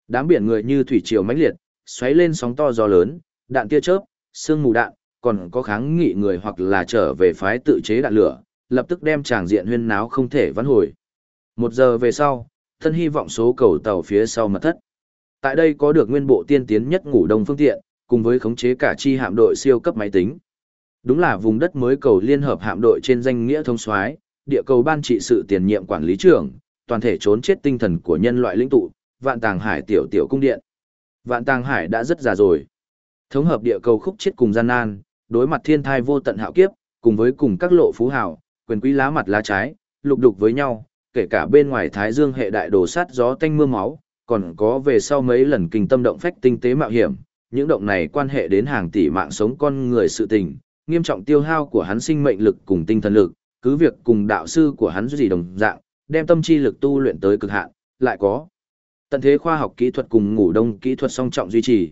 Đám biển người như thủy triều mãnh liệt, xoáy lên sóng to gió lớn, đạn tia chớp, sương mù đạn, còn có kháng nghị người hoặc là trở về phái tự chế đạn lửa, lập tức đem tràng diện huyên náo không thể vãn hồi. 1 giờ về sau, thân hy vọng số cầu tàu phía sau mật thất. Tại đây có được nguyên bộ tiên tiến nhất ngủ đông phương tiện, cùng với khống chế cả chi hạm đội siêu cấp máy tính. Đúng là vùng đất mới cầu liên hợp hạm đội trên danh nghĩa thông soái, địa cầu ban trị sự tiền nhiệm quản lý trưởng, toàn thể trốn chết tinh thần của nhân loại lĩnh tụ, Vạn Tàng Hải tiểu tiểu cung điện. Vạn Tàng Hải đã rất già rồi. Thống hợp địa cầu khúc chết cùng gian nan, đối mặt thiên thai vô tận hạo kiếp, cùng với cùng các lộ phú hào, quyền quý lá mặt lá trái, lục đục với nhau, kể cả bên ngoài Thái Dương hệ đại đồ sát gió tanh mưa máu, còn có về sau mấy lần kinh tâm động phách tinh tế mạo hiểm, những động này quan hệ đến hàng tỷ mạng sống con người sự tình, nghiêm trọng tiêu hao của hắn sinh mệnh lực cùng tinh thần lực, cứ việc cùng đạo sư của hắn gì đồng dạng, đem tâm chi lực tu luyện tới cực hạn, lại có tận thế khoa học kỹ thuật cùng ngủ đông kỹ thuật song trọng duy trì,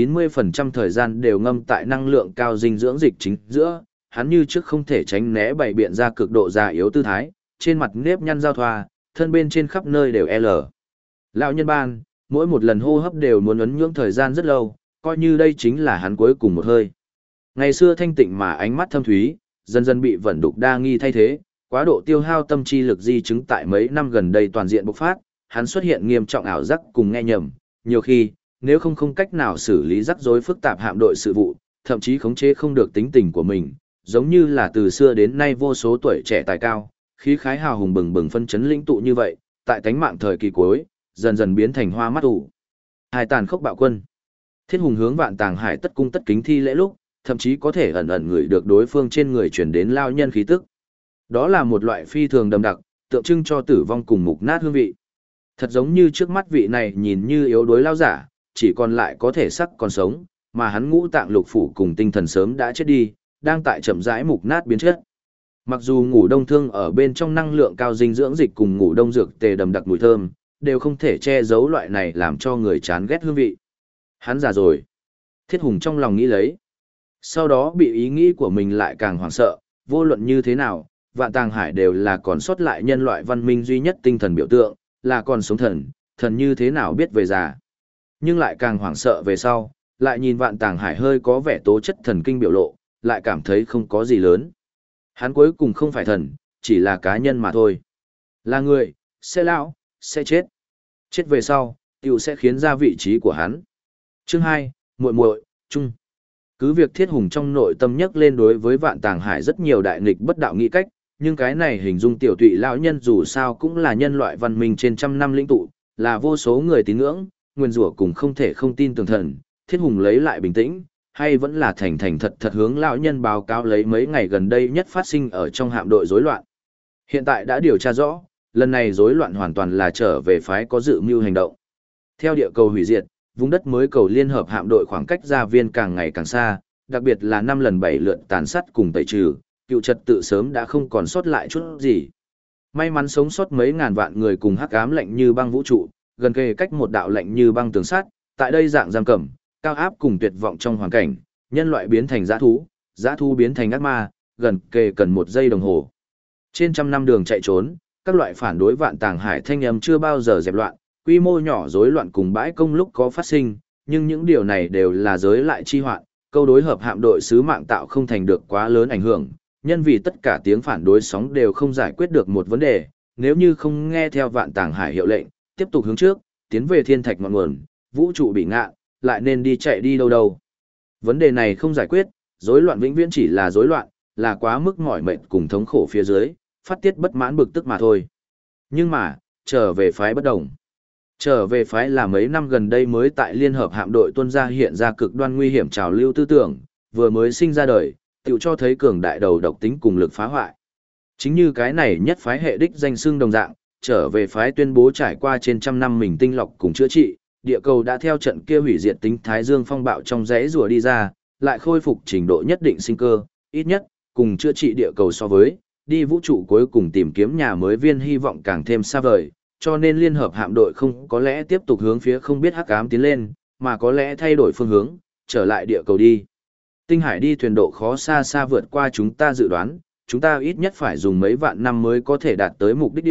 90% thời gian đều ngâm tại năng lượng cao dinh dưỡng dịch chính giữa, hắn như trước không thể tránh né bày biện ra cực độ già yếu tư thái, trên mặt nếp nhăn giao thoa, thân bên trên khắp nơi đều L. Lão nhân ban, mỗi một lần hô hấp đều muốn ấn nhưỡng thời gian rất lâu, coi như đây chính là hắn cuối cùng một hơi. Ngày xưa thanh tịnh mà ánh mắt thâm thúy, dần dần bị vẩn đục đa nghi thay thế, quá độ tiêu hao tâm chi lực di chứng tại mấy năm gần đây toàn diện bộc phát, hắn xuất hiện nghiêm trọng ảo giác cùng nghe nhầm, nhiều khi, nếu không cách nào xử lý rắc rối phức tạp hạm đội sự vụ, thậm chí khống chế không được tính tình của mình, giống như là từ xưa đến nay vô số tuổi trẻ tài cao, khí khái hào hùng bừng bừng phân chấn lĩnh tụ như vậy, tại tánh mạng thời kỳ cuối, dần dần biến thành hoa mắt ủ. Hai tàn khốc bạo quân. Thiết Hùng hướng Vạn Tàng Hải tất cung tất kính thi lễ lúc, thậm chí có thể ẩn ẩn ngửi được đối phương trên người truyền đến lao nhân khí tức. Đó là một loại phi thường đậm đặc, tượng trưng cho tử vong cùng mục nát hương vị. Thật giống như trước mắt vị này nhìn như yếu đuối lao giả, chỉ còn lại có thể sắc còn sống, mà hắn ngũ tạng lục phủ cùng tinh thần sớm đã chết đi, đang tại chậm rãi mục nát biến chất. Mặc dù ngủ đông thương ở bên trong năng lượng cao dinh dưỡng dịch cùng ngủ đông dược tề đậm đặc mùi thơm, đều không thể che giấu loại này làm cho người chán ghét hương vị. Hắn già rồi. Thiết Hùng trong lòng nghĩ lấy. Sau đó bị ý nghĩ của mình lại càng hoảng sợ, vô luận như thế nào, Vạn Tàng Hải đều là còn sót lại nhân loại văn minh duy nhất tinh thần biểu tượng, là còn sống thần, thần như thế nào biết về già. Nhưng lại càng hoảng sợ về sau, lại nhìn Vạn Tàng Hải hơi có vẻ tố chất thần kinh biểu lộ, lại cảm thấy không có gì lớn. Hắn cuối cùng không phải thần, chỉ là cá nhân mà thôi. Là người, sẽ lão, sẽ chết. Chết về sau, tiểu sẽ khiến ra vị trí của hắn. Chương 2, muội muội, chung. Cứ việc Thiết Hùng trong nội tâm nhắc lên đối với Vạn Tàng Hải rất nhiều đại nghịch bất đạo nghĩ cách, nhưng cái này hình dung tiểu tụy lão nhân dù sao cũng là nhân loại văn minh trên trăm năm lĩnh tụ, là vô số người tín ngưỡng, nguyên rủa cùng không thể không tin tưởng thần. Thiết Hùng lấy lại bình tĩnh, hay vẫn là thành thành thật thật hướng lão nhân báo cáo lấy mấy ngày gần đây nhất phát sinh ở trong hạm đội rối loạn. Hiện tại đã điều tra rõ, lần này rối loạn hoàn toàn là trở về phái có dự mưu hành động. Theo địa cầu hủy diệt, vùng đất mới cầu liên hợp hạm đội khoảng cách gia viên càng ngày càng xa, đặc biệt là 5 lần 7 lượt tàn sát cùng tẩy trừ, cựu trật tự sớm đã không còn sót lại chút gì. May mắn sống sót mấy ngàn vạn người cùng hắc ám lạnh như băng vũ trụ, gần kề cách một đạo lạnh như băng tường sắt, tại đây dạng giam cầm, cao áp cùng tuyệt vọng trong hoàn cảnh, nhân loại biến thành dã thú biến thành ác ma, gần kề cần 1 giây đồng hồ. Trên trăm năm đường chạy trốn, các loại phản đối Vạn Tàng Hải thanh âm chưa bao giờ dẹp loạn, quy mô nhỏ rối loạn cùng bãi công lúc có phát sinh, nhưng những điều này đều là giới lại chi hoạn, câu đối hợp hạm đội sứ mạng tạo không thành được quá lớn ảnh hưởng, nhân vì tất cả tiếng phản đối sóng đều không giải quyết được một vấn đề, nếu như không nghe theo Vạn Tàng Hải hiệu lệnh, tiếp tục hướng trước, tiến về thiên thạch ngọn nguồn, vũ trụ bị ngạ, lại nên đi chạy đi đâu đâu. Vấn đề này không giải quyết, rối loạn vĩnh viễn chỉ là rối loạn, là quá mức mỏi mệt cùng thống khổ phía dưới, phát tiết bất mãn bực tức mà thôi. Nhưng mà, trở về phái bất đồng. Trở về phái là mấy năm gần đây mới tại liên hợp hạm đội tuân ra hiện ra cực đoan nguy hiểm trào lưu tư tưởng, vừa mới sinh ra đời, tự cho thấy cường đại đầu độc tính cùng lực phá hoại. Chính như cái này nhất phái hệ đích danh xưng đồng dạng, trở về phái tuyên bố trải qua trên trăm năm mình tinh lọc cùng chữa trị, địa cầu đã theo trận kia hủy diệt tính thái dương phong bạo trong rẽ rùa đi ra, lại khôi phục trình độ nhất định sinh cơ, ít nhất, cùng chữa trị địa cầu so với, đi vũ trụ cuối cùng tìm kiếm nhà mới viên hy vọng càng thêm xa vời, cho nên liên hợp hạm đội không có lẽ tiếp tục hướng phía không biết hắc ám tiến lên, mà có lẽ thay đổi phương hướng, trở lại địa cầu đi. Tinh hải đi thuyền độ khó xa xa vượt qua chúng ta dự đoán, chúng ta ít nhất phải dùng mấy vạn năm mới có thể đạt tới mục đích địa,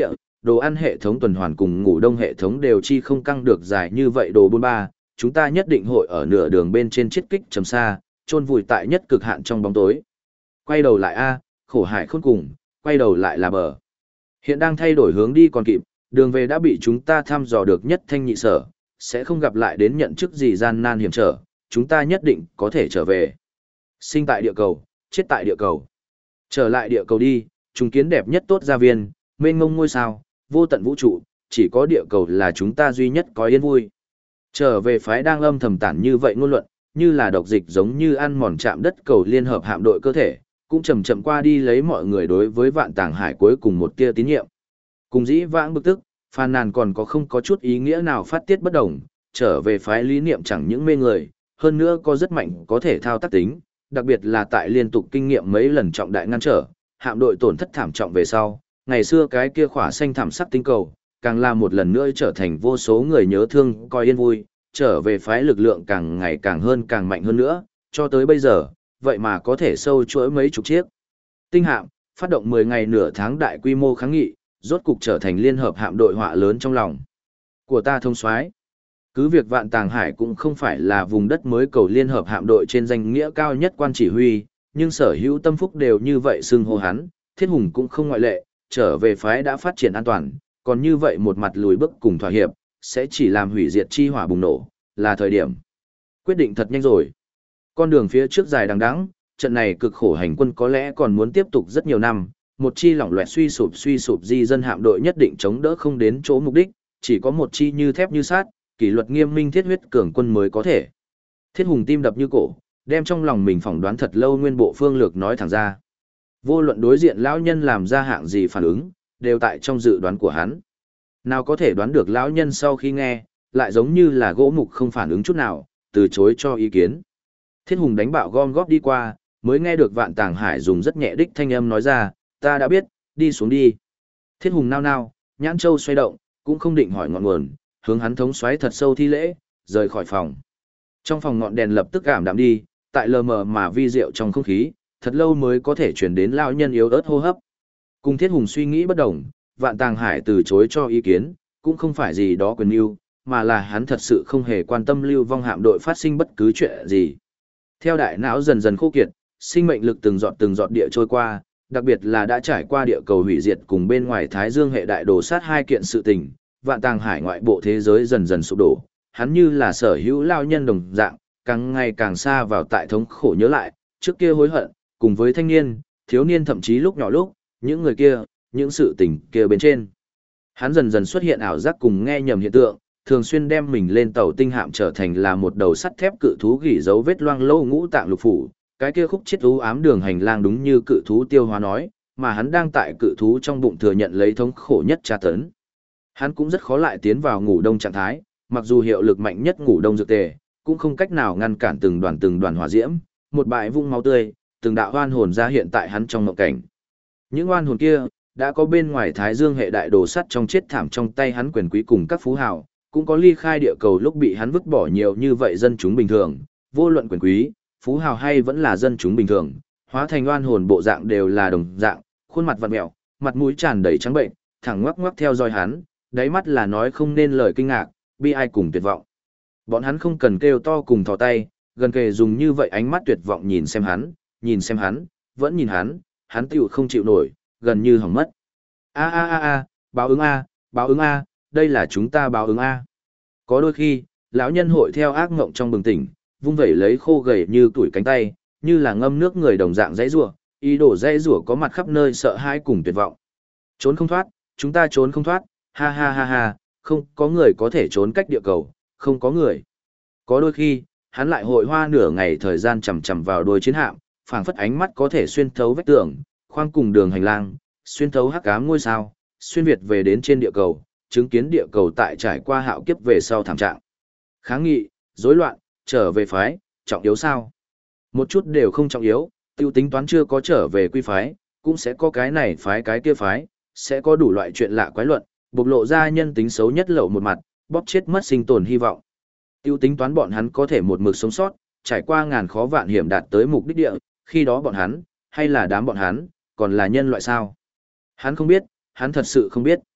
đồ ăn hệ thống tuần hoàn cùng ngủ đông hệ thống đều chi không căng được dài như vậy đồ 43, chúng ta nhất định hội ở nửa đường bên trên chiết kích trầm xa, chôn vùi tại nhất cực hạn trong bóng tối. Quay đầu lại a, khổ hải khôn cùng, quay đầu lại là bờ. Hiện đang thay đổi hướng đi còn kịp, đường về đã bị chúng ta thăm dò được nhất thanh nhị sở, sẽ không gặp lại đến nhận chức gì gian nan hiểm trở, chúng ta nhất định có thể trở về. Sinh tại địa cầu, chết tại địa cầu. Trở lại địa cầu đi, chúng kiến đẹp nhất tốt gia viên, mênh mông ngôi sao, vô tận vũ trụ, chỉ có địa cầu là chúng ta duy nhất có yên vui. Trở về phái đang âm thầm tản như vậy ngôn luận, như là độc dịch giống như ăn mòn chạm đất cầu liên hợp hạm đội cơ thể, cũng chậm chậm qua đi lấy mọi người đối với vạn tàng hải cuối cùng một tia tín nhiệm. Cùng dĩ vãng bực tức, phàn nàn còn có không có chút ý nghĩa nào phát tiết bất đồng, trở về phái lý niệm chẳng những mê người, hơn nữa có rất mạnh có thể thao tác tính, đặc biệt là tại liên tục kinh nghiệm mấy lần trọng đại ngăn trở, hạm đội tổn thất thảm trọng về sau, ngày xưa cái kia khỏa xanh thảm sắc tinh cầu, càng là một lần nữa trở thành vô số người nhớ thương coi yên vui, trở về phái lực lượng càng ngày càng hơn càng mạnh hơn nữa, cho tới bây giờ, vậy mà có thể sâu chuỗi mấy chục chiếc. Tinh hạm, phát động 10 ngày nửa tháng đại quy mô kháng nghị, rốt cục trở thành liên hợp hạm đội họa lớn trong lòng của ta thông soái. Cứ việc Vạn Tàng Hải cũng không phải là vùng đất mới cầu liên hợp hạm đội trên danh nghĩa cao nhất quan chỉ huy, nhưng sở hữu tâm phúc đều như vậy xưng hô hắn, Thiết Hùng cũng không ngoại lệ, trở về phái đã phát triển an toàn, còn như vậy một mặt lùi bước cùng thỏa hiệp, sẽ chỉ làm hủy diệt chi hỏa bùng nổ, là thời điểm. Quyết định thật nhanh rồi. Con đường phía trước dài đằng đẵng, trận này cực khổ hành quân có lẽ còn muốn tiếp tục rất nhiều năm, một chi lỏng loẹt suy sụp di dân hạm đội nhất định chống đỡ không đến chỗ mục đích, chỉ có một chi như thép như sát, kỷ luật nghiêm minh thiết huyết cường quân mới có thể. Thiết Hùng tim đập như cổ, đem trong lòng mình phỏng đoán thật lâu nguyên bộ phương lược nói thẳng ra. Vô luận đối diện lão nhân làm ra hạng gì phản ứng, đều tại trong dự đoán của hắn. Nào có thể đoán được lão nhân sau khi nghe, lại giống như là gỗ mục không phản ứng chút nào, từ chối cho ý kiến. Thiết Hùng đánh bạo gom góp đi qua, mới nghe được Vạn Tàng Hải dùng rất nhẹ đích thanh âm nói ra, ta đã biết, đi xuống đi. Thiết Hùng nao nao, nhãn châu xoay động, cũng không định hỏi ngọn nguồn, hướng hắn thống xoáy thật sâu thi lễ, rời khỏi phòng. Trong phòng ngọn đèn lập tức ảm đạm đi, tại lờ mờ mà vi diệu trong không khí, thật lâu mới có thể truyền đến lão nhân yếu ớt hô hấp. Cùng Thiết Hùng suy nghĩ bất đồng, Vạn Tàng Hải từ chối cho ý kiến, cũng không phải gì đó quyền yêu, mà là hắn thật sự không hề quan tâm lưu vong hạm đội phát sinh bất cứ chuyện gì. Theo đại não dần dần khô kiệt, sinh mệnh lực từng giọt địa trôi qua, đặc biệt là đã trải qua địa cầu hủy diệt cùng bên ngoài Thái Dương hệ đại đồ sát hai kiện sự tình, Vạn Tàng Hải ngoại bộ thế giới dần dần sụp đổ, hắn như là sở hữu lao nhân đồng dạng, càng ngày càng xa vào tại thống khổ nhớ lại, trước kia hối hận, cùng với thanh niên, thiếu niên thậm chí lúc nhỏ lúc, những người kia, những sự tình kia bên trên. Hắn dần dần xuất hiện ảo giác cùng nghe nhầm hiện tượng, thường xuyên đem mình lên tàu tinh hạm trở thành là một đầu sắt thép cự thú gỉ dấu vết loang lô ngũ tạng lục phủ, cái kia khúc chết u ám đường hành lang đúng như cự thú tiêu hóa nói, mà hắn đang tại cự thú trong bụng thừa nhận lấy thống khổ nhất tra tấn. Hắn cũng rất khó lại tiến vào ngủ đông trạng thái, mặc dù hiệu lực mạnh nhất ngủ đông dược tề, cũng không cách nào ngăn cản từng đoàn hỏa diễm, một bãi vung máu tươi, từng đạo oan hồn ra hiện tại hắn trong mộng cảnh. Những oan hồn kia, đã có bên ngoài Thái Dương hệ đại đồ sắt trong chết thảm trong tay hắn quyền quý cùng các phú hào, cũng có ly khai địa cầu lúc bị hắn vứt bỏ nhiều như vậy dân chúng bình thường, vô luận quyền quý, phú hào hay vẫn là dân chúng bình thường, hóa thành oan hồn bộ dạng đều là đồng dạng, khuôn mặt vặn mẹo, mặt mũi tràn đầy trắng bệnh, thẳng ngoắc ngoắc theo dõi hắn, đáy mắt là nói không nên lời kinh ngạc, bi ai cùng tuyệt vọng. Bọn hắn không cần kêu to cùng thò tay, gần kề dùng như vậy ánh mắt tuyệt vọng nhìn xem hắn, vẫn nhìn hắn tựu không chịu nổi, gần như hỏng mất. Báo ứng báo ứng đây là chúng ta báo ứng Có đôi khi, lão nhân hội theo ác ngộng trong bừng tỉnh, vung vẩy lấy khô gầy như tuổi cánh tay, như là ngâm nước người đồng dạng dãy rủa, ý đồ dãy rủa có mặt khắp nơi sợ hãi cùng tuyệt vọng. Trốn không thoát, chúng ta trốn không thoát, ha, không có người có thể trốn cách địa cầu, không có người. Có đôi khi, hắn lại hội hoa nửa ngày thời gian chằm chằm vào đuôi chiến hạm, phảng phất ánh mắt có thể xuyên thấu vách tường, khoang cùng đường hành lang, xuyên thấu hắc ám ngôi sao, xuyên việt về đến trên địa cầu, chứng kiến địa cầu tại trải qua hạo kiếp về sau thảm trạng. Kháng nghị, rối loạn, trở về phái, trọng yếu sao? Một chút đều không trọng yếu, tiêu tính toán chưa có trở về quy phái, cũng sẽ có cái này phái cái kia phái, sẽ có đủ loại chuyện lạ quái luận, bộc lộ ra nhân tính xấu nhất lậu một mặt, bóp chết mất sinh tồn hy vọng. Tiêu tính toán bọn hắn có thể một mực sống sót, trải qua ngàn khó vạn hiểm đạt tới mục đích địa, khi đó bọn hắn, hay là đám bọn hắn, còn là nhân loại sao? Hắn không biết, hắn thật sự không biết.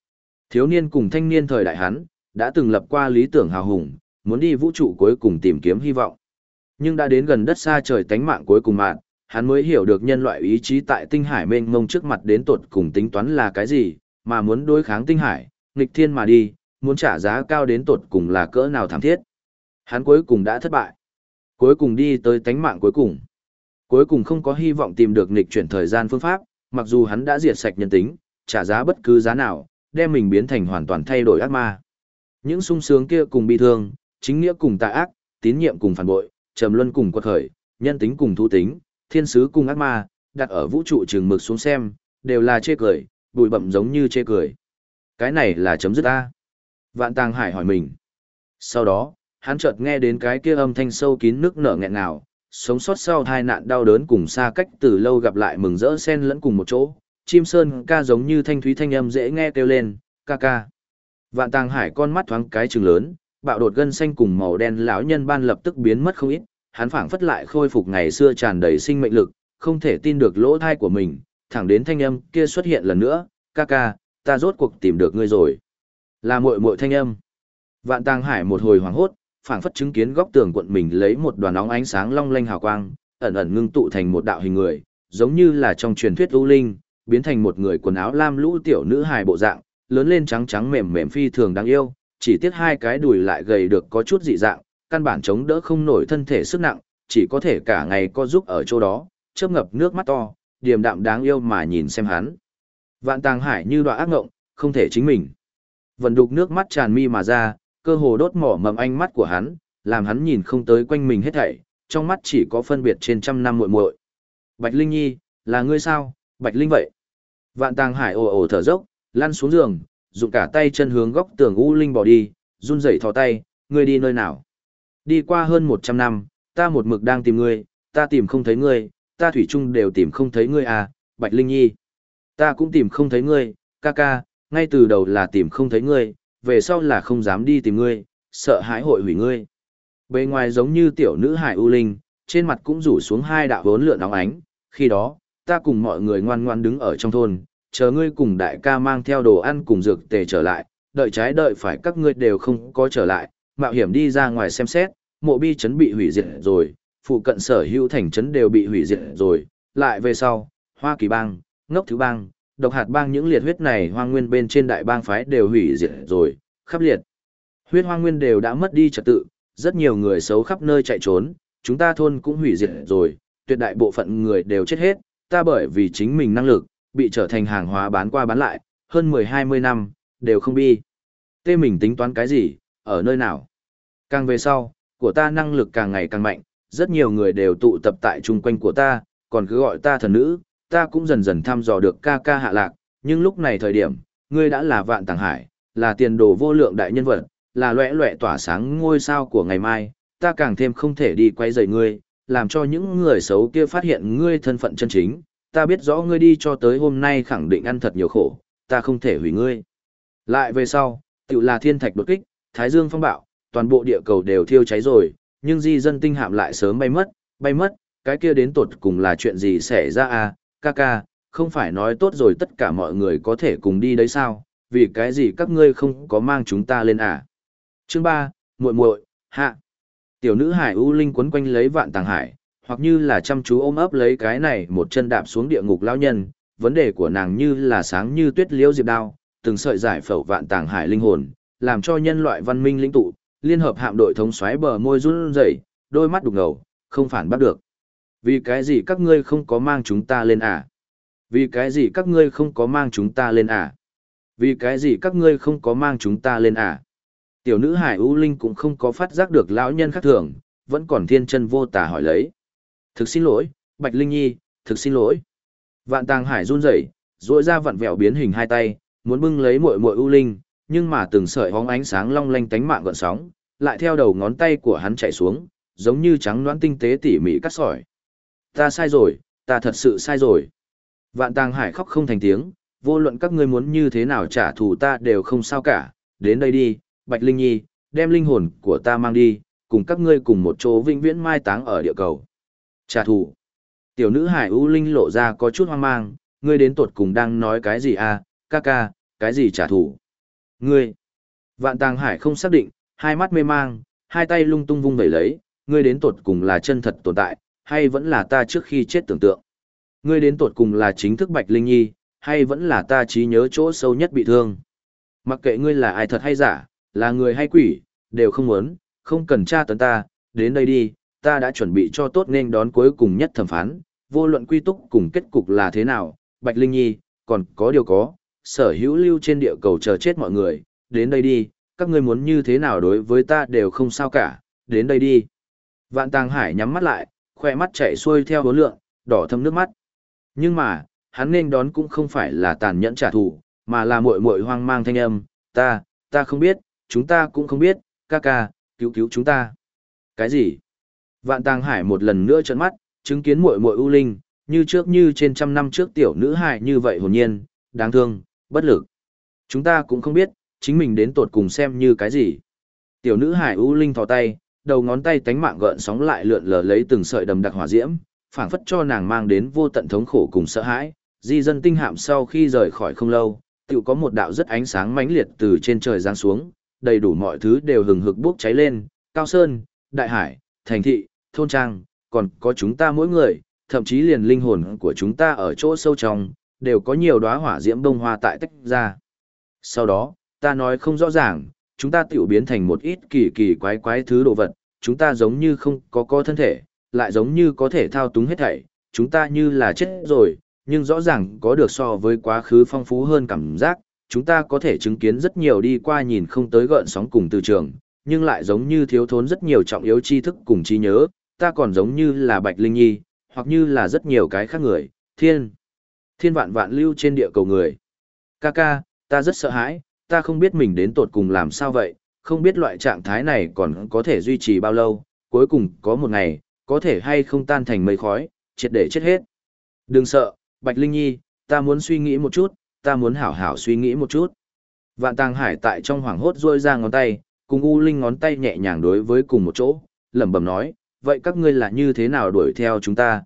Thiếu niên cùng thanh niên thời đại hắn, đã từng lập qua lý tưởng hào hùng, muốn đi vũ trụ cuối cùng tìm kiếm hy vọng. Nhưng đã đến gần đất xa trời tánh mạng cuối cùng mạng, hắn mới hiểu được nhân loại ý chí tại tinh hải mênh mông trước mặt đến tột cùng tính toán là cái gì, mà muốn đối kháng tinh hải, nghịch thiên mà đi, muốn trả giá cao đến tột cùng là cỡ nào thảm thiết. Hắn cuối cùng đã thất bại. Cuối cùng đi tới tánh mạng cuối cùng. Cuối cùng không có hy vọng tìm được nghịch chuyển thời gian phương pháp, mặc dù hắn đã diệt sạch nhân tính, trả giá bất cứ giá nào, đem mình biến thành hoàn toàn thay đổi ác ma. Những sung sướng kia cùng bi thương, chính nghĩa cùng tà ác, tín nhiệm cùng phản bội, trầm luân cùng quật khởi, nhân tính cùng thú tính, thiên sứ cùng ác ma, đặt ở vũ trụ trường mực xuống xem, đều là chê cười, bụi bặm giống như chê cười. Cái này là chấm dứt a? Vạn Tàng Hải hỏi mình. Sau đó, hắn chợt nghe đến cái kia âm thanh sâu kín nước nở nghẹn ngào, sống sót sau tai nạn đau đớn cùng xa cách từ lâu gặp lại mừng rỡ xen lẫn cùng một chỗ. Chim sơn ca giống như thanh thúy thanh âm dễ nghe kêu lên, ca ca. Vạn Tàng Hải con mắt thoáng cái trừng lớn, bạo đột gân xanh cùng màu đen lão nhân ban lập tức biến mất không ít, hắn phảng phất lại khôi phục ngày xưa tràn đầy sinh mệnh lực, không thể tin được lỗ thai của mình, thẳng đến thanh âm kia xuất hiện lần nữa, ca ca, ta rốt cuộc tìm được ngươi rồi. Là muội muội thanh âm. Vạn Tàng Hải một hồi hoảng hốt, phảng phất chứng kiến góc tường quận mình lấy một đoàn óng ánh sáng long lanh hào quang, ẩn ẩn ngưng tụ thành một đạo hình người, giống như là trong truyền thuyết u linh, biến thành một người quần áo lam lũ tiểu nữ hài bộ dạng, lớn lên trắng trắng mềm mềm phi thường đáng yêu, chỉ tiếc hai cái đùi lại gầy được có chút dị dạng, căn bản chống đỡ không nổi thân thể sức nặng, chỉ có thể cả ngày co giúp ở chỗ đó, chớp ngập nước mắt to, điềm đạm đáng yêu mà nhìn xem hắn. Vạn Tàng Hải như đọa ác ngộng, không thể chính mình. Vần đục nước mắt tràn mi mà ra, cơ hồ đốt mỏ mầm ánh mắt của hắn, làm hắn nhìn không tới quanh mình hết thảy, trong mắt chỉ có phân biệt trên trăm năm muội muội. Bạch Linh Nhi, là ngươi sao, Bạch Linh vậy? Vạn Tàng Hải ồ ồ thở dốc, lăn xuống giường, dùng cả tay chân hướng góc tường u linh bỏ đi, run rẩy thò tay, ngươi đi nơi nào? Đi qua hơn 100 năm, ta một mực đang tìm ngươi, ta tìm không thấy ngươi, ta thủy chung đều tìm không thấy ngươi à, Bạch Linh Nhi. Ta cũng tìm không thấy ngươi, ca ca, ngay từ đầu là tìm không thấy ngươi, về sau là không dám đi tìm ngươi, sợ hãi hội hủy ngươi. Bề ngoài giống như tiểu nữ hải u linh, trên mặt cũng rủ xuống hai đạo vốn lượn óng ánh, khi đó, ta cùng mọi người ngoan ngoan đứng ở trong thôn, chờ ngươi cùng đại ca mang theo đồ ăn cùng dược tề trở lại, đợi trái đợi phải các ngươi đều không có trở lại, mạo hiểm đi ra ngoài xem xét, mộ bi trấn bị hủy diệt rồi, phụ cận sở hữu thành trấn đều bị hủy diệt rồi, lại về sau, Hoa Kỳ bang, Ngốc Thứ bang, Độc Hạt bang những liệt huyết này hoang nguyên bên trên đại bang phái đều hủy diệt rồi, khắp liệt. Huyết hoang nguyên đều đã mất đi trật tự, rất nhiều người xấu khắp nơi chạy trốn, chúng ta thôn cũng hủy diệt rồi, tuyệt đại bộ phận người đều chết hết, ta bởi vì chính mình năng lực, bị trở thành hàng hóa bán qua bán lại, hơn 10-20 năm, đều không bi. Tê mình tính toán cái gì, ở nơi nào. Càng về sau, của ta năng lực càng ngày càng mạnh, rất nhiều người đều tụ tập tại chung quanh của ta, còn cứ gọi ta thần nữ, ta cũng dần dần thăm dò được ca ca hạ lạc, nhưng lúc này thời điểm, ngươi đã là Vạn Tàng Hải, là tiền đồ vô lượng đại nhân vật, là loẻ loẻ tỏa sáng ngôi sao của ngày mai, ta càng thêm không thể đi quay rời ngươi, làm cho những người xấu kia phát hiện ngươi thân phận chân chính, ta biết rõ ngươi đi cho tới hôm nay khẳng định ăn thật nhiều khổ, ta không thể hủy ngươi. Lại về sau, tự là thiên thạch đột kích, thái dương phong bạo, toàn bộ địa cầu đều thiêu cháy rồi, nhưng di dân tinh hạm lại sớm bay mất, cái kia đến tột cùng là chuyện gì xảy ra à, ca ca, không phải nói tốt rồi tất cả mọi người có thể cùng đi đấy sao, vì cái gì các ngươi không có mang chúng ta lên à. Chương 3, muội muội, hạ. Tiểu nữ hải u linh quấn quanh lấy Vạn Tàng Hải, hoặc như là chăm chú ôm ấp lấy cái này một chân đạp xuống địa ngục lão nhân, vấn đề của nàng như là sáng như tuyết liễu diệp đao, từng sợi giải phẫu Vạn Tàng Hải linh hồn, làm cho nhân loại văn minh lĩnh tụ, liên hợp hạm đội thống soái bờ môi run rẩy, đôi mắt đục ngầu, không phản bắt được. Vì cái gì các ngươi không có mang chúng ta lên à? Vì cái gì các ngươi không có mang chúng ta lên à? Vì cái gì các ngươi không có mang chúng ta lên à? Tiểu nữ hải U Linh cũng không có phát giác được lão nhân khác thường, vẫn còn thiên chân vô tà hỏi lấy. Thực xin lỗi, Bạch Linh Nhi, thực xin lỗi. Vạn Tàng Hải run rẩy, duỗi ra vặn vẹo biến hình hai tay, muốn bưng lấy muội muội U Linh, nhưng mà từng sợi hóng ánh sáng long lanh tánh mạng gợn sóng, lại theo đầu ngón tay của hắn chạy xuống, giống như trắng loãng tinh tế tỉ mỉ cắt sỏi. Ta sai rồi, ta thật sự sai rồi. Vạn Tàng Hải khóc không thành tiếng, vô luận các ngươi muốn như thế nào trả thù ta đều không sao cả, đến đây đi, Bạch Linh Nhi, đem linh hồn của ta mang đi, cùng các ngươi cùng một chỗ vĩnh viễn mai táng ở địa cầu. Trả thù. Tiểu nữ Hải U Linh lộ ra có chút hoang mang, ngươi đến tột cùng đang nói cái gì à, ca ca, cái gì trả thù. Ngươi, Vạn Tàng Hải không xác định, hai mắt mê mang, hai tay lung tung vung vẩy lấy, ngươi đến tột cùng là chân thật tồn tại, hay vẫn là ta trước khi chết tưởng tượng? Ngươi đến tột cùng là chính thức Bạch Linh Nhi, hay vẫn là ta trí nhớ chỗ sâu nhất bị thương? Mặc kệ ngươi là ai thật hay giả, là người hay quỷ, đều không muốn, không cần tra tấn ta, đến đây đi, ta đã chuẩn bị cho tốt nên đón cuối cùng nhất thẩm phán, vô luận quy túc cùng kết cục là thế nào, Bạch Linh Nhi, còn có điều có, sở hữu lưu trên địa cầu chờ chết mọi người, đến đây đi, các ngươi muốn như thế nào đối với ta đều không sao cả, đến đây đi. Vạn Tàng Hải nhắm mắt lại, khoe mắt chạy xuôi theo hố lượng, đỏ thâm nước mắt. Nhưng mà, hắn nên đón cũng không phải là tàn nhẫn trả thù, mà là muội muội hoang mang thanh âm, ta không biết, chúng ta cũng không biết, ca ca, cứu cứu chúng ta. Cái gì? Vạn Tàng Hải một lần nữa trợn mắt, chứng kiến muội muội ưu linh, như trước như trên trăm năm trước tiểu nữ hài như vậy hồn nhiên, đáng thương, bất lực. Chúng ta cũng không biết, chính mình đến tột cùng xem như cái gì. Tiểu nữ hài ưu linh thò tay, đầu ngón tay tánh mạng gợn sóng lại lượn lờ lấy từng sợi đầm đặc hỏa diễm, phảng phất cho nàng mang đến vô tận thống khổ cùng sợ hãi. Di dân tinh hạm sau khi rời khỏi không lâu, tự có một đạo rất ánh sáng mãnh liệt từ trên trời giáng xuống, đầy đủ mọi thứ đều hừng hực bốc cháy lên, cao sơn, đại hải, thành thị, thôn trang, còn có chúng ta mỗi người, thậm chí liền linh hồn của chúng ta ở chỗ sâu trong, đều có nhiều đóa hỏa diễm bông hoa tại tách ra. Sau đó, ta nói không rõ ràng, chúng ta tiểu biến thành một ít kỳ kỳ quái quái thứ đồ vật, chúng ta giống như không có thân thể, lại giống như có thể thao túng hết thảy, chúng ta như là chết rồi, nhưng rõ ràng có được so với quá khứ phong phú hơn cảm giác, chúng ta có thể chứng kiến rất nhiều đi qua nhìn không tới gợn sóng cùng từ trường, nhưng lại giống như thiếu thốn rất nhiều trọng yếu tri thức cùng trí nhớ, ta còn giống như là Bạch Linh Nhi, hoặc như là rất nhiều cái khác người, thiên vạn vạn lưu trên địa cầu người. Ca, ta rất sợ hãi, ta không biết mình đến tột cùng làm sao vậy, không biết loại trạng thái này còn có thể duy trì bao lâu, cuối cùng có một ngày, có thể hay không tan thành mây khói, triệt để chết hết. Đừng sợ, Bạch Linh Nhi, ta muốn suy nghĩ một chút, ta muốn hảo hảo suy nghĩ một chút. Vạn Tàng Hải tại trong hoảng hốt rôi ra ngón tay, cùng U Linh ngón tay nhẹ nhàng đối với cùng một chỗ, lẩm bẩm nói, vậy các ngươi là như thế nào đuổi theo chúng ta,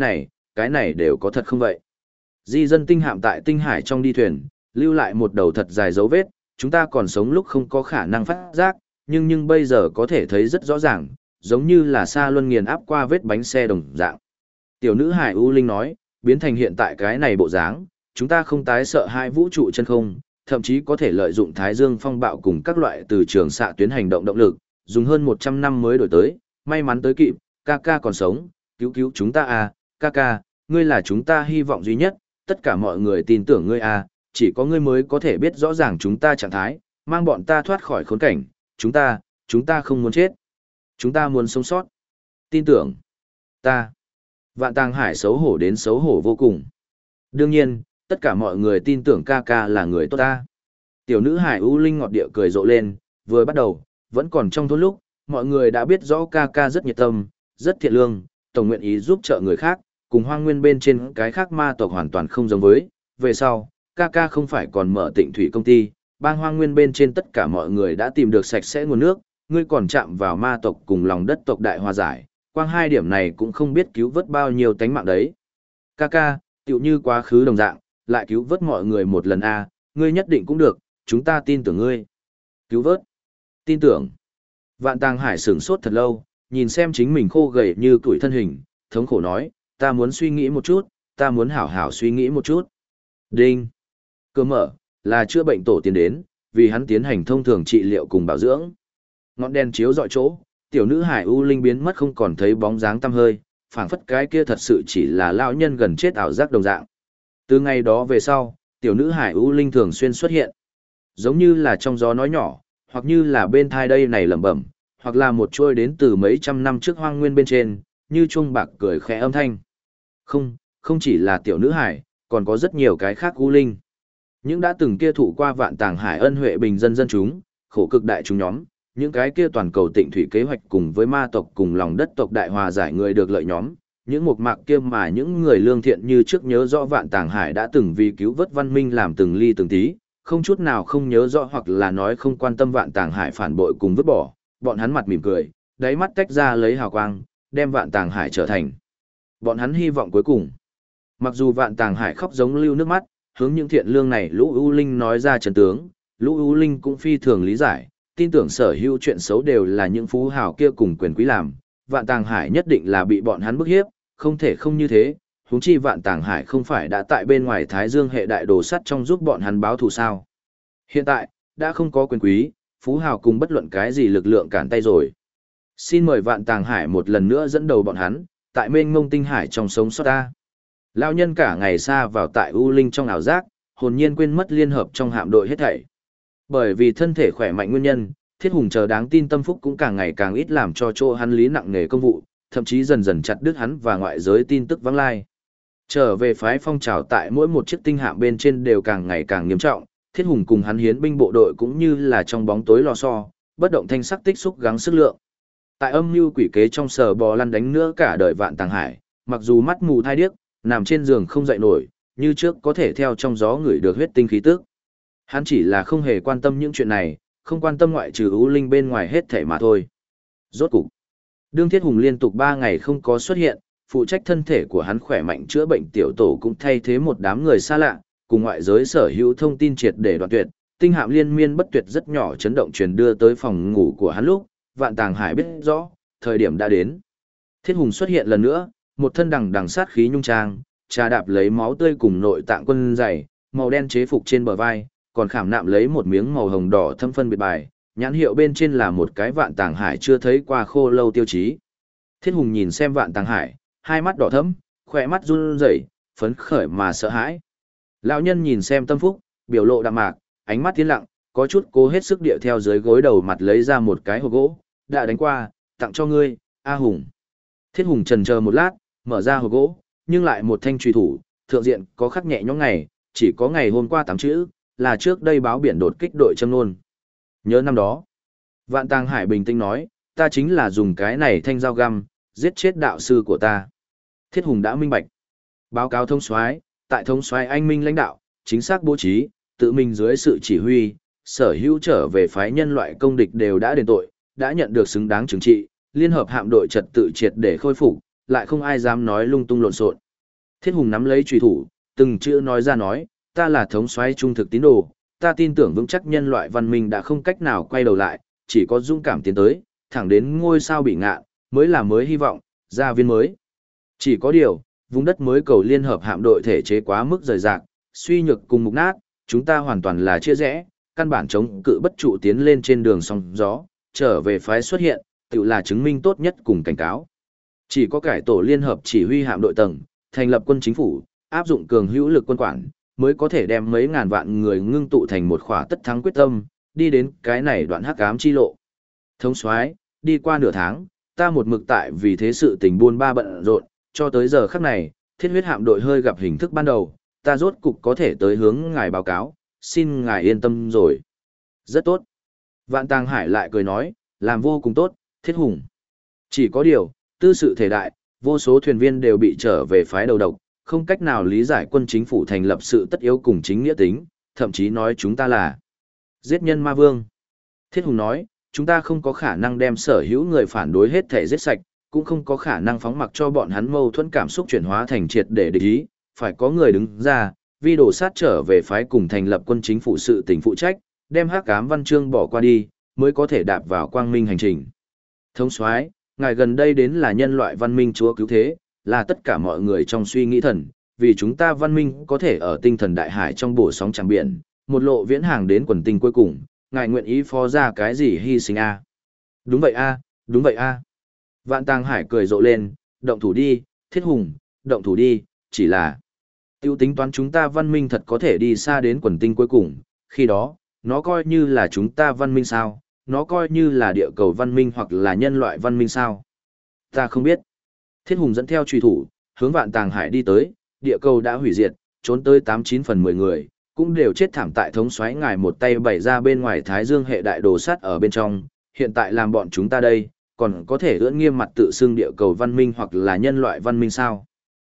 cái này đều có thật không vậy? Di dân tinh hạm tại tinh hải trong đi thuyền, lưu lại một đầu thật dài dấu vết, chúng ta còn sống lúc không có khả năng phát giác, nhưng bây giờ có thể thấy rất rõ ràng, giống như là xa luân nghiền áp qua vết bánh xe đồng dạng. Tiểu nữ Hải U Linh nói, biến thành hiện tại cái này bộ dáng, chúng ta không tái sợ hai vũ trụ chân không, thậm chí có thể lợi dụng thái dương phong bạo cùng các loại từ trường xạ tuyến hành động động lực, dùng hơn 100 năm mới đổi tới, may mắn tới kịp, ca còn sống, cứu chúng ta à, ca, ngươi là chúng ta hy vọng duy nhất, tất cả mọi người tin tưởng ngươi à, chỉ có ngươi mới có thể biết rõ ràng chúng ta trạng thái, mang bọn ta thoát khỏi khốn cảnh, chúng ta không muốn chết, chúng ta muốn sống sót, tin tưởng, ta. Vạn Tàng Hải xấu hổ đến xấu hổ vô cùng. Đương nhiên, tất cả mọi người tin tưởng ca là người tốt ta. Tiểu nữ Hải U Linh ngọt địa cười rộ lên, vừa bắt đầu, vẫn còn trong thôn lúc, mọi người đã biết rõ ca rất nhiệt tâm, rất thiện lương, tổng nguyện ý giúp trợ người khác, cùng hoang nguyên bên trên cái khác ma tộc hoàn toàn không giống với. Về sau, ca không phải còn mở Tịnh thủy công ty, bang hoang nguyên bên trên tất cả mọi người đã tìm được sạch sẽ nguồn nước, ngươi còn chạm vào ma tộc cùng lòng đất tộc đại hòa giải, quang hai điểm này cũng không biết cứu vớt bao nhiêu tánh mạng đấy. Ca, tựu như quá khứ đồng dạng, lại cứu vớt mọi người một lần a, ngươi nhất định cũng được, chúng ta tin tưởng ngươi. Cứu vớt. Tin tưởng. Vạn Tàng Hải sửng sốt thật lâu, nhìn xem chính mình khô gầy như tuổi thân hình, thống khổ nói, ta muốn suy nghĩ một chút, ta muốn hảo hảo suy nghĩ một chút. Đinh. Cửa mở, là chữa bệnh tổ tiến đến, vì hắn tiến hành thông thường trị liệu cùng bảo dưỡng. Ngọn đèn chiếu dọi chỗ, tiểu nữ Hải U Linh biến mất không còn thấy bóng dáng tăm hơi, phảng phất cái kia thật sự chỉ là lão nhân gần chết ảo giác đồng dạng. Từ ngày đó về sau, tiểu nữ Hải U Linh thường xuyên xuất hiện. Giống như là trong gió nói nhỏ, hoặc như là bên thai đây này lẩm bẩm, hoặc là một trôi đến từ mấy trăm năm trước hoang nguyên bên trên, như chuông bạc cười khẽ âm thanh. Không chỉ là tiểu nữ Hải, còn có rất nhiều cái khác U Linh. Những đã từng kia thụ qua Vạn Tàng Hải ân huệ bình dân dân chúng, khổ cực đại chúng nhóm, những cái kia toàn cầu Tịnh thủy kế hoạch cùng với ma tộc cùng lòng đất tộc đại hòa giải người được lợi nhóm, những mục mạc kia mà những người lương thiện như trước nhớ rõ Vạn Tàng Hải đã từng vì cứu vớt văn minh làm từng ly từng tí, không chút nào không nhớ rõ hoặc là nói không quan tâm Vạn Tàng Hải phản bội cùng vứt bỏ, bọn hắn mặt mỉm cười, đáy mắt tách ra lấy hào quang, đem Vạn Tàng Hải trở thành bọn hắn hy vọng cuối cùng. Mặc dù Vạn Tàng Hải khóc giống lưu nước mắt, hướng những thiện lương này lũ ưu linh nói ra chân tướng, Lũ ưu linh cũng phi thường lý giải, tin tưởng sở hữu chuyện xấu đều là những phú hào kia cùng quyền quý làm, Vạn Tàng Hải nhất định là bị bọn hắn bức hiếp, không thể không như thế, huống chi Vạn Tàng Hải không phải đã tại bên ngoài Thái Dương hệ đại đồ sắt trong giúp bọn hắn báo thù sao. Hiện tại, đã không có quyền quý, phú hào cùng bất luận cái gì lực lượng cản tay rồi. Xin mời Vạn Tàng Hải một lần nữa dẫn đầu bọn hắn, tại mênh mông tinh hải trong sống sót ta. Lão nhân cả ngày xa vào tại U Linh trong ảo giác, hồn nhiên quên mất liên hợp trong hạm đội hết thảy. Bởi vì thân thể khỏe mạnh nguyên nhân, Thiết Hùng chờ đáng tin tâm phúc cũng càng ngày càng ít làm cho chỗ hắn lý nặng nghề công vụ, thậm chí dần dần chặt đứt hắn và ngoại giới tin tức vắng lai. Trở về phái phong trào tại mỗi một chiếc tinh hạm bên trên đều càng ngày càng nghiêm trọng, Thiết Hùng cùng hắn hiến binh bộ đội cũng như là trong bóng tối lò xo, bất động thanh sắc tích xúc gắng sức lượng. Tại âm mưu quỷ kế trong sờ bò lăn đánh nữa cả đời Vạn Tàng Hải, mặc dù mắt mù thai điếc, nằm trên giường không dậy nổi, như trước có thể theo trong gió ngửi được huyết tinh khí tức. Hắn chỉ là không hề quan tâm những chuyện này, không quan tâm ngoại trừ ưu linh bên ngoài hết thể mà thôi. Rốt cục, đương Thiết Hùng liên tục 3 ngày không có xuất hiện, phụ trách thân thể của hắn khỏe mạnh chữa bệnh tiểu tổ cũng thay thế một đám người xa lạ, cùng ngoại giới sở hữu thông tin triệt để đoạn tuyệt, tinh hạm liên miên bất tuyệt rất nhỏ chấn động truyền đưa tới phòng ngủ của hắn lúc, Vạn Tàng Hải biết rõ, thời điểm đã đến. Thiết Hùng xuất hiện lần nữa, một thân đằng đằng sát khí nhung trang, trà đạp lấy máu tươi cùng nội tạng quân dày, màu đen chế phục trên bờ vai, còn khảm nạm lấy một miếng màu hồng đỏ thâm phân biệt bài, nhãn hiệu bên trên là một cái Vạn Tàng Hải chưa thấy qua khô lâu tiêu chí. Thiết Hùng nhìn xem Vạn Tàng Hải, hai mắt đỏ thẫm, khỏe mắt run rẩy, phấn khởi mà sợ hãi. Lão nhân nhìn xem Tâm Phúc, biểu lộ đạm mạc, ánh mắt tiến lặng, có chút cố hết sức điệu theo dưới gối đầu mặt lấy ra một cái hộp gỗ, đã đánh qua, tặng cho ngươi, A Hùng. Thiết Hùng chần chờ một lát, mở ra hộp gỗ, nhưng lại một thanh truy thủ, thượng diện có khắc nhẹ nhõm ngày, chỉ có ngày hôm qua 8 chữ, là trước đây báo biển đột kích đội châm nôn. Nhớ năm đó, Vạn Tàng Hải bình tĩnh nói, ta chính là dùng cái này thanh dao găm, giết chết đạo sư của ta. Thiết Hùng đã minh bạch. Báo cáo thống soái, tại thống soái anh minh lãnh đạo, chính xác bố trí, tự mình dưới sự chỉ huy, sở hữu trở về phái nhân loại công địch đều đã đền tội, đã nhận được xứng đáng trừng trị, liên hợp hạm đội trật tự triệt để khôi phục, lại không ai dám nói lung tung lộn xộn. Thiết Hùng nắm lấy chùy thủ, từng chữ nói ra nói, ta là thống soái trung thực tín đồ, ta tin tưởng vững chắc nhân loại văn minh đã không cách nào quay đầu lại, chỉ có dũng cảm tiến tới, thẳng đến ngôi sao bị ngạn, mới là mới hy vọng, gia viên mới. Chỉ có điều, vùng đất mới cầu liên hợp hạm đội thể chế quá mức rời rạc, suy nhược cùng mục nát, chúng ta hoàn toàn là chia rẽ, căn bản chống cự bất trụ tiến lên trên đường sóng gió, trở về phái xuất hiện, tự là chứng minh tốt nhất cùng cảnh cáo. Chỉ có cải tổ liên hợp chỉ huy hạm đội tầng, thành lập quân chính phủ, áp dụng cường hữu lực quân quản, mới có thể đem mấy ngàn vạn người ngưng tụ thành một khỏa tất thắng quyết tâm, đi đến cái này đoạn hắc ám chi lộ. Thống soái, đi qua nửa tháng, ta một mực tại vì thế sự tình buôn ba bận rộn, cho tới giờ khắc này, thiết huyết hạm đội hơi gặp hình thức ban đầu, ta rốt cục có thể tới hướng ngài báo cáo, xin ngài yên tâm rồi. Rất tốt. Vạn Tàng Hải lại cười nói, làm vô cùng tốt, Thiết Hùng. Chỉ có điều, tư sự thể đại, vô số thuyền viên đều bị trở về phái đầu độc, không cách nào lý giải quân chính phủ thành lập sự tất yếu cùng chính nghĩa tính, thậm chí nói chúng ta là giết nhân ma vương. Thiết Hùng nói, chúng ta không có khả năng đem sở hữu người phản đối hết thể giết sạch, cũng không có khả năng phóng mặc cho bọn hắn mâu thuẫn cảm xúc chuyển hóa thành triệt để địch ý, phải có người đứng ra, vì đổ sát trở về phái cùng thành lập quân chính phủ sự tình phụ trách, đem hắc ám văn chương bỏ qua đi, mới có thể đạp vào quang minh hành trình. Thống soái, ngài gần đây đến là nhân loại văn minh chúa cứu thế, là tất cả mọi người trong suy nghĩ thần, vì chúng ta văn minh có thể ở tinh thần đại hải trong bổ sóng tràng biển, một lộ viễn hàng đến quần tinh cuối cùng, ngài nguyện ý phó ra cái gì hy sinh a? Đúng vậy a, đúng vậy a. Vạn Tàng Hải cười rộ lên, động thủ đi, Thiết Hùng, động thủ đi, chỉ là tiêu tính toán chúng ta văn minh thật có thể đi xa đến quần tinh cuối cùng, khi đó, nó coi như là chúng ta văn minh sao, nó coi như là địa cầu văn minh hoặc là nhân loại văn minh sao. Ta không biết. Thiết Hùng dẫn theo truy thủ, hướng Vạn Tàng Hải đi tới, địa cầu đã hủy diệt, trốn tới 89 phần 10 người, cũng đều chết thảm tại thống soái ngài một tay bày ra bên ngoài Thái Dương hệ đại đồ sắt ở bên trong, hiện tại làm bọn chúng ta đây, còn có thể ưỡn nghiêm mặt tự xưng địa cầu văn minh hoặc là nhân loại văn minh sao?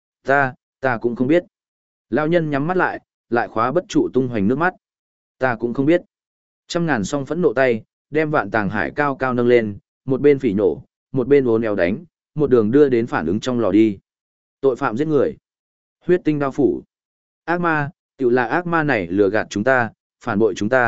Ta cũng không biết. Lão nhân nhắm mắt lại, lại khóa bất trụ tung hoành nước mắt. Ta cũng không biết. Trăm ngàn song phẫn nộ tay, đem Vạn Tàng Hải cao cao nâng lên, một bên phỉ nổ, một bên uốn éo đánh, một đường đưa đến phản ứng trong lò đi. Tội phạm giết người. Huyết tinh đao phủ. Ác ma, tự là ác ma này lừa gạt chúng ta, phản bội chúng ta,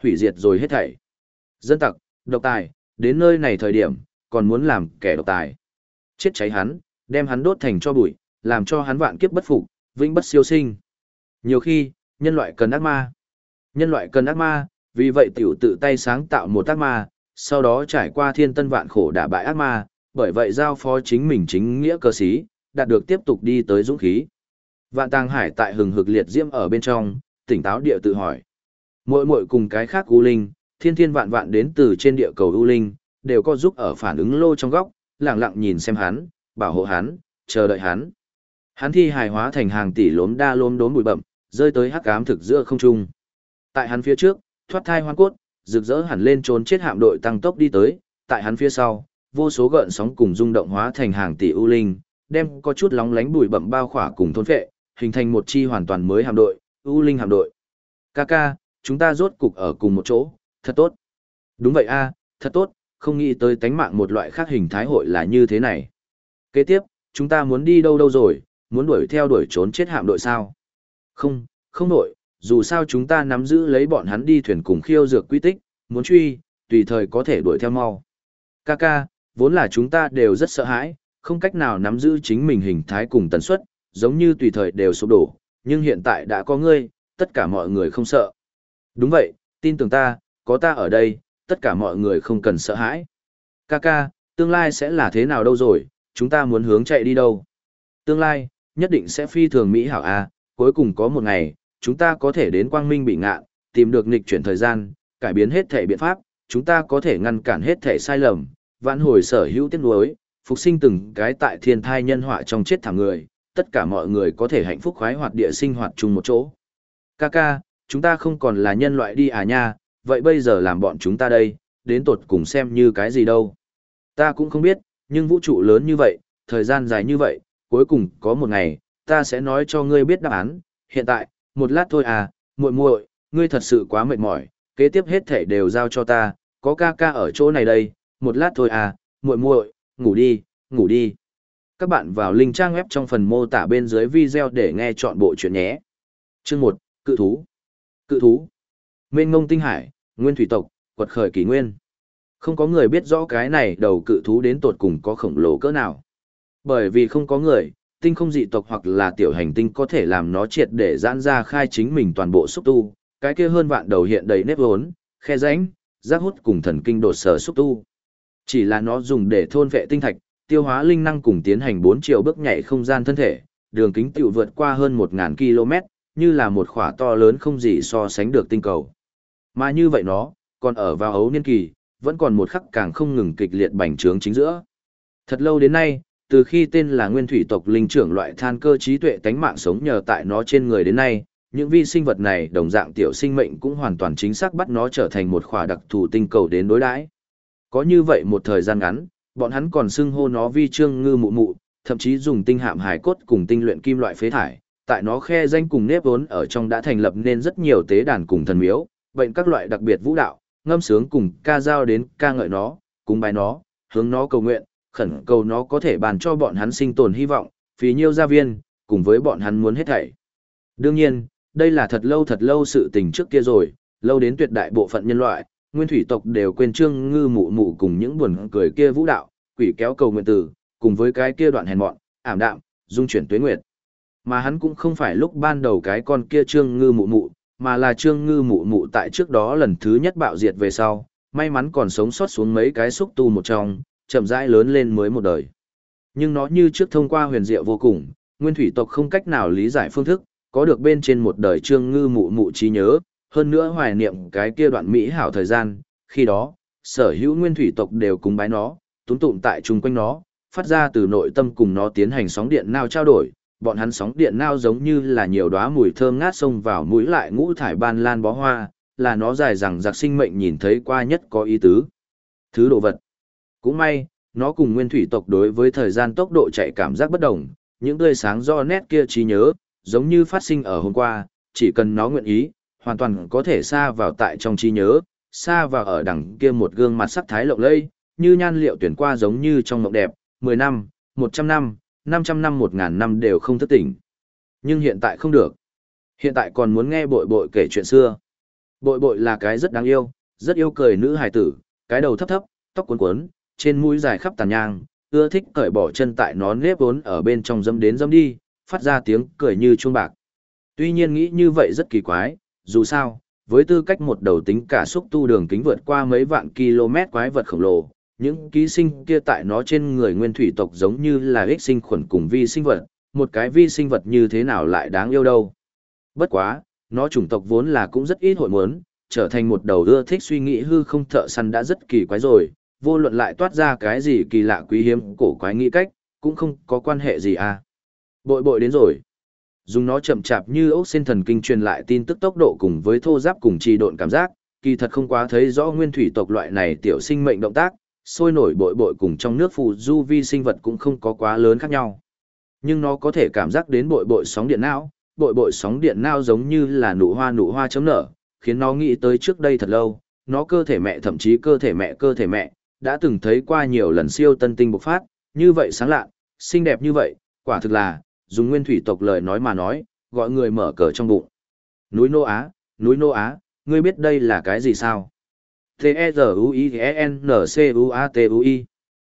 hủy diệt rồi hết thảy. Dân tặc, độc tài, đến nơi này thời điểm, còn muốn làm kẻ độc tài. Chết cháy hắn, đem hắn đốt thành cho bụi, làm cho hắn vạn kiếp bất phục, vĩnh bất siêu sinh. Nhiều khi, nhân loại cần ác ma. Nhân loại cần ác ma, vì vậy tiểu tự tay sáng tạo một ác ma, sau đó trải qua thiên tân vạn khổ đả bại ác ma, bởi vậy giao phó chính mình chính nghĩa cơ sĩ, đạt được tiếp tục đi tới dũng khí. Vạn Tàng Hải tại hừng hực liệt diễm ở bên trong, tỉnh táo địa tự hỏi. Mỗi mỗi cùng cái khác U Linh, thiên thiên vạn vạn đến từ trên địa cầu U Linh, đều có giúp ở phản ứng lô trong góc, lặng lặng nhìn xem hắn, bảo hộ hắn, chờ đợi hắn. Hắn thi hài hóa thành hàng tỷ lốm đa lốm đốm bụi bậm, rơi tới hắc ám thực giữa không trung. Tại hắn phía trước, thoát thai hoang cốt, rực rỡ hẳn lên trốn chết hạm đội tăng tốc đi tới, tại hắn phía sau, vô số gợn sóng cùng rung động hóa thành hàng tỷ U Linh, đem có chút lóng lánh bụi bậm bao khỏa cùng thôn phệ, hình thành một chi hoàn toàn mới hạm đội, U Linh hạm đội. Kaka, chúng ta rốt cục ở cùng một chỗ, thật tốt. Đúng vậy a, thật tốt, không nghĩ tới tánh mạng một loại khác hình thái hội là như thế này. Kế tiếp, chúng ta muốn đi đâu đâu rồi, muốn đuổi theo đuổi trốn chết hạm đội sao? Không, không đội, dù sao chúng ta nắm giữ lấy bọn hắn đi thuyền cùng khiêu dược quy tích, muốn truy, tùy thời có thể đuổi theo mau. Kaka, vốn là chúng ta đều rất sợ hãi, không cách nào nắm giữ chính mình hình thái cùng tần suất, giống như tùy thời đều sụp đổ, nhưng hiện tại đã có ngươi, tất cả mọi người không sợ. Đúng vậy, tin tưởng ta, có ta ở đây, tất cả mọi người không cần sợ hãi. Kaka, tương lai sẽ là thế nào đâu rồi, chúng ta muốn hướng chạy đi đâu? Tương lai, nhất định sẽ phi thường mỹ hảo a, cuối cùng có một ngày, chúng ta có thể đến quang minh bị ngạn, tìm được nghịch chuyển thời gian, cải biến hết thể biện pháp, chúng ta có thể ngăn cản hết thể sai lầm, vãn hồi sở hữu tiếc nuối, phục sinh từng cái tại thiên thai nhân họa trong chết thảm người, tất cả mọi người có thể hạnh phúc khoái hoạt địa sinh hoạt chung một chỗ. Kaka, chúng ta không còn là nhân loại đi à nha, vậy bây giờ làm bọn chúng ta đây, đến tột cùng xem như cái gì đâu. Ta cũng không biết, nhưng vũ trụ lớn như vậy, thời gian dài như vậy, cuối cùng có một ngày, ta sẽ nói cho ngươi biết đáp án. Hiện tại, một lát thôi à, muội muội, ngươi thật sự quá mệt mỏi, kế tiếp hết thể đều giao cho ta, có Kaka ở chỗ này đây, một lát thôi à, muội muội, ngủ đi, ngủ đi. Các bạn vào link trang web trong phần mô tả bên dưới video để nghe chọn bộ chuyện nhé. Chương 1, Cự thú. Cự thú. Mênh mông tinh hải, nguyên thủy tộc, quật khởi kỷ nguyên. Không có người biết rõ cái này đầu cự thú đến tột cùng có khổng lồ cỡ nào. Bởi vì không có người, tinh không dị tộc hoặc là tiểu hành tinh có thể làm nó triệt để giãn ra khai chính mình toàn bộ xúc tu, cái kia hơn vạn đầu hiện đầy nếp vốn, khe rãnh, giác hút cùng thần kinh đột sở xúc tu. Chỉ là nó dùng để thôn vệ tinh thạch, tiêu hóa linh năng cùng tiến hành 4 triệu bước nhảy không gian thân thể, đường kính tiểu vượt qua hơn 1000 km, như là một khỏa to lớn không gì so sánh được tinh cầu. Mà như vậy nó, còn ở vào ấu niên kỳ, vẫn còn một khắc càng không ngừng kịch liệt bành trướng chính giữa. Thật lâu đến nay, từ khi tên là nguyên thủy tộc linh trưởng loại than cơ trí tuệ tánh mạng sống nhờ tại nó trên người đến nay, những vi sinh vật này đồng dạng tiểu sinh mệnh cũng hoàn toàn chính xác bắt nó trở thành một khỏa đặc thù tinh cầu đến đối đãi. Có như vậy một thời gian ngắn, bọn hắn còn xưng hô nó vi trương ngư mụ mụ, thậm chí dùng tinh hạm hài cốt cùng tinh luyện kim loại phế thải, tại nó khe danh cùng nếp vốn ở trong đã thành lập nên rất nhiều tế đàn cùng thần miếu, bệnh các loại đặc biệt vũ đạo, ngâm sướng cùng ca dao đến ca ngợi nó, cúng bái nó, hướng nó cầu nguyện, khẩn cầu nó có thể bàn cho bọn hắn sinh tồn hy vọng, phí nhiêu gia viên, cùng với bọn hắn muốn hết thảy. Đương nhiên, đây là thật lâu sự tình trước kia rồi, lâu đến tuyệt đại bộ phận nhân loại, nguyên thủy tộc đều quên trương ngư mụ mụ cùng những buồn cười kia vũ đạo, quỷ kéo cầu nguyện tử, cùng với cái kia đoạn hèn mọn, ảm đạm, dung chuyển tuế nguyệt. Mà hắn cũng không phải lúc ban đầu cái con kia trương ngư mụ mụ, mà là trương ngư mụ mụ tại trước đó lần thứ nhất bạo diệt về sau, may mắn còn sống sót xuống mấy cái xúc tu một trong, chậm rãi lớn lên mới một đời. Nhưng nó như trước thông qua huyền diệu vô cùng, nguyên thủy tộc không cách nào lý giải phương thức, có được bên trên một đời trương ngư mụ mụ trí nhớ, hơn nữa hoài niệm cái kia đoạn mỹ hảo thời gian, khi đó, sở hữu nguyên thủy tộc đều cúng bái nó, túm tụm tại chung quanh nó, phát ra từ nội tâm cùng nó tiến hành sóng điện nao trao đổi, bọn hắn sóng điện nao giống như là nhiều đóa mùi thơm ngát xông vào mũi lại ngũ thải ban lan bó hoa, là nó dài rằng giặc sinh mệnh nhìn thấy qua nhất có ý tứ. Thứ đồ vật. Cũng may, nó cùng nguyên thủy tộc đối với thời gian tốc độ chạy cảm giác bất đồng, những tươi sáng do nét kia trí nhớ, giống như phát sinh ở hôm qua, chỉ cần nó nguyện ý, hoàn toàn có thể xa vào tại trong trí nhớ, xa vào ở đằng kia một gương mặt sắc thái lộng lẫy, như nhan liệu tuyển qua giống như trong mộng đẹp, 10 năm, 100 năm, 500 năm 1000 năm đều không thức tỉnh. Nhưng hiện tại không được. Hiện tại còn muốn nghe bội bội kể chuyện xưa. Bội bội là cái rất đáng yêu, rất yêu cười nữ hài tử, cái đầu thấp thấp, tóc cuốn cuốn, trên mũi dài khắp tàn nhang, ưa thích cởi bỏ chân tại nó nếp vốn ở bên trong dẫm đến dẫm đi, phát ra tiếng cười như chuông bạc. Tuy nhiên nghĩ như vậy rất kỳ quái, dù sao, với tư cách một đầu tính cả xúc tu đường kính vượt qua mấy vạn km quái vật khổng lồ, những ký sinh kia tại nó trên người nguyên thủy tộc giống như là ích sinh khuẩn cùng vi sinh vật, một cái vi sinh vật như thế nào lại đáng yêu đâu. Bất quá, nó chủng tộc vốn là cũng rất ít hội muốn, trở thành một đầu ưa thích suy nghĩ hư không thợ săn đã rất kỳ quái rồi, vô luận lại toát ra cái gì kỳ lạ quý hiếm cổ quái nghĩ cách, cũng không có quan hệ gì à. Bội bội đến rồi. Dùng nó chậm chạp như ốc sen thần kinh truyền lại tin tức tốc độ cùng với thô giáp cùng trì độn cảm giác, kỳ thật không quá thấy rõ nguyên thủy tộc loại này tiểu sinh mệnh động tác, sôi nổi bội bội cùng trong nước phù du vi sinh vật cũng không có quá lớn khác nhau. Nhưng nó có thể cảm giác đến bội bội sóng điện não, bội bội sóng điện não giống như là nụ hoa chấm nở, khiến nó nghĩ tới trước đây thật lâu, nó cơ thể mẹ thậm chí cơ thể mẹ, đã từng thấy qua nhiều lần siêu tân tinh bộc phát, như vậy sáng lạ, xinh đẹp như vậy, quả thực là, dùng nguyên thủy tộc lời nói mà nói, gọi người mở cờ trong bụng. Núi Nô Á, ngươi biết đây là cái gì sao? T-E-Z-U-I-N-C-U-A-T-U-I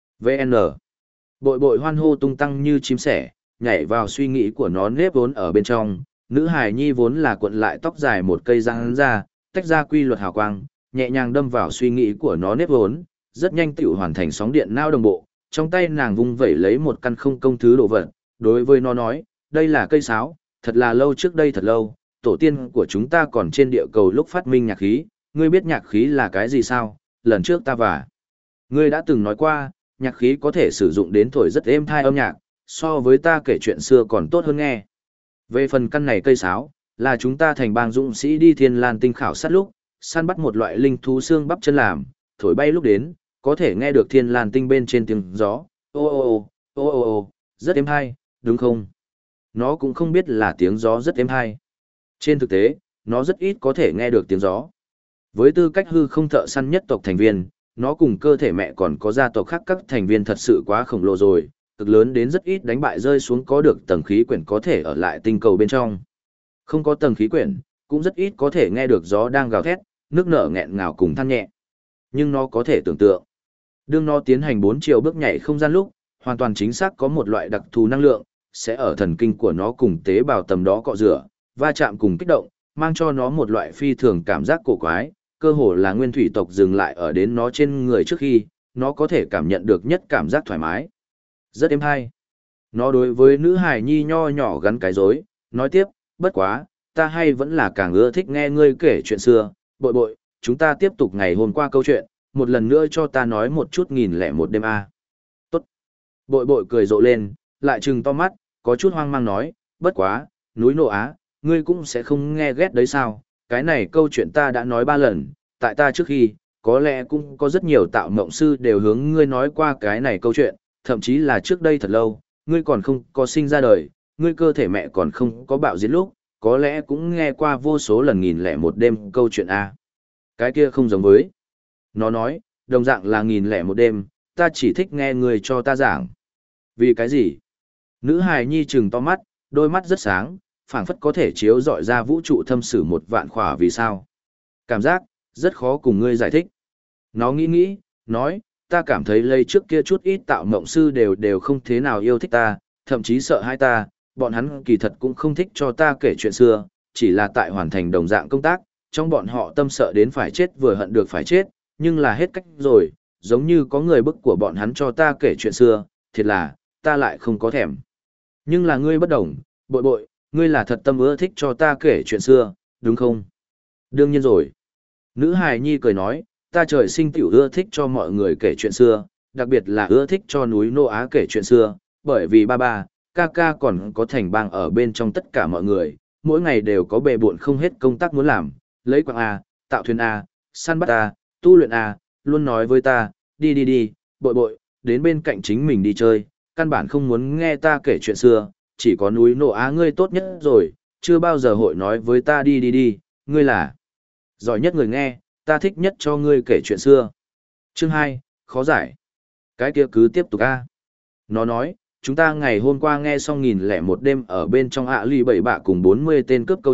VN Bội bội hoan hô tung tăng như chim sẻ, nhảy vào suy nghĩ của nó nếp vốn ở bên trong, nữ hài nhi vốn là cuộn lại tóc dài một cây răng ra, tách ra quy luật hào quang, nhẹ nhàng đâm vào suy nghĩ của nó nếp vốn, rất nhanh tiểu hoàn thành sóng điện não đồng bộ, trong tay nàng vung vẩy lấy một căn không công thứ đồ vật, đối với nó nói, đây là cây sáo, thật là lâu trước đây thật lâu, tổ tiên của chúng ta còn trên địa cầu lúc phát minh nhạc khí, ngươi biết nhạc khí là cái gì sao? Lần trước ta và ngươi đã từng nói qua, nhạc khí có thể sử dụng đến thổi rất êm thai âm nhạc, so với ta kể chuyện xưa còn tốt hơn nghe. Về phần căn này cây sáo, là chúng ta thành bang dũng sĩ đi Thiên Lan tinh khảo sát lúc, săn bắt một loại linh thú xương bắp chân làm, thổi bay lúc đến, có thể nghe được Thiên Lan tinh bên trên tiếng gió, ô ô ô, ô ô ô, rất êm hay, đúng không? Nó cũng không biết là tiếng gió rất êm hay. Trên thực tế, nó rất ít có thể nghe được tiếng gió. Với tư cách hư không thợ săn nhất tộc thành viên, nó cùng cơ thể mẹ còn có gia tộc khác các thành viên thật sự quá khổng lồ rồi, cực lớn đến rất ít đánh bại rơi xuống có được tầng khí quyển có thể ở lại tinh cầu bên trong. Không có tầng khí quyển, cũng rất ít có thể nghe được gió đang gào thét, nước nở nghẹn ngào cùng than nhẹ. Nhưng nó có thể tưởng tượng. Đương nó tiến hành 4 chiều bước nhảy không gian lúc, hoàn toàn chính xác có một loại đặc thù năng lượng, sẽ ở thần kinh của nó cùng tế bào tầm đó cọ rửa, va chạm cùng kích động, mang cho nó một loại phi thường cảm giác cổ quái, cơ hồ là nguyên thủy tộc dừng lại ở đến nó trên người trước khi, nó có thể cảm nhận được nhất cảm giác thoải mái. Rất êm hay. Nó đối với nữ hài nhi nho nhỏ gắn cái rối, nói tiếp, bất quá, ta hay vẫn là càng ưa thích nghe ngươi kể chuyện xưa, bội bội, chúng ta tiếp tục ngày hôm qua câu chuyện, một lần nữa cho ta nói một chút 1001 đêm a. Tốt. Bội bội cười rộ lên, lại trừng to mắt, có chút hoang mang nói, bất quá, núi Nô Á, ngươi cũng sẽ không nghe ghét đấy sao, cái này câu chuyện ta đã nói 3 lần, tại ta trước khi, có lẽ cũng có rất nhiều tạo mộng sư đều hướng ngươi nói qua cái này câu chuyện, thậm chí là trước đây thật lâu, ngươi còn không có sinh ra đời, ngươi cơ thể mẹ còn không có bạo diệt lúc, có lẽ cũng nghe qua vô số lần 1001 đêm câu chuyện A. Cái kia không giống với. Nó nói, đồng dạng là 1001 đêm, ta chỉ thích nghe ngươi cho ta giảng. Vì cái gì? Nữ hài nhi trừng to mắt, đôi mắt rất sáng, phảng phất có thể chiếu rọi ra vũ trụ thâm sử một vạn khỏa vì sao. Cảm giác, rất khó cùng ngươi giải thích. Nó nghĩ, nói, ta cảm thấy lây trước kia chút ít tạo mộng sư đều không thế nào yêu thích ta, thậm chí sợ hai ta, bọn hắn kỳ thật cũng không thích cho ta kể chuyện xưa, chỉ là tại hoàn thành đồng dạng công tác, trong bọn họ tâm sợ đến phải chết vừa hận được phải chết, nhưng là hết cách rồi, giống như có người bức của bọn hắn cho ta kể chuyện xưa, thiệt là, ta lại không có thèm. Nhưng là ngươi bất đồng, bội bội, ngươi là thật tâm ưa thích cho ta kể chuyện xưa, đúng không? Đương nhiên rồi. Nữ hài nhi cười nói, ta trời sinh tiểu ưa thích cho mọi người kể chuyện xưa, đặc biệt là ưa thích cho núi Nô Á kể chuyện xưa, bởi vì ba, ca còn có thành bang ở bên trong tất cả mọi người, mỗi ngày đều có bề bộn không hết công tác muốn làm, lấy quạng A, tạo thuyền A, săn bắt A, tu luyện A, luôn nói với ta, đi, bội bội, đến bên cạnh chính mình đi chơi, căn bản không muốn nghe ta kể chuyện xưa, chỉ có núi Nô Á ngươi tốt nhất rồi, chưa bao giờ hội nói với ta đi, ngươi là giỏi nhất người nghe, ta thích nhất cho ngươi kể chuyện xưa. Chương 2, khó giải. Cái kia cứ tiếp tục a. Nó nói, chúng ta ngày hôm qua nghe xong 1001 đêm ở bên trong ạ ly 7 bạ cùng 40 tên cướp câu chuyện,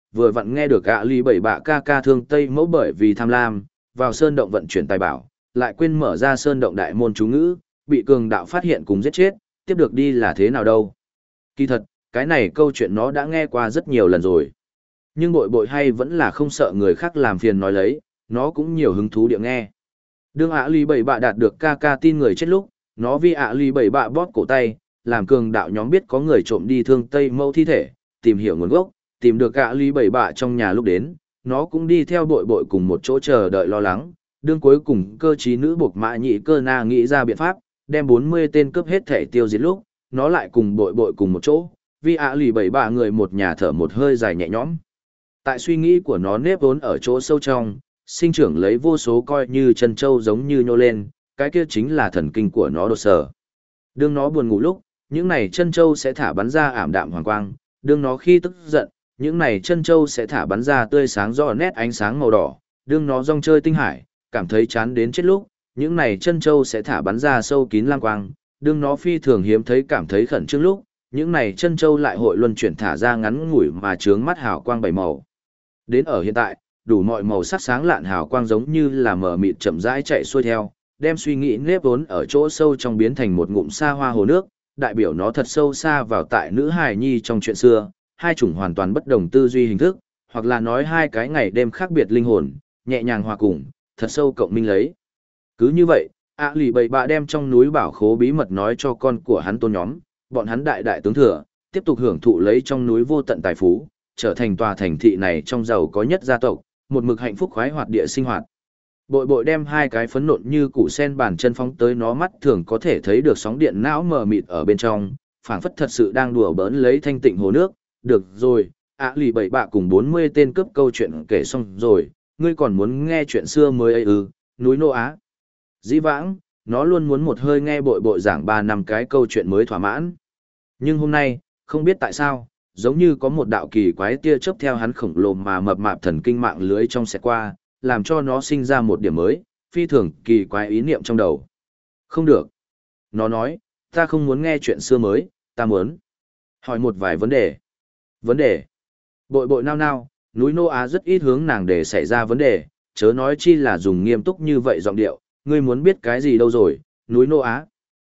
vừa vặn nghe được ạ lì bảy bạ ca ca thương Tây Mẫu bởi vì tham lam, vào sơn động vận chuyển tài bảo, lại quên mở ra sơn động đại môn chú ngữ, bị cường đạo phát hiện cùng giết chết, tiếp được đi là thế nào đâu. Kỳ thật, cái này câu chuyện nó đã nghe qua rất nhiều lần rồi. Nhưng bội bội hay vẫn là không sợ người khác làm phiền nói lấy, nó cũng nhiều hứng thú địa nghe. Đương ạ lì bảy bạ đạt được ca ca tin người chết lúc, nó vì ạ lì bảy bạ bóp cổ tay, làm cường đạo nhóm biết có người trộm đi thương Tây Mẫu thi thể, tìm hiểu nguồn gốc, tìm được ạ lì bảy bạ trong nhà lúc đến, nó cũng đi theo bội bội cùng một chỗ chờ đợi lo lắng. Đương cuối cùng cơ trí nữ buộc mã nhị cơ na nghĩ ra biện pháp, đem 40 tên cướp hết thể tiêu diệt lúc, nó lại cùng bội bội cùng một chỗ, vì ạ lì bảy bạ người một nhà thở một hơi dài nhẹ nhõm. Tại suy nghĩ của nó nếp vốn ở chỗ sâu trong, sinh trưởng lấy vô số coi như chân châu giống như nhô lên, cái kia chính là thần kinh của nó đột sở. Đương nó buồn ngủ lúc, những này chân châu sẽ thả bắn ra ảm đạm hoàng quang, đương nó khi tức giận, những này chân châu sẽ thả bắn ra tươi sáng rõ nét ánh sáng màu đỏ, đương nó rong chơi tinh hải, cảm thấy chán đến chết lúc, những này chân châu sẽ thả bắn ra sâu kín lam quang, đương nó phi thường hiếm thấy cảm thấy khẩn trương lúc, những này chân châu lại hội luân chuyển thả ra ngắn ngủi mà chướng mắt hào quang bảy màu. Đến ở hiện tại, đủ mọi màu sắc sáng lạn hào quang giống như là mờ mịt chậm rãi chạy xuôi theo, đem suy nghĩ nếp vốn ở chỗ sâu trong biến thành một ngụm xa hoa hồ nước, đại biểu nó thật sâu xa vào tại nữ hài nhi trong chuyện xưa, hai chủng hoàn toàn bất đồng tư duy hình thức, hoặc là nói hai cái ngày đêm khác biệt linh hồn, nhẹ nhàng hòa cùng, thật sâu cộng minh lấy. Cứ như vậy, ạ lì bậy bạ đem trong núi bảo khố bí mật nói cho con của hắn tôn nhóm, bọn hắn đại đại tướng thừa, tiếp tục hưởng thụ lấy trong núi vô tận tài phú, trở thành tòa thành thị này trong giàu có nhất gia tộc, một mực hạnh phúc khoái hoạt địa sinh hoạt. Bội bội đem hai cái phấn nộn như củ sen bàn chân phóng tới nó mắt thường có thể thấy được sóng điện não mờ mịt ở bên trong, phảng phất thật sự đang đùa bỡn lấy thanh tịnh hồ nước. Được rồi, ạ lì bảy bạ cùng 40 tên cướp câu chuyện kể xong rồi, ngươi còn muốn nghe chuyện xưa mới ấy ư, núi Nô Á. Dĩ vãng, nó luôn muốn một hơi nghe bội bội giảng 3 năm cái câu chuyện mới thỏa mãn. Nhưng hôm nay, không biết tại sao, giống như có một đạo kỳ quái tia chớp theo hắn khổng lồ mà mập mạp thần kinh mạng lưới trong xẹt qua, làm cho nó sinh ra một điểm mới, phi thường kỳ quái ý niệm trong đầu. Không được. Nó nói, ta không muốn nghe chuyện xưa mới, ta muốn hỏi một vài vấn đề. Vấn đề? Bội bội nao nao, núi Nô Á rất ít hướng nàng để xảy ra vấn đề, chớ nói chi là dùng nghiêm túc như vậy giọng điệu, ngươi muốn biết cái gì đâu rồi, núi Nô Á.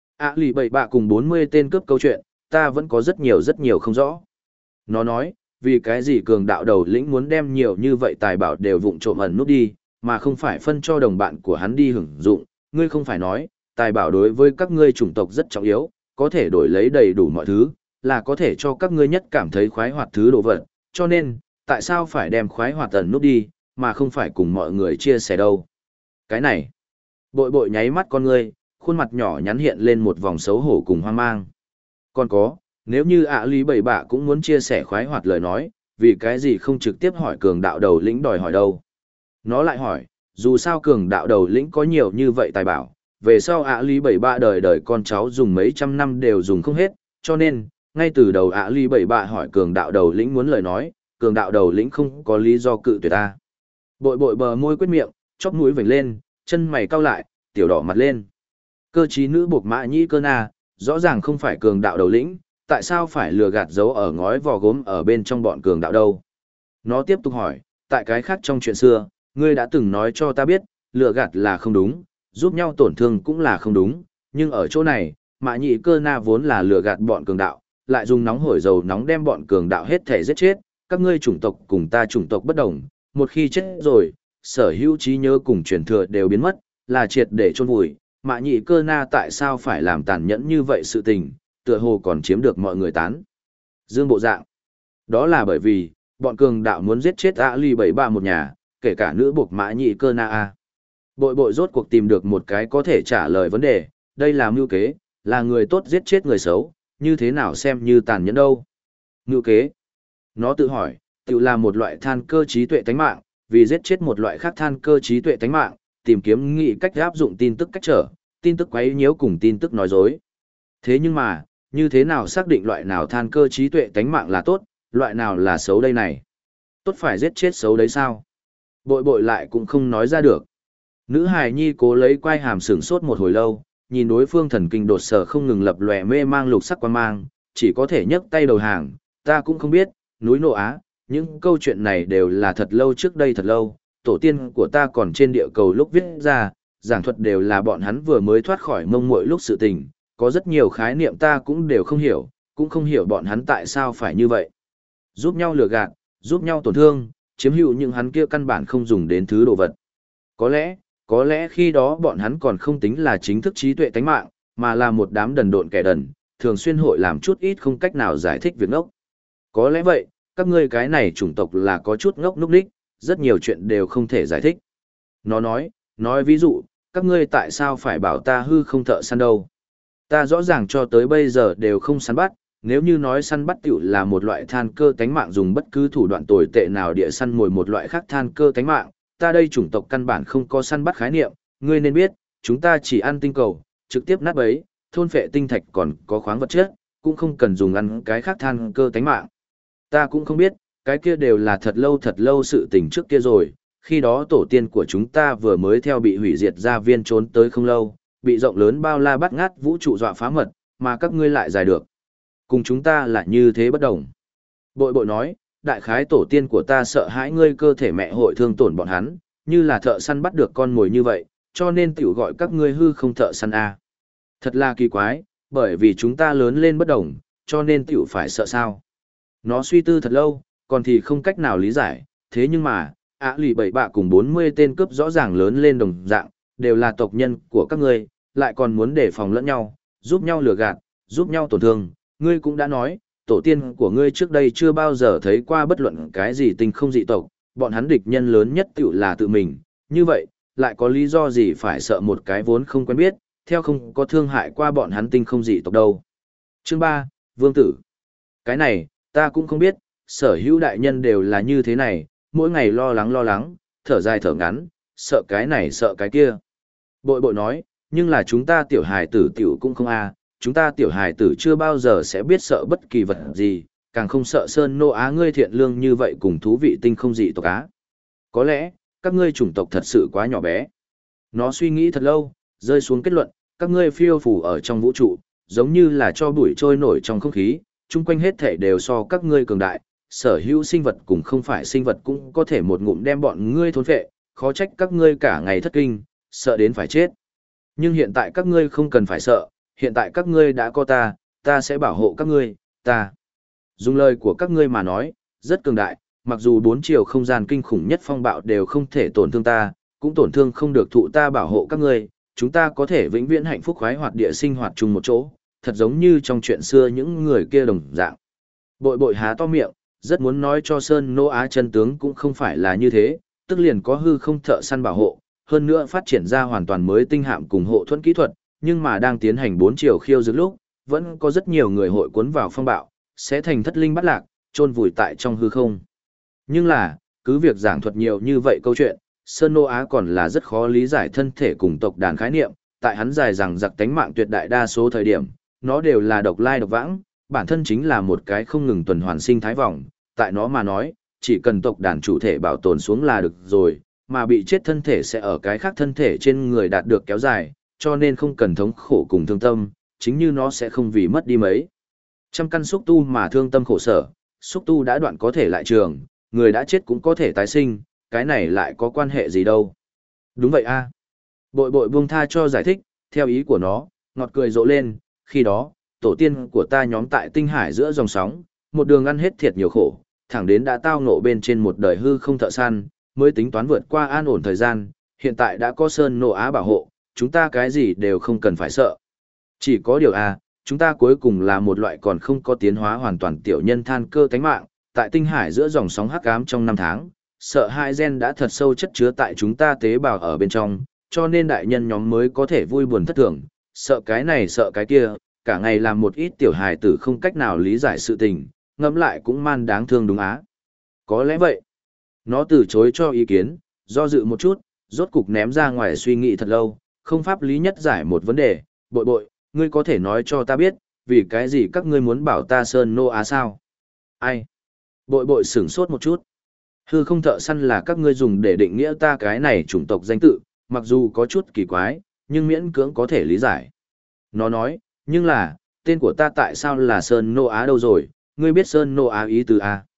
Lì bậy bạ cùng 40 tên cướp câu chuyện, ta vẫn có rất nhiều không rõ. Nó nói, vì cái gì cường đạo đầu lĩnh muốn đem nhiều như vậy tài bảo đều vụng trộm ẩn nút đi, mà không phải phân cho đồng bạn của hắn đi hưởng dụng, ngươi không phải nói, tài bảo đối với các ngươi chủng tộc rất trọng yếu, có thể đổi lấy đầy đủ mọi thứ, là có thể cho các ngươi nhất cảm thấy khoái hoạt thứ đồ vật, cho nên, tại sao phải đem khoái hoạt ẩn nút đi, mà không phải cùng mọi người chia sẻ đâu. Cái này, bội bội nháy mắt con ngươi, khuôn mặt nhỏ nhắn hiện lên một vòng xấu hổ cùng hoang mang. Còn có, nếu như lý bảy bạ cũng muốn chia sẻ khoái hoạt lời nói, vì cái gì không trực tiếp hỏi cường đạo đầu lĩnh đòi hỏi đâu. Nó lại hỏi, dù sao cường đạo đầu lĩnh có nhiều như vậy tài bảo, về sau lý bảy bạ đời đời con cháu dùng mấy trăm năm đều dùng không hết, cho nên, ngay từ đầu lý bảy bạ hỏi cường đạo đầu lĩnh muốn lời nói, cường đạo đầu lĩnh không có lý do cự tuyệt ta. Bội bội bờ môi quyết miệng, chóp mũi vểnh lên, chân mày cau lại, tiểu đỏ mặt lên. Cơ trí nữ buộc mã nhĩ cơ na, rõ ràng không phải cường đạo đầu lĩnh, tại sao phải lừa gạt giấu ở ngói vò gốm ở bên trong bọn cường đạo đâu? Nó tiếp tục hỏi, tại cái khác trong chuyện xưa, ngươi đã từng nói cho ta biết, lừa gạt là không đúng, giúp nhau tổn thương cũng là không đúng, nhưng ở chỗ này, mã nhĩ cơ na vốn là lừa gạt bọn cường đạo, lại dùng nóng hổi dầu nóng đem bọn cường đạo hết thể giết chết, các ngươi chủng tộc cùng ta chủng tộc bất đồng, một khi chết rồi, sở hữu trí nhớ cùng truyền thừa đều biến mất, là triệt để chôn vùi, mã nhĩ cơ na tại sao phải làm tàn nhẫn như vậy sự tình, tựa hồ còn chiếm được mọi người tán dương bộ dạng. Đó là bởi vì, bọn cường đạo muốn giết chết lì bảy ba một nhà, kể cả nữ buộc mã nhĩ cơ na a. Bội bội rốt cuộc tìm được một cái có thể trả lời vấn đề, đây là mưu kế, là người tốt giết chết người xấu, như thế nào xem như tàn nhẫn đâu. Mưu kế. Nó tự hỏi, tự là một loại than cơ trí tuệ tánh mạng, vì giết chết một loại khác than cơ trí tuệ tánh mạng, tìm kiếm nghị cách áp dụng tin tức cách trở, tin tức quấy nhiễu cùng tin tức nói dối. Thế nhưng mà, như thế nào xác định loại nào than cơ trí tuệ tánh mạng là tốt, loại nào là xấu đây này? Tốt phải giết chết xấu đấy sao? Bội bội lại cũng không nói ra được. Nữ hài nhi cố lấy quai hàm sửng sốt một hồi lâu, nhìn đối phương thần kinh đột sở không ngừng lập lòe mê mang lục sắc quan mang, chỉ có thể nhấc tay đầu hàng, ta cũng không biết, núi Nô Á, những câu chuyện này đều là thật lâu trước đây thật lâu, tổ tiên của ta còn trên địa cầu lúc viết ra, giảng thuật đều là bọn hắn vừa mới thoát khỏi mông muội lúc sự tình, có rất nhiều khái niệm ta cũng đều không hiểu, cũng không hiểu bọn hắn tại sao phải như vậy. Giúp nhau lừa gạt, giúp nhau tổn thương, chiếm hữu những hắn kia căn bản không dùng đến thứ đồ vật. Có lẽ khi đó bọn hắn còn không tính là chính thức trí tuệ tánh mạng, mà là một đám đần độn kẻ đần, thường xuyên hội làm chút ít không cách nào giải thích việc ngốc. Có lẽ vậy, các ngươi cái này chủng tộc là có chút ngốc núc đích, rất nhiều chuyện đều không thể giải thích. Nó nói ví dụ, các ngươi tại sao phải bảo ta hư không thợ săn đâu? Ta rõ ràng cho tới bây giờ đều không săn bắt, nếu như nói săn bắt tiểu là một loại than cơ tánh mạng dùng bất cứ thủ đoạn tồi tệ nào địa săn mồi một loại khác than cơ tánh mạng, ta đây chủng tộc căn bản không có săn bắt khái niệm, ngươi nên biết, chúng ta chỉ ăn tinh cầu, trực tiếp nát bấy, thôn phệ tinh thạch còn có khoáng vật chất, cũng không cần dùng ăn cái khác than cơ tánh mạng. Ta cũng không biết, cái kia đều là thật lâu sự tình trước kia rồi, khi đó tổ tiên của chúng ta vừa mới theo bị hủy diệt gia viên trốn tới không lâu, bị rộng lớn bao la bắt ngát vũ trụ dọa phá mật, mà các ngươi lại giải được. Cùng chúng ta là như thế bất đồng. Bội bội nói, đại khái tổ tiên của ta sợ hãi ngươi cơ thể mẹ hội thương tổn bọn hắn, như là thợ săn bắt được con mồi như vậy, cho nên tiểu gọi các ngươi hư không thợ săn a. Thật là kỳ quái, bởi vì chúng ta lớn lên bất đồng, cho nên tiểu phải sợ sao. Nó suy tư thật lâu, còn thì không cách nào lý giải, thế nhưng mà, lì bảy bạ cùng 40 tên cướp rõ ràng lớn lên đồng dạng, đều là tộc nhân của các ngươi, lại còn muốn đề phòng lẫn nhau, giúp nhau lừa gạt, giúp nhau tổn thương. Ngươi cũng đã nói, tổ tiên của ngươi trước đây chưa bao giờ thấy qua bất luận cái gì tinh không dị tộc, bọn hắn địch nhân lớn nhất tiểu là tự mình, như vậy, lại có lý do gì phải sợ một cái vốn không quen biết, theo không có thương hại qua bọn hắn tinh không dị tộc đâu. Chương 3, Vương Tử. Cái này, ta cũng không biết, sở hữu đại nhân đều là như thế này, mỗi ngày lo lắng, thở dài thở ngắn, sợ cái này sợ cái kia. Bội bội nói, nhưng là chúng ta tiểu hài tử tiểu cũng không chúng ta tiểu hài tử chưa bao giờ sẽ biết sợ bất kỳ vật gì, càng không sợ Sơn Nô Á ngươi thiện lương như vậy cùng thú vị tinh không dị tộc Á. Có lẽ, các ngươi chủng tộc thật sự quá nhỏ bé. Nó suy nghĩ thật lâu, rơi xuống kết luận, các ngươi phiêu phù ở trong vũ trụ, giống như là cho bụi trôi nổi trong không khí, chung quanh hết thể đều so các ngươi cường đại, sở hữu sinh vật cùng không phải sinh vật cũng có thể một ngụm đem bọn ngươi thôn phệ, khó trách các ngươi cả ngày thất kinh, sợ đến phải chết. Nhưng hiện tại các ngươi không cần phải sợ, hiện tại các ngươi đã có ta sẽ bảo hộ các ngươi, ta. Dùng lời của các ngươi mà nói, rất cường đại, mặc dù 4 chiều không gian kinh khủng nhất phong bạo đều không thể tổn thương ta, cũng tổn thương không được thụ ta bảo hộ các ngươi, chúng ta có thể vĩnh viễn hạnh phúc khoái hoạt địa sinh hoạt chung một chỗ, thật giống như trong chuyện xưa những người kia đồng dạng. Bội bội há to miệng, rất muốn nói cho Sơn Nô Á chân tướng cũng không phải là như thế, tức liền có hư không thợ săn bảo hộ, hơn nữa phát triển ra hoàn toàn mới tinh hạm cùng hộ thuẫn kỹ thuật, nhưng mà đang tiến hành 4 chiều khiêu dược lúc, vẫn có rất nhiều người hội cuốn vào phong bạo, sẽ thành thất linh bắt lạc, chôn vùi tại trong hư không. Nhưng là, cứ việc giảng thuật nhiều như vậy câu chuyện, Sơn Nô Á còn là rất khó lý giải thân thể cùng tộc đàn khái niệm, tại hắn dài rằng giặc tánh mạng tuyệt đại đa số thời điểm, nó đều là độc lai độc vãng, bản thân chính là một cái không ngừng tuần hoàn sinh thái vòng, tại nó mà nói, chỉ cần tộc đàn chủ thể bảo tồn xuống là được rồi, mà bị chết thân thể sẽ ở cái khác thân thể trên người đạt được kéo dài, cho nên không cần thống khổ cùng thương tâm, chính như nó sẽ không vì mất đi mấy. Trăm căn xúc tu mà thương tâm khổ sở, xúc tu đã đoạn có thể lại trường, người đã chết cũng có thể tái sinh, cái này lại có quan hệ gì đâu. Đúng vậy a. Bội bội buông tha cho giải thích, theo ý của nó, ngọt cười rộ lên, khi đó, tổ tiên của ta nhóm tại tinh hải giữa dòng sóng, một đường ăn hết thiệt nhiều khổ, thẳng đến đã tao ngộ bên trên một đời hư không thợ săn, mới tính toán vượt qua an ổn thời gian, hiện tại đã có Sơn Nô Á bảo hộ, chúng ta cái gì đều không cần phải sợ. Chỉ có điều chúng ta cuối cùng là một loại còn không có tiến hóa hoàn toàn tiểu nhân than cơ tánh mạng, tại tinh hải giữa dòng sóng hắc ám trong 5 tháng, sợ hãi gen đã thật sâu chất chứa tại chúng ta tế bào ở bên trong, cho nên đại nhân nhóm mới có thể vui buồn thất thường, sợ cái này sợ cái kia, cả ngày làm một ít tiểu hài tử không cách nào lý giải sự tình, ngẫm lại cũng man đáng thương đúng á. Có lẽ vậy. Nó từ chối cho ý kiến, do dự một chút, rốt cục ném ra ngoài suy nghĩ thật lâu, không pháp lý nhất giải một vấn đề, bội bội, ngươi có thể nói cho ta biết, vì cái gì các ngươi muốn bảo ta Sơn Nô Á sao? Ai? Bội bội sửng sốt một chút. Hư không thợ săn là các ngươi dùng để định nghĩa ta cái này chủng tộc danh tự, mặc dù có chút kỳ quái, nhưng miễn cưỡng có thể lý giải. Nó nói, nhưng là, tên của ta tại sao là Sơn Nô Á đâu rồi, ngươi biết Sơn Nô Á ý từ A?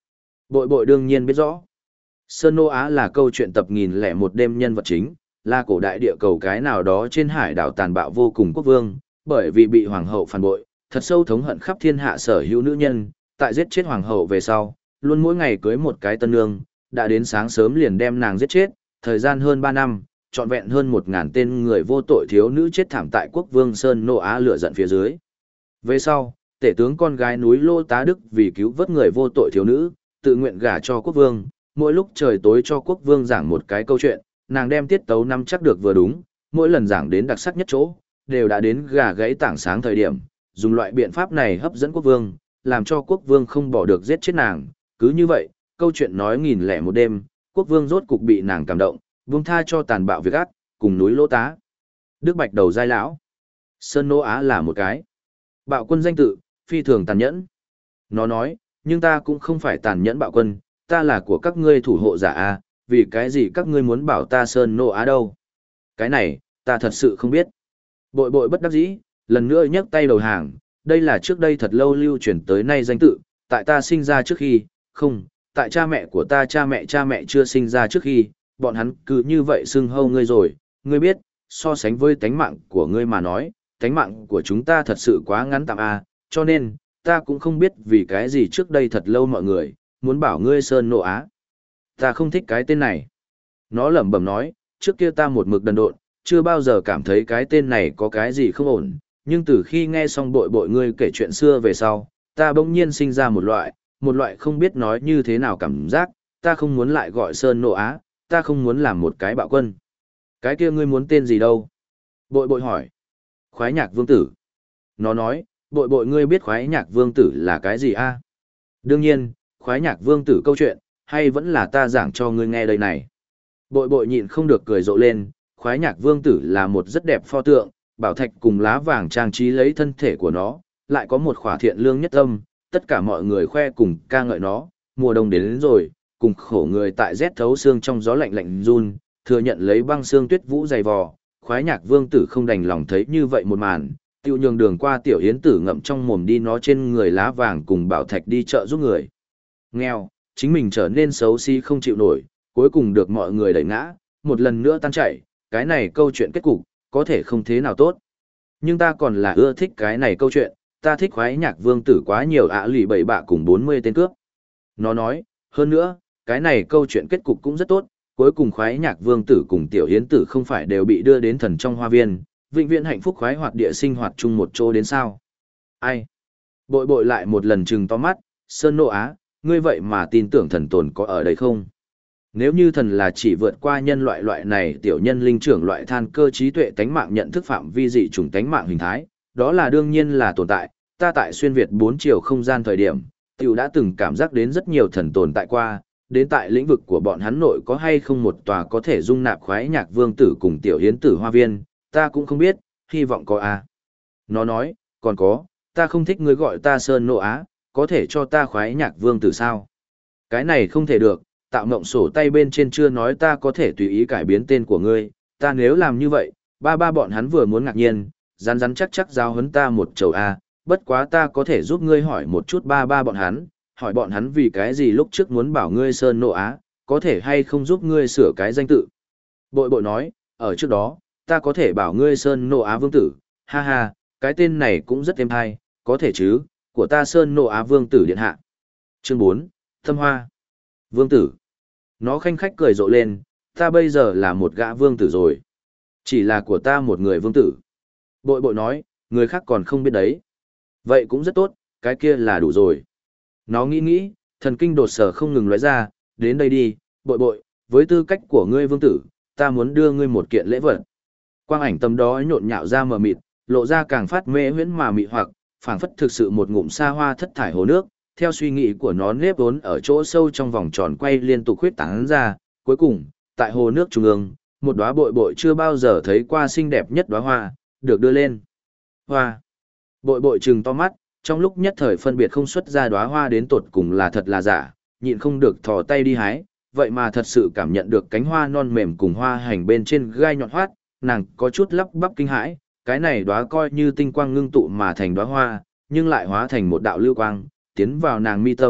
Bội bội đương nhiên biết rõ. Sơn Nô Á là câu chuyện tập 1001 đêm nhân vật chính, là cổ đại địa cầu cái nào đó trên hải đảo tàn bạo vô cùng quốc vương, bởi vì bị hoàng hậu phản bội, thật sâu thống hận khắp thiên hạ sở hữu nữ nhân, tại giết chết hoàng hậu về sau, luôn mỗi ngày cưới một cái tân nương, đã đến sáng sớm liền đem nàng giết chết, thời gian hơn 3 năm, trọn vẹn hơn 1000 tên người vô tội thiếu nữ chết thảm tại quốc vương Sơn Nô Á lửa giận phía dưới. Về sau, tể tướng con gái núi Lô Tá Đức vì cứu vớt người vô tội thiếu nữ, tự nguyện gả cho quốc vương, mỗi lúc trời tối cho quốc vương giảng một cái câu chuyện, nàng đem tiết tấu nắm chắc được vừa đúng, mỗi lần giảng đến đặc sắc nhất chỗ, đều đã đến gà gãy tảng sáng thời điểm, dùng loại biện pháp này hấp dẫn quốc vương, làm cho quốc vương không bỏ được giết chết nàng. Cứ như vậy, câu chuyện nói 1001 đêm, quốc vương rốt cục bị nàng cảm động, buông tha cho tàn bạo việc ác, cùng núi Lô Tá Đức bạch đầu giai lão. Sơn Nô Á là một cái bạo quân danh tự, phi thường tàn nhẫn. Nó nói, nhưng ta cũng không phải tàn nhẫn bạo quân, ta là của các ngươi thủ hộ giả a, vì cái gì các ngươi muốn bảo ta Sơn Nô Á đâu? Cái này, ta thật sự không biết. Bội bội bất đắc dĩ, lần nữa nhấc tay đầu hàng, đây là trước đây thật lâu lưu truyền tới nay danh tự, tại ta sinh ra trước khi, không, tại cha mẹ của ta cha mẹ chưa sinh ra trước khi, bọn hắn cứ như vậy xưng hâu ngươi rồi, ngươi biết, so sánh với tánh mạng của ngươi mà nói, tánh mạng của chúng ta thật sự quá ngắn tạm a, cho nên, ta cũng không biết vì cái gì trước đây thật lâu mọi người, muốn bảo ngươi Sơn Nô Á. Ta không thích cái tên này. Nó lẩm bẩm nói, trước kia ta một mực đần độn, chưa bao giờ cảm thấy cái tên này có cái gì không ổn, nhưng từ khi nghe xong bội bội ngươi kể chuyện xưa về sau, ta bỗng nhiên sinh ra một loại không biết nói như thế nào cảm giác, ta không muốn lại gọi Sơn Nô Á, ta không muốn làm một cái bạo quân. Cái kia ngươi muốn tên gì đâu? Bội bội hỏi. Khoái Nhạc Vương Tử. Nó nói, bội bội ngươi biết Khoái Nhạc Vương Tử là cái gì a? Đương nhiên, Khoái Nhạc Vương Tử câu chuyện, hay vẫn là ta giảng cho ngươi nghe đây này. Bội bội nhịn không được cười rộ lên, Khoái Nhạc Vương Tử là một rất đẹp pho tượng, bảo thạch cùng lá vàng trang trí lấy thân thể của nó, lại có một khỏa thiện lương nhất tâm, tất cả mọi người khoe cùng ca ngợi nó, mùa đông đến rồi, cùng khổ người tại rét thấu xương trong gió lạnh lạnh run, thừa nhận lấy băng xương tuyết vũ dày vò, Khoái Nhạc Vương Tử không đành lòng thấy như vậy một màn, tiêu nhường đường qua tiểu hiến tử ngậm trong mồm đi nó trên người lá vàng cùng bảo thạch đi chợ giúp người nghèo, chính mình trở nên xấu xí không chịu nổi, cuối cùng được mọi người đẩy ngã, một lần nữa tan chảy, cái này câu chuyện kết cục, có thể không thế nào tốt. Nhưng ta còn là ưa thích cái này câu chuyện, ta thích Khoái Nhạc Vương Tử quá nhiều lì bậy bạ cùng 40 tên cướp. Nó nói, hơn nữa, cái này câu chuyện kết cục cũng rất tốt, cuối cùng Khoái Nhạc Vương Tử cùng tiểu hiến tử không phải đều bị đưa đến thần trong hoa viên, vĩnh viễn hạnh phúc khoái hoạt địa sinh hoạt chung một chỗ đến sao. Ai? Bội bội lại một lần trừng to mắt, Sơn Nô Á, ngươi vậy mà tin tưởng thần tồn có ở đây không? Nếu như thần là chỉ vượt qua nhân loại này tiểu nhân linh trưởng loại than cơ trí tuệ tánh mạng nhận thức phạm vi dị chủng tánh mạng hình thái, đó là đương nhiên là tồn tại, ta tại xuyên Việt 4 chiều không gian thời điểm, tiểu đã từng cảm giác đến rất nhiều thần tồn tại qua, đến tại lĩnh vực của bọn hắn nội có hay không một tòa có thể dung nạp Khoái Nhạc Vương Tử cùng tiểu hiến tử hoa viên, ta cũng không biết, hy vọng có a. Nó nói, còn có, ta không thích ngươi gọi ta Sơn Nô Á, có thể cho ta Khoái Nhạc Vương Tử sao? Cái này không thể được, tạo mộng sổ tay bên trên chưa nói ta có thể tùy ý cải biến tên của ngươi, ta nếu làm như vậy, ba bọn hắn vừa muốn ngạc nhiên, rắn chắc giáo huấn ta một chầu a, bất quá ta có thể giúp ngươi hỏi một chút ba bọn hắn, hỏi bọn hắn vì cái gì lúc trước muốn bảo ngươi Sơn Nô Á, có thể hay không giúp ngươi sửa cái danh tự. Bội nói, ở trước đó, ta có thể bảo ngươi Sơn Nô Á Vương Tử, ha ha, cái tên này cũng rất êm hay, có thể chứ, của ta Sơn Nô Á Vương Tử điện hạ. Chương 4, Thâm Hoa. Vương Tử. Nó khanh khách cười rộ lên, ta bây giờ là một gã vương tử rồi. Chỉ là của ta một người vương tử. Bội nói, người khác còn không biết đấy. Vậy cũng rất tốt, cái kia là đủ rồi. Nó nghĩ, thần kinh đột sở không ngừng lóe ra, đến đây đi, bội, với tư cách của ngươi vương tử, ta muốn đưa ngươi một kiện lễ vật. Quang ảnh tâm đó nhộn nhạo ra mờ mịt, lộ ra càng phát mê huyễn mà mị hoặc, phảng phất thực sự một ngụm xa hoa thất thải hồ nước, theo suy nghĩ của nó nếp vốn ở chỗ sâu trong vòng tròn quay liên tục khuyết tán ra, cuối cùng, tại hồ nước trung ương, một đóa bội chưa bao giờ thấy qua xinh đẹp nhất đóa hoa, được đưa lên. Hoa. Bội trừng to mắt, trong lúc nhất thời phân biệt không xuất ra đóa hoa đến tột cùng là thật là giả, nhịn không được thò tay đi hái, vậy mà thật sự cảm nhận được cánh hoa non mềm cùng hoa hành bên trên gai nhọn hoắt, nàng có chút lắp bắp kinh hãi, cái này đóa coi như tinh quang ngưng tụ mà thành đóa hoa, nhưng lại hóa thành một đạo lưu quang, tiến vào nàng mi tâm,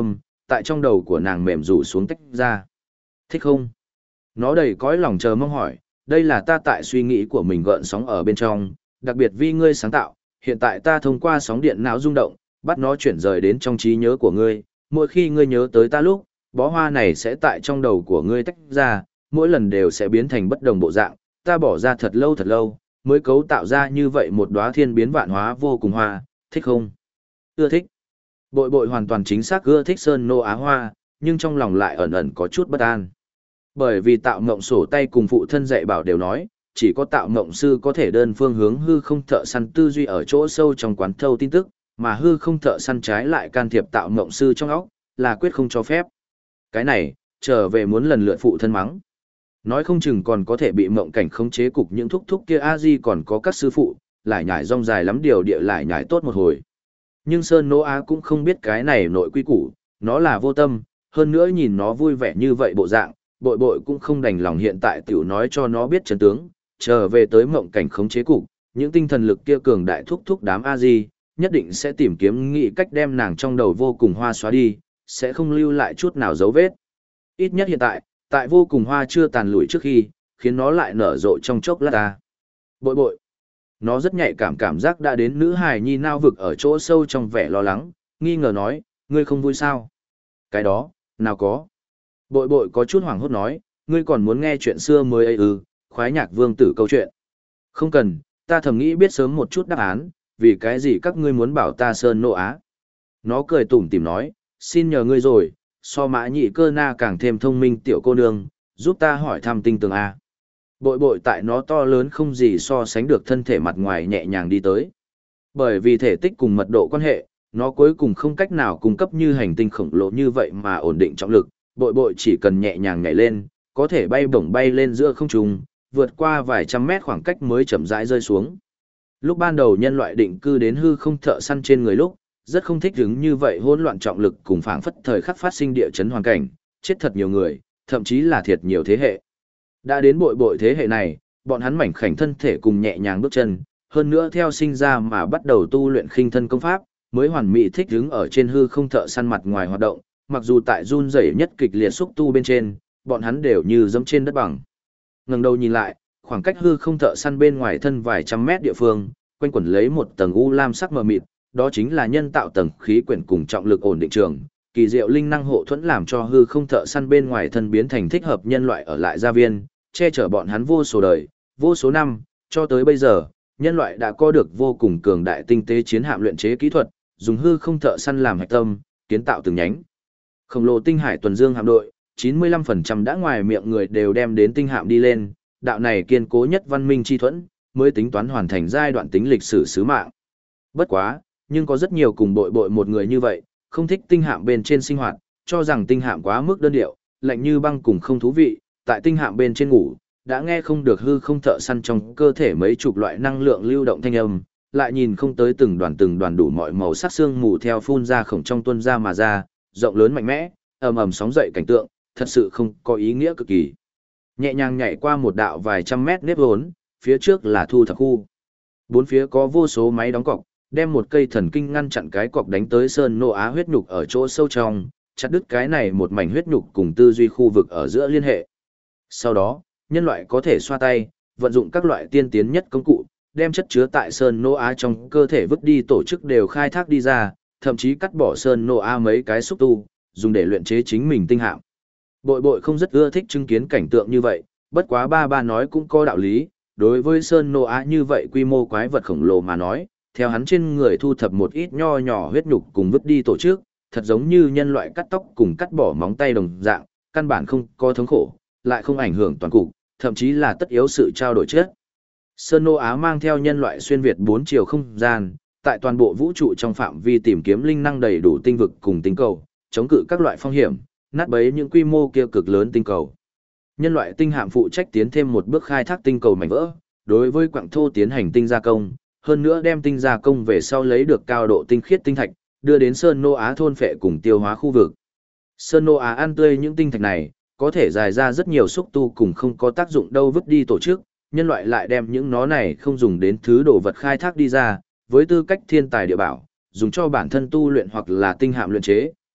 tại trong đầu của nàng mềm rủ xuống tách ra. Thích không? Nó đầy cõi lòng chờ mong hỏi, đây là ta tại suy nghĩ của mình gợn sóng ở bên trong, đặc biệt vì ngươi sáng tạo, hiện tại ta thông qua sóng điện não rung động, bắt nó chuyển rời đến trong trí nhớ của ngươi, mỗi khi ngươi nhớ tới ta lúc, bó hoa này sẽ tại trong đầu của ngươi tách ra, mỗi lần đều sẽ biến thành bất đồng bộ dạng, ta bỏ ra thật lâu, mới cấu tạo ra như vậy một đóa thiên biến vạn hóa vô cùng hoa, thích không? Ưa thích. Bội bội hoàn toàn chính xác ưa thích Sơn Nô Á Hoa, nhưng trong lòng lại ẩn ẩn có chút bất an. Bởi vì tạo mộng sổ tay cùng phụ thân dạy bảo đều nói, chỉ có tạo mộng sư có thể đơn phương hướng hư không thợ săn tư duy ở chỗ sâu trong quán thâu tin tức, mà hư không thợ săn trái lại can thiệp tạo mộng sư trong óc, là quyết không cho phép. Cái này, trở về muốn lần lượt phụ thân mắng. Nói không chừng còn có thể bị mộng cảnh khống chế cục những thúc thúc kia a-di còn có các sư phụ, lại nhải rong dài lắm điều địa lại nhải tốt một hồi. Nhưng Sơn Nô Á cũng không biết cái này nội quy củ, nó là vô tâm, hơn nữa nhìn nó vui vẻ như vậy bộ dạng, bội bội cũng không đành lòng hiện tại tiểu nói cho nó biết chân tướng, trở về tới mộng cảnh khống chế cục, những tinh thần lực kia cường đại thúc thúc đám a-di, nhất định sẽ tìm kiếm nghị cách đem nàng trong đầu vô cùng hoa xóa đi, sẽ không lưu lại chút nào dấu vết. Ít nhất hiện tại vô cùng hoa chưa tàn lụi trước khi, khiến nó lại nở rộ trong chốc lát ta. Bội bội. Nó rất nhạy cảm giác đã đến nữ hài nhi nao vực ở chỗ sâu trong vẻ lo lắng, nghi ngờ nói, ngươi không vui sao? Cái đó, nào có. Bội bội có chút hoảng hốt nói, ngươi còn muốn nghe chuyện xưa mới ấy ư, khoái nhạc vương tử câu chuyện. Không cần, ta thầm nghĩ biết sớm một chút đáp án, vì cái gì các ngươi muốn bảo ta Sơn Nô Á. Nó cười tủm tỉm nói, xin nhờ ngươi rồi, so mã nhị cơ na càng thêm thông minh tiểu cô nương, giúp ta hỏi thăm tinh tường A. Bội bội tại nó to lớn không gì so sánh được thân thể mặt ngoài nhẹ nhàng đi tới. Bởi vì thể tích cùng mật độ quan hệ, nó cuối cùng không cách nào cung cấp như hành tinh khổng lồ như vậy mà ổn định trọng lực, bội bội chỉ cần nhẹ nhàng nhảy lên, có thể bay bổng bay lên giữa không trung, vượt qua vài trăm mét khoảng cách mới chậm rãi rơi xuống. Lúc ban đầu nhân loại định cư đến hư không thợ săn trên người lúc, rất không thích ứng như vậy hỗn loạn trọng lực cùng phảng phất thời khắc phát sinh địa chấn hoàn cảnh, chết thật nhiều người, thậm chí là thiệt nhiều thế hệ. Đã đến bội bội thế hệ này, bọn hắn mảnh khảnh thân thể cùng nhẹ nhàng bước chân, hơn nữa theo sinh ra mà bắt đầu tu luyện khinh thân công pháp, mới hoàn mỹ thích ứng ở trên hư không thợ săn mặt ngoài hoạt động, mặc dù tại run rẩy nhất kịch liệt xúc tu bên trên, bọn hắn đều như dẫm trên đất bằng. Ngẩng đầu nhìn lại, khoảng cách hư không thợ săn bên ngoài thân vài trăm mét địa phương, quanh quẩn lấy một tầng u lam sắc mờ mịt, đó chính là nhân tạo tầng khí quyển cùng trọng lực ổn định trường, kỳ diệu linh năng hộ thuẫn làm cho hư không thợ săn bên ngoài thân biến thành thích hợp nhân loại ở lại gia viên, che chở bọn hắn vô số đời, vô số năm, cho tới bây giờ, nhân loại đã có được vô cùng cường đại tinh tế chiến hạm luyện chế kỹ thuật, dùng hư không thợ săn làm hạch tâm, kiến tạo từng nhánh. Khổng lồ tinh hải tuần dương hạm đội, 95% đã ngoài miệng người đều đem đến tinh hạm đi lên, đạo này kiên cố nhất văn minh chi thuẫn, mới tính toán hoàn thành giai đoạn tính lịch sử sứ mạng. Bất quá, nhưng có rất nhiều cùng bội bội một người như vậy, không thích tinh hạm bên trên sinh hoạt, cho rằng tinh hạm quá mức đơn điệu, lạnh như băng cùng không thú vị, tại tinh hạm bên trên ngủ, đã nghe không được hư không thợ săn trong cơ thể mấy chục loại năng lượng lưu động thanh âm, lại nhìn không tới từng đoàn đủ mọi màu sắc xương mù theo phun ra khổng trong tuôn ra mà ra, rộng lớn mạnh mẽ, ầm ầm sóng dậy cảnh tượng, thật sự không có ý nghĩa cực kỳ. Nhẹ nhàng nhảy qua một đạo vài trăm mét nếp vốn, phía trước là thu thập khu. Bốn phía có vô số máy đóng cọc, đem một cây thần kinh ngăn chặn cái cọc đánh tới Sơn Nô Á huyết nhục ở chỗ sâu trong, chặt đứt cái này một mảnh huyết nhục cùng tư duy khu vực ở giữa liên hệ. Sau đó, nhân loại có thể xoa tay, vận dụng các loại tiên tiến nhất công cụ, đem chất chứa tại Sơn Nô Á trong cơ thể vứt đi tổ chức đều khai thác đi ra, thậm chí cắt bỏ Sơn Nô Á mấy cái xúc tu, dùng để luyện chế chính mình tinh hạm. Bội bội không rất ưa thích chứng kiến cảnh tượng như vậy, bất quá ba nói cũng có đạo lý, đối với Sơn Nô Á như vậy quy mô quái vật khổng lồ mà nói, theo hắn trên người thu thập một ít nho nhỏ huyết nhục cùng vứt đi tổ chức, thật giống như nhân loại cắt tóc cùng cắt bỏ móng tay đồng dạng, căn bản không có thống khổ, lại không ảnh hưởng toàn cục, thậm chí là tất yếu sự trao đổi chất. Sơn Nô Á mang theo nhân loại xuyên việt 4 chiều không gian, tại toàn bộ vũ trụ trong phạm vi tìm kiếm linh năng đầy đủ tinh vực cùng tinh cầu, chống cự các loại phong hiểm, nát bấy những quy mô kia cực lớn tinh cầu. Nhân loại tinh hạm phụ trách tiến thêm một bước khai thác tinh cầu mảnh vỡ, đối với quặng thô tiến hành tinh gia công, hơn nữa đem tinh gia công về sau lấy được cao độ tinh khiết tinh thạch, đưa đến Sơn Nô Á thôn phệ cùng tiêu hóa khu vực. Sơn Nô Á ăn tươi những tinh thạch này, có thể dài ra rất nhiều xúc tu cùng không có tác dụng đâu vứt đi tổ chức, nhân loại lại đem những nó này không dùng đến thứ đồ vật khai thác đi ra, với tư cách thiên tài địa bảo, dùng cho bản thân tu luyện hoặc là tinh hạm luyện chế,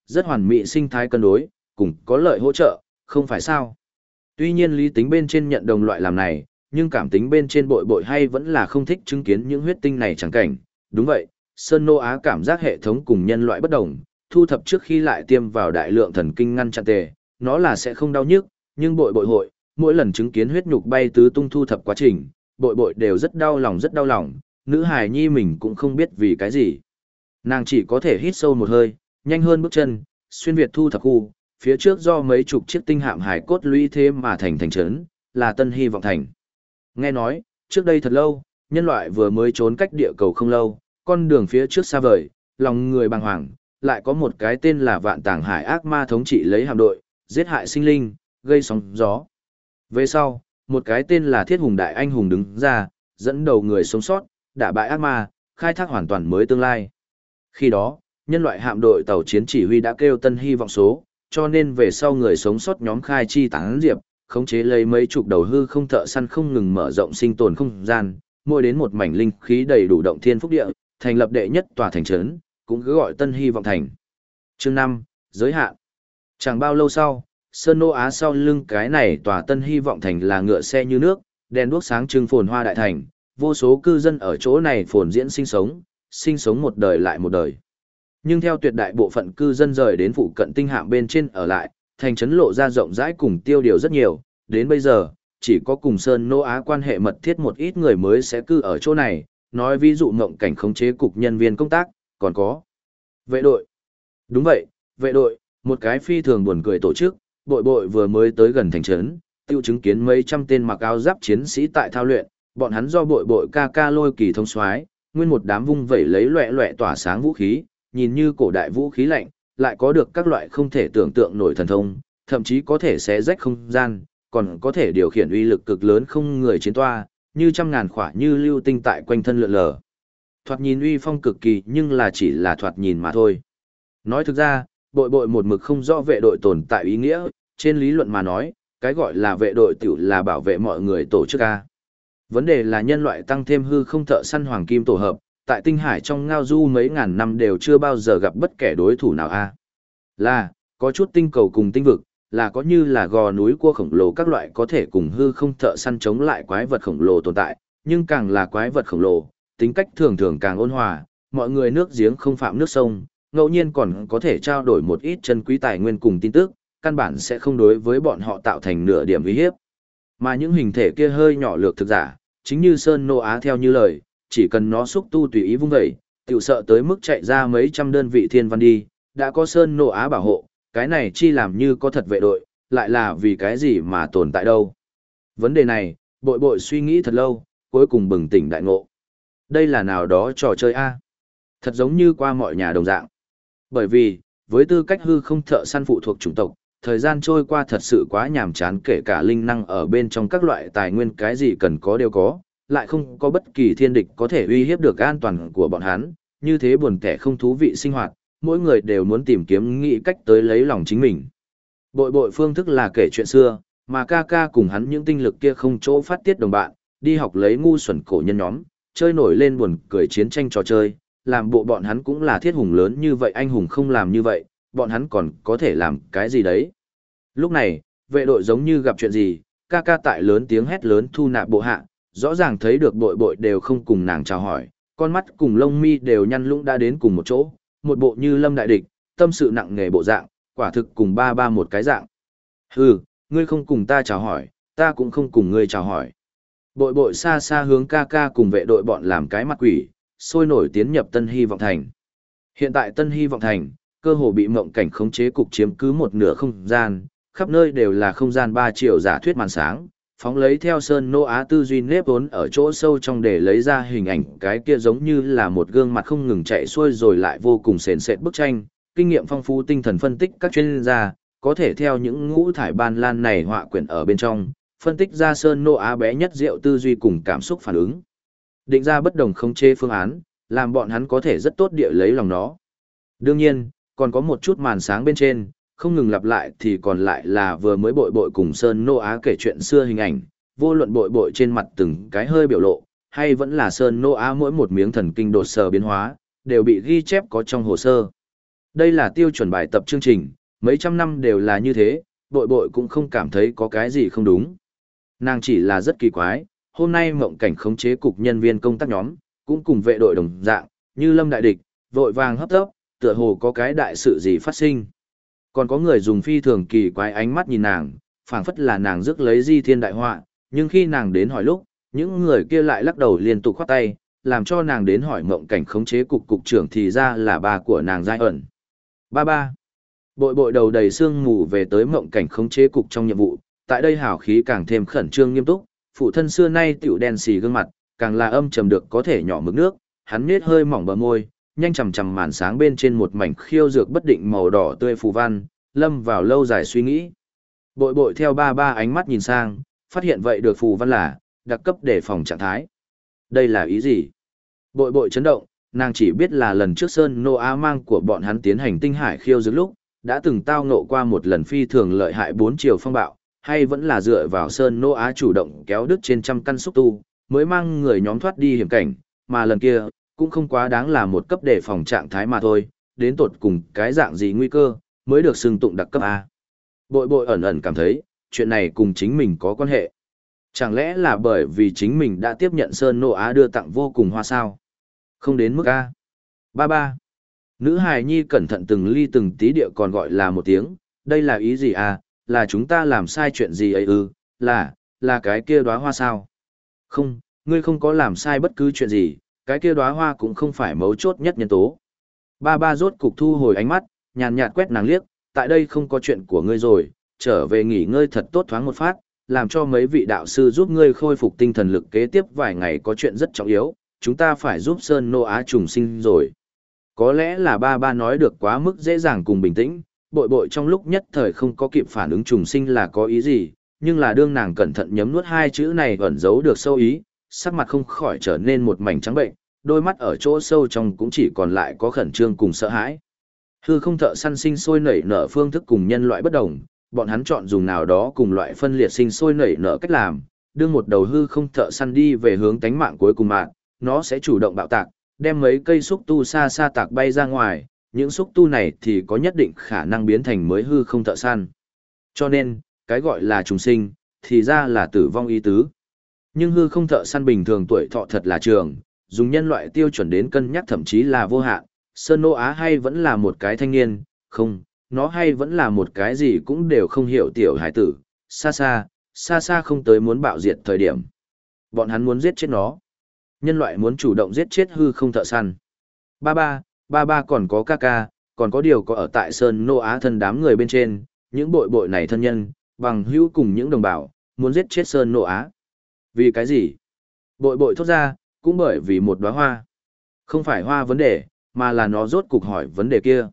rất hoàn mỹ sinh thái cân đối, cùng có lợi hỗ trợ, không phải sao. Tuy nhiên lý tính bên trên nhận đồng loại làm này, nhưng cảm tính bên trên bội bội hay vẫn là không thích chứng kiến những huyết tinh này chẳng cảnh. Đúng vậy, Sơn Nô Á cảm giác hệ thống cùng nhân loại bất đồng, thu thập trước khi lại tiêm vào đại lượng thần kinh ngăn chặn tề, nó là sẽ không đau nhức, nhưng bội bội hội, mỗi lần chứng kiến huyết nhục bay tứ tung thu thập quá trình, bội bội đều rất đau lòng, nữ hài nhi mình cũng không biết vì cái gì. Nàng chỉ có thể hít sâu một hơi, nhanh hơn bước chân, xuyên việt thu thập khu, phía trước do mấy chục chiếc tinh hạm hải cốt lũy thế mà thành trấn, là Tân Hy vọng thành. Nghe nói, trước đây thật lâu, nhân loại vừa mới trốn cách địa cầu không lâu, con đường phía trước xa vời, lòng người bàng hoàng, lại có một cái tên là Vạn Tàng Hải ác ma thống trị lấy hạm đội, giết hại sinh linh, gây sóng gió. Về sau, một cái tên là Thiết Hùng Đại Anh Hùng đứng ra, dẫn đầu người sống sót, đả bại ác ma, khai thác hoàn toàn mới tương lai. Khi đó, nhân loại hạm đội tàu chiến chỉ huy đã kêu Tân Hy vọng số, cho nên về sau người sống sót nhóm khai chi tán diệp, khống chế lấy mấy chục đầu hư không thợ săn không ngừng mở rộng sinh tồn không gian, mỗi đến một mảnh linh khí đầy đủ động thiên phúc địa, thành lập đệ nhất tòa thành trấn, cũng cứ gọi Tân Hy vọng thành. Chương 5, giới hạn. Chẳng bao lâu sau, Sơn Nô Á sau lưng cái này tòa Tân Hy vọng thành là ngựa xe như nước, đèn đuốc sáng trưng phồn hoa đại thành, vô số cư dân ở chỗ này phồn diễn sinh sống một đời lại một đời. Nhưng theo tuyệt đại bộ phận cư dân rời đến phụ cận tinh hạm bên trên ở lại, thành trấn lộ ra rộng rãi cùng tiêu điều rất nhiều, đến bây giờ, chỉ có cùng Sơn Nô Á quan hệ mật thiết một ít người mới sẽ cư ở chỗ này, nói ví dụ ngộng cảnh khống chế cục nhân viên công tác, còn có vệ đội. Đúng vậy, vệ đội, một cái phi thường buồn cười tổ chức, bội bội vừa mới tới gần thành trấn, tiêu chứng kiến mấy trăm tên mặc áo giáp chiến sĩ tại thao luyện, bọn hắn do bội bội ca ca lôi kỳ thông soái, nguyên một đám vung vẩy lấy loẹ loẹ tỏa sáng vũ khí, nhìn như cổ đại vũ khí lạnh, lại có được các loại không thể tưởng tượng nổi thần thông, thậm chí có thể xé rách không gian, còn có thể điều khiển uy lực cực lớn không người chiến toa, như trăm ngàn khỏa như lưu tinh tại quanh thân lượn lờ. Thoạt nhìn uy phong cực kỳ nhưng là chỉ là thoạt nhìn mà thôi. Nói thực ra, bội bội một mực không rõ vệ đội tồn tại ý nghĩa, trên lý luận mà nói, cái gọi là vệ đội tiểu là bảo vệ mọi người tổ chức A. Vấn đề là nhân loại tăng thêm hư không thợ săn hoàng kim tổ hợp, tại tinh hải trong ngao du mấy ngàn năm đều chưa bao giờ gặp bất kể đối thủ nào A. Là, có chút tinh cầu cùng tinh vực, là có như là gò núi cua khổng lồ các loại có thể cùng hư không thợ săn chống lại quái vật khổng lồ tồn tại, nhưng càng là quái vật khổng lồ, tính cách thường thường càng ôn hòa, mọi người nước giếng không phạm nước sông, ngẫu nhiên còn có thể trao đổi một ít chân quý tài nguyên cùng tin tức, căn bản sẽ không đối với bọn họ tạo thành nửa điểm uy hiếp. Mà những hình thể kia hơi nhỏ lược thực giả, chính như Sơn Nô Á theo như lời, chỉ cần nó xúc tu tùy ý vung vẩy, tiểu sợ tới mức chạy ra mấy trăm đơn vị thiên văn đi, đã có Sơn Nô Á bảo hộ, cái này chi làm như có thật vệ đội, lại là vì cái gì mà tồn tại đâu. Vấn đề này, bội bội suy nghĩ thật lâu, cuối cùng bừng tỉnh đại ngộ. Đây là nào đó trò chơi A. Thật giống như qua mọi nhà đồng dạng. Bởi vì, với tư cách hư không thợ săn phụ thuộc chủng tộc, thời gian trôi qua thật sự quá nhàm chán, kể cả linh năng ở bên trong các loại tài nguyên cái gì cần có đều có, lại không có bất kỳ thiên địch có thể uy hiếp được an toàn của bọn hắn, như thế buồn tẻ không thú vị sinh hoạt, mỗi người đều muốn tìm kiếm nghĩ cách tới lấy lòng chính mình. Bội bội phương thức là kể chuyện xưa, mà ca ca cùng hắn những tinh lực kia không chỗ phát tiết đồng bạn, đi học lấy ngu xuẩn cổ nhân nhóm, chơi nổi lên buồn cười chiến tranh trò chơi, làm bộ bọn hắn cũng là thiết hùng lớn như vậy, anh hùng không làm như vậy, bọn hắn còn có thể làm cái gì đấy. Lúc này, vệ đội giống như gặp chuyện gì, ca ca tại lớn tiếng hét lớn thu nạp bộ hạ, rõ ràng thấy được bội bội đều không cùng nàng chào hỏi, con mắt cùng lông mi đều nhăn lũng đã đến cùng một chỗ, một bộ như lâm đại địch, tâm sự nặng nề bộ dạng, quả thực cùng ba ba một cái dạng. Hừ, ngươi không cùng ta chào hỏi, ta cũng không cùng ngươi chào hỏi. Bội bội xa xa hướng ca ca cùng vệ đội bọn làm cái mặt quỷ, sôi nổi tiến nhập Tân Hy vọng thành. Hiện tại Tân Hy vọng thành, cơ hồ bị mộng cảnh khống chế cục chiếm cứ một nửa không gian, khắp nơi đều là không gian 3 triệu giả thuyết màn sáng, phóng lấy theo Sơn Nô Á tư duy nếp vốn ở chỗ sâu trong để lấy ra hình ảnh cái kia giống như là một gương mặt không ngừng chạy xuôi rồi lại vô cùng sền sệt bức tranh, kinh nghiệm phong phú tinh thần phân tích các chuyên gia, có thể theo những ngũ thải ban lan này họa quyển ở bên trong, phân tích ra Sơn Nô Á bé nhất diệu tư duy cùng cảm xúc phản ứng. Định ra bất đồng khống chế phương án, làm bọn hắn có thể rất tốt địa lấy lòng nó. Đương nhiên, còn có một chút màn sáng bên trên, không ngừng lặp lại thì còn lại là vừa mới bội bội cùng Sơn Nô Á kể chuyện xưa hình ảnh, vô luận bội bội trên mặt từng cái hơi biểu lộ, hay vẫn là Sơn Nô Á mỗi một miếng thần kinh đột sờ biến hóa, đều bị ghi chép có trong hồ sơ. Đây là tiêu chuẩn bài tập chương trình, mấy trăm năm đều là như thế, bội bội cũng không cảm thấy có cái gì không đúng. Nàng chỉ là rất kỳ quái, hôm nay mộng cảnh khống chế cục nhân viên công tác nhóm, cũng cùng vệ đội đồng dạng, như lâm đại địch, vội vàng hấp tấp, tựa hồ có cái đại sự gì phát sinh. Còn có người dùng phi thường kỳ quái ánh mắt nhìn nàng, phảng phất là nàng rước lấy di thiên đại họa, nhưng khi nàng đến hỏi lúc, những người kia lại lắc đầu liên tục khoát tay, làm cho nàng đến hỏi mộng cảnh khống chế cục cục trưởng thì ra là bà của nàng Giai ẩn. Ba. Bội bội đầu đầy sương mù về tới mộng cảnh khống chế cục trong nhiệm vụ, tại đây hào khí càng thêm khẩn trương nghiêm túc, phụ thân xưa nay tiểu đen xì gương mặt, càng là âm trầm được có thể nhỏ mực nước, hắn nết hơi mỏng bờ môi, nhanh chằm chằm màn sáng bên trên một mảnh khiêu dược bất định màu đỏ tươi phù văn, lâm vào lâu dài suy nghĩ. Bội bội theo ba ánh mắt nhìn sang, phát hiện vậy được phù văn là đặc cấp để phòng trạng thái. Đây là ý gì? Bội bội chấn động, nàng chỉ biết là lần trước Sơn Nô Á mang của bọn hắn tiến hành tinh hải khiêu dược lúc, đã từng tao ngộ qua một lần phi thường lợi hại 4 chiều phong bạo, hay vẫn là dựa vào Sơn Nô Á chủ động kéo đứt trên trăm căn xúc tu, mới mang người nhóm thoát đi hiểm cảnh, mà lần kia, cũng không quá đáng là một cấp đề phòng trạng thái mà thôi, đến tột cùng cái dạng gì nguy cơ, mới được xưng tụng đặc cấp A. Bội bội ẩn ẩn cảm thấy, chuyện này cùng chính mình có quan hệ. Chẳng lẽ là bởi vì chính mình đã tiếp nhận Sơn Nô Á đưa tặng vô cùng hoa sao? Không đến mức A. Ba. Nữ hài nhi cẩn thận từng ly từng tí địa còn gọi là một tiếng, đây là ý gì à, là chúng ta làm sai chuyện gì ấy ư, là cái kia đóa hoa sao? Không, ngươi không có làm sai bất cứ chuyện gì, cái kia đóa hoa cũng không phải mấu chốt nhất nhân tố. Ba rốt cục thu hồi ánh mắt, nhàn nhạt quét nàng liếc, tại đây không có chuyện của ngươi rồi, trở về nghỉ ngơi thật tốt thoáng một phát, làm cho mấy vị đạo sư giúp ngươi khôi phục tinh thần lực kế tiếp vài ngày có chuyện rất trọng yếu, chúng ta phải giúp Sơn Nô Á trùng sinh rồi. Có lẽ là ba nói được quá mức dễ dàng cùng bình tĩnh, bội bội trong lúc nhất thời không có kịp phản ứng trùng sinh là có ý gì, nhưng là đương nàng cẩn thận nhấm nuốt hai chữ này ẩn giấu được sâu ý, sắc mặt không khỏi trở nên một mảnh trắng bệnh, đôi mắt ở chỗ sâu trong cũng chỉ còn lại có khẩn trương cùng sợ hãi. Hư không thợ săn sinh sôi nảy nở phương thức cùng nhân loại bất đồng, bọn hắn chọn dùng nào đó cùng loại phân liệt sinh sôi nảy nở cách làm, đương một đầu hư không thợ săn đi về hướng tánh mạng cuối cùng mạng, nó sẽ chủ động bạo tạc, đem mấy cây xúc tu xa xa tạc bay ra ngoài, những xúc tu này thì có nhất định khả năng biến thành mới hư không thợ săn. Cho nên, cái gọi là trùng sinh, thì ra là tử vong ý tứ. Nhưng hư không thợ săn bình thường tuổi thọ thật là trường, dùng nhân loại tiêu chuẩn đến cân nhắc thậm chí là vô hạn. Sơn Nô Á hay vẫn là một cái thanh niên, không, nó hay vẫn là một cái gì cũng đều không hiểu tiểu hải tử, xa xa không tới muốn bạo diệt thời điểm. Bọn hắn muốn giết chết nó. Nhân loại muốn chủ động giết chết hư không thợ săn. Ba còn có ca, còn có điều có ở tại Sơn Nô Á thân đám người bên trên, những bội này thân nhân, bằng hữu cùng những đồng bào, muốn giết chết Sơn Nô Á. Vì cái gì? Bội thốt ra, cũng bởi vì một đóa hoa. Không phải hoa vấn đề, mà là nó rốt cục hỏi vấn đề kia.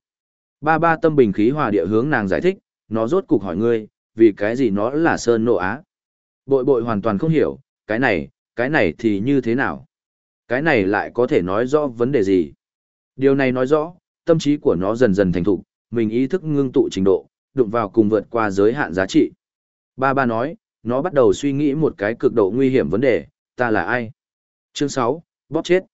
Ba tâm bình khí hòa địa hướng nàng giải thích, nó rốt cục hỏi ngươi, vì cái gì nó là Sơn Nô Á. Bội hoàn toàn không hiểu, cái này thì như thế nào? Cái này lại có thể nói rõ vấn đề gì? Điều này nói rõ, tâm trí của nó dần dần thành thục, mình ý thức ngưng tụ trình độ, đụng vào cùng vượt qua giới hạn giá trị. Ba nói, nó bắt đầu suy nghĩ một cái cực độ nguy hiểm vấn đề, ta là ai? Chương 6, bóp chết.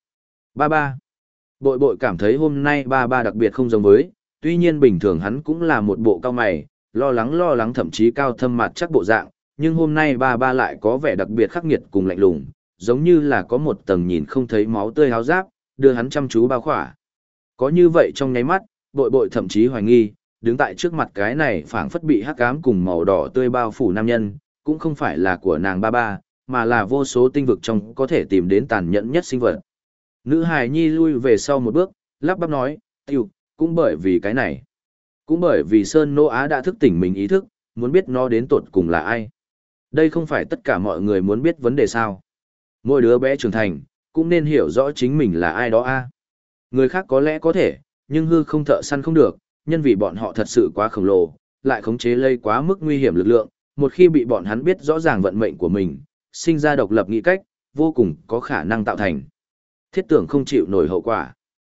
Ba. Bội cảm thấy hôm nay ba đặc biệt không giống với, tuy nhiên bình thường hắn cũng là một bộ cao mày, lo lắng thậm chí cao thâm mặt chắc bộ dạng, nhưng hôm nay ba lại có vẻ đặc biệt khắc nghiệt cùng lạnh lùng, giống như là có một tầng nhìn không thấy máu tươi háo giáp, đưa hắn chăm chú bao khỏa. Có như vậy trong nháy mắt, bội thậm chí hoài nghi, đứng tại trước mặt cái này phảng phất bị hắc ám cùng màu đỏ tươi bao phủ nam nhân, cũng không phải là của nàng ba, mà là vô số tinh vực trong có thể tìm đến tàn nhẫn nhất sinh vật. Nữ hài nhi lui về sau một bước, lắp bắp nói, cũng bởi vì cái này. Cũng bởi vì Sơn Nô Á đã thức tỉnh mình ý thức, muốn biết nó đến tột cùng là ai. Đây không phải tất cả mọi người muốn biết vấn đề sao. Mỗi đứa bé trưởng thành, cũng nên hiểu rõ chính mình là ai đó a. Người khác có lẽ có thể, nhưng hư không thợ săn không được, nhân vì bọn họ thật sự quá khổng lồ, lại khống chế lây quá mức nguy hiểm lực lượng, một khi bị bọn hắn biết rõ ràng vận mệnh của mình, sinh ra độc lập nghĩ cách, vô cùng có khả năng tạo thành thiết tưởng không chịu nổi hậu quả.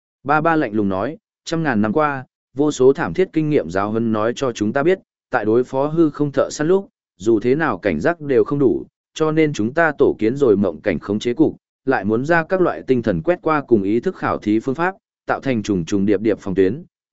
Ba lạnh lùng nói, 100.000 năm qua, vô số thảm thiết kinh nghiệm giáo huấn nói cho chúng ta biết, tại đối phó hư không thợ săn lúc, dù thế nào cảnh giác đều không đủ, cho nên chúng ta tổ kiến rồi mộng cảnh khống chế cục, lại muốn ra các loại tinh thần quét qua cùng ý thức khảo thí phương pháp, tạo thành trùng điệp phòng tuyến,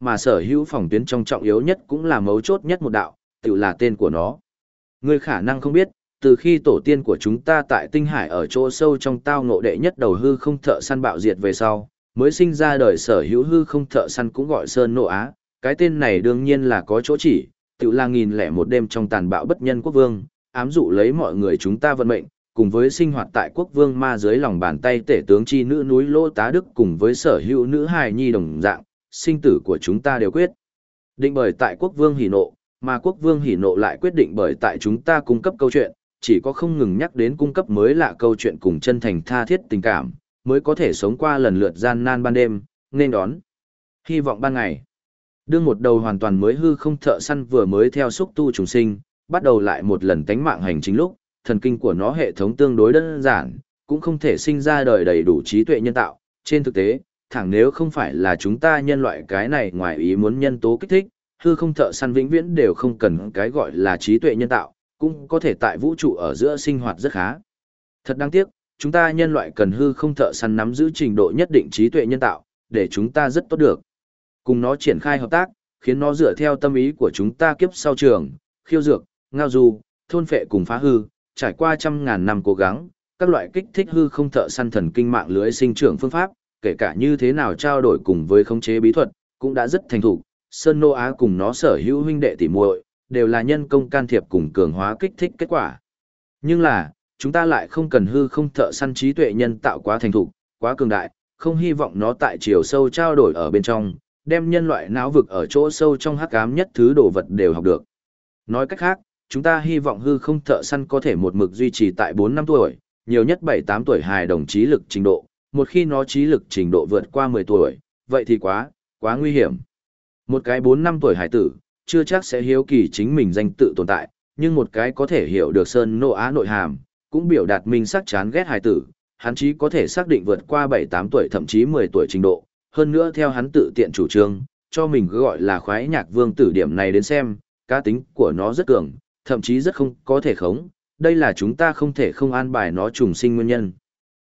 mà sở hữu phòng tuyến trong trọng yếu nhất cũng là mấu chốt nhất một đạo, tự là tên của nó. Ngươi khả năng không biết, từ khi tổ tiên của chúng ta tại tinh hải ở chỗ sâu trong tao ngộ đệ nhất đầu hư không thợ săn bạo diệt về sau, mới sinh ra đời sở hữu hư không thợ săn cũng gọi Sơn Nô Á, cái tên này đương nhiên là có chỗ chỉ, tự là 1001 đêm trong tàn bạo bất nhân quốc vương, ám dụ lấy mọi người chúng ta vận mệnh, cùng với sinh hoạt tại quốc vương ma dưới lòng bàn tay tể tướng chi nữ núi Lô Tá Đức cùng với sở hữu nữ hài nhi đồng dạng, sinh tử của chúng ta đều quyết định bởi tại quốc vương hỉ nộ, mà quốc vương hỉ nộ lại quyết định bởi tại chúng ta cung cấp câu chuyện, chỉ có không ngừng nhắc đến cung cấp mới lạ câu chuyện cùng chân thành tha thiết tình cảm, mới có thể sống qua lần lượt gian nan ban đêm, nên đón hy vọng ban ngày. Đương một đầu hoàn toàn mới hư không thợ săn vừa mới theo xúc tu trùng sinh, bắt đầu lại một lần tánh mạng hành chính lúc, thần kinh của nó hệ thống tương đối đơn giản, cũng không thể sinh ra đời đầy đủ trí tuệ nhân tạo. Trên thực tế, thẳng nếu không phải là chúng ta nhân loại cái này ngoài ý muốn nhân tố kích thích, hư không thợ săn vĩnh viễn đều không cần cái gọi là trí tuệ nhân tạo, cũng có thể tại vũ trụ ở giữa sinh hoạt rất khá. Thật đáng tiếc, chúng ta nhân loại cần hư không thợ săn nắm giữ trình độ nhất định trí tuệ nhân tạo, để chúng ta rất tốt được. Cùng nó triển khai hợp tác, khiến nó dựa theo tâm ý của chúng ta kiếp sau trường, khiêu dược, ngao du, thôn phệ cùng phá hư, trải qua trăm ngàn năm cố gắng, các loại kích thích hư không thợ săn thần kinh mạng lưới sinh trưởng phương pháp, kể cả như thế nào trao đổi cùng với khống chế bí thuật, cũng đã rất thành thục. Sơn Nô Á cùng nó sở hữu huynh đệ tỉ muội, đều là nhân công can thiệp cùng cường hóa kích thích kết quả. Nhưng là, chúng ta lại không cần hư không thợ săn trí tuệ nhân tạo quá thành thục, quá cường đại, không hy vọng nó tại chiều sâu trao đổi ở bên trong, đem nhân loại não vực ở chỗ sâu trong hắc ám nhất thứ đồ vật đều học được. Nói cách khác, chúng ta hy vọng hư không thợ săn có thể một mực duy trì tại 4 năm tuổi, nhiều nhất 7-8 tuổi hài đồng trí lực trình độ, một khi nó trí lực trình độ vượt qua 10 tuổi, vậy thì quá nguy hiểm. Một cái 4 năm tuổi hải tử, chưa chắc sẽ hiếu kỳ chính mình danh tự tồn tại, nhưng một cái có thể hiểu được Sơn Nô Á nội hàm, cũng biểu đạt minh sắc chán ghét hải tử, hắn chí có thể xác định vượt qua 7-8 tuổi thậm chí 10 tuổi trình độ, hơn nữa theo hắn tự tiện chủ trương, cho mình gọi là khoái nhạc vương tử điểm này đến xem, cá tính của nó rất cường, thậm chí rất không có thể khống, đây là chúng ta không thể không an bài nó trùng sinh nguyên nhân.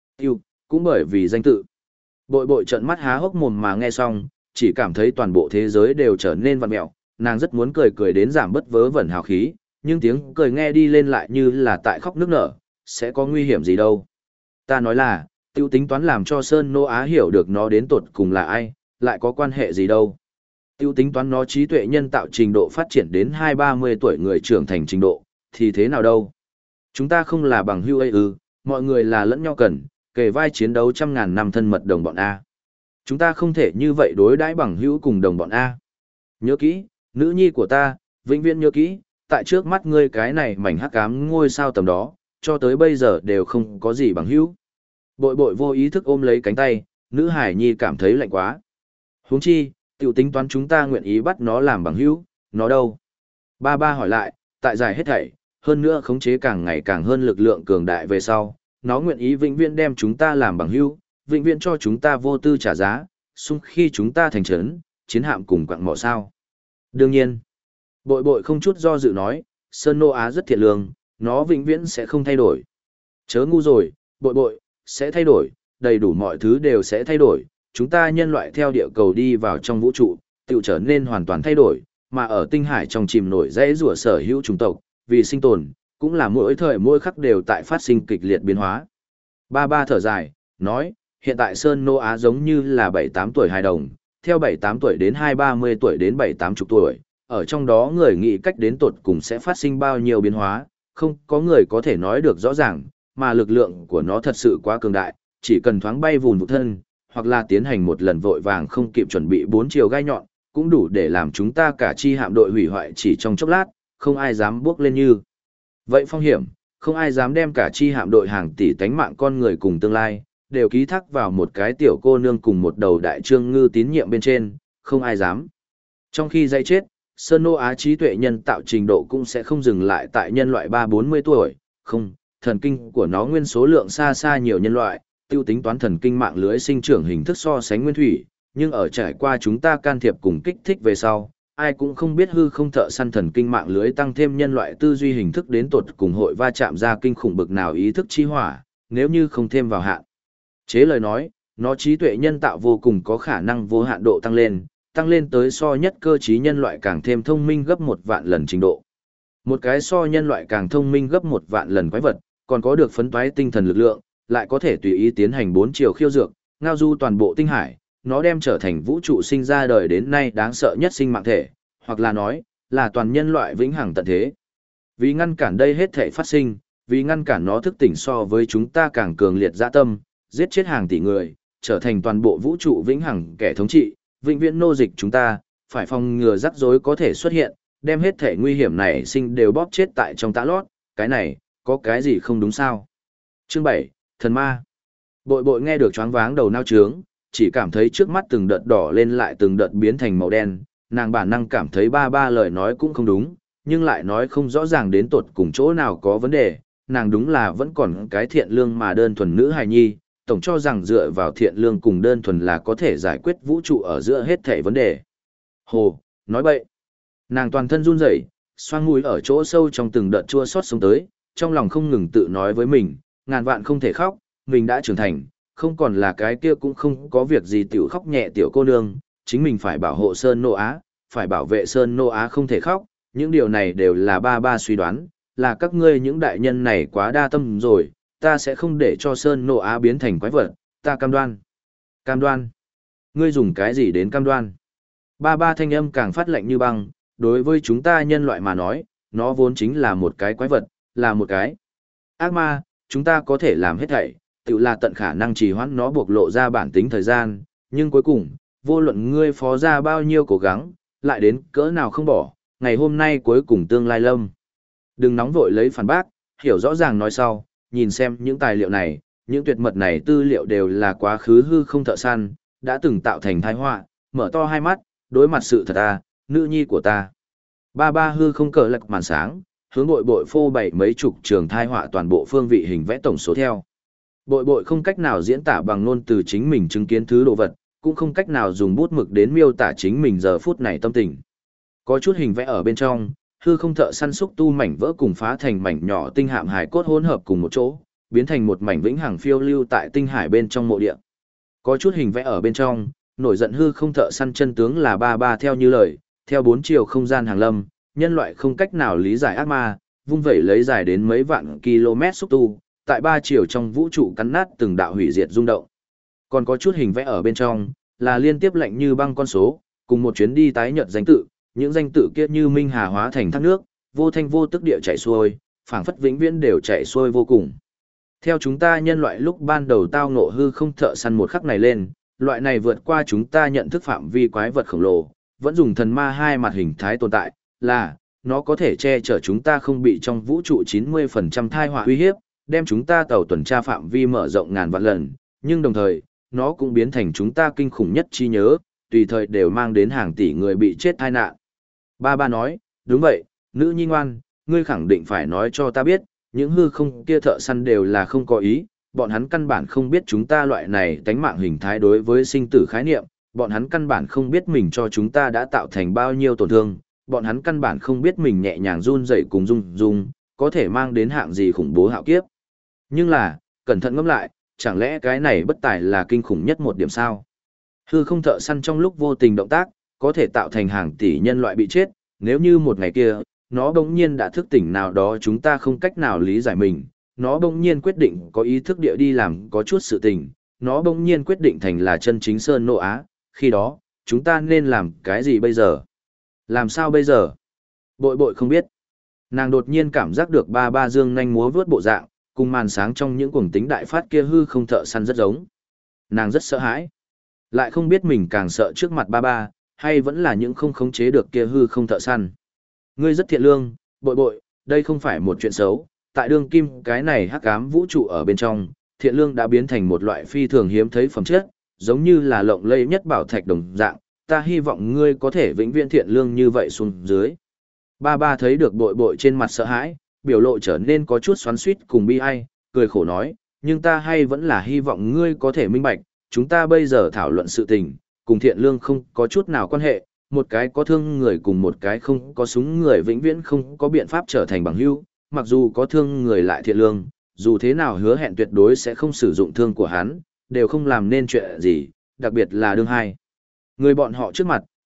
Cũng bởi vì danh tự. Bội bội trợn mắt há hốc mồm mà nghe xong, chỉ cảm thấy toàn bộ thế giới đều trở nên vặn mẹo, nàng rất muốn cười đến giảm bớt vớ vẩn hào khí, nhưng tiếng cười nghe đi lên lại như là tại khóc nức nở, sẽ có nguy hiểm gì đâu. Ta nói là, tiêu tính toán làm cho Sơn Nô Á hiểu được nó đến tột cùng là ai, lại có quan hệ gì đâu. Tiêu tính toán nó trí tuệ nhân tạo trình độ phát triển đến 20-30 tuổi người trưởng thành trình độ, thì thế nào đâu. Chúng ta không là bằng hữu ấy ư, mọi người là lẫn nhau cần, kề vai chiến đấu trăm ngàn năm thân mật đồng bọn A. Chúng ta không thể như vậy đối đãi bằng hữu cùng đồng bọn A. Nhớ kỹ, nữ nhi của ta, vĩnh viễn nhớ kỹ, tại trước mắt ngươi cái này mảnh hắc ám ngôi sao tầm đó, cho tới bây giờ đều không có gì bằng hữu. Bội bội vô ý thức ôm lấy cánh tay, nữ hải nhi cảm thấy lạnh quá. Huống chi, tiểu tính toán chúng ta nguyện ý bắt nó làm bằng hữu, nó đâu? Ba ba hỏi lại, tại giải hết thảy, hơn nữa khống chế càng ngày càng hơn lực lượng cường đại về sau, nó nguyện ý vĩnh viễn đem chúng ta làm bằng hữu, vĩnh viễn cho chúng ta vô tư trả giá, xung khi chúng ta thành trấn, chiến hạm cùng quặng mỏ sao. Đương nhiên, bội bội không chút do dự nói, Sơn Nô Á rất thiện lương, nó vĩnh viễn sẽ không thay đổi. Chớ ngu rồi, bội bội, sẽ thay đổi, đầy đủ mọi thứ đều sẽ thay đổi, chúng ta nhân loại theo địa cầu đi vào trong vũ trụ, tự trở nên hoàn toàn thay đổi, mà ở tinh hải trong chìm nổi dãy rủa sở hữu chủng tộc, vì sinh tồn, cũng là mỗi thời mỗi khắc đều tại phát sinh kịch liệt biến hóa. Ba ba thở dài, nói, hiện tại Sơn Nô Á giống như là 7-8 tuổi hài đồng, theo 7-8 tuổi đến 20-30 tuổi đến 7-80 tuổi, ở trong đó người nghĩ cách đến tột cùng sẽ phát sinh bao nhiêu biến hóa, không có người có thể nói được rõ ràng, mà lực lượng của nó thật sự quá cường đại, chỉ cần thoáng bay vùn vụt thân, hoặc là tiến hành một lần vội vàng không kịp chuẩn bị 4 chiều gai nhọn, cũng đủ để làm chúng ta cả chi hạm đội hủy hoại chỉ trong chốc lát, không ai dám bước lên như vậy phong hiểm, không ai dám đem cả chi hạm đội hàng tỷ tánh mạng con người cùng tương lai, đều ký thác vào một cái tiểu cô nương cùng một đầu đại trương ngư tín nhiệm bên trên, không ai dám. Trong khi dây chết, Sơn Nô Á trí tuệ nhân tạo trình độ cũng sẽ không dừng lại tại nhân loại 3-40 tuổi, không, thần kinh của nó nguyên số lượng xa xa nhiều nhân loại, tiêu tính toán thần kinh mạng lưới sinh trưởng hình thức so sánh nguyên thủy, nhưng ở trải qua chúng ta can thiệp cùng kích thích về sau, ai cũng không biết hư không thợ săn thần kinh mạng lưới tăng thêm nhân loại tư duy hình thức đến tột cùng hội va chạm ra kinh khủng bực nào ý thức chi hỏa, nếu như không thêm vào hạn. Chế lời nói, nó trí tuệ nhân tạo vô cùng có khả năng vô hạn độ tăng lên, tăng lên tới so nhất cơ trí nhân loại càng thêm thông minh gấp 1 vạn lần trình độ. Một cái so nhân loại càng thông minh gấp 1 vạn lần quái vật, còn có được phấn toái tinh thần lực lượng, lại có thể tùy ý tiến hành 4 chiều khiêu dược, ngao du toàn bộ tinh hải, nó đem trở thành vũ trụ sinh ra đời đến nay đáng sợ nhất sinh mạng thể, hoặc là nói, là toàn nhân loại vĩnh hằng tận thế. Vì ngăn cản đây hết thể phát sinh, vì ngăn cản nó thức tỉnh so với chúng ta càng cường liệt dã tâm, giết chết hàng tỷ người, trở thành toàn bộ vũ trụ vĩnh hằng kẻ thống trị, vĩnh viễn nô dịch chúng ta, phải phòng ngừa rắc rối có thể xuất hiện, đem hết thể nguy hiểm này sinh đều bóp chết tại trong tã lót, cái này, có cái gì không đúng sao? Chương 7, Thần Ma. Bội bội nghe được choáng váng đầu nao trướng, chỉ cảm thấy trước mắt từng đợt đỏ lên lại từng đợt biến thành màu đen, nàng bản năng cảm thấy ba ba lời nói cũng không đúng, nhưng lại nói không rõ ràng đến tột cùng chỗ nào có vấn đề, nàng đúng là vẫn còn cái thiện lương mà đơn thuần nữ hài nhi, tổng cho rằng dựa vào thiện lương cùng đơn thuần là có thể giải quyết vũ trụ ở giữa hết thảy vấn đề. Hồ, nói bậy. Nàng toàn thân run rẩy, xoang mũi ở chỗ sâu trong từng đợt chua xót xuống tới, trong lòng không ngừng tự nói với mình, ngàn vạn không thể khóc, mình đã trưởng thành, không còn là cái kia cũng không có việc gì tiểu khóc nhẹ tiểu cô nương, chính mình phải bảo hộ Sơn Nô Á, phải bảo vệ Sơn Nô Á không thể khóc, những điều này đều là ba ba suy đoán, là các ngươi những đại nhân này quá đa tâm rồi, ta sẽ không để cho Sơn Nô Á biến thành quái vật, ta cam đoan. Cam đoan? Ngươi dùng cái gì đến cam đoan? Ba ba thanh âm càng phát lạnh như băng, đối với chúng ta nhân loại mà nói, nó vốn chính là một cái quái vật, là một cái ác ma, chúng ta có thể làm hết thảy, tự là tận khả năng trì hoãn nó buộc lộ ra bản tính thời gian, nhưng cuối cùng, vô luận ngươi phó ra bao nhiêu cố gắng, lại đến cỡ nào không bỏ, ngày hôm nay cuối cùng tương lai lâm. Đừng nóng vội lấy phản bác, hiểu rõ ràng nói sau, nhìn xem những tài liệu này, những tuyệt mật này tư liệu đều là quá khứ hư không thợ săn, đã từng tạo thành tai họa, mở to hai mắt, đối mặt sự thật ta, nữ nhi của ta. Ba ba hư không cờ lật màn sáng, hướng bội bội phô bày mấy chục trường thai họa toàn bộ phương vị hình vẽ tổng số theo. Bội bội không cách nào diễn tả bằng ngôn từ chính mình chứng kiến thứ đồ vật, cũng không cách nào dùng bút mực đến miêu tả chính mình giờ phút này tâm tình. Có chút hình vẽ ở bên trong, hư không thợ săn xúc tu mảnh vỡ cùng phá thành mảnh nhỏ tinh hạm hải cốt hỗn hợp cùng một chỗ, biến thành một mảnh vĩnh hằng phiêu lưu tại tinh hải bên trong mộ địa. Có chút hình vẽ ở bên trong, nổi giận hư không thợ săn chân tướng là ba ba theo như lời, theo 4 chiều không gian hàng lâm, nhân loại không cách nào lý giải ác ma, vung vẩy lấy dài đến mấy vạn km xúc tu, tại 3 chiều trong vũ trụ cắn nát từng đạo hủy diệt rung động. Còn có chút hình vẽ ở bên trong, là liên tiếp lạnh như băng con số, cùng một chuyến đi tái nhợt danh tự, những danh tự kia như minh hà hóa thành thác nước, vô thanh vô tức địa chảy xuôi, phảng phất vĩnh viễn đều chảy xuôi vô cùng. Theo chúng ta nhân loại lúc ban đầu tao ngộ hư không thợ săn một khắc này lên, loại này vượt qua chúng ta nhận thức phạm vi quái vật khổng lồ, vẫn dùng thần ma hai mặt hình thái tồn tại, là, nó có thể che chở chúng ta không bị trong vũ trụ 90% thai họa uy hiếp, đem chúng ta tàu tuần tra phạm vi mở rộng ngàn vạn lần, nhưng đồng thời, nó cũng biến thành chúng ta kinh khủng nhất trí nhớ, tùy thời đều mang đến hàng tỷ người bị chết tai nạn. Ba ba nói, đúng vậy, nữ nhi ngoan, ngươi khẳng định phải nói cho ta biết, những hư không kia thợ săn đều là không có ý, bọn hắn căn bản không biết chúng ta loại này tánh mạng hình thái đối với sinh tử khái niệm, bọn hắn căn bản không biết mình cho chúng ta đã tạo thành bao nhiêu tổn thương, bọn hắn căn bản không biết mình nhẹ nhàng run rẩy cùng rung có thể mang đến hạng gì khủng bố hạo kiếp. Nhưng là, cẩn thận ngẫm lại, chẳng lẽ cái này bất tài là kinh khủng nhất một điểm sao? Hư không thợ săn trong lúc vô tình động tác, có thể tạo thành hàng tỷ nhân loại bị chết, nếu như một ngày kia, nó bỗng nhiên đã thức tỉnh nào đó chúng ta không cách nào lý giải mình, nó bỗng nhiên quyết định có ý thức địa đi làm có chút sự tình, nó bỗng nhiên quyết định thành là chân chính Sơn Nô Á, khi đó, chúng ta nên làm cái gì bây giờ? Làm sao bây giờ? Bội bội không biết. Nàng đột nhiên cảm giác được ba ba dương nhanh múa vướt bộ dạng, cùng màn sáng trong những cuồng tính đại phát kia hư không thợ săn rất giống. Nàng rất sợ hãi. Lại không biết mình càng sợ trước mặt ba ba, hay vẫn là những không khống chế được kia hư không thợ săn. Ngươi rất thiện lương, bội bội, đây không phải một chuyện xấu. Tại đương kim cái này hắc ám vũ trụ ở bên trong, thiện lương đã biến thành một loại phi thường hiếm thấy phẩm chất, giống như là lộng lẫy nhất bảo thạch đồng dạng. Ta hy vọng ngươi có thể vĩnh viễn thiện lương như vậy xuống dưới. Ba ba thấy được bội bội trên mặt sợ hãi, biểu lộ trở nên có chút xoắn xuýt cùng bi ai, cười khổ nói, nhưng ta hay vẫn là hy vọng ngươi có thể minh bạch, chúng ta bây giờ thảo luận sự tình, cùng thiện lương không có chút nào quan hệ, một cái có thương người cùng một cái không có súng người vĩnh viễn không có biện pháp trở thành bằng hữu, mặc dù có thương người lại thiện lương, dù thế nào hứa hẹn tuyệt đối sẽ không sử dụng thương của hắn, đều không làm nên chuyện gì, đặc biệt là đương hai. Người bọn họ trước mặt,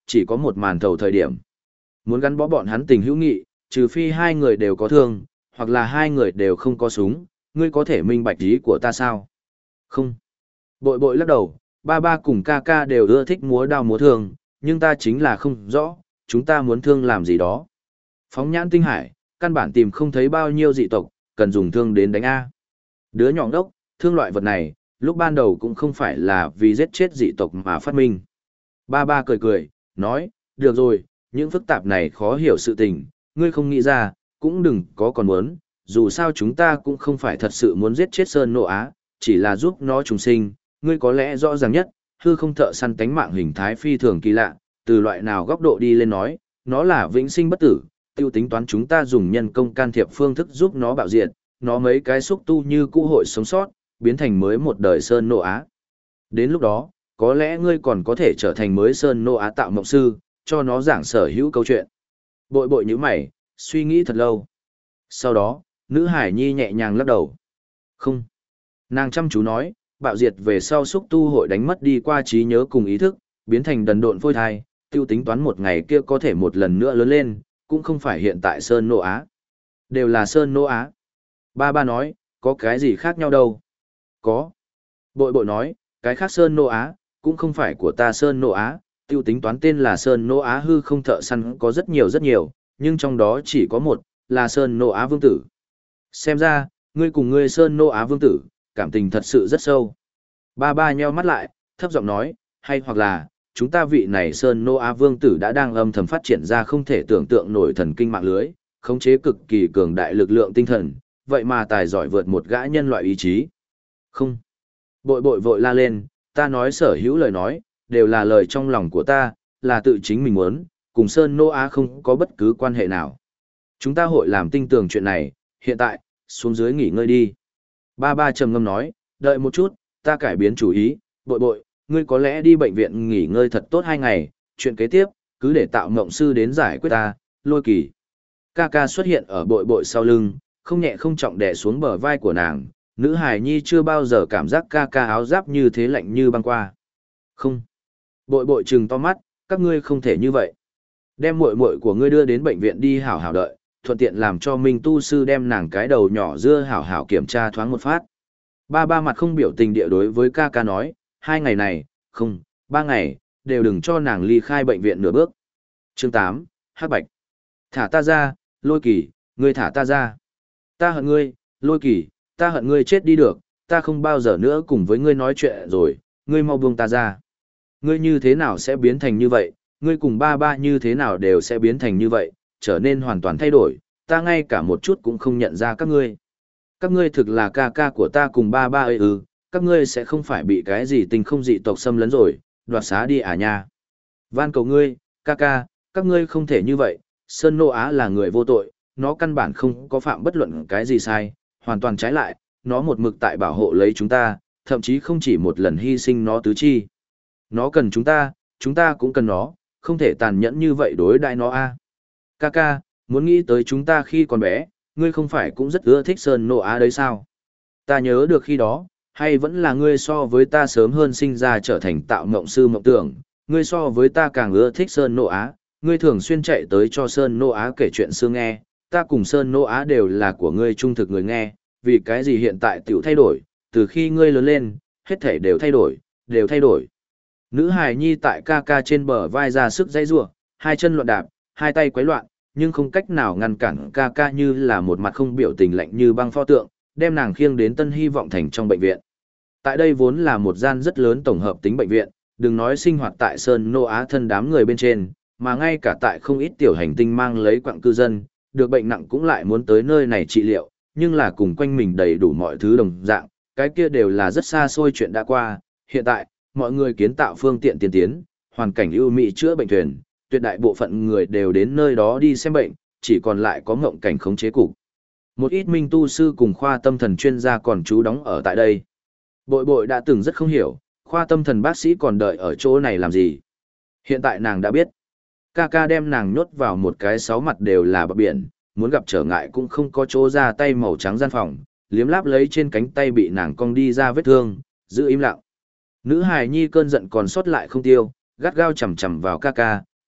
chỉ có một màn thầu thời điểm. Muốn gắn bó bọn hắn tình hữu nghị, trừ phi hai người đều có thương, hoặc là hai người đều không có súng, ngươi có thể minh bạch ý của ta sao? Không. Bội bội lắc đầu, ba ba cùng ca ca đều ưa thích múa đao múa thương, nhưng ta chính là không rõ, chúng ta muốn thương làm gì đó. Phóng nhãn tinh hải, căn bản tìm không thấy bao nhiêu dị tộc, cần dùng thương đến đánh A. Đứa nhỏ đốc, thương loại vật này, lúc ban đầu cũng không phải là vì giết chết dị tộc mà phát minh. Ba ba cười cười, nói, được rồi, những phức tạp này khó hiểu sự tình, ngươi không nghĩ ra, cũng đừng có còn muốn, dù sao chúng ta cũng không phải thật sự muốn giết chết Sơn Nô Á, chỉ là giúp nó trùng sinh, ngươi có lẽ rõ ràng nhất, hư không thợ săn tánh mạng hình thái phi thường kỳ lạ, từ loại nào góc độ đi lên nói, nó là vĩnh sinh bất tử, tiêu tính toán chúng ta dùng nhân công can thiệp phương thức giúp nó bạo diệt, nó mấy cái xúc tu như cũ hội sống sót, biến thành mới một đời Sơn Nô Á. Đến lúc đó, có lẽ ngươi còn có thể trở thành mới Sơn Nô Á tạo mộng sư, cho nó giảng sở hữu câu chuyện. Bội bội như mày, suy nghĩ thật lâu. Sau đó, nữ hải nhi nhẹ nhàng lắc đầu. Không. Nàng chăm chú nói, bạo diệt về sau xúc tu hội đánh mất đi qua trí nhớ cùng ý thức, biến thành đần độn phôi thai, tiêu tính toán một ngày kia có thể một lần nữa lớn lên, cũng không phải hiện tại Sơn Nô Á. Đều là Sơn Nô Á. Ba ba nói, có cái gì khác nhau đâu? Có. Bội bội nói, cái khác Sơn Nô Á, cũng không phải của ta Sơn Nô Á, tiêu tính toán tên là Sơn Nô Á hư không thợ săn có rất nhiều, nhưng trong đó chỉ có một, là Sơn Nô Á Vương Tử. Xem ra, ngươi cùng ngươi Sơn Nô Á Vương Tử, cảm tình thật sự rất sâu. Ba ba nheo mắt lại, thấp giọng nói, hay hoặc là, chúng ta vị này Sơn Nô Á Vương Tử đã đang âm thầm phát triển ra không thể tưởng tượng nổi thần kinh mạng lưới, khống chế cực kỳ cường đại lực lượng tinh thần, vậy mà tài giỏi vượt một gã nhân loại ý chí. Không. Bội bội vội la lên, ta nói sở hữu lời nói, đều là lời trong lòng của ta, là tự chính mình muốn, cùng Sơn Nô Á không có bất cứ quan hệ nào. Chúng ta hội làm tinh tường chuyện này, hiện tại, xuống dưới nghỉ ngơi đi. Ba ba trầm ngâm nói, đợi một chút, ta cải biến chủ ý, bội bội, ngươi có lẽ đi bệnh viện nghỉ ngơi thật tốt 2 ngày, chuyện kế tiếp, cứ để tạo mộng sư đến giải quyết ta, Lôi Kỳ. Ca ca xuất hiện ở bội bội sau lưng, không nhẹ không trọng đè xuống bờ vai của nàng, nữ hài nhi chưa bao giờ cảm giác ca ca áo giáp như thế lạnh như băng qua. Không. Bội bội trừng to mắt, các ngươi không thể như vậy. Đem muội muội của ngươi đưa đến bệnh viện đi hảo hảo đợi, thuận tiện làm cho Minh tu sư đem nàng cái đầu nhỏ dưa hảo hảo kiểm tra thoáng một phát. Ba ba mặt không biểu tình địa đối với ca ca nói, 2 ngày này, không, 3 ngày, đều đừng cho nàng ly khai bệnh viện nửa bước. Chương 8, Hắc Bạch. Thả ta ra, Lôi Kỳ, ngươi thả ta ra. Ta hận ngươi, Lôi Kỳ, ta hận ngươi chết đi được, ta không bao giờ nữa cùng với ngươi nói chuyện rồi, ngươi mau buông ta ra. Ngươi như thế nào sẽ biến thành như vậy, ngươi cùng ba ba như thế nào đều sẽ biến thành như vậy, trở nên hoàn toàn thay đổi, ta ngay cả một chút cũng không nhận ra các ngươi. Các ngươi thực là ca ca của ta cùng ba ba ơi các ngươi sẽ không phải bị cái gì tình không dị tộc xâm lấn rồi, đoạt xá đi à nha. Van cầu ngươi, ca ca, các ngươi không thể như vậy, Sơn Nô Á là người vô tội, nó căn bản không có phạm bất luận cái gì sai, hoàn toàn trái lại, nó một mực tại bảo hộ lấy chúng ta, thậm chí không chỉ một lần hy sinh nó tứ chi. Nó cần chúng ta cũng cần nó, không thể tàn nhẫn như vậy đối đãi nó a. Ca, muốn nghĩ tới chúng ta khi còn bé, ngươi không phải cũng rất ưa thích Sơn Nô Á đấy sao? Ta nhớ được khi đó, hay vẫn là ngươi so với ta sớm hơn sinh ra trở thành tạo mộng sư mộng tưởng, ngươi so với ta càng ưa thích Sơn Nô Á, ngươi thường xuyên chạy tới cho Sơn Nô Á kể chuyện xưa nghe, ta cùng Sơn Nô Á đều là của ngươi trung thực người nghe, vì cái gì hiện tại tiểu thay đổi, từ khi ngươi lớn lên, hết thể đều thay đổi. Nữ hài nhi tại ca ca trên bờ vai ra sức dây rủa, hai chân loạn đạp, hai tay quấy loạn, nhưng không cách nào ngăn cản ca ca như là một mặt không biểu tình lạnh như băng pho tượng, đem nàng khiêng đến Tân Hy Vọng Thành trong bệnh viện. Tại đây vốn là một gian rất lớn tổng hợp tính bệnh viện, đừng nói sinh hoạt tại Sơn Nô Á thân đám người bên trên, mà ngay cả tại không ít tiểu hành tinh mang lấy quặng cư dân, được bệnh nặng cũng lại muốn tới nơi này trị liệu, nhưng là cùng quanh mình đầy đủ mọi thứ đồng dạng, cái kia đều là rất xa xôi chuyện đã qua, hiện tại, mọi người kiến tạo phương tiện tiên tiến, hoàn cảnh ưu mỹ chữa bệnh thuyền, tuyệt đại bộ phận người đều đến nơi đó đi xem bệnh, chỉ còn lại có ngộng cảnh khống chế cục. Một ít minh tu sư cùng khoa tâm thần chuyên gia còn trú đóng ở tại đây. Bội bội đã từng rất không hiểu, khoa tâm thần bác sĩ còn đợi ở chỗ này làm gì. Hiện tại nàng đã biết. Ca ca đem nàng nhốt vào một cái 6 mặt đều là bờ biển, muốn gặp trở ngại cũng không có chỗ ra tay màu trắng gian phòng, liếm láp lấy trên cánh tay bị nàng cong đi ra vết thương, giữ im lặng. Nữ hài nhi cơn giận còn sót lại không tiêu, gắt gao chầm chầm vào ca ca,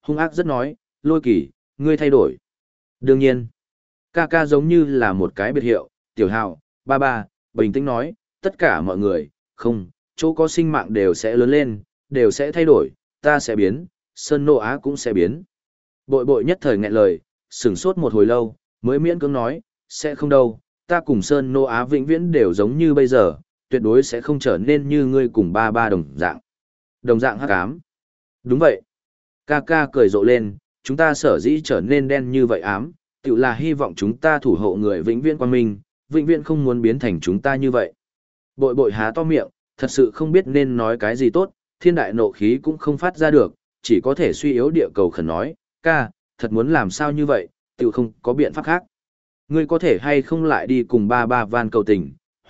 hung ác rất nói, Lôi Kỳ, ngươi thay đổi. Đương nhiên, ca ca giống như là một cái biệt hiệu, Tiểu Hào, ba ba, bình tĩnh nói, tất cả mọi người, không, chỗ có sinh mạng đều sẽ lớn lên, đều sẽ thay đổi, ta sẽ biến, Sơn Nô Á cũng sẽ biến. Bội bội nhất thời nghẹn lời, sửng sốt một hồi lâu, mới miễn cưỡng nói, sẽ không đâu, ta cùng Sơn Nô Á vĩnh viễn đều giống như bây giờ, tuyệt đối sẽ không trở nên như ngươi cùng ba ba đồng dạng. Đồng dạng hắc ám. Đúng vậy. Ca ca cười rộ lên, chúng ta sở dĩ trở nên đen như vậy ám, tự là hy vọng chúng ta thủ hộ người vĩnh viễn quan minh, vĩnh viễn không muốn biến thành chúng ta như vậy. Bội bội há to miệng, thật sự không biết nên nói cái gì tốt, thiên đại nộ khí cũng không phát ra được, chỉ có thể suy yếu địa cầu khẩn nói, ca, thật muốn làm sao như vậy, tự không có biện pháp khác. Ngươi có thể hay không lại đi cùng ba ba van cầu tình,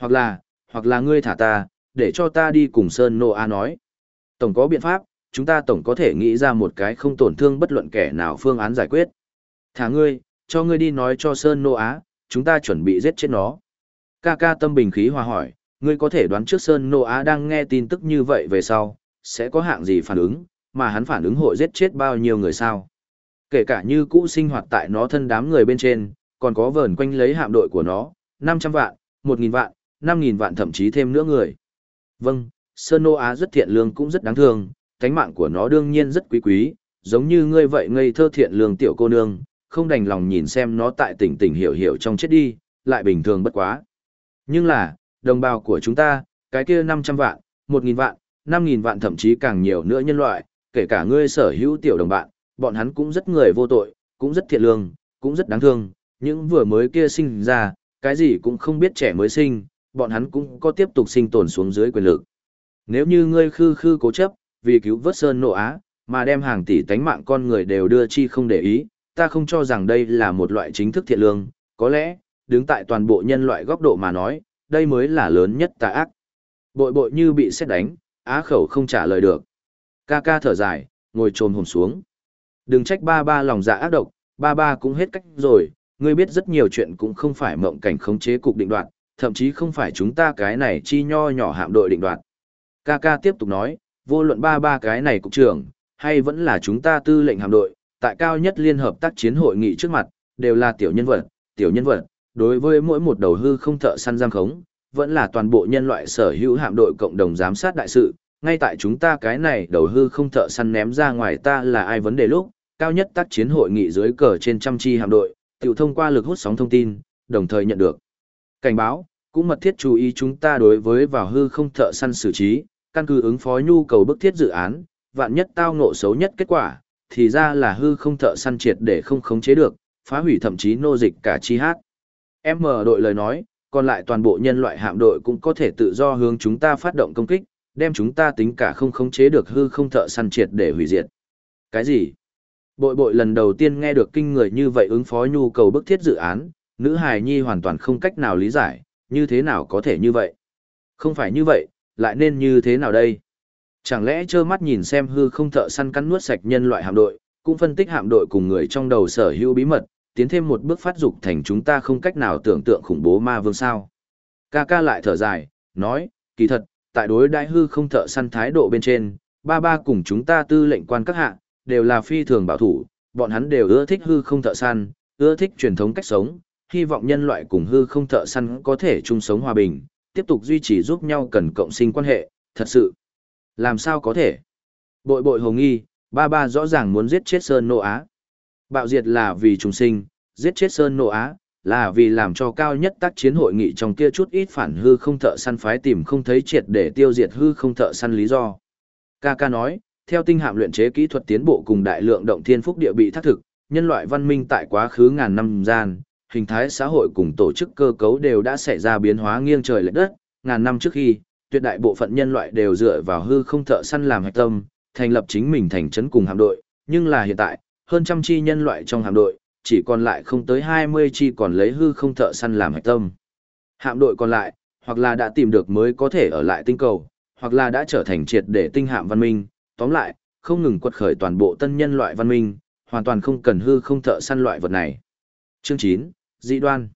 hoặc là ngươi thả ta, để cho ta đi cùng Sơn Nô A nói. Tổng có biện pháp, chúng ta tổng có thể nghĩ ra một cái không tổn thương bất luận kẻ nào phương án giải quyết. Thả ngươi, cho ngươi đi nói cho Sơn Nô Á, chúng ta chuẩn bị giết chết nó. Ca ca tâm bình khí hòa hỏi, ngươi có thể đoán trước Sơn Nô Á đang nghe tin tức như vậy về sau, sẽ có hạng gì phản ứng, mà hắn phản ứng hội giết chết bao nhiêu người sao? Kể cả như cũ sinh hoạt tại nó thân đám người bên trên, còn có vờn quanh lấy hạm đội của nó, 500 vạn, 1.000 vạn, 5.000 vạn thậm chí thêm nữa người. Vâng, Sơn Nô Á rất thiện lương cũng rất đáng thương, cánh mạng của nó đương nhiên rất quý quý, giống như ngươi vậy ngây thơ thiện lương tiểu cô nương, không đành lòng nhìn xem nó tại tỉnh tỉnh hiểu hiểu trong chết đi, lại bình thường bất quá. Nhưng là, đồng bào của chúng ta, cái kia 500 vạn, 1.000 vạn, 5.000 vạn thậm chí càng nhiều nữa nhân loại, kể cả ngươi sở hữu tiểu đồng bạn, bọn hắn cũng rất người vô tội, cũng rất thiện lương, cũng rất đáng thương, những vừa mới kia sinh ra, cái gì cũng không biết trẻ mới sinh, bọn hắn cũng có tiếp tục sinh tồn xuống dưới quyền lực. Nếu như ngươi khư khư cố chấp, vì cứu vớt Sơn Nô Á, mà đem hàng tỷ tánh mạng con người đều đưa chi không để ý, ta không cho rằng đây là một loại chính thức thiện lương, có lẽ, đứng tại toàn bộ nhân loại góc độ mà nói, đây mới là lớn nhất tà ác. Bội bội như bị sét đánh, á khẩu không trả lời được. Ca ca thở dài, ngồi trồm hồn xuống. Đừng trách ba ba lòng dạ ác độc, ba ba cũng hết cách rồi, ngươi biết rất nhiều chuyện cũng không phải mộng cảnh khống chế cục định đoạt, thậm chí không phải chúng ta cái này chi nho nhỏ hạm đội định đoạt. Ca ca tiếp tục nói, vô luận ba ba cái này cục trưởng, hay vẫn là chúng ta tư lệnh hạm đội, tại cao nhất liên hợp tác chiến hội nghị trước mặt, đều là tiểu nhân vật, đối với mỗi một đầu hư không thợ săn giam khống, vẫn là toàn bộ nhân loại sở hữu hạm đội cộng đồng giám sát đại sự, ngay tại chúng ta cái này đầu hư không thợ săn ném ra ngoài ta là ai vấn đề lúc, cao nhất tác chiến hội nghị dưới cờ trên trăm chi hạm đội, tự thông qua lực hút sóng thông tin, đồng thời nhận được cảnh báo, cũng mật thiết chú ý chúng ta đối với vào hư không thợ săn xử trí, căn cứ ứng phó nhu cầu bức thiết dự án, vạn nhất tao ngộ xấu nhất kết quả, thì ra là hư không thợ săn triệt để không khống chế được, phá hủy thậm chí nô dịch cả chi hát. M đội lời nói, còn lại toàn bộ nhân loại hạm đội cũng có thể tự do hướng chúng ta phát động công kích, đem chúng ta tính cả không khống chế được hư không thợ săn triệt để hủy diệt. Cái gì? Bội bội lần đầu tiên nghe được kinh người như vậy ứng phó nhu cầu bức thiết dự án, nữ hài nhi hoàn toàn không cách nào lý giải, như thế nào có thể như vậy? Không phải như vậy, lại nên như thế nào đây? Chẳng lẽ trơ mắt nhìn xem hư không thợ săn cắn nuốt sạch nhân loại hạm đội, cũng phân tích hạm đội cùng người trong đầu sở hữu bí mật, tiến thêm một bước phát dục thành chúng ta không cách nào tưởng tượng khủng bố ma vương sao? Ca ca lại thở dài, nói, kỳ thật, tại đối đãi hư không thợ săn thái độ bên trên, ba ba cùng chúng ta tư lệnh quan các hạ, đều là phi thường bảo thủ, bọn hắn đều ưa thích hư không thợ săn, ưa thích truyền thống cách sống, hy vọng nhân loại cùng hư không thợ săn có thể chung sống hòa bình, tiếp tục duy trì giúp nhau cần cộng sinh quan hệ, thật sự. Làm sao có thể? Bội bội hồ nghi, ba ba rõ ràng muốn giết chết Sơn Nô Á. Bạo diệt là vì trùng sinh, giết chết Sơn Nô Á, là vì làm cho cao nhất tác chiến hội nghị trong kia chút ít phản hư không thợ săn phái tìm không thấy triệt để tiêu diệt hư không thợ săn lý do. Ca ca nói, theo tinh hạm luyện chế kỹ thuật tiến bộ cùng đại lượng động thiên phúc địa bị thác thực, nhân loại văn minh tại quá khứ ngàn năm gian, hình thái xã hội cùng tổ chức cơ cấu đều đã xảy ra biến hóa nghiêng trời lệch đất, ngàn năm trước khi, tuyệt đại bộ phận nhân loại đều dựa vào hư không thợ săn làm hạch tâm, thành lập chính mình thành trấn cùng hạm đội, nhưng là hiện tại, hơn trăm chi nhân loại trong hạm đội, chỉ còn lại không tới 20 chi còn lấy hư không thợ săn làm hạch tâm. Hạm đội còn lại, hoặc là đã tìm được mới có thể ở lại tinh cầu, hoặc là đã trở thành triệt để tinh hạm văn minh, tóm lại, không ngừng quật khởi toàn bộ tân nhân loại văn minh, hoàn toàn không cần hư không thợ săn loại vật này. Chương 9, dị đoan.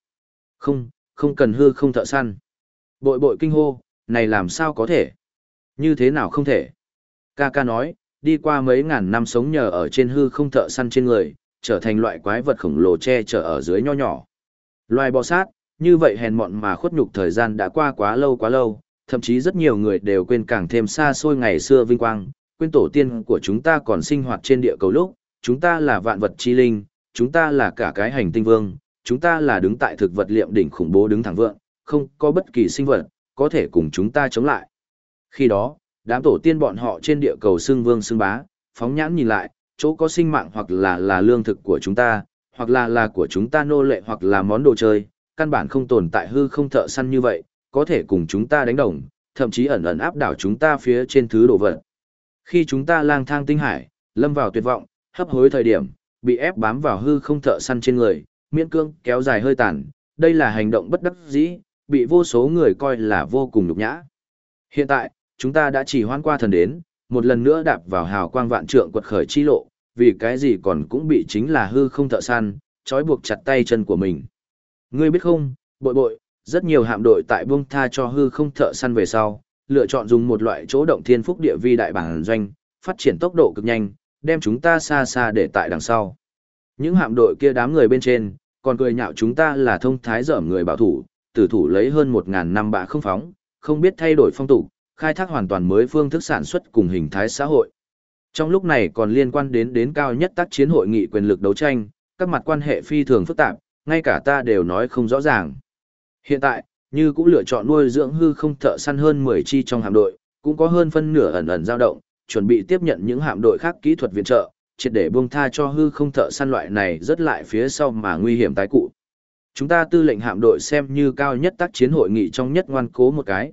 Không cần hư không thợ săn. Bội bội kinh hô, này làm sao có thể? Như thế nào không thể? Ca ca nói, đi qua mấy ngàn năm sống nhờ ở trên hư không thợ săn trên người, trở thành loại quái vật khổng lồ che chở ở dưới nho nhỏ. Loài bò sát, như vậy hèn mọn mà khuất nhục thời gian đã qua quá lâu, thậm chí rất nhiều người đều quên càng thêm xa xôi ngày xưa vinh quang, quên tổ tiên của chúng ta còn sinh hoạt trên địa cầu lúc, chúng ta là vạn vật chi linh, chúng ta là cả cái hành tinh vương, chúng ta là đứng tại thực vật liệm đỉnh khủng bố đứng thẳng vượng, không có bất kỳ sinh vật có thể cùng chúng ta chống lại. Khi đó, đám tổ tiên bọn họ trên địa cầu xưng vương xưng bá, phóng nhãn nhìn lại, chỗ có sinh mạng hoặc là lương thực của chúng ta, hoặc là của chúng ta nô lệ hoặc là món đồ chơi, căn bản không tồn tại hư không thợ săn như vậy, có thể cùng chúng ta đánh đồng, thậm chí ẩn ẩn áp đảo chúng ta phía trên thứ đồ vật. Khi chúng ta lang thang tinh hải, lâm vào tuyệt vọng, hấp hối thời điểm, bị ép bám vào hư không thợ săn trên người, miễn cương kéo dài hơi tàn, đây là hành động bất đắc dĩ, bị vô số người coi là vô cùng nhục nhã. Hiện tại, chúng ta đã chỉ hoãn qua thần đến, một lần nữa đạp vào hào quang vạn trượng quật khởi chi lộ, vì cái gì còn cũng bị chính là hư không thợ săn, trói buộc chặt tay chân của mình. Ngươi biết không, bội bội, rất nhiều hạm đội tại buông tha cho hư không thợ săn về sau, lựa chọn dùng một loại chỗ động thiên phúc địa vi đại bản doanh, phát triển tốc độ cực nhanh, đem chúng ta xa xa để tại đằng sau. Những hạm đội kia đám người bên trên, còn cười nhạo chúng ta là thông thái dởm người bảo thủ, tử thủ lấy hơn 1000 năm bạ không phóng, không biết thay đổi phong tục, khai thác hoàn toàn mới phương thức sản xuất cùng hình thái xã hội. Trong lúc này còn liên quan đến cao nhất tác chiến hội nghị quyền lực đấu tranh, các mặt quan hệ phi thường phức tạp, ngay cả ta đều nói không rõ ràng. Hiện tại, như cũng lựa chọn nuôi dưỡng hư không thợ săn hơn 10 chi trong hạm đội, cũng có hơn phân nửa ẩn ẩn dao động, chuẩn bị tiếp nhận những hạm đội khác kỹ thuật viện trợ, triệt để buông tha cho hư không thợ săn loại này rất lại phía sau mà nguy hiểm tái cụ. Chúng ta tư lệnh hạm đội xem như cao nhất tác chiến hội nghị trong nhất ngoan cố một cái,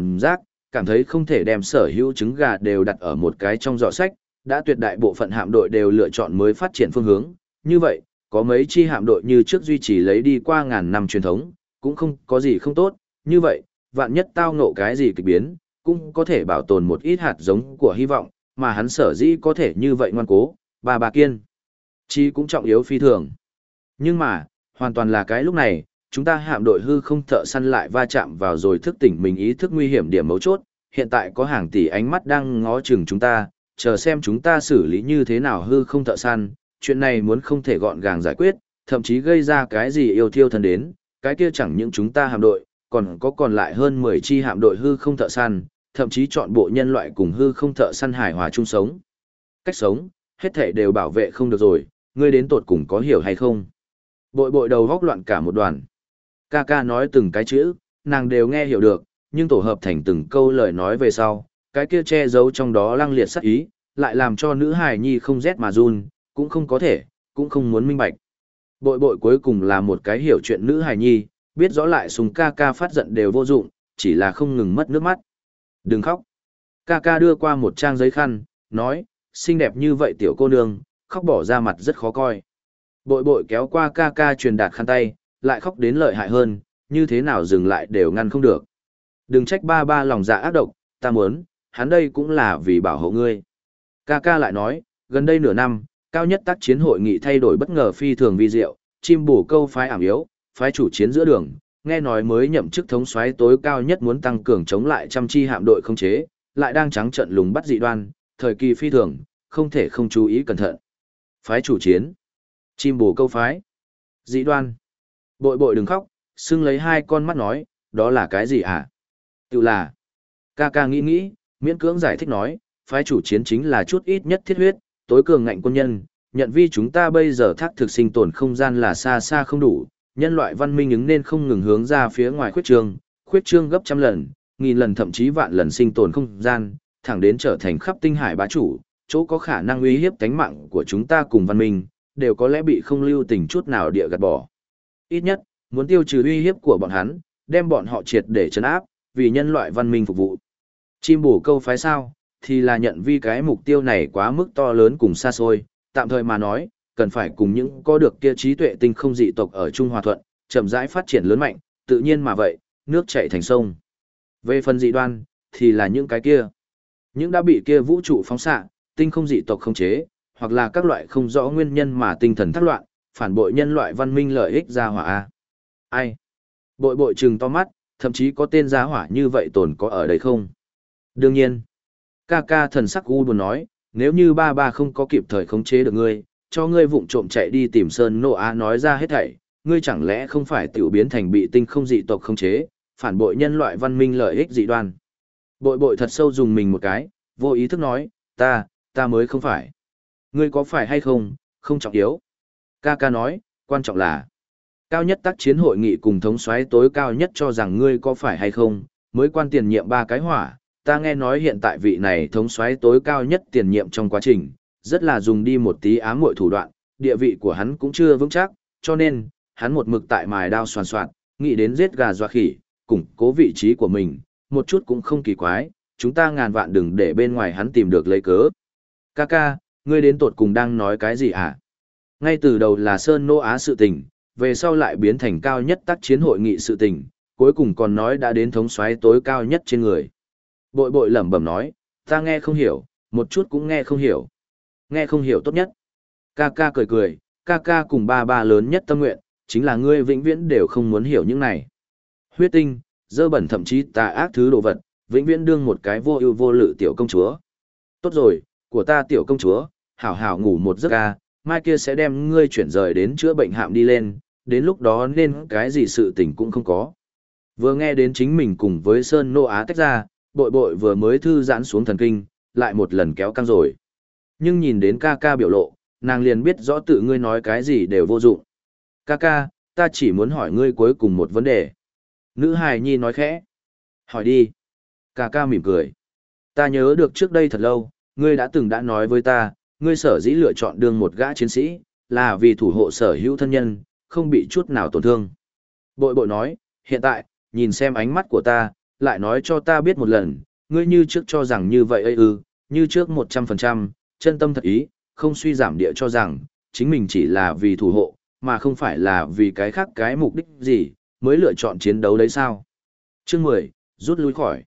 cảm thấy không thể đem sở hữu trứng gà đều đặt ở một cái trong giỏ sách, đã tuyệt đại bộ phận hạm đội đều lựa chọn mới phát triển phương hướng. Như vậy, có mấy chi hạm đội như trước duy trì lấy đi qua ngàn năm truyền thống, cũng không có gì không tốt, như vậy, vạn nhất tao ngộ cái gì kịch biến, cũng có thể bảo tồn một ít hạt giống của hy vọng, mà hắn sở dĩ có thể như vậy ngoan cố, bà kiên. Chi cũng trọng yếu phi thường. Nhưng mà, hoàn toàn là cái lúc này, chúng ta hạm đội hư không thợ săn lại va chạm vào rồi thức tỉnh mình ý thức nguy hiểm điểm mấu chốt, hiện tại có hàng tỷ ánh mắt đang ngó chừng chúng ta, chờ xem chúng ta xử lý như thế nào hư không thợ săn, chuyện này muốn không thể gọn gàng giải quyết, thậm chí gây ra cái gì yêu thiêu thần đến, cái kia chẳng những chúng ta hạm đội, còn lại hơn 10 chi hạm đội hư không thợ săn, thậm chí chọn bộ nhân loại cùng hư không thợ săn hài hòa chung sống. Cách sống, hết thể đều bảo vệ không được rồi, ngươi đến tột cùng có hiểu hay không? Bội đầu góc loạn cả một đoàn. Ca nói từng cái chữ, nàng đều nghe hiểu được, nhưng tổ hợp thành từng câu lời nói về sau, cái kia che giấu trong đó lăng liệt sắc ý, lại làm cho nữ hài nhi không rét mà run, cũng không có thể, cũng không muốn minh bạch. Bội cuối cùng là một cái hiểu chuyện nữ hài nhi, biết rõ lại sùng ca phát giận đều vô dụng, chỉ là không ngừng mất nước mắt. Đừng khóc. Ca đưa qua một trang giấy khăn, nói, xinh đẹp như vậy tiểu cô nương, khóc bỏ ra mặt rất khó coi. Bội kéo qua ca truyền đạt khăn tay, lại khóc đến lợi hại hơn, như thế nào dừng lại đều ngăn không được. Đừng trách ba lòng dạ ác độc, ta muốn, hắn đây cũng là vì bảo hộ ngươi. Ca lại nói, gần đây nửa năm, cao nhất tác chiến hội nghị thay đổi bất ngờ phi thường vi diệu, chim bổ câu phái ảm yếu, phái chủ chiến giữa đường, nghe nói mới nhậm chức thống soái tối cao nhất muốn tăng cường chống lại trăm chi hạm đội không chế, lại đang trắng trận lùng bắt dị đoan, thời kỳ phi thường, không thể không chú ý cẩn thận. Phái chủ chiến, chim bổ câu phái, dị đoan. Bội đừng khóc, xưng lấy hai con mắt nói, đó là cái gì hả? Tự là, ca nghĩ, miễn cưỡng giải thích nói, phái chủ chiến chính là chút ít nhất thiết huyết, tối cường ngạnh quân nhân, nhận vi chúng ta bây giờ thác thực sinh tồn không gian là xa xa không đủ, nhân loại văn minh ứng nên không ngừng hướng ra phía ngoài khuyết trương gấp trăm lần, nghìn lần thậm chí vạn lần sinh tồn không gian, thẳng đến trở thành khắp tinh hải bá chủ, chỗ có khả năng uy hiếp tánh mạng của chúng ta cùng văn minh, đều có lẽ bị không lưu tình chút nào địa gạt bỏ. Ít nhất, muốn tiêu trừ uy hiếp của bọn hắn, đem bọn họ triệt để trấn áp, vì nhân loại văn minh phục vụ. Chim bổ câu phái sao, thì là nhận vi cái mục tiêu này quá mức to lớn cùng xa xôi, tạm thời mà nói, cần phải cùng những có được kia trí tuệ tinh không dị tộc ở Trung Hòa Thuận, chậm rãi phát triển lớn mạnh, tự nhiên mà vậy, nước chảy thành sông. Về phần dị đoan, thì là những cái kia. Những đã bị kia vũ trụ phóng xạ, tinh không dị tộc khống chế, hoặc là các loại không rõ nguyên nhân mà tinh thần thác loạn, phản bội nhân loại văn minh lợi ích gia hỏa a. Ai? Bội trừng to mắt, thậm chí có tên gia hỏa như vậy tồn có ở đây không? Đương nhiên. Ca thần sắc u buồn nói, Nếu như ba ba không có kịp thời khống chế được ngươi, cho ngươi vụng trộm chạy đi tìm Sơn Nô Á nói ra hết thảy, ngươi chẳng lẽ không phải tiểu biến thành bị tinh không dị tộc khống chế, phản bội nhân loại văn minh lợi ích dị đoan. Bội bội thật sâu dùng mình một cái, vô ý thức nói, ta mới không phải. Ngươi có phải hay không, không trọng yếu. Ca ca nói, quan trọng là, cao nhất tác chiến hội nghị cùng thống soái tối cao nhất cho rằng ngươi có phải hay không, mới quan tiền nhiệm 3 cái hỏa. Ta nghe nói hiện tại vị này thống soái tối cao nhất tiền nhiệm trong quá trình, rất là dùng đi một tí ám muội thủ đoạn, địa vị của hắn cũng chưa vững chắc, cho nên, hắn một mực tại mài đao soàn soạt, nghĩ đến giết gà dọa khỉ, củng cố vị trí của mình, một chút cũng không kỳ quái, chúng ta ngàn vạn đừng để bên ngoài hắn tìm được lấy cớ. Ca, ngươi đến tột cùng đang nói cái gì hả? Ngay từ đầu là Sơn Nô Á sự tình, về sau lại biến thành cao nhất tác chiến hội nghị sự tình, cuối cùng còn nói đã đến thống soái tối cao nhất trên người. Bội bội lẩm bẩm nói, ta nghe không hiểu, một chút cũng nghe không hiểu. Nghe không hiểu tốt nhất. Ca cười, ca cùng ba lớn nhất tâm nguyện, chính là ngươi vĩnh viễn đều không muốn hiểu những này. Huyết tinh, dơ bẩn thậm chí tà ác thứ đồ vật, vĩnh viễn đương một cái vô ưu vô lự tiểu công chúa. Tốt rồi, của ta tiểu công chúa, hảo hảo ngủ một giấc ca, mai kia sẽ đem ngươi chuyển rời đến chữa bệnh hạm đi lên, đến lúc đó nên cái gì sự tình cũng không có. Vừa nghe đến chính mình cùng với Sơn Nô Á tách ra, bội bội vừa mới thư giãn xuống thần kinh, lại một lần kéo căng rồi. Nhưng nhìn đến ca biểu lộ, nàng liền biết rõ tự ngươi nói cái gì đều vô dụng. Ca, ta chỉ muốn hỏi ngươi cuối cùng một vấn đề. Nữ hài nhi nói khẽ. Hỏi đi. Ca mỉm cười. Ta nhớ được trước đây thật lâu, ngươi đã nói với ta, ngươi sở dĩ lựa chọn đương một gã chiến sĩ, là vì thủ hộ sở hữu thân nhân, không bị chút nào tổn thương. Bội nói, hiện tại, nhìn xem ánh mắt của ta, lại nói cho ta biết một lần, ngươi như trước cho rằng như vậy ư, như trước 100%, chân tâm thật ý, không suy giảm địa cho rằng, chính mình chỉ là vì thủ hộ, mà không phải là vì cái khác cái mục đích gì, mới lựa chọn chiến đấu đấy sao. Chương 10, rút lui khỏi.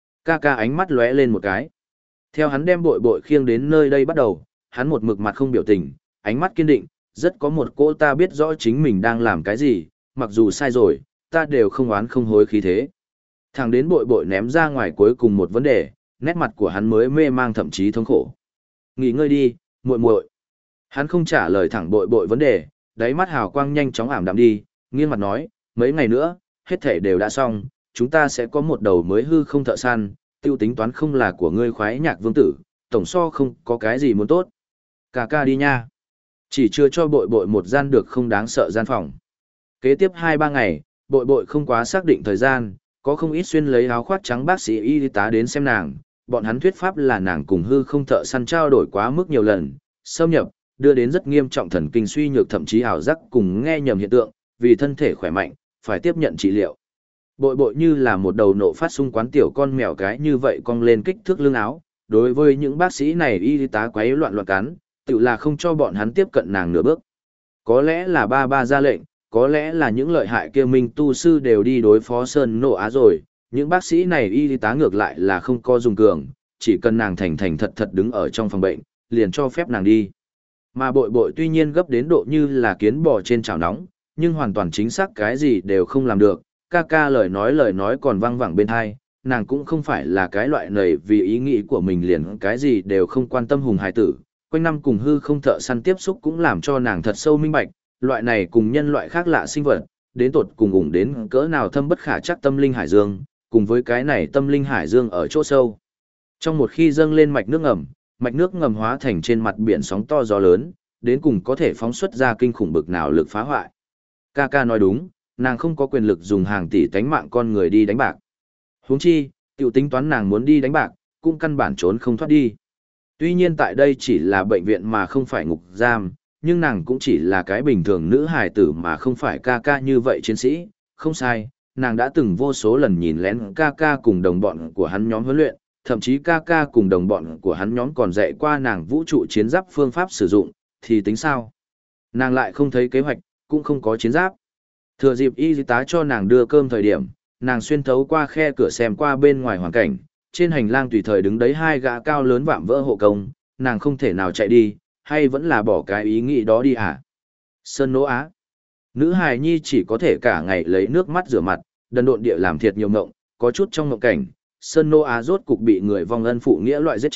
Ca ánh mắt lóe lên một cái. Theo hắn đem bội khiêng đến nơi đây bắt đầu, hắn một mực mặt không biểu tình, ánh mắt kiên định, rất có một cô ta biết rõ chính mình đang làm cái gì, mặc dù sai rồi, ta đều không oán không hối khí thế. Thẳng đến bội ném ra ngoài cuối cùng một vấn đề, nét mặt của hắn mới mê mang thậm chí thống khổ. Nghỉ ngơi đi, muội. Hắn không trả lời thẳng bội vấn đề, đáy mắt hào quang nhanh chóng ảm đạm đi, nghiêng mặt nói, mấy ngày nữa, hết thể đều đã xong, chúng ta sẽ có một đầu mới hư không thợ săn, tiêu tính toán không là của ngươi khoái nhạc vương tử, tổng so không có cái gì muốn tốt. Ca đi nha. Chỉ chưa cho bội một gian được không đáng sợ gian phòng. Kế tiếp 2-3 ngày, bội không quá xác định thời gian, có không ít xuyên lấy áo khoác trắng bác sĩ y tá đến xem nàng, bọn hắn thuyết pháp là nàng cùng hư không thợ săn trao đổi quá mức nhiều lần, xâm nhập, đưa đến rất nghiêm trọng thần kinh suy nhược thậm chí ảo giác cùng nghe nhầm hiện tượng, vì thân thể khỏe mạnh, phải tiếp nhận trị liệu. Bội như là một đầu nộ phát xung quán tiểu con mèo cái như vậy cong lên kích thước lưng áo, đối với những bác sĩ này y tá quấy loạn cắn, tự là không cho bọn hắn tiếp cận nàng nửa bước. Có lẽ là ba ra lệnh, có lẽ là những lợi hại kia minh tu sư đều đi đối phó Sơn Nô Á rồi, những bác sĩ này y tá ngược lại là không có dùng cường, chỉ cần nàng thành thật đứng ở trong phòng bệnh, liền cho phép nàng đi. Mà bội tuy nhiên gấp đến độ như là kiến bò trên chảo nóng, nhưng hoàn toàn chính xác cái gì đều không làm được, ca lời nói còn vang vẳng bên tai, nàng cũng không phải là cái loại này vì ý nghĩ của mình liền cái gì đều không quan tâm hùng hài tử, quanh năm cùng hư không thợ săn tiếp xúc cũng làm cho nàng thật sâu minh bạch, loại này cùng nhân loại khác lạ sinh vật, đến tột cùng ủng đến cỡ nào thâm bất khả chắc tâm linh hải dương, cùng với cái này tâm linh hải dương ở chỗ sâu. Trong một khi dâng lên mạch nước ngầm hóa thành trên mặt biển sóng to gió lớn, đến cùng có thể phóng xuất ra kinh khủng bực nào lực phá hoại. Ca nói đúng, nàng không có quyền lực dùng hàng tỷ tánh mạng con người đi đánh bạc. Huống chi, tiểu tính toán nàng muốn đi đánh bạc, cũng căn bản trốn không thoát đi. Tuy nhiên tại đây chỉ là bệnh viện mà không phải ngục giam, nhưng nàng cũng chỉ là cái bình thường nữ hài tử mà không phải ca như vậy chiến sĩ, không sai, nàng đã từng vô số lần nhìn lén ca cùng đồng bọn của hắn nhóm huấn luyện, thậm chí ca cùng đồng bọn của hắn nhóm còn dạy qua nàng vũ trụ chiến giáp phương pháp sử dụng, thì tính sao? Nàng lại không thấy kế hoạch, cũng không có chiến giáp. Thừa dịp y tá cho nàng đưa cơm thời điểm, nàng xuyên thấu qua khe cửa xem qua bên ngoài hoàn cảnh, trên hành lang tùy thời đứng đấy 2 gã cao lớn vạm vỡ hộ công, nàng không thể nào chạy đi, hay vẫn là bỏ cái ý nghĩ đó đi à? Sơn Nô Á. Nữ hài nhi chỉ có thể cả ngày lấy nước mắt rửa mặt, đần độn địa làm thiệt nhiều ngộng, có chút trong ngộng cảnh, Sơn Nô Á rốt cục bị người vong ân phụ nghĩa loại giết chết,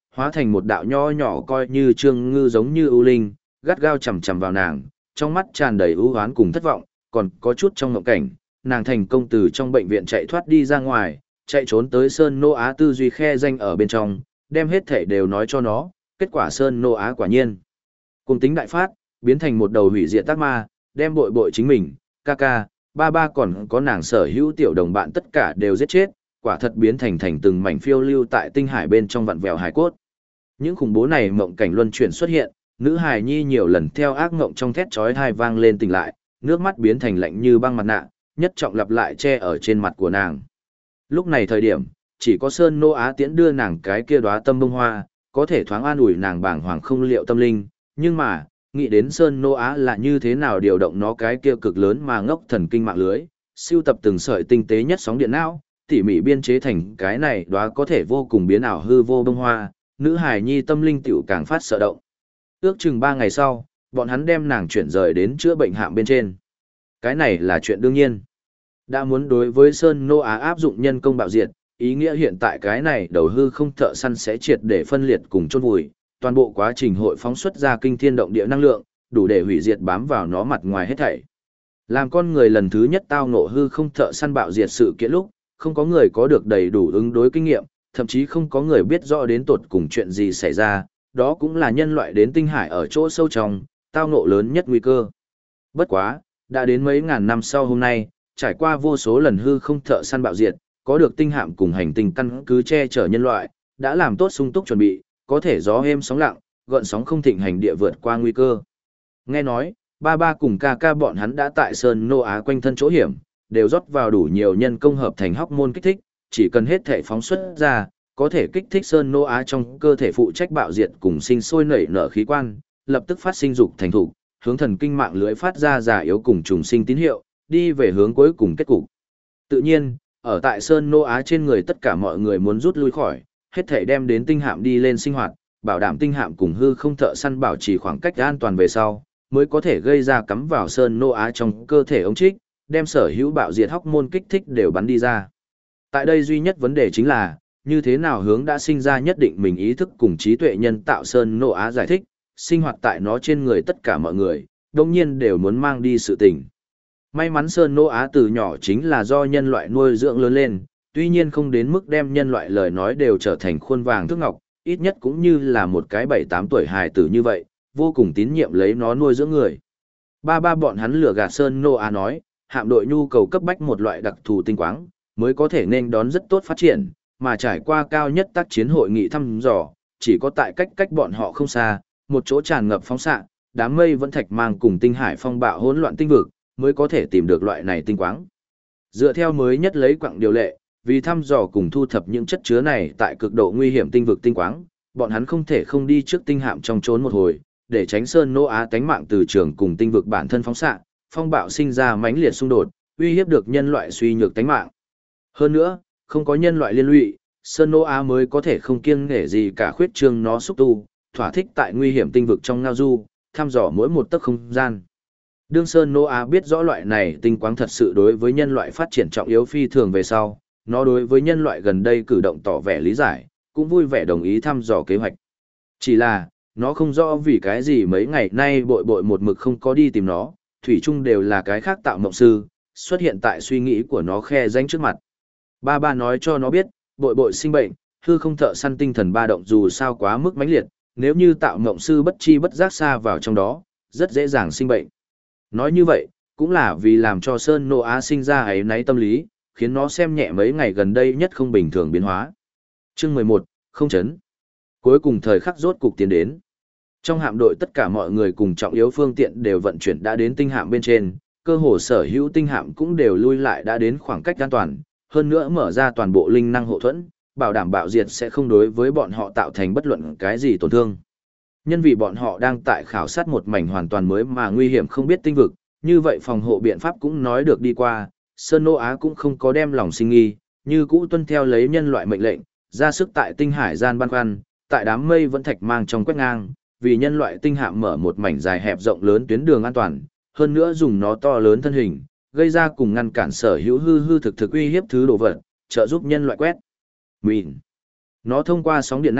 hóa thành một đạo nho nhỏ coi như trương ngư giống như ưu linh, gắt gao chầm chầm vào nàng, trong mắt tràn đầy ưu hoán cùng thất vọng, còn có chút trong ngộng cảnh, nàng thành công từ trong bệnh viện chạy thoát đi ra ngoài, chạy trốn tới Sơn Nô Á tư duy khe danh ở bên trong, đem hết thể đều nói cho nó, kết quả Sơn Nô Á quả nhiên cùng tính đại phát, biến thành một đầu hủy diệt tác ma, đem bội bội chính mình, ca ca, ba ba còn có nàng sở hữu tiểu đồng bạn tất cả đều giết chết, quả thật biến thành từng mảnh phiêu lưu tại tinh hải bên trong vặn vẹo hải cốt. Những khủng bố này mộng cảnh luân chuyển xuất hiện, nữ hài nhi nhiều lần theo ác mộng trong thét chói tai vang lên tỉnh lại, nước mắt biến thành lạnh như băng mặt nạ, nhất trọng lặp lại che ở trên mặt của nàng. Lúc này thời điểm, chỉ có Sơn Nô Á Tiễn đưa nàng cái kia đóa tâm bông hoa, có thể thoáng an ủi nàng bàng hoàng không liệu tâm linh, nhưng mà, nghĩ đến Sơn Nô Á là như thế nào điều động nó cái kia cực lớn mà ngốc thần kinh mạng lưới, siêu tập từng sợi tinh tế nhất sóng điện não, tỉ mỉ biên chế thành cái này đóa có thể vô cùng biến ảo hư vô bông hoa, nữ hài nhi tâm linh tiểu càng phát sợ động. Ước chừng 3 ngày sau, bọn hắn đem nàng chuyển rời đến chữa bệnh hạm bên trên. Cái này là chuyện đương nhiên. Đã muốn đối với Sơn Nô Á áp dụng nhân công bạo diệt, ý nghĩa hiện tại cái này đầu hư không thợ săn sẽ triệt để phân liệt cùng chôn vùi, toàn bộ quá trình hội phóng xuất ra kinh thiên động địa năng lượng, đủ để hủy diệt bám vào nó mặt ngoài hết thảy. Làm con người lần thứ nhất tao ngộ hư không thợ săn bạo diệt sự kiện lúc, không có người có được đầy đủ ứng đối kinh nghiệm, thậm chí không có người biết rõ đến tột cùng chuyện gì xảy ra, đó cũng là nhân loại đến tinh hải ở chỗ sâu trong, tao ngộ lớn nhất nguy cơ. Bất quá, đã đến mấy ngàn năm sau hôm nay, trải qua vô số lần hư không thợ săn bạo diệt, có được tinh hạm cùng hành tinh căn cứ che chở nhân loại, đã làm tốt sung túc chuẩn bị, có thể gió êm sóng lặng, gợn sóng không thịnh hành địa vượt qua nguy cơ. Nghe nói, ba ba cùng ca ca bọn hắn đã tại Sơn Nô Á quanh thân chỗ hiểm, đều rót vào đủ nhiều nhân công hợp thành hóc môn kích thích, chỉ cần hết thể phóng xuất ra, có thể kích thích Sơn Nô Á trong cơ thể phụ trách bạo diệt cùng sinh sôi nảy nở khí quan, lập tức phát sinh dục thành thủ, hướng thần kinh mạng lưới phát ra già yếu cùng trùng sinh tín hiệu, đi về hướng cuối cùng kết cục. Tự nhiên, ở tại Sơn Nô Á trên người tất cả mọi người muốn rút lui khỏi, hết thể đem đến tinh hạm đi lên sinh hoạt, bảo đảm tinh hạm cùng hư không thợ săn bảo trì khoảng cách an toàn về sau, mới có thể gây ra cắm vào Sơn Nô Á trong cơ thể ống trích, đem sở hữu bạo diệt hóc môn kích thích đều bắn đi ra. Tại đây duy nhất vấn đề chính là, như thế nào hướng đã sinh ra nhất định mình ý thức cùng trí tuệ nhân tạo Sơn Nô Á giải thích, sinh hoạt tại nó trên người tất cả mọi người, đồng nhiên đều muốn mang đi sự tình. May mắn Sơn Nô Á từ nhỏ chính là do nhân loại nuôi dưỡng lớn lên, tuy nhiên không đến mức đem nhân loại lời nói đều trở thành khuôn vàng thước ngọc, ít nhất cũng như là một cái 7-8 tuổi hài tử như vậy, vô cùng tín nhiệm lấy nó nuôi dưỡng người. Ba ba bọn hắn lừa gạt Sơn Nô Á nói, hạm đội nhu cầu cấp bách một loại đặc thù tinh quáng, mới có thể nên đón rất tốt phát triển, mà trải qua cao nhất tác chiến hội nghị thăm dò, chỉ có tại cách bọn họ không xa, một chỗ tràn ngập phóng xạ, đám mây vẫn thạch mang cùng tinh hải phong bạo hỗn loạn tinh vực, mới có thể tìm được loại này tinh quáng. Dựa theo mới nhất lấy quặng điều lệ, vì thăm dò cùng thu thập những chất chứa này tại cực độ nguy hiểm tinh vực tinh quáng, bọn hắn không thể không đi trước tinh hạm trong trốn một hồi, để tránh Sơn Nô Á tánh mạng từ trường cùng tinh vực bản thân phóng xạ, phong bạo sinh ra mãnh liệt xung đột, uy hiếp được nhân loại suy nhược tánh mạng. Hơn nữa, không có nhân loại liên lụy, Sơn Nô Á mới có thể không kiêng nể gì cả khuyết trương nó xúc tu, thỏa thích tại nguy hiểm tinh vực trong ngao du, thăm dò mỗi một tấc không gian. Đương Sơn Nô Á biết rõ loại này tinh quáng thật sự đối với nhân loại phát triển trọng yếu phi thường về sau, nó đối với nhân loại gần đây cử động tỏ vẻ lý giải, cũng vui vẻ đồng ý thăm dò kế hoạch. Chỉ là, nó không rõ vì cái gì mấy ngày nay bội bội một mực không có đi tìm nó, thủy chung đều là cái khác tạo mộng sư, xuất hiện tại suy nghĩ của nó khe danh trước mặt. Ba ba nói cho nó biết, bội bội sinh bệnh, hư không thợ săn tinh thần ba động dù sao quá mức mãnh liệt, nếu như tạo mộng sư bất chi bất giác xa vào trong đó, rất dễ dàng sinh bệnh. Nói như vậy, cũng là vì làm cho Sơn Nô Á sinh ra ấy náy tâm lý, khiến nó xem nhẹ mấy ngày gần đây nhất không bình thường biến hóa. Chương 11, không chấn. Cuối cùng thời khắc rốt cục tiến đến. Trong hạm đội tất cả mọi người cùng trọng yếu phương tiện đều vận chuyển đã đến tinh hạm bên trên, cơ hồ sở hữu tinh hạm cũng đều lui lại đã đến khoảng cách an toàn, hơn nữa mở ra toàn bộ linh năng hộ thuẫn, bảo đảm bạo diệt sẽ không đối với bọn họ tạo thành bất luận cái gì tổn thương. Nhân vì bọn họ đang tại khảo sát một mảnh hoàn toàn mới mà nguy hiểm không biết tinh vực, như vậy phòng hộ biện pháp cũng nói được đi qua, Sơn Nô Á cũng không có đem lòng sinh nghi, như cũ tuân theo lấy nhân loại mệnh lệnh, ra sức tại tinh hải gian băn khoăn, tại đám mây vẫn thạch mang trong quét ngang, vì nhân loại tinh hạm mở một mảnh dài hẹp rộng lớn tuyến đường an toàn, hơn nữa dùng nó to lớn thân hình, gây ra cùng ngăn cản sở hữu hư thực uy hiếp thứ đồ vật, trợ giúp nhân loại quét. Mìn. Nó thông qua sóng điện não,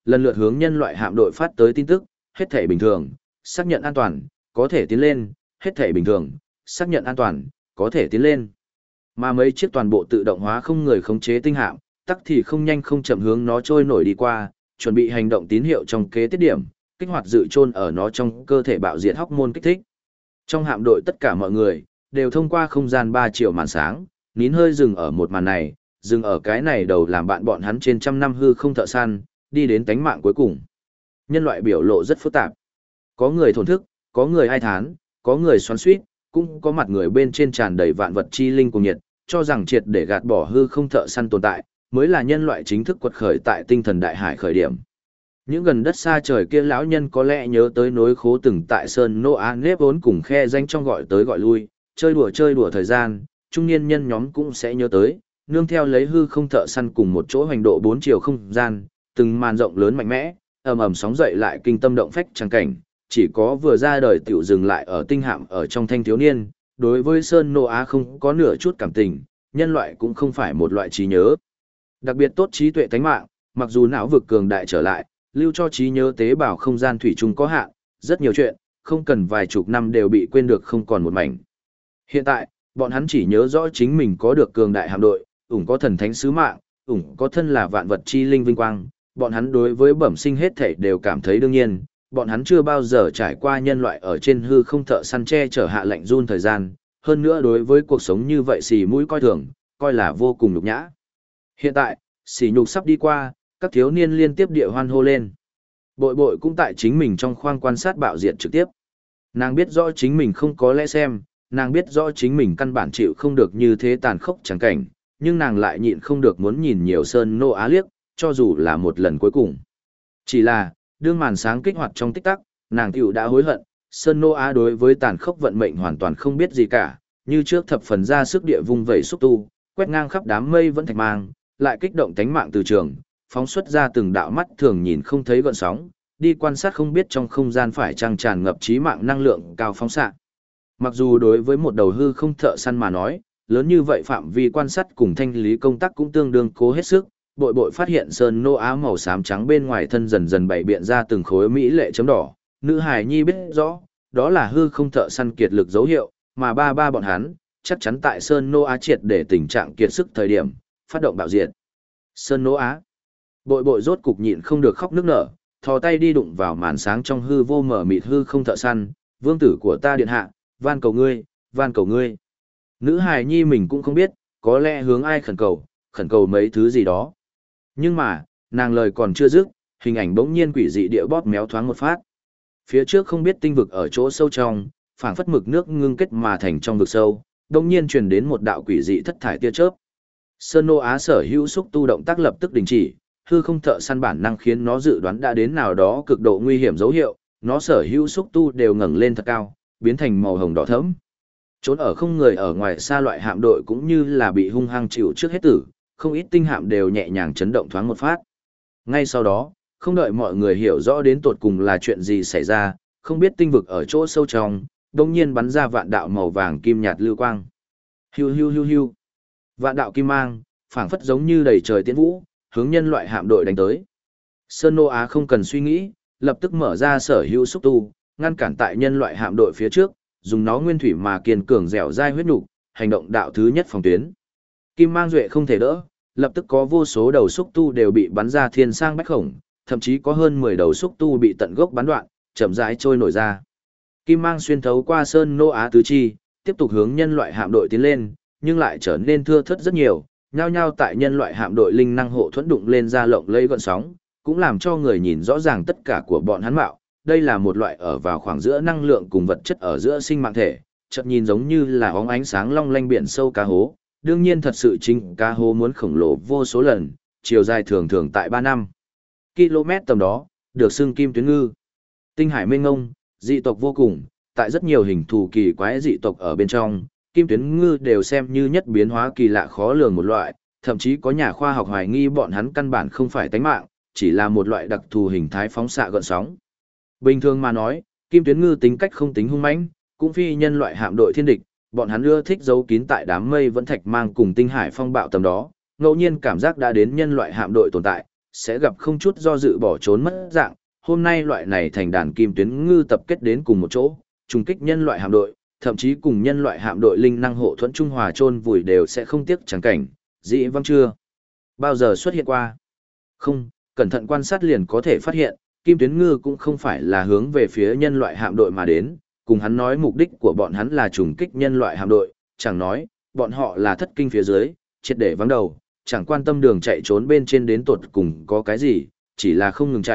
lần lượt hướng nhân loại hạm đội phát tới tin tức, hết thể bình thường, xác nhận an toàn, có thể tiến lên, hết thể bình thường, xác nhận an toàn, có thể tiến lên. Mà mấy chiếc toàn bộ tự động hóa không người khống chế tinh hạm, tắc thì không nhanh không chậm hướng nó trôi nổi đi qua, chuẩn bị hành động tín hiệu trong kế tiết điểm, kích hoạt dự trôn ở nó trong cơ thể bạo diệt hormone kích thích. Trong hạm đội tất cả mọi người đều thông qua không gian 3 triệu màn sáng, nín hơi dừng ở một màn này, dừng ở cái này đầu làm bạn bọn hắn trên trăm năm hư không thợ săn, đi đến tánh mạng cuối cùng. Nhân loại biểu lộ rất phức tạp. Có người thổn thức, có người ai thán, có người xoắn xuýt, cũng có mặt người bên trên tràn đầy vạn vật chi linh cùng nhiệt, cho rằng triệt để gạt bỏ hư không thợ săn tồn tại, mới là nhân loại chính thức quật khởi tại tinh thần đại hải khởi điểm. Những gần đất xa trời kia lão nhân có lẽ nhớ tới nối khố từng tại sơn nô á nếp vốn cùng khe danh trong gọi tới gọi lui, chơi đùa thời gian, trung niên nhân nhóm cũng sẽ nhớ tới, nương theo lấy hư không thợ săn cùng một chỗ hành độ 4 chiều không gian, từng màn rộng lớn mạnh mẽ, ầm ầm sóng dậy lại kinh tâm động phách chẳng cảnh, chỉ có vừa ra đời tiểu dừng lại ở tinh hạm ở trong thanh thiếu niên, đối với sơn nô á không có nửa chút cảm tình, nhân loại cũng không phải một loại trí nhớ. Đặc biệt tốt trí tuệ tánh mạng, mặc dù não vực cường đại trở lại, lưu cho trí nhớ tế bào không gian thủy chung có hạn, rất nhiều chuyện, không cần vài chục năm đều bị quên được không còn một mảnh. Hiện tại, bọn hắn chỉ nhớ rõ chính mình có được cường đại hạm đội, có thần thánh sứ mạng, có thân là vạn vật chi linh vinh quang, bọn hắn đối với bẩm sinh hết thảy đều cảm thấy đương nhiên, bọn hắn chưa bao giờ trải qua nhân loại ở trên hư không thợ săn che chở hạ lạnh run thời gian, hơn nữa đối với cuộc sống như vậy xì mũi coi thường, coi là vô cùng nhục nhã. Hiện tại, sỉ nhục sắp đi qua, các thiếu niên liên tiếp địa hoan hô lên. Bội bội cũng tại chính mình trong khoang quan sát bạo diệt trực tiếp. Nàng biết rõ chính mình không có lẽ xem, nàng biết rõ chính mình căn bản chịu không được như thế tàn khốc chẳng cảnh, nhưng nàng lại nhịn không được muốn nhìn nhiều sơn nô á liếc, cho dù là một lần cuối cùng. Chỉ là, đương màn sáng kích hoạt trong tích tắc, nàng tiểu đã hối hận, sơn nô á đối với tàn khốc vận mệnh hoàn toàn không biết gì cả, như trước thập phần ra sức địa vung vẩy xúc tu, quét ngang khắp đám mây vẫn thạch mang, lại kích động tánh mạng từ trường, phóng xuất ra từng đạo mắt thường nhìn không thấy gợn sóng, đi quan sát không biết trong không gian phải tràn tràn ngập trí mạng năng lượng cao phóng xạ. Mặc dù đối với một đầu hư không thợ săn mà nói, lớn như vậy phạm vi quan sát cùng thanh lý công tác cũng tương đương cố hết sức, bội bội phát hiện sơn nô á màu xám trắng bên ngoài thân dần dần bày biện ra từng khối mỹ lệ chấm đỏ, nữ hài nhi biết rõ, đó là hư không thợ săn kiệt lực dấu hiệu, mà ba bọn hắn, chắc chắn tại sơn nô á triệt để tình trạng kiệt sức thời điểm, phát động bạo diệt. Sơn nô á. Bội bội rốt cục nhịn không được khóc nức nở, thò tay đi đụng vào màn sáng trong hư vô mở mịt hư không thợ săn, vương tử của ta điện hạ, van cầu ngươi, van cầu ngươi. Nữ hài nhi mình cũng không biết, có lẽ hướng ai khẩn cầu mấy thứ gì đó. Nhưng mà, nàng lời còn chưa dứt, hình ảnh bỗng nhiên quỷ dị địa bóp méo thoáng một phát. Phía trước không biết tinh vực ở chỗ sâu trong, phảng phất mực nước ngưng kết mà thành trong vực sâu, bỗng nhiên truyền đến một đạo quỷ dị thất thải tia chớp. Sơn nô á sở hữu xúc tu động tác lập tức đình chỉ, hư không thợ săn bản năng khiến nó dự đoán đã đến nào đó cực độ nguy hiểm dấu hiệu, nó sở hữu xúc tu đều ngẩng lên thật cao, biến thành màu hồng đỏ thẫm. Trốn ở không người ở ngoài xa loại hạm đội cũng như là bị hung hăng chịu trước hết tử, không ít tinh hạm đều nhẹ nhàng chấn động thoáng một phát. Ngay sau đó, không đợi mọi người hiểu rõ đến tột cùng là chuyện gì xảy ra, không biết tinh vực ở chỗ sâu trong, đột nhiên bắn ra vạn đạo màu vàng kim nhạt lưu quang. Hiu hiu hiu hiu. Vạn đạo kim mang, phảng phất giống như đầy trời tiến vũ, hướng nhân loại hạm đội đánh tới. Sơn Nô Á không cần suy nghĩ, lập tức mở ra sở hữu xúc tu, ngăn cản tại nhân loại hạm đội phía trước, dùng nó nguyên thủy mà kiên cường dẻo dai huyết nục, hành động đạo thứ nhất phòng tuyến. Kim mang duệ không thể đỡ, lập tức có vô số đầu xúc tu đều bị bắn ra thiên sang bách khổng, thậm chí có hơn 10 đầu xúc tu bị tận gốc bắn đoạn, chậm rãi trôi nổi ra. Kim mang xuyên thấu qua Sơn Nô Á tứ chi, tiếp tục hướng nhân loại hạm đội tiến lên, nhưng lại trở nên thưa thớt rất nhiều, nhao nhao tại nhân loại hạm đội linh năng hộ thuẫn đụng lên ra lộng lẫy gợn sóng, cũng làm cho người nhìn rõ ràng tất cả của bọn hắn mạo. Đây là một loại ở vào khoảng giữa năng lượng cùng vật chất ở giữa sinh mạng thể, chợt nhìn giống như là óng ánh sáng long lanh biển sâu cá hố. Đương nhiên thật sự chính cá hố muốn khổng lồ vô số lần, chiều dài thường thường tại 3 năm km tầm đó, được xưng kim tuyến ngư. Tinh hải mênh ngông, dị tộc vô cùng, tại rất nhiều hình thù kỳ quái dị tộc ở bên trong, kim tuyến ngư đều xem như nhất biến hóa kỳ lạ khó lường một loại, thậm chí có nhà khoa học hoài nghi bọn hắn căn bản không phải tánh mạng, chỉ là một loại đặc thù hình thái phóng xạ gợn sóng. Bình thường mà nói, kim tuyến ngư tính cách không tính hung mãnh, cũng phi nhân loại hạm đội thiên địch, bọn hắn ưa thích giấu kín tại đám mây vẫn thạch mang cùng tinh hải phong bạo tầm đó, ngẫu nhiên cảm giác đã đến nhân loại hạm đội tồn tại, sẽ gặp không chút do dự bỏ trốn mất dạng. Hôm nay loại này thành đàn kim tuyến ngư tập kết đến cùng một chỗ, trùng kích nhân loại hạm đội, thậm chí cùng nhân loại hạm đội linh năng hộ thuẫn trung hòa chôn vùi đều sẽ không tiếc chẳng cảnh, dĩ vãng chưa bao giờ xuất hiện qua. Không, cẩn thận quan sát liền có thể phát hiện, kim tuyến ngư cũng không phải là hướng về phía nhân loại hạm đội mà đến, cùng hắn nói mục đích của bọn hắn là trùng kích nhân loại hạm đội, chẳng nói, bọn họ là thất kinh phía dưới, triệt để vắng đầu, chẳng quan tâm đường chạy trốn bên trên đến tột cùng có cái gì, chỉ là không ngừng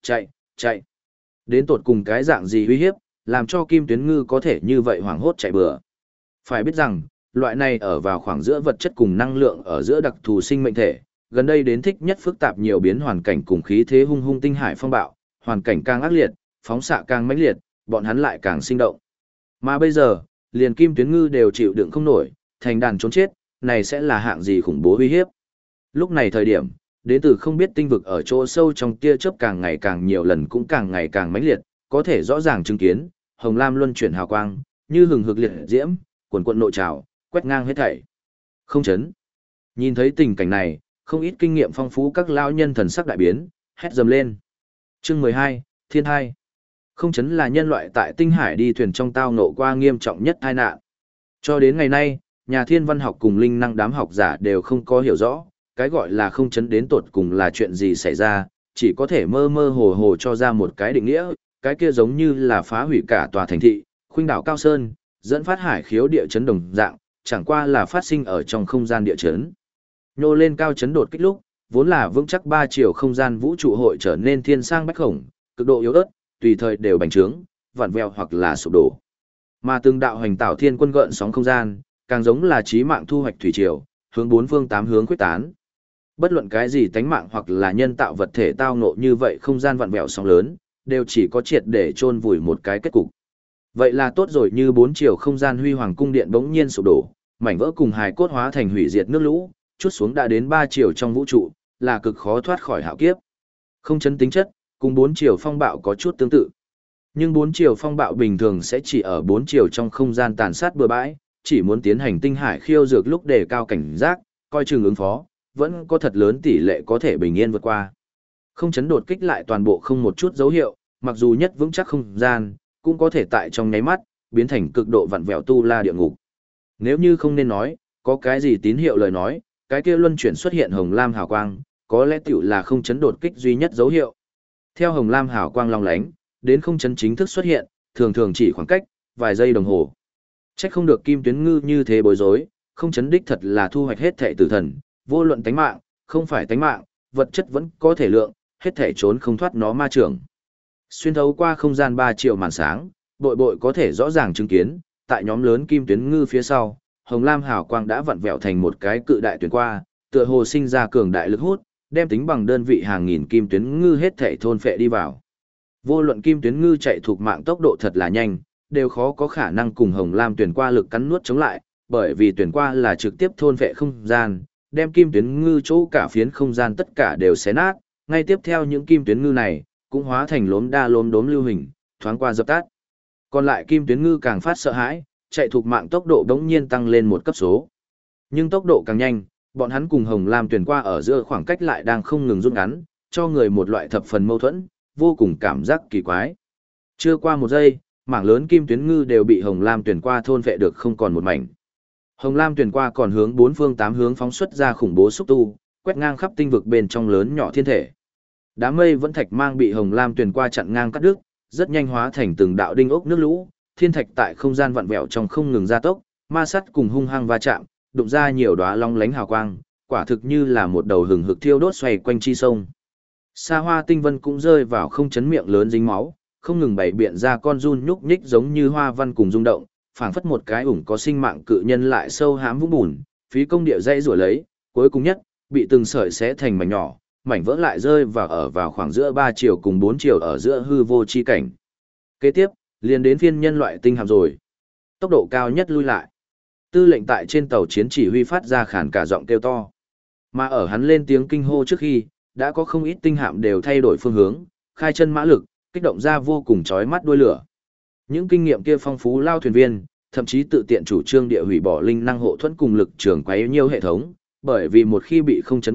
chạy. Đến tột cùng cái dạng gì uy hiếp, làm cho kim tuyến ngư có thể như vậy hoảng hốt chạy bừa. Phải biết rằng, loại này ở vào khoảng giữa vật chất cùng năng lượng ở giữa đặc thù sinh mệnh thể, gần đây đến thích nhất phức tạp nhiều biến hoàn cảnh cùng khí thế hung hung tinh hải phong bạo, hoàn cảnh càng ác liệt, phóng xạ càng mãnh liệt, bọn hắn lại càng sinh động. Mà bây giờ, liền kim tuyến ngư đều chịu đựng không nổi, thành đàn trốn chết, này sẽ là hạng gì khủng bố uy hiếp. Lúc này thời điểm, đến từ không biết tinh vực ở chỗ sâu trong tia chớp càng ngày càng nhiều lần cũng càng ngày càng mãnh liệt, có thể rõ ràng chứng kiến, hồng lam luân chuyển hào quang, như hừng hực liệt diễm, cuồn cuộn nội trào, quét ngang hết thảy. Không chấn. Nhìn thấy tình cảnh này, không ít kinh nghiệm phong phú các lão nhân thần sắc đại biến, hét dầm lên. Chương 12, Thiên hai. Không chấn là nhân loại tại tinh hải đi thuyền trong tao ngộ qua nghiêm trọng nhất tai nạn. Cho đến ngày nay, nhà thiên văn học cùng linh năng đám học giả đều không có hiểu rõ, cái gọi là không chấn đến tột cùng là chuyện gì xảy ra, chỉ có thể mơ mơ hồ hồ cho ra một cái định nghĩa, cái kia giống như là phá hủy cả tòa thành thị, khuynh đảo cao sơn, dẫn phát hải khiếu địa chấn đồng dạng, chẳng qua là phát sinh ở trong không gian địa chấn. Nhô lên cao chấn đột kích lúc, vốn là vững chắc 3 chiều không gian vũ trụ hội trở nên thiên sang bách khổng, cực độ yếu ớt, tùy thời đều bành trướng, vặn vẹo hoặc là sụp đổ. Mà từng đạo hành tảo thiên quân gợn sóng không gian, càng giống là chí mạng thu hoạch thủy triều, hướng bốn phương tám hướng quyết tán. Bất luận cái gì tánh mạng hoặc là nhân tạo vật thể tao ngộ như vậy không gian vặn vẹo sóng lớn, đều chỉ có triệt để chôn vùi một cái kết cục. Vậy là tốt rồi, như 4 chiều không gian huy hoàng cung điện bỗng nhiên sụp đổ, mảnh vỡ cùng hài cốt hóa thành hủy diệt nước lũ, chút xuống đã đến 3 chiều trong vũ trụ, là cực khó thoát khỏi hạo kiếp. Không chấn tính chất, cùng 4 chiều phong bạo có chút tương tự. Nhưng 4 chiều phong bạo bình thường sẽ chỉ ở 4 chiều trong không gian tàn sát bừa bãi, chỉ muốn tiến hành tinh hải khiêu dược lúc đề cao cảnh giác, coi chừng ứng phó, vẫn có thật lớn tỷ lệ có thể bình yên vượt qua. Không chấn đột kích lại toàn bộ không một chút dấu hiệu, mặc dù nhất vững chắc không gian, cũng có thể tại trong nháy mắt, biến thành cực độ vặn vẹo tu la địa ngục. Nếu như không nên nói, có cái gì tín hiệu lời nói, cái kia luân chuyển xuất hiện hồng lam hào quang, có lẽ tiểu là không chấn đột kích duy nhất dấu hiệu. Theo hồng lam hào quang long lánh, đến không chấn chính thức xuất hiện, thường thường chỉ khoảng cách vài giây đồng hồ. Trách không được kim tuyến ngư như thế bối rối, không chấn đích thật là thu hoạch hết thệ tử thần, vô luận tánh mạng, không phải tánh mạng, vật chất vẫn có thể lượng, hết thể trốn không thoát nó ma trưởng. Xuyên thấu qua không gian 3 triệu màn sáng, bội bội có thể rõ ràng chứng kiến, tại nhóm lớn kim tuyến ngư phía sau, hồng lam hào quang đã vặn vẹo thành một cái cự đại tuyến qua, tựa hồ sinh ra cường đại lực hút, đem tính bằng đơn vị hàng nghìn kim tuyến ngư hết thể thôn phệ đi vào. Vô luận kim tuyến ngư chạy thuộc mạng tốc độ thật là nhanh, đều khó có khả năng cùng hồng lam tuyển qua lực cắn nuốt chống lại, bởi vì tuyển qua là trực tiếp thôn phệ không gian, đem kim tuyến ngư chỗ cả phiến không gian tất cả đều xé nát, ngay tiếp theo những kim tuyến ngư này cũng hóa thành lốm đa lốm đốm lưu hình, thoáng qua dập tắt. Còn lại kim tuyến ngư càng phát sợ hãi, chạy thuộc mạng tốc độ đống nhiên tăng lên một cấp số. Nhưng tốc độ càng nhanh, bọn hắn cùng hồng lam tuyển qua ở giữa khoảng cách lại đang không ngừng rút ngắn, cho người một loại thập phần mâu thuẫn, vô cùng cảm giác kỳ quái. Chưa qua một giây, mảng lớn kim tuyến ngư đều bị hồng lam tuyển qua thôn vệ được không còn một mảnh. Hồng lam tuyển qua còn hướng bốn phương tám hướng phóng xuất ra khủng bố xúc tu, quét ngang khắp tinh vực bên trong lớn nhỏ thiên thể. Đám mây vẫn thạch mang bị hồng lam tuyển qua chặn ngang cắt đứt, rất nhanh hóa thành từng đạo đinh ốc nước lũ, thiên thạch tại không gian vặn vẹo trong không ngừng gia tốc, ma sắt cùng hung hăng va chạm, đụng ra nhiều đóa long lánh hào quang, quả thực như là một đầu hừng hực thiêu đốt xoay quanh chi sông. Sa hoa tinh vân cũng rơi vào không chấn miệng lớn dính máu, không ngừng bày biện ra con run nhúc nhích giống như hoa văn cùng rung động, phảng phất một cái ủng có sinh mạng cự nhân lại sâu hãm vũng bùn, phí công địa dây rủa lấy, cuối cùng nhất, bị từng sợi xé thành mảnh nhỏ, mảnh vỡ lại rơi vào khoảng giữa 3 chiều cùng 4 chiều ở giữa hư vô chi cảnh. Kế tiếp, liền đến phiên nhân loại tinh hạm rồi. Tốc độ cao nhất lui lại. Tư lệnh tại trên tàu chiến chỉ huy phát ra khản cả giọng kêu to. Mà ở hắn lên tiếng kinh hô trước khi, đã có không ít tinh hạm đều thay đổi phương hướng, khai chân mã lực, kích động ra vô cùng chói mắt đuôi lửa. Những kinh nghiệm kia phong phú lao thuyền viên, thậm chí tự tiện chủ trương địa hủy bỏ linh năng hộ thuẫn cùng lực trường quấy nhiều hệ thống, bởi vì một khi bị không chấn bắt,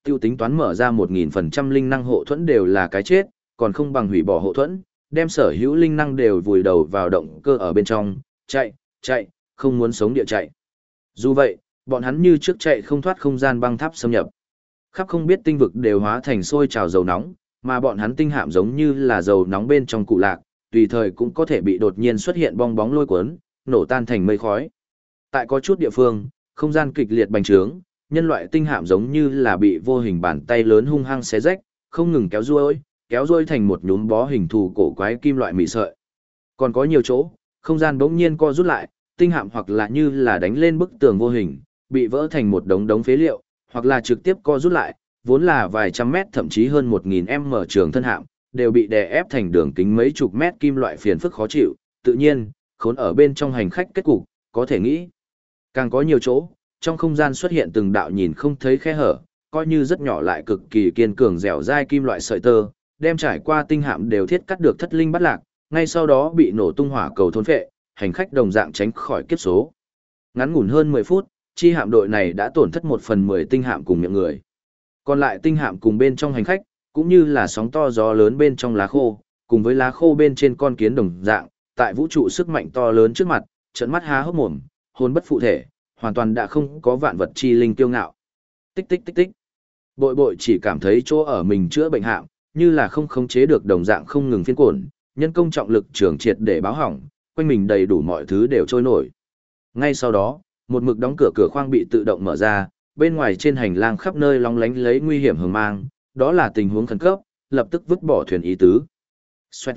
tiêu tính toán mở ra 1000% linh năng hộ thuẫn đều là cái chết, còn không bằng hủy bỏ hộ thuẫn, đem sở hữu linh năng đều vùi đầu vào động cơ ở bên trong, chạy, không muốn sống địa chạy. Dù vậy, bọn hắn như trước chạy không thoát không gian băng tháp xâm nhập. Khắp không biết tinh vực đều hóa thành sôi trào dầu nóng, mà bọn hắn tinh hạm giống như là dầu nóng bên trong cụ lạc, tùy thời cũng có thể bị đột nhiên xuất hiện bong bóng lôi cuốn, nổ tan thành mây khói. Tại có chút địa phương, không gian kịch liệt bành trướng, nhân loại tinh hạm giống như là bị vô hình bàn tay lớn hung hăng xé rách, không ngừng kéo ruôi thành một nhúm bó hình thù cổ quái kim loại mị sợi. Còn có nhiều chỗ, không gian bỗng nhiên co rút lại, tinh hạm hoặc là như là đánh lên bức tường vô hình, bị vỡ thành một đống đống phế liệu, hoặc là trực tiếp co rút lại, vốn là vài trăm mét thậm chí hơn 1000m trường thân hạm, đều bị đè ép thành đường kính mấy chục mét kim loại phiền phức khó chịu, tự nhiên, khốn ở bên trong hành khách kết cục, có thể nghĩ. Càng có nhiều chỗ, trong không gian xuất hiện từng đạo nhìn không thấy khe hở, coi như rất nhỏ lại cực kỳ kiên cường dẻo dai kim loại sợi tơ, đem trải qua tinh hạm đều thiết cắt được thất linh bắt lạc, ngay sau đó bị nổ tung hỏa cầu thôn phệ, hành khách đồng dạng tránh khỏi kiếp số. Ngắn ngủn hơn 10 phút, chi hạm đội này đã tổn thất 1/10 tinh hạm cùng miệng người. Còn lại tinh hạm cùng bên trong hành khách, cũng như là sóng to gió lớn bên trong lá khô, cùng với lá khô bên trên con kiến đồng dạng, tại vũ trụ sức mạnh to lớn trước mặt, trợn mắt há hốc mồm, hồn bất phụ thể, hoàn toàn đã không có vạn vật chi linh kiêu ngạo. Tích tích tích tích. Bội bội chỉ cảm thấy chỗ ở mình chữa bệnh hạm, như là không khống chế được đồng dạng không ngừng phiên cuộn, nhân công trọng lực trường triệt để báo hỏng, quanh mình đầy đủ mọi thứ đều trôi nổi. Ngay sau đó, một mực đóng cửa khoang bị tự động mở ra, bên ngoài trên hành lang khắp nơi long lánh lấy nguy hiểm hừng mang, đó là tình huống khẩn cấp, lập tức vứt bỏ thuyền ý tứ. Xoẹt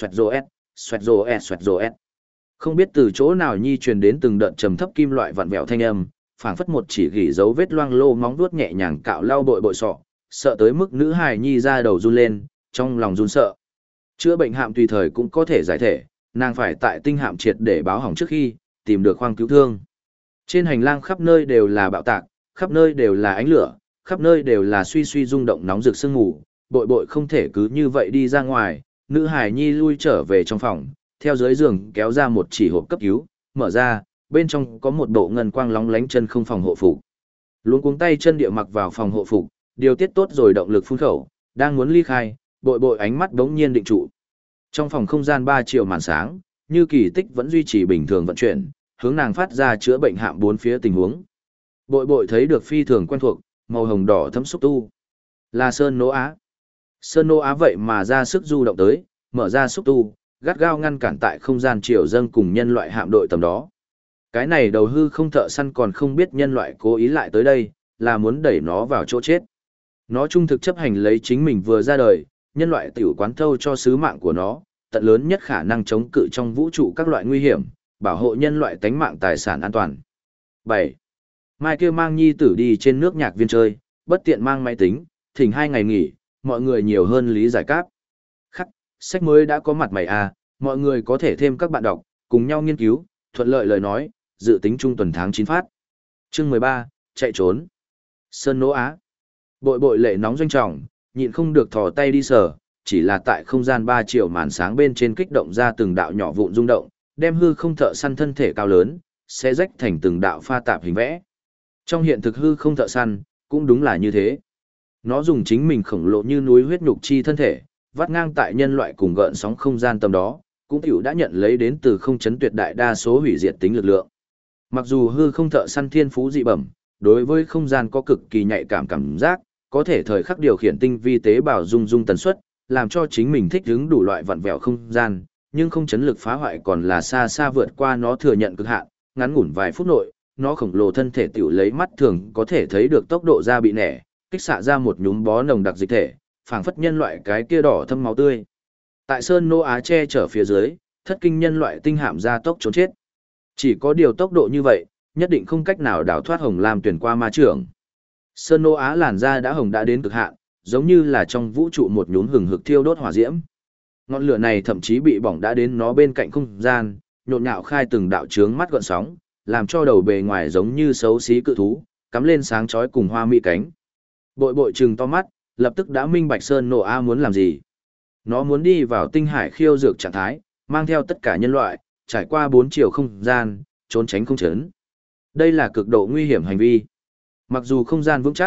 rồ ẹt. Không biết từ chỗ nào nhi truyền đến từng đợt trầm thấp kim loại vặn vẹo thanh âm, phảng phất một chỉ gỉ dấu vết loang lô móng vuốt nhẹ nhàng cạo lau bội sọ, sợ tới mức nữ hài nhi ra đầu run lên, trong lòng run sợ. Chữa bệnh hạm tùy thời cũng có thể giải thể, nàng phải tại tinh hạm triệt để báo hỏng trước khi tìm được khoang cứu thương. Trên hành lang khắp nơi đều là bạo tạc, khắp nơi đều là ánh lửa, khắp nơi đều là suy rung động nóng rực sương mù, bội không thể cứ như vậy đi ra ngoài, nữ hài nhi lui trở về trong phòng, theo dưới giường kéo ra một chỉ hộp cấp cứu, mở ra, bên trong có một bộ ngân quang lóng lánh chân không phòng hộ phục. Luống cuống tay chân địa mặc vào phòng hộ phục, điều tiết tốt rồi động lực phun khẩu, đang muốn ly khai, bội ánh mắt đống nhiên định trụ. Trong phòng không gian 3 triệu màn sáng, như kỳ tích vẫn duy trì bình thường vận chuyển, hướng nàng phát ra chữa bệnh hạm bốn phía tình huống. Bội thấy được phi thường quen thuộc, màu hồng đỏ thấm xúc tu. Là Sơn Nô Á. Sơn Nô Á vậy mà ra sức du động tới, mở ra xúc tu, gắt gao ngăn cản tại không gian triều dâng cùng nhân loại hạm đội tầm đó. Cái này đầu hư không thợ săn còn không biết nhân loại cố ý lại tới đây, là muốn đẩy nó vào chỗ chết. Nó trung thực chấp hành lấy chính mình vừa ra đời, nhân loại tiểu quán thâu cho sứ mạng của nó, tận lớn nhất khả năng chống cự trong vũ trụ các loại nguy hiểm, bảo hộ nhân loại tánh mạng tài sản an toàn. 7. Mai kia mang nhi tử đi trên nước nhạc viên chơi, bất tiện mang máy tính, thỉnh 2 ngày nghỉ, mọi người nhiều hơn lý giải cáp. Khắc, sách mới đã có mặt mày à, mọi người có thể thêm các bạn đọc, cùng nhau nghiên cứu, thuận lợi lời nói, dự tính trung tuần tháng 9 phát. Chương 13, chạy trốn. Sơn Nô Á. Bội lệ nóng doanh trọng, nhịn không được thò tay đi sờ, chỉ là tại không gian 3 triệu màn sáng bên trên kích động ra từng đạo nhỏ vụn rung động, đem hư không thợ săn thân thể cao lớn, sẽ rách thành từng đạo pha tạp hình vẽ. Trong hiện thực hư không thợ săn, cũng đúng là như thế. Nó dùng chính mình khổng lồ như núi huyết nhục chi thân thể, vắt ngang tại nhân loại cùng gợn sóng không gian tầm đó, cũng tiểu đã nhận lấy đến từ không chấn tuyệt đại đa số hủy diệt tính lực lượng. Mặc dù hư không thợ săn thiên phú dị bẩm, đối với không gian có cực kỳ nhạy cảm giác, có thể thời khắc điều khiển tinh vi tế bào dung tần suất, làm cho chính mình thích ứng đủ loại vặn vẹo không gian, nhưng không chấn lực phá hoại còn là xa vượt qua nó thừa nhận cực hạn, ngắn ngủn vài phút nội, nó khổng lồ thân thể tiểu lấy mắt thường có thể thấy được tốc độ ra bị nẻ, kích xạ ra một nhúm bó nồng đặc dịch thể, phảng phất nhân loại cái kia đỏ thâm máu tươi. Tại Sơn Nô Á che chở phía dưới, thất kinh nhân loại tinh hạm ra tốc trốn chết. Chỉ có điều tốc độ như vậy, nhất định không cách nào đào thoát hồng lam tuyển qua ma trưởng. Sơn Nô Á làn da đã hồng đã đến cực hạn, giống như là trong vũ trụ một nhúm hừng hực thiêu đốt hỏa diễm. Ngọn lửa này thậm chí bị bỏng đã đến nó bên cạnh không gian, nhộn nhạo khai từng đạo chướng mắt gợn sóng, làm cho đầu bề ngoài giống như xấu xí cự thú, cắm lên sáng chói cùng hoa mỹ cánh. Bội trừng to mắt, lập tức đã minh bạch Sơn Nô Á muốn làm gì. Nó muốn đi vào tinh hải khiêu dược trạng thái, mang theo tất cả nhân loại, trải qua 4 chiều không gian, trốn tránh không chấn. Đây là cực độ nguy hiểm hành vi. Mặc dù không gian vững chắc,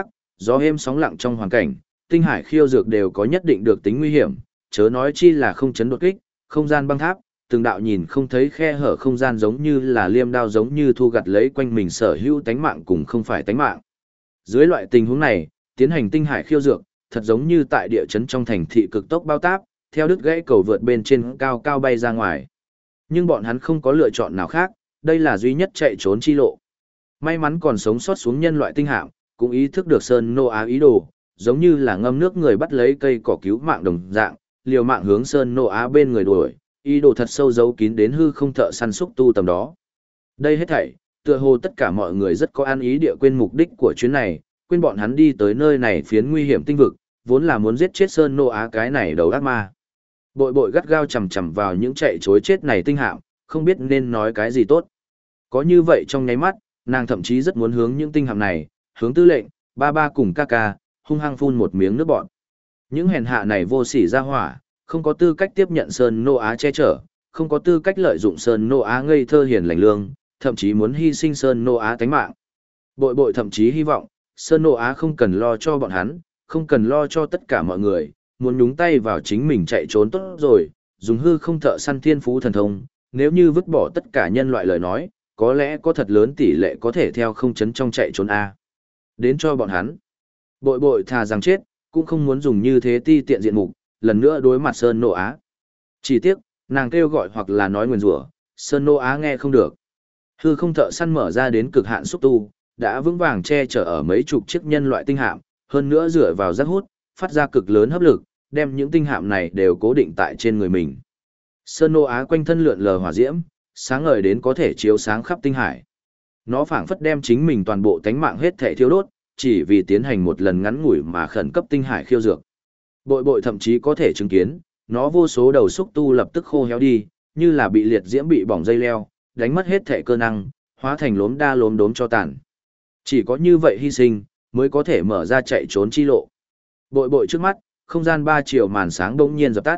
gió êm sóng lặng trong hoàn cảnh, tinh hải khiêu dược đều có nhất định được tính nguy hiểm, chớ nói chi là không chấn đột kích, không gian băng tháp, từng đạo nhìn không thấy khe hở không gian giống như là liêm đao giống như thu gặt lấy quanh mình sở hữu tánh mạng cùng không phải tánh mạng. Dưới loại tình huống này, tiến hành tinh hải khiêu dược, thật giống như tại địa chấn trong thành thị cực tốc bao táp, theo đứt gãy cầu vượt bên trên cao cao bay ra ngoài. Nhưng bọn hắn không có lựa chọn nào khác, đây là duy nhất chạy trốn chi lộ. May mắn còn sống sót xuống nhân loại tinh hạm, cũng ý thức được Sơn Nô Á ý đồ, giống như là ngâm nước người bắt lấy cây cỏ cứu mạng đồng dạng, liều mạng hướng Sơn Nô Á bên người đuổi, ý đồ thật sâu giấu kín đến hư không thợ săn xúc tu tầm đó. Đây hết thảy, tựa hồ tất cả mọi người rất có an ý địa quên mục đích của chuyến này, quên bọn hắn đi tới nơi này phiến nguy hiểm tinh vực, vốn là muốn giết chết Sơn Nô Á cái này đầu ác ma. Bội bội gắt gao chầm chầm vào những chạy chối chết này tinh hạm, không biết nên nói cái gì tốt. Có như vậy trong nháy mắt, nàng thậm chí rất muốn hướng những tinh hạm này, hướng tư lệnh, ba ba cùng ca ca, hung hăng phun một miếng nước bọt. Những hèn hạ này vô sỉ ra hỏa, không có tư cách tiếp nhận Sơn Nô Á che chở, không có tư cách lợi dụng Sơn Nô Á ngây thơ hiền lành lương, thậm chí muốn hy sinh Sơn Nô Á tánh mạng. Bội bội thậm chí hy vọng, Sơn Nô Á không cần lo cho bọn hắn, không cần lo cho tất cả mọi người, muốn nhúng tay vào chính mình chạy trốn tốt rồi, dùng hư không thợ săn thiên phú thần thông, nếu như vứt bỏ tất cả nhân loại lời nói, có lẽ có thật lớn tỷ lệ có thể theo không chấn trong chạy trốn A. Đến cho bọn hắn. Bội bội thà rằng chết, cũng không muốn dùng như thế ti tiện diện mục, lần nữa đối mặt Sơn Nô Á. Chỉ tiếc, nàng kêu gọi hoặc là nói nguyền rủa, Sơn Nô Á nghe không được. Hư không thợ săn mở ra đến cực hạn xúc tu, đã vững vàng che chở ở mấy chục chiếc nhân loại tinh hạm, hơn nữa dựa vào giác hút, phát ra cực lớn hấp lực, đem những tinh hạm này đều cố định tại trên người mình. Sơn Nô Á quanh thân lượn lờ hỏa diễm, sáng ngời đến có thể chiếu sáng khắp tinh hải. Nó phảng phất đem chính mình toàn bộ tánh mạng hết thể thiêu đốt, chỉ vì tiến hành một lần ngắn ngủi mà khẩn cấp tinh hải khiêu dược. Bội bội thậm chí có thể chứng kiến, nó vô số đầu xúc tu lập tức khô héo đi, như là bị liệt diễm bị bỏng dây leo, đánh mất hết thể cơ năng, hóa thành lốm đa lốm đốm cho tàn. Chỉ có như vậy hy sinh, mới có thể mở ra chạy trốn chi lộ. Bội bội trước mắt, không gian 3 chiều màn sáng bỗng nhiên dập tắt.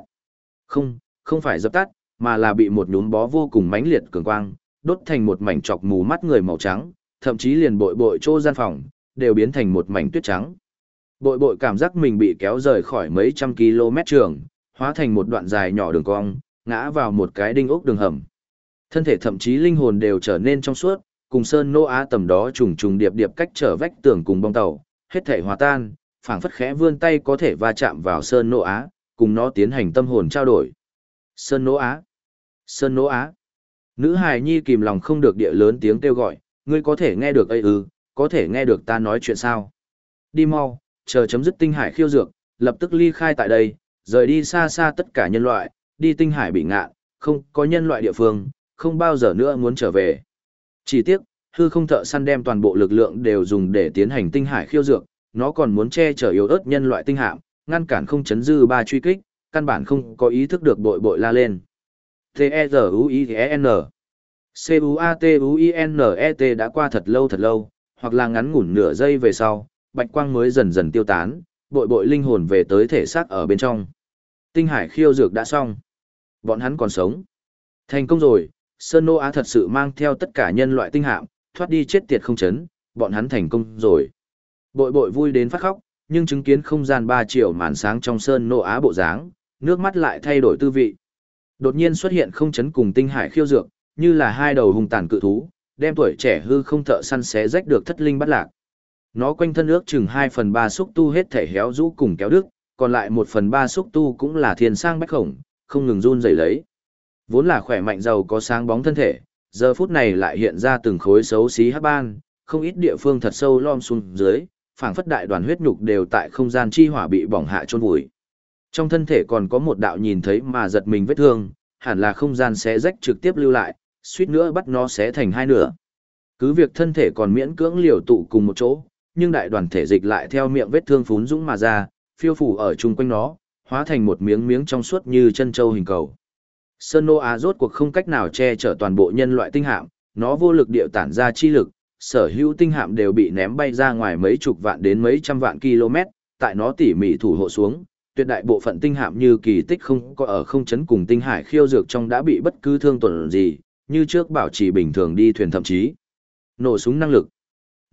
Không phải dập tắt, mà là bị một nhúm bó vô cùng mãnh liệt cường quang, đốt thành một mảnh chọc mù mắt người màu trắng, thậm chí liền bội bội chỗ gian phòng, đều biến thành một mảnh tuyết trắng. Bội bội cảm giác mình bị kéo rời khỏi mấy trăm km trường, hóa thành một đoạn dài nhỏ đường cong, ngã vào một cái đinh ốc đường hầm. Thân thể thậm chí linh hồn đều trở nên trong suốt, cùng Sơn Nô Á tầm đó trùng trùng điệp điệp cách trở vách tường cùng bong tàu, hết thể hòa tan, phảng phất khẽ vươn tay có thể va chạm vào Sơn Nô Á, cùng nó tiến hành tâm hồn trao đổi. Sơn Nô Á! Sơn Nô Á! Nữ hài nhi kìm lòng không được địa lớn tiếng kêu gọi, ngươi có thể nghe được có thể nghe được ta nói chuyện sao? Đi mau, chờ chấm dứt tinh hải khiêu dược, lập tức ly khai tại đây, rời đi xa xa tất cả nhân loại, đi tinh hải bị ngạn, không có nhân loại địa phương, không bao giờ nữa muốn trở về. Chỉ tiếc, hư không thợ săn đem toàn bộ lực lượng đều dùng để tiến hành tinh hải khiêu dược, nó còn muốn che chở yếu ớt nhân loại tinh hạm, ngăn cản không chấn dư ba truy kích, căn bản không có ý thức được bội bội la lên. T-E-Z-U-I-E-N C-U-A-T-U-I-N-E-T đã qua thật lâu, hoặc là ngắn ngủn nửa giây về sau, bạch quang mới dần dần tiêu tán, bội bội linh hồn về tới thể xác ở bên trong. Tinh hải khiêu dược đã xong. Bọn hắn còn sống. Thành công rồi, Sơn Nô Á thật sự mang theo tất cả nhân loại tinh hạm, thoát đi chết tiệt không chấn, bọn hắn thành công rồi. Bội bội vui đến phát khóc, nhưng chứng kiến không gian 3 triệu màn sáng trong Sơn Nô Á bộ dáng, nước mắt lại thay đổi tư vị. Đột nhiên xuất hiện không chấn cùng tinh hải khiêu dược, như là hai đầu hung tàn cự thú, đem tuổi trẻ hư không thợ săn xé rách được thất linh bắt lạc. Nó quanh thân ước chừng 2/3 xúc tu hết thể héo rũ cùng kéo đứt, còn lại 1/3 xúc tu cũng là thiên sang bách khổng, không ngừng run rẩy lấy. Vốn là khỏe mạnh giàu có sáng bóng thân thể, giờ phút này lại hiện ra từng khối xấu xí hắc ban, không ít địa phương thật sâu lom xuống dưới, phảng phất đại đoàn huyết nhục đều tại không gian chi hỏa bị bỏng hạ chôn vùi. Trong thân thể còn có một đạo nhìn thấy mà giật mình vết thương, hẳn là không gian xé rách trực tiếp lưu lại, suýt nữa bắt nó xé thành hai nửa. Cứ việc thân thể còn miễn cưỡng liều tụ cùng một chỗ, nhưng đại đoàn thể dịch lại theo miệng vết thương phún dũng mà ra, phiêu phủ ở chung quanh nó, hóa thành một miếng miếng trong suốt như chân châu hình cầu. Sơn Nô Á rốt cuộc không cách nào che chở toàn bộ nhân loại tinh hạm, nó vô lực điệu tản ra chi lực, sở hữu tinh hạm đều bị ném bay ra ngoài mấy chục vạn đến mấy trăm vạn km, tại nó tỉ mỉ thủ hộ xuống, tuyệt đại bộ phận tinh hạm như kỳ tích không có ở không chấn cùng tinh hải khiêu dược trong đã bị bất cứ thương tổn gì, như trước bảo trì bình thường đi thuyền thậm chí nổ súng năng lực.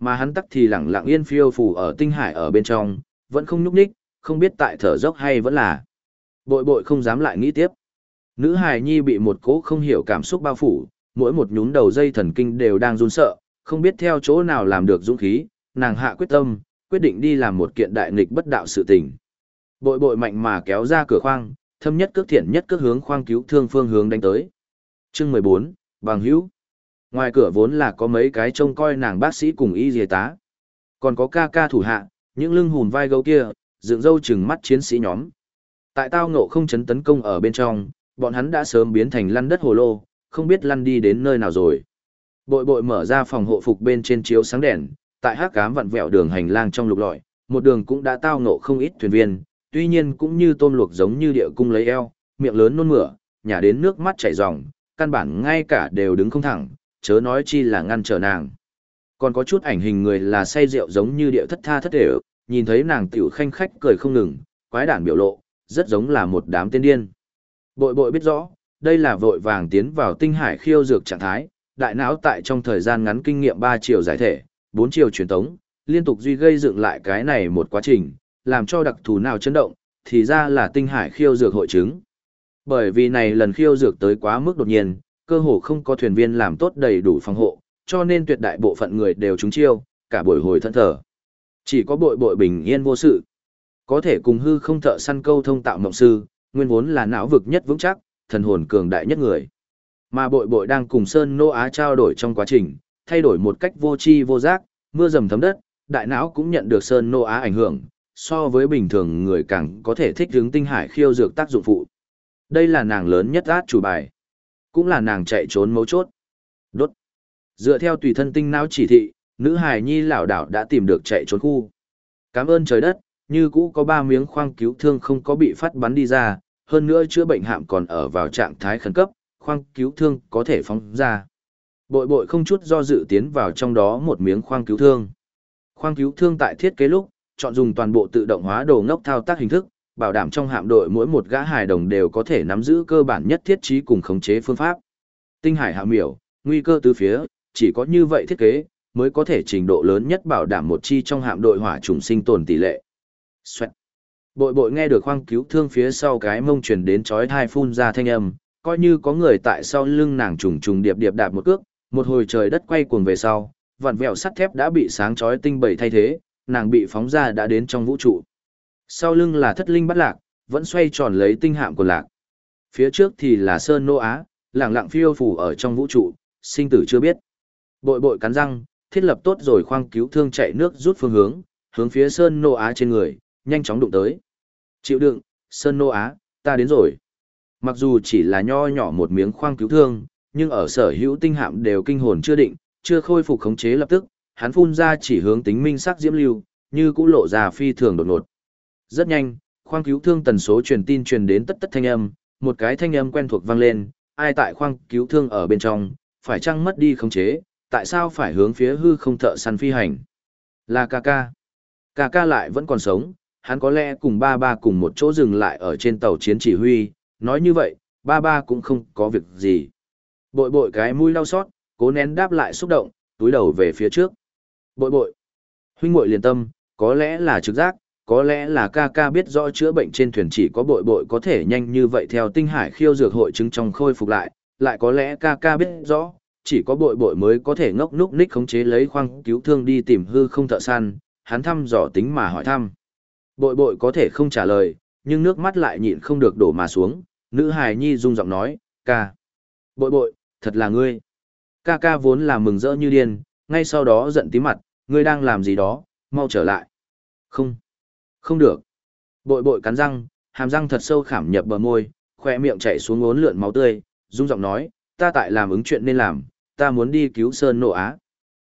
Mà hắn tắc thì lẳng lặng yên phiêu phù ở tinh hải ở bên trong, vẫn không nhúc nhích, không biết tại thở dốc hay vẫn là. Bội bội không dám lại nghĩ tiếp. Nữ hài nhi bị một cỗ không hiểu cảm xúc bao phủ, mỗi một nhún đầu dây thần kinh đều đang run sợ, không biết theo chỗ nào làm được dũng khí, nàng hạ quyết tâm, quyết định đi làm một kiện đại nghịch bất đạo sự tình. Bội bội mạnh mà kéo ra cửa khoang, thâm nhất cước thiện nhất cước hướng khoang cứu thương phương hướng đánh tới. Chương 14, bằng hữu. Ngoài cửa vốn là có mấy cái trông coi nàng bác sĩ cùng y y tá. Còn có ca ca thủ hạ, những lưng hùn vai gấu kia, dựng râu chừng mắt chiến sĩ nhóm. Tại tao ngộ không chấn tấn công ở bên trong, bọn hắn đã sớm biến thành lăn đất hồ lô, không biết lăn đi đến nơi nào rồi. Bội bội mở ra phòng hộ phục bên trên chiếu sáng đèn, tại hắc ám vặn vẹo đường hành lang trong lục lọi, một đường cũng đã tao ngộ không ít thuyền viên, tuy nhiên cũng như tôm luộc giống như địa cung lấy eo, miệng lớn nôn mửa, nhả đến nước mắt chảy ròng, căn bản ngay cả đều đứng không thẳng, chớ nói chi là ngăn trở nàng. Còn có chút ảnh hình người là say rượu giống như địa thất tha thất để, nhìn thấy nàng tiểu khanh khách cười không ngừng, quái đản biểu lộ, rất giống là một đám tên điên. Bội bội biết rõ, đây là vội vàng tiến vào tinh hải khiêu dược trạng thái, đại não tại trong thời gian ngắn kinh nghiệm 3 chiều giải thể, 4 chiều truyền tống, liên tục duy gây dựng lại cái này một quá trình, làm cho đặc thù nào chấn động, thì ra là tinh hải khiêu dược hội chứng. Bởi vì này lần khiêu dược tới quá mức đột nhiên, cơ hồ không có thuyền viên làm tốt đầy đủ phòng hộ, cho nên tuyệt đại bộ phận người đều trúng chiêu, cả buổi hồi thẫn thờ. Chỉ có bội bội bình yên vô sự. Có thể cùng hư không thợ săn câu thông tạo mộng sư, nguyên vốn là não vực nhất vững chắc, thần hồn cường đại nhất người. Mà bội bội đang cùng Sơn Nô Á trao đổi trong quá trình, thay đổi một cách vô tri vô giác, mưa dầm thấm đất, đại não cũng nhận được Sơn Nô Á ảnh hưởng, so với bình thường người càng có thể thích ứng tinh hải khiêu dược tác dụng phụ. Đây là nàng lớn nhất át chủ bài, cũng là nàng chạy trốn mấu chốt. Đốt. Dựa theo tùy thân tinh não chỉ thị, nữ hài nhi lảo đảo đã tìm được chạy trốn khu. Cảm ơn trời đất, như cũ có 3 miếng khoang cứu thương không có bị phát bắn đi ra, hơn nữa chữa bệnh hạm còn ở vào trạng thái khẩn cấp, khoang cứu thương có thể phóng ra. Bội bội không chút do dự tiến vào trong đó một miếng khoang cứu thương. Khoang cứu thương tại thiết kế lúc, chọn dùng toàn bộ tự động hóa đồ ngốc thao tác hình thức, bảo đảm trong hạm đội mỗi một gã hài đồng đều có thể nắm giữ cơ bản nhất thiết trí cùng khống chế phương pháp. Tinh hải hạ miểu, nguy cơ tứ phía, chỉ có như vậy thiết kế, mới có thể trình độ lớn nhất bảo đảm một chi trong hạm đội hỏa trùng sinh tồn tỷ lệ. Xoẹt. Bội bội nghe được khoang cứu thương phía sau cái mông truyền đến chói tai phun ra thanh âm, coi như có người tại sau lưng nàng trùng trùng điệp điệp đạp một cước, một hồi trời đất quay cuồng về sau, vặn vẹo sắt thép đã bị sáng chói tinh bầy thay thế, nàng bị phóng ra đã đến trong vũ trụ. Sau lưng là thất linh bắt lạc, vẫn xoay tròn lấy tinh hạm của lạc. Phía trước thì là Sơn Nô Á, lẳng lặng phiêu phù ở trong vũ trụ, sinh tử chưa biết. Bội bội cắn răng, thiết lập tốt rồi khoang cứu thương chạy nước rút phương hướng phía Sơn Nô Á trên người, nhanh chóng đụng tới. Chịu đựng, Sơn Nô Á, ta đến rồi. Mặc dù chỉ là nho nhỏ một miếng khoang cứu thương, nhưng ở sở hữu tinh hạm đều kinh hồn chưa định, chưa khôi phục khống chế lập tức, hắn phun ra chỉ hướng tính minh sắc diễm lưu, như cũ lộ ra phi thường đột ngột. Rất nhanh, khoang cứu thương tần số truyền tin truyền đến tất tất thanh âm, một cái thanh âm quen thuộc vang lên, ai tại khoang cứu thương ở bên trong, phải chăng mất đi khống chế, tại sao phải hướng phía hư không thợ săn phi hành? Là ca ca. Ca ca lại vẫn còn sống, hắn có lẽ cùng ba ba cùng một chỗ dừng lại ở trên tàu chiến chỉ huy, nói như vậy, ba ba cũng không có việc gì. Bội bội cái mũi đau xót, cố nén đáp lại xúc động, túi đầu về phía trước. Bội bội. Huynh muội liền tâm, có lẽ là trực giác, có lẽ là ca ca biết rõ chữa bệnh trên thuyền chỉ có bội bội có thể nhanh như vậy theo tinh hải khiêu dược hội chứng trong khôi phục lại có lẽ ca ca biết rõ, chỉ có bội bội mới có thể ngốc núc ních khống chế lấy khoang cứu thương đi tìm hư không thợ săn, hắn thăm dò tính mà hỏi thăm. Bội bội có thể không trả lời, nhưng nước mắt lại nhịn không được đổ mà xuống, nữ hài nhi rung giọng nói, ca. Bội bội, thật là ngươi. Ca ca vốn là mừng rỡ như điên, ngay sau đó giận tí mặt, ngươi đang làm gì đó, mau trở lại. Không, không được. Bội bội cắn răng, hàm răng thật sâu khảm nhập bờ môi, khoe miệng chảy xuống uốn lượn máu tươi, rung giọng nói, ta tại làm ứng chuyện nên làm, ta muốn đi cứu Sơn Nô Á.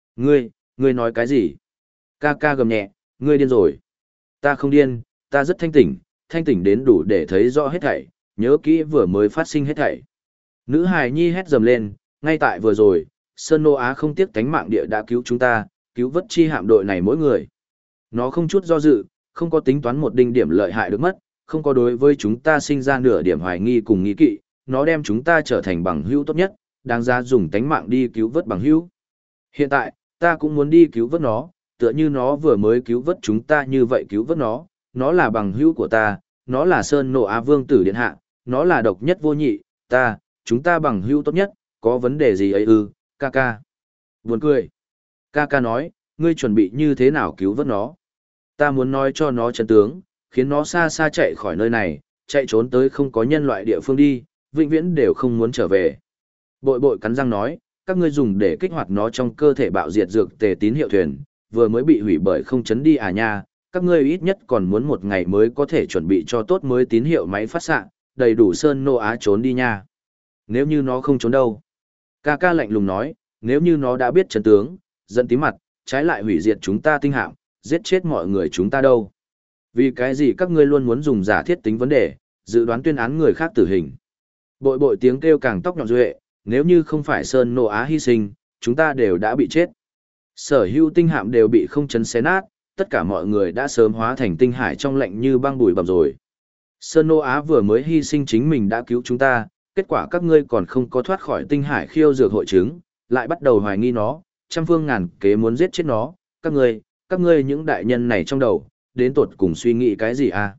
Ngươi nói cái gì? Ca ca gầm nhẹ, ngươi điên rồi. Ta không điên, ta rất thanh tỉnh đến đủ để thấy rõ hết thảy, nhớ kỹ vừa mới phát sinh hết thảy. Nữ hài nhi hét dầm lên, ngay tại vừa rồi, Sơn Nô Á không tiếc tánh mạng địa đã cứu chúng ta, cứu vớt chi hạm đội này mỗi người. Nó không chút do dự, không có tính toán một đinh điểm lợi hại được mất, không có đối với chúng ta sinh ra nửa điểm hoài nghi cùng nghi kỵ, nó đem chúng ta trở thành bằng hữu tốt nhất, đáng ra dùng tánh mạng đi cứu vớt bằng hữu. Hiện tại, Ta cũng muốn đi cứu vớt nó, tựa như nó vừa mới cứu vớt chúng ta như vậy cứu vớt nó là bằng hữu của ta, nó là Sơn Nộ Á Vương tử điện hạ, nó là độc nhất vô nhị, chúng ta bằng hữu tốt nhất, có vấn đề gì ấy ư, ca ca. Buồn cười. Ca ca nói, ngươi chuẩn bị như thế nào cứu vớt nó? Ta muốn nói cho nó chân tướng, khiến nó xa xa chạy khỏi nơi này, chạy trốn tới không có nhân loại địa phương đi, vĩnh viễn đều không muốn trở về. Bội bội cắn răng nói, các ngươi dùng để kích hoạt nó trong cơ thể bạo diệt dược tề tín hiệu thuyền, vừa mới bị hủy bởi không chấn đi à nha, các ngươi ít nhất còn muốn một ngày mới có thể chuẩn bị cho tốt mới tín hiệu máy phát xạ, đầy đủ Sơn Nộ Á trốn đi nha. Nếu như nó không trốn đâu? Ca ca lạnh lùng nói, nếu như nó đã biết chân tướng, giận tím mặt, trái lại hủy diệt chúng ta tinh hạm, giết chết mọi người chúng ta đâu. Vì cái gì các ngươi luôn muốn dùng giả thiết tính vấn đề, dự đoán tuyên án người khác tử hình. Bội bội tiếng kêu càng tóc nhọn duệ, nếu như không phải Sơn Nộ Á hy sinh, chúng ta đều đã bị chết. Sở hữu tinh hạm đều bị không chấn xé nát, tất cả mọi người đã sớm hóa thành tinh hải trong lạnh như băng bụi bặm rồi. Sơn Nộ Á vừa mới hy sinh chính mình đã cứu chúng ta, kết quả các ngươi còn không có thoát khỏi tinh hải khiêu dược hội chứng, lại bắt đầu hoài nghi nó, trăm phương ngàn kế muốn giết chết nó, các ngươi những đại nhân này trong đầu, đến tột cùng suy nghĩ cái gì à?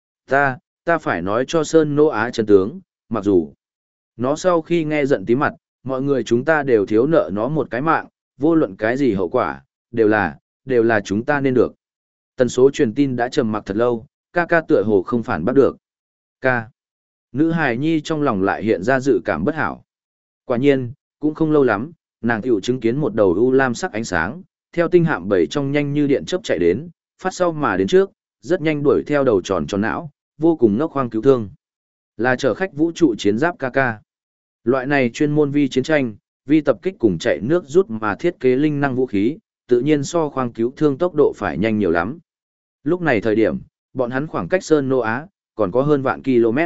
Ta phải nói cho Sơn Nộ Á chân tướng, mặc dù nó sau khi nghe giận tí mặt, mọi người chúng ta đều thiếu nợ nó một cái mạng, vô luận cái gì hậu quả, đều là chúng ta nên được. Tần số truyền tin đã trầm mặc thật lâu, ca ca tựa hồ không phản bắt được. Ca. Nữ hài nhi trong lòng lại hiện ra dự cảm bất hảo. Quả nhiên, cũng không lâu lắm, nàng tiểu chứng kiến một đầu u lam sắc ánh sáng, theo tinh hạm bảy trong nhanh như điện chớp chạy đến, phát sau mà đến trước, rất nhanh đuổi theo đầu tròn tròn não, vô cùng ngốc hoang cứu thương. Là chở khách vũ trụ chiến giáp ca. Loại này chuyên môn vi chiến tranh, vi tập kích cùng chạy nước rút mà thiết kế linh năng vũ khí, tự nhiên so khoang cứu thương tốc độ phải nhanh nhiều lắm. Lúc này thời điểm, bọn hắn khoảng cách Sơn Nộ Á, còn có hơn vạn km.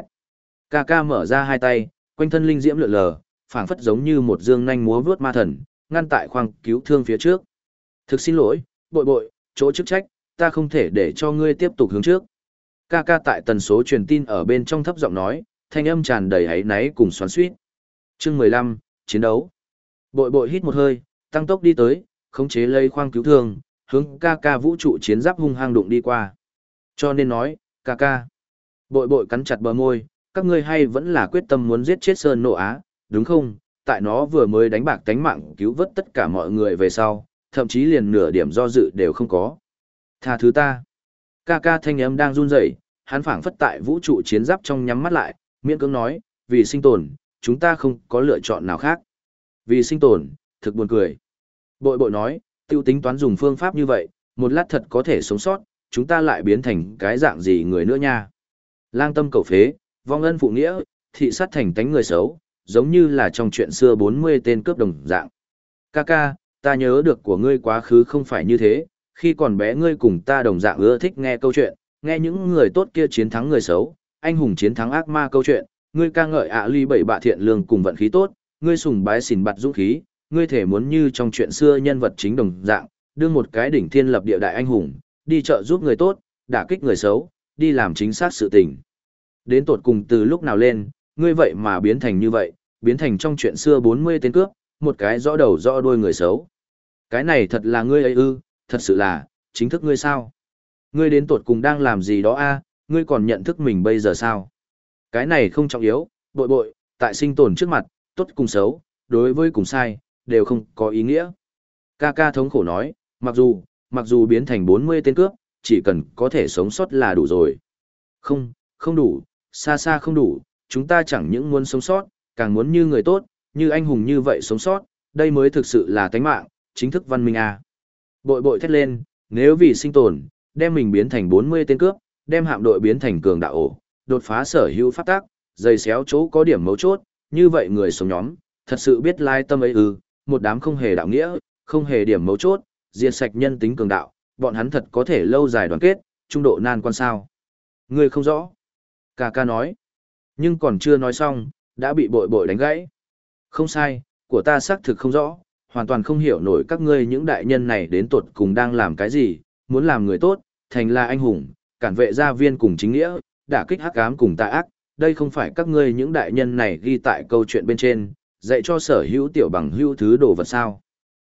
Ca mở ra hai tay, quanh thân linh diễm lượn lờ, phảng phất giống như một dương nhanh múa vướt ma thần, ngăn tại khoang cứu thương phía trước. Thực xin lỗi, bội, chỗ chức trách, ta không thể để cho ngươi tiếp tục hướng trước. Ca tại tần số truyền tin ở bên trong thấp giọng nói, thanh âm tràn đầy áy náy cùng xoắn xuýt. Chương 15, chiến đấu. Bội hít một hơi, tăng tốc đi tới, khống chế lấy khoang cứu thương, hướng ca vũ trụ chiến giáp hung hăng đụng đi qua. Cho nên nói, ca. Bội cắn chặt bờ môi, các ngươi hay vẫn là quyết tâm muốn giết chết Sơn Nộ Á, đúng không? Tại nó vừa mới đánh bạc tánh mạng cứu vớt tất cả mọi người về sau, thậm chí liền nửa điểm do dự đều không có. Tha thứ ta. Ca thanh âm đang run rẩy, hắn phảng phất tại vũ trụ chiến giáp trong nhắm mắt lại, miễn cưỡng nói, vì sinh tồn, chúng ta không có lựa chọn nào khác. Vì sinh tồn, thực buồn cười. Bội nói, tiêu tính toán dùng phương pháp như vậy, một lát thật có thể sống sót, chúng ta lại biến thành cái dạng gì người nữa nha. Lang tâm cầu phế, vong ân phụ nghĩa, thị sát thành tánh người xấu, giống như là trong chuyện xưa 40 tên cướp đồng dạng. Ca, ta nhớ được của ngươi quá khứ không phải như thế, khi còn bé ngươi cùng ta đồng dạng ưa thích nghe câu chuyện, nghe những người tốt kia chiến thắng người xấu, anh hùng chiến thắng ác ma câu chuyện, ngươi ca ngợi ly bảy bạ thiện lương cùng vận khí tốt, ngươi sùng bái xỉn bạt dũng khí, ngươi thể muốn như trong chuyện xưa nhân vật chính đồng dạng, đưa một cái đỉnh thiên lập địa đại anh hùng, đi chợ giúp người tốt, đả kích người xấu, đi làm chính xác sự tình. Đến tột cùng từ lúc nào lên, ngươi vậy mà biến thành như vậy, biến thành trong chuyện xưa 40 tên cướp, một cái rõ đầu rõ đuôi người xấu. Cái này thật là ngươi ấy ư, thật sự là, chính thức ngươi sao? Ngươi đến tột cùng đang làm gì đó a? Ngươi còn nhận thức mình bây giờ sao? Cái này không trọng yếu, bội, tại sinh tồn trước mặt, tốt cùng xấu, đối với cùng sai, đều không có ý nghĩa. Ca thống khổ nói, mặc dù biến thành 40 tên cướp, chỉ cần có thể sống sót là đủ rồi. Không đủ, xa không đủ, chúng ta chẳng những muốn sống sót, càng muốn như người tốt, như anh hùng như vậy sống sót, đây mới thực sự là tánh mạng, chính thức văn minh à. Bội thét lên, nếu vì sinh tồn, đem mình biến thành 40 tên cướp, đem hạm đội biến thành cường đạo ổ, đột phá sở hữu pháp tác, dày xéo chỗ có điểm mấu chốt, như vậy người sống nhóm, thật sự biết lai tâm ấy ư, một đám không hề đạo nghĩa, không hề điểm mấu chốt, diệt sạch nhân tính cường đạo, bọn hắn thật có thể lâu dài đoàn kết, trung độ nan quan sao. Ngươi không rõ. Ca nói. Nhưng còn chưa nói xong, đã bị bội đánh gãy. Không sai, của ta xác thực không rõ, hoàn toàn không hiểu nổi các ngươi những đại nhân này đến tột cùng đang làm cái gì, muốn làm người tốt, thành là anh hùng, cản vệ gia viên cùng chính nghĩa, đả kích hắc ám cùng tà ác, đây không phải các ngươi những đại nhân này ghi tại câu chuyện bên trên, dạy cho sở hữu tiểu bằng hữu thứ đồ vật sao.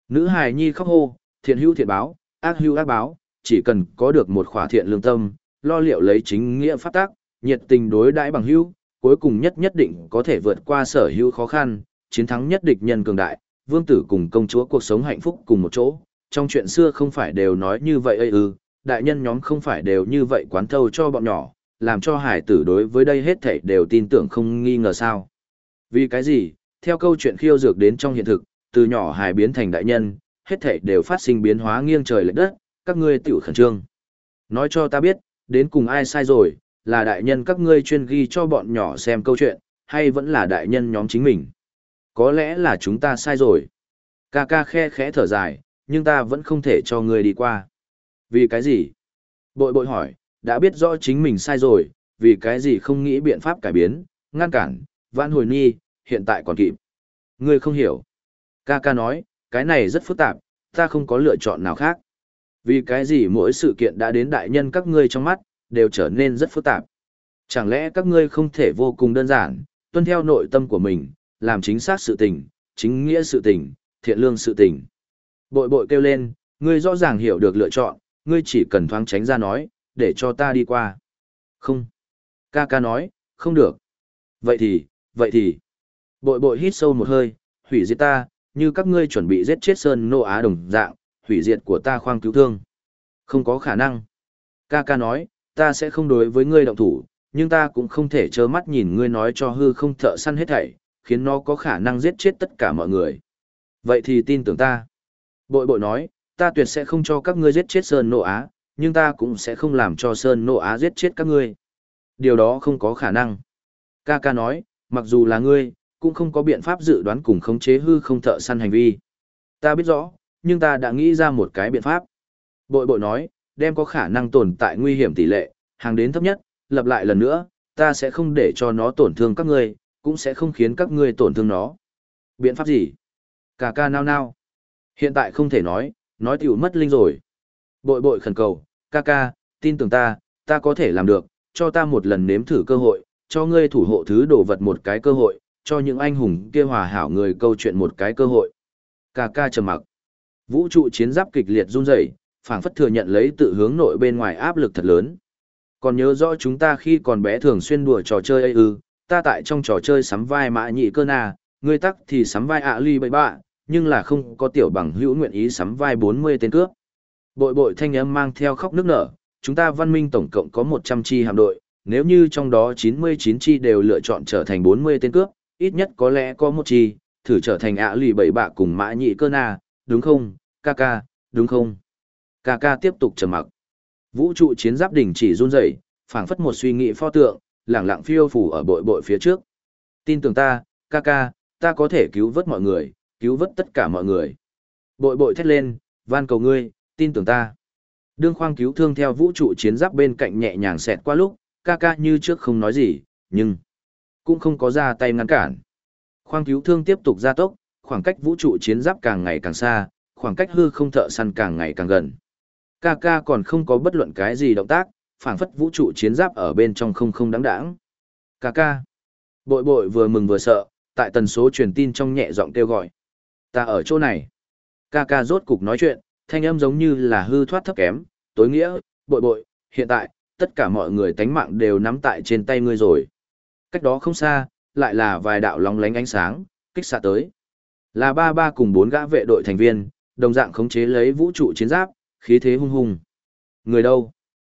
Nữ hài nhi khóc hô, thiện hữu thiện báo, ác hữu ác báo, chỉ cần có được một khỏa thiện lương tâm, lo liệu lấy chính nghĩa pháp tác, nhiệt tình đối đãi bằng hữu, cuối cùng nhất định có thể vượt qua sở hữu khó khăn, chiến thắng nhất địch nhân cường đại, vương tử cùng công chúa cuộc sống hạnh phúc cùng một chỗ. Trong chuyện xưa không phải đều nói như vậy ư, đại nhân nhóm không phải đều như vậy quán thâu cho bọn nhỏ, làm cho hải tử đối với đây hết thảy đều tin tưởng không nghi ngờ sao. Vì cái gì, theo câu chuyện khiêu dược đến trong hiện thực, từ nhỏ hài biến thành đại nhân, hết thảy đều phát sinh biến hóa nghiêng trời lệch đất, các ngươi tiểu khẩn trương. Nói cho ta biết, đến cùng ai sai rồi, là đại nhân các ngươi chuyên ghi cho bọn nhỏ xem câu chuyện, hay vẫn là đại nhân nhóm chính mình. Có lẽ là chúng ta sai rồi. Ca ca khe khẽ thở dài, nhưng ta vẫn không thể cho ngươi đi qua. Vì cái gì? Bội bội hỏi, đã biết rõ chính mình sai rồi, vì cái gì không nghĩ biện pháp cải biến, ngăn cản, vãn hồi nhi, hiện tại còn kịp. Ngươi không hiểu. Ca ca nói, cái này rất phức tạp, ta không có lựa chọn nào khác. Vì cái gì mỗi sự kiện đã đến đại nhân các ngươi trong mắt, đều trở nên rất phức tạp. Chẳng lẽ các ngươi không thể vô cùng đơn giản, tuân theo nội tâm của mình, làm chính xác sự tình, chính nghĩa sự tình, thiện lương sự tình. Bội bội kêu lên, ngươi rõ ràng hiểu được lựa chọn, ngươi chỉ cần thoáng tránh ra nói, để cho ta đi qua. Không. Ca ca nói, không được. Vậy thì. Bội bội hít sâu một hơi, hủy diệt ta, như các ngươi chuẩn bị giết chết Sơn Nô Á đồng dạng, hủy diệt của ta khoang cứu thương. Không có khả năng. Ca ca nói, ta sẽ không đối với ngươi động thủ, nhưng ta cũng không thể trơ mắt nhìn ngươi nói cho hư không thợ săn hết thảy, khiến nó có khả năng giết chết tất cả mọi người. Vậy thì tin tưởng ta. Bội bội nói, ta tuyệt sẽ không cho các ngươi giết chết Sơn Nô Á, nhưng ta cũng sẽ không làm cho Sơn Nô Á giết chết các ngươi. Điều đó không có khả năng. Ca ca nói, mặc dù là ngươi, cũng không có biện pháp dự đoán cùng khống chế hư không thợ săn hành vi. Ta biết rõ, nhưng ta đã nghĩ ra một cái biện pháp. Bội bội nói, đem có khả năng tồn tại nguy hiểm tỷ lệ, hàng đến thấp nhất, lặp lại lần nữa, ta sẽ không để cho nó tổn thương các ngươi, cũng sẽ không khiến các ngươi tổn thương nó. Biện pháp gì? Ca ca nao nao. Hiện tại không thể nói tiểu mất linh rồi. Bội bội khẩn cầu, ca ca, tin tưởng ta có thể làm được, cho ta một lần nếm thử cơ hội, cho ngươi thủ hộ thứ đồ vật một cái cơ hội, cho những anh hùng kia hòa hảo người câu chuyện một cái cơ hội. Ca ca trầm mặc. Vũ trụ chiến giáp kịch liệt run rẩy, phảng phất thừa nhận lấy tự hướng nội bên ngoài áp lực thật lớn. Còn nhớ rõ chúng ta khi còn bé thường xuyên đùa trò chơi ấy ư, ta tại trong trò chơi sắm vai Mã Nhị Cơ Na, ngươi tắc thì sắm vai ạ ly bậy bạ, nhưng là không có tiểu bằng hữu nguyện ý sắm vai 40 tên cướp. Bội bội thanh âm mang theo khóc nức nở, chúng ta văn minh tổng cộng có 100 chi hạm đội, nếu như trong đó 99 chi đều lựa chọn trở thành 40 tên cướp, ít nhất có lẽ có một chi, thử trở thành ạ lì bậy bạ cùng Mã Nhị Cơ Na, đúng không, ca ca, đúng không? Ca ca tiếp tục trầm mặc. Vũ trụ chiến giáp đỉnh chỉ run rẩy, phảng phất một suy nghĩ pho tượng, lẳng lặng phiêu phù ở bội bội phía trước. Tin tưởng ta, ca ca, ta có thể cứu vớt mọi người, cứu vớt tất cả mọi người. Bội bội thét lên, van cầu ngươi, tin tưởng ta. Đương khoang cứu thương theo vũ trụ chiến giáp bên cạnh nhẹ nhàng xẹt qua lúc, ca ca như trước không nói gì, nhưng cũng không có ra tay ngăn cản. Khoang cứu thương tiếp tục gia tốc, khoảng cách vũ trụ chiến giáp càng ngày càng xa, khoảng cách hư không thợ săn càng ngày càng gần. Ca ca còn không có bất luận cái gì động tác, phảng phất vũ trụ chiến giáp ở bên trong không đáng đáng. Ca ca. Bội bội vừa mừng vừa sợ, tại tần số truyền tin trong nhẹ giọng kêu gọi. Ta ở chỗ này. Ca ca rốt cục nói chuyện, thanh âm giống như là hư thoát thấp kém, tối nghĩa, bội bội, hiện tại, tất cả mọi người tánh mạng đều nắm tại trên tay ngươi rồi. Cách đó không xa, lại là vài đạo lóng lánh ánh sáng, kích xạ tới. Là ba cùng 4 gã vệ đội thành viên, đồng dạng khống chế lấy vũ trụ chiến giáp, khí thế hung hùng. Người đâu?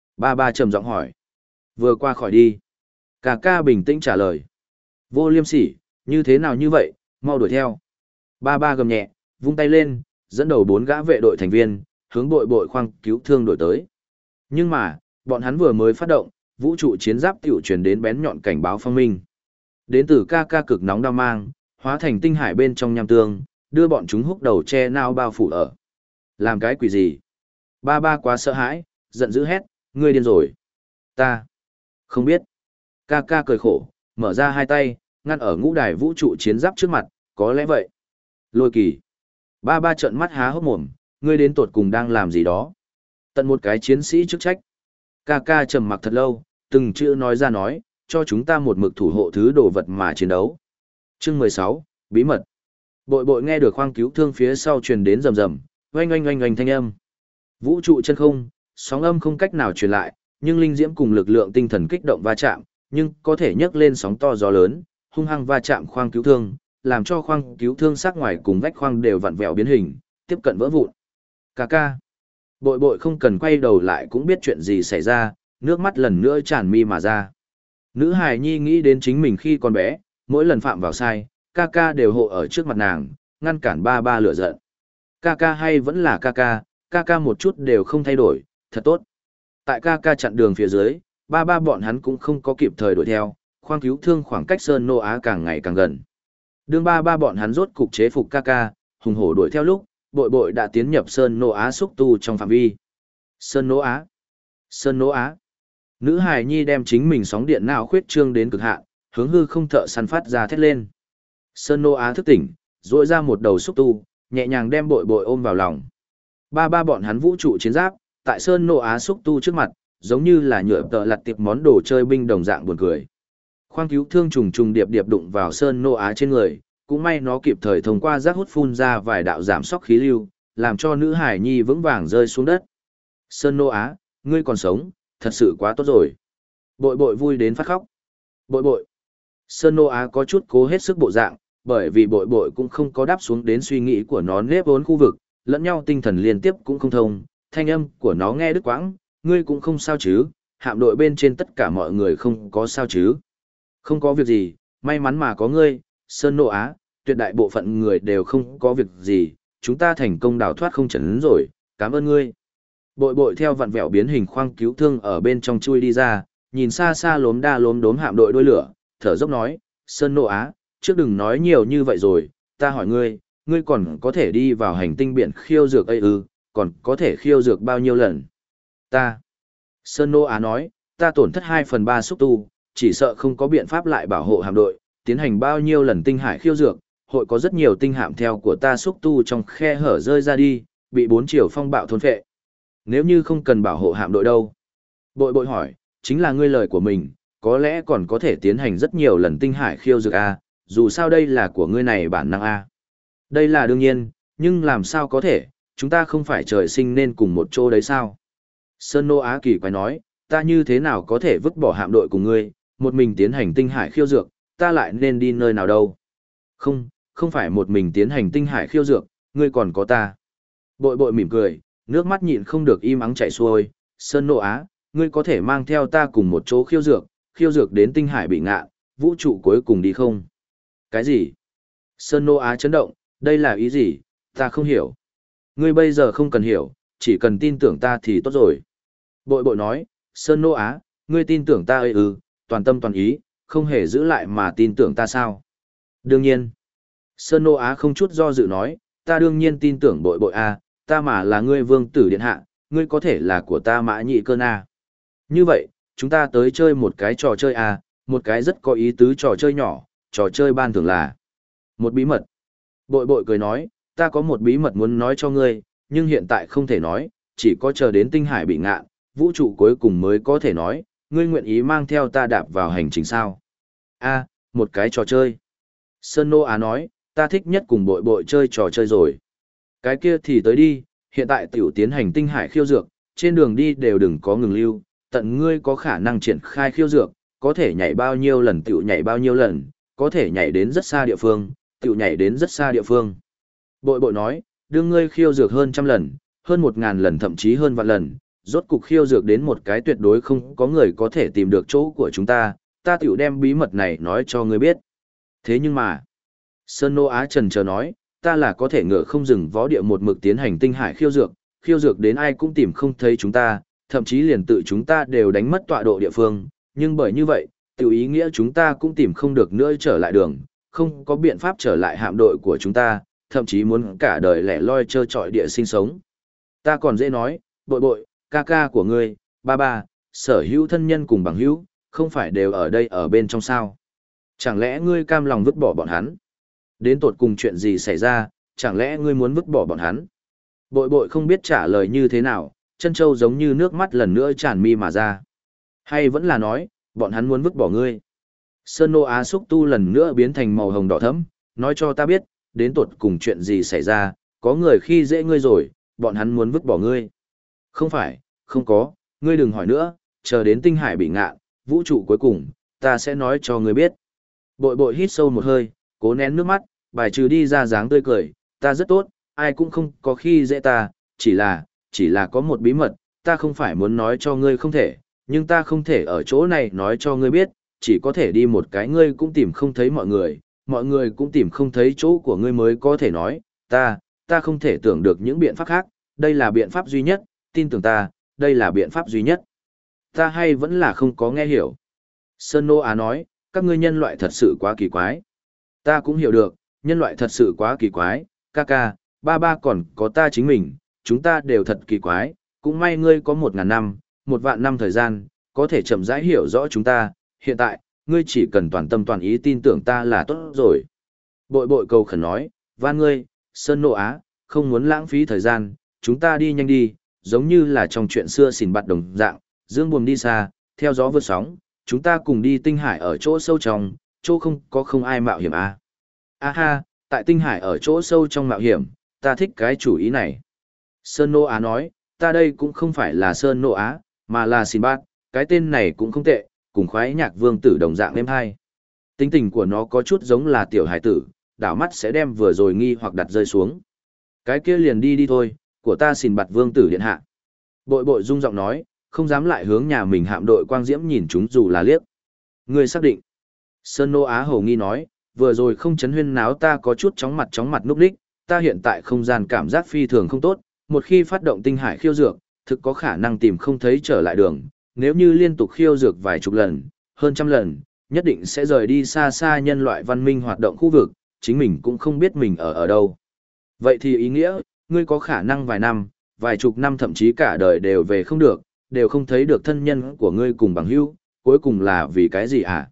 Ba trầm giọng hỏi. Vừa qua khỏi đi. Ca ca bình tĩnh trả lời. Vô liêm sỉ, như thế nào như vậy, mau đuổi theo. Ba gầm nhẹ, vung tay lên, dẫn đầu 4 gã vệ đội thành viên, hướng bội khoang cứu thương đổi tới. Nhưng mà, bọn hắn vừa mới phát động, vũ trụ chiến giáp tiểu truyền đến bén nhọn cảnh báo phong minh. Đến từ ca cực nóng đao mang, hóa thành tinh hải bên trong nham tương, đưa bọn chúng húc đầu che nao bao phủ ở. Làm cái quỷ gì? Ba quá sợ hãi, giận dữ hét, ngươi điên rồi. Ta không biết. Ca cười khổ, mở ra hai tay, ngăn ở ngũ đài vũ trụ chiến giáp trước mặt, có lẽ vậy. Lôi Kỳ. Ba trợn mắt há hốc mồm, ngươi đến tột cùng đang làm gì đó? Tận một cái chiến sĩ chức trách. Ca trầm mặc thật lâu, từng chữ nói ra nói, cho chúng ta một mực thủ hộ thứ đồ vật mà chiến đấu. Chương 16, bí mật. Bội bội nghe được khoang cứu thương phía sau truyền đến rầm rầm, oanh oanh oanh oanh thanh âm. Vũ trụ chân không, sóng âm không cách nào truyền lại, nhưng linh diễm cùng lực lượng tinh thần kích động va chạm, nhưng có thể nhấc lên sóng to gió lớn, hung hăng va chạm khoang cứu thương, làm cho khoang cứu thương sát ngoài cùng vách khoang đều vặn vẹo biến hình, tiếp cận vỡ vụn. Cà ca. Bội bội không cần quay đầu lại cũng biết chuyện gì xảy ra, nước mắt lần nữa tràn mi mà ra. Nữ hài nhi nghĩ đến chính mình khi còn bé, mỗi lần phạm vào sai, ca ca đều hộ ở trước mặt nàng, ngăn cản ba ba lửa giận. Ca ca hay vẫn là ca ca một chút đều không thay đổi, thật tốt. Tại ca ca chặn đường phía dưới, ba ba bọn hắn cũng không có kịp thời đuổi theo, khoang cứu thương khoảng cách Sơn Nô Á càng ngày càng gần. Đương ba ba bọn hắn rốt cục chế phục ca ca, hùng hổ đuổi theo lúc, bội bội đã tiến nhập Sơn Nô Á xúc tu trong phạm vi. Sơn Nô Á! Sơn Nô Á! Nữ hài nhi đem chính mình sóng điện não khuyết trương đến cực hạn, hướng hư không thợ săn phát ra thét lên. Sơn Nô Á thức tỉnh, duỗi ra một đầu xúc tu, nhẹ nhàng đem bội bội ôm vào lòng. Ba ba bọn hắn vũ trụ chiến giáp, tại Sơn Nô Á xúc tu trước mặt, giống như là nhựa tợ lặt tiệp món đồ chơi binh đồng dạng buồn cười. Khoang cứu thương trùng trùng điệp điệp đụng vào Sơn Nô Á trên người, cũng may nó kịp thời thông qua rác hút phun ra vài đạo giảm sóc khí lưu, làm cho nữ hải nhi vững vàng rơi xuống đất. Sơn Nô Á, ngươi còn sống, thật sự quá tốt rồi. Bội bội vui đến phát khóc. Bội bội. Sơn Nô Á có chút cố hết sức bộ dạng, bởi vì bội bội cũng không có đáp xuống đến suy nghĩ của nó nếp vốn khu vực, lẫn nhau tinh thần liên tiếp cũng không thông, thanh âm của nó nghe đứt quãng, ngươi cũng không sao chứ, hạm đội bên trên tất cả mọi người không có sao chứ. Không có việc gì, may mắn mà có ngươi, Sơn Nô Á, tuyệt đại bộ phận người đều không có việc gì, chúng ta thành công đào thoát không chấn rồi, cảm ơn ngươi. Bội bội theo vặn vẹo biến hình khoang cứu thương ở bên trong chui đi ra, nhìn xa xa lốm đa lốm đốm hạm đội đuôi lửa, thở dốc nói, Sơn Nô Á, trước đừng nói nhiều như vậy rồi, ta hỏi ngươi, ngươi còn có thể đi vào hành tinh biển khiêu dược ấy ư, còn có thể khiêu dược bao nhiêu lần? Ta. Sơn Nô Á nói, ta tổn thất 2/3 xúc tu, chỉ sợ không có biện pháp lại bảo hộ hạm đội, tiến hành bao nhiêu lần tinh hải khiêu dược, hội có rất nhiều tinh hạm theo của ta xúc tu trong khe hở rơi ra đi, bị 4 chiều phong bạo thôn phệ. Nếu như không cần bảo hộ hạm đội đâu? Bội bội hỏi, chính là ngươi lời của mình, có lẽ còn có thể tiến hành rất nhiều lần tinh hải khiêu dược A, dù sao đây là của ngươi này bản năng A. Đây là đương nhiên, nhưng làm sao có thể, chúng ta không phải trời sinh nên cùng một chỗ đấy sao? Sơn Nô Á kỳ quái nói, ta như thế nào có thể vứt bỏ hạm đội của ngươi, một mình tiến hành tinh hải khiêu dược, ta lại nên đi nơi nào đâu? Không phải một mình tiến hành tinh hải khiêu dược, ngươi còn có ta. Bội bội mỉm cười, nước mắt nhịn không được im ắng chảy xuôi, Sơn Nô Á, ngươi có thể mang theo ta cùng một chỗ khiêu dược đến tinh hải bị ngạ, vũ trụ cuối cùng đi không? Cái gì? Sơn Nô Á chấn động, đây là ý gì, ta không hiểu. Ngươi bây giờ không cần hiểu, chỉ cần tin tưởng ta thì tốt rồi. Bội bội nói, Sơn Nô Á, ngươi tin tưởng ta ơi ư, toàn tâm toàn ý, không hề giữ lại mà tin tưởng ta sao? Đương nhiên. Sơn Nô Á không chút do dự nói, ta đương nhiên tin tưởng bội bội a, ta mà là ngươi vương tử điện hạ, ngươi có thể là của ta Mã Nhị Cơn a. Như vậy, chúng ta tới chơi một cái trò chơi a, một cái rất có ý tứ trò chơi nhỏ, trò chơi ban thưởng là một bí mật. Bội bội cười nói, ta có một bí mật muốn nói cho ngươi, nhưng hiện tại không thể nói, chỉ có chờ đến tinh hải bị ngạn, vũ trụ cuối cùng mới có thể nói, ngươi nguyện ý mang theo ta đạp vào hành trình sao? A, một cái trò chơi. Sơn Nô Á nói, ta thích nhất cùng bội bội chơi trò chơi rồi. Cái kia thì tới đi, hiện tại tiểu tiến hành tinh hải khiêu dược, trên đường đi đều đừng có ngừng lưu, tận ngươi có khả năng triển khai khiêu dược, có thể nhảy bao nhiêu lần tiểu nhảy bao nhiêu lần, có thể nhảy đến rất xa địa phương, tiểu nhảy đến rất xa địa phương. Bội bội nói, đương ngươi khiêu dược hơn 100 lần, hơn 1000 lần thậm chí hơn vạn lần, rốt cục khiêu dược đến một cái tuyệt đối không có người có thể tìm được chỗ của chúng ta tiểu đem bí mật này nói cho ngươi biết. Thế nhưng mà, Sơn Nô Á trần chờ nói, ta là có thể ngựa không dừng vó địa một mực tiến hành tinh hải khiêu dược đến ai cũng tìm không thấy chúng ta, thậm chí liền tự chúng ta đều đánh mất tọa độ địa phương, nhưng bởi như vậy, tiểu ý nghĩa chúng ta cũng tìm không được nữa trở lại đường, không có biện pháp trở lại hạm đội của chúng ta, thậm chí muốn cả đời lẻ loi trơ trọi địa sinh sống. Ta còn dễ nói, bội bội, ca ca của ngươi, ba ba, sở hữu thân nhân cùng bằng hữu, không phải đều ở đây ở bên trong sao? Chẳng lẽ ngươi cam lòng vứt bỏ bọn hắn? Đến tột cùng chuyện gì xảy ra, chẳng lẽ ngươi muốn vứt bỏ bọn hắn? Bội bội không biết trả lời như thế nào, chân châu giống như nước mắt lần nữa tràn mi mà ra. Hay vẫn là nói, bọn hắn muốn vứt bỏ ngươi? Sơn Nô Á xúc tu lần nữa biến thành màu hồng đỏ thẫm, nói cho ta biết, đến tột cùng chuyện gì xảy ra, có người khi dễ ngươi rồi, bọn hắn muốn vứt bỏ ngươi. Không phải, không có, ngươi đừng hỏi nữa, chờ đến tinh hải bị ngạn, vũ trụ cuối cùng, ta sẽ nói cho ngươi biết. Bội bội hít sâu một hơi, cố nén nước mắt, bài trừ đi ra dáng tươi cười, ta rất tốt, ai cũng không có khi dễ ta, chỉ là có một bí mật, ta không phải muốn nói cho ngươi không thể, nhưng ta không thể ở chỗ này nói cho ngươi biết, chỉ có thể đi một cái ngươi cũng tìm không thấy mọi người cũng tìm không thấy chỗ của ngươi mới có thể nói, ta không thể tưởng được những biện pháp khác, đây là biện pháp duy nhất, tin tưởng ta, đây là biện pháp duy nhất. Ta hay vẫn là không có nghe hiểu. Sơn Nô Á nói, các ngươi nhân loại thật sự quá kỳ quái. Ta cũng hiểu được, nhân loại thật sự quá kỳ quái, ca ca, ba còn có ta chính mình, chúng ta đều thật kỳ quái, cũng may ngươi có 1000 năm, 1 vạn năm thời gian, có thể chậm rãi hiểu rõ chúng ta, hiện tại, ngươi chỉ cần toàn tâm toàn ý tin tưởng ta là tốt rồi. Bội bội cầu khẩn nói, van ngươi, Sơn Nô Á, không muốn lãng phí thời gian, chúng ta đi nhanh đi, giống như là trong chuyện xưa xỉn bạt đồng dạng, dương buồm đi xa, theo gió vượt sóng, chúng ta cùng đi tinh hải ở chỗ sâu trong, chỗ không ai mạo hiểm à. A ha, tại tinh hải ở chỗ sâu trong mạo hiểm, ta thích cái chủ ý này. Sơn Nô Á nói, ta đây cũng không phải là Sơn Nô Á, mà là xỉn bạt, cái tên này cũng không tệ, cùng khoái nhạc vương tử đồng dạng êm hai. Tính tình của nó có chút giống là tiểu hải tử, đảo mắt sẽ đem vừa rồi nghi hoặc đặt rơi xuống. Cái kia liền đi thôi, của ta xỉn bạt vương tử điện hạ. Bội bội rung giọng nói, không dám lại hướng nhà mình hạm đội quang diễm nhìn chúng dù là liếc. Ngươi xác định. Sơn Nô Á hầu nghi nói, vừa rồi không chấn huyên náo ta có chút chóng mặt núp đích, ta hiện tại không gian cảm giác phi thường không tốt, một khi phát động tinh hải khiêu dược, thực có khả năng tìm không thấy trở lại đường, nếu như liên tục khiêu dược vài chục lần, hơn trăm lần, nhất định sẽ rời đi xa xa nhân loại văn minh hoạt động khu vực, chính mình cũng không biết mình ở đâu. Vậy thì ý nghĩa, ngươi có khả năng vài năm, vài chục năm thậm chí cả đời đều về không được, đều không thấy được thân nhân của ngươi cùng bằng hữu, cuối cùng là vì cái gì hả?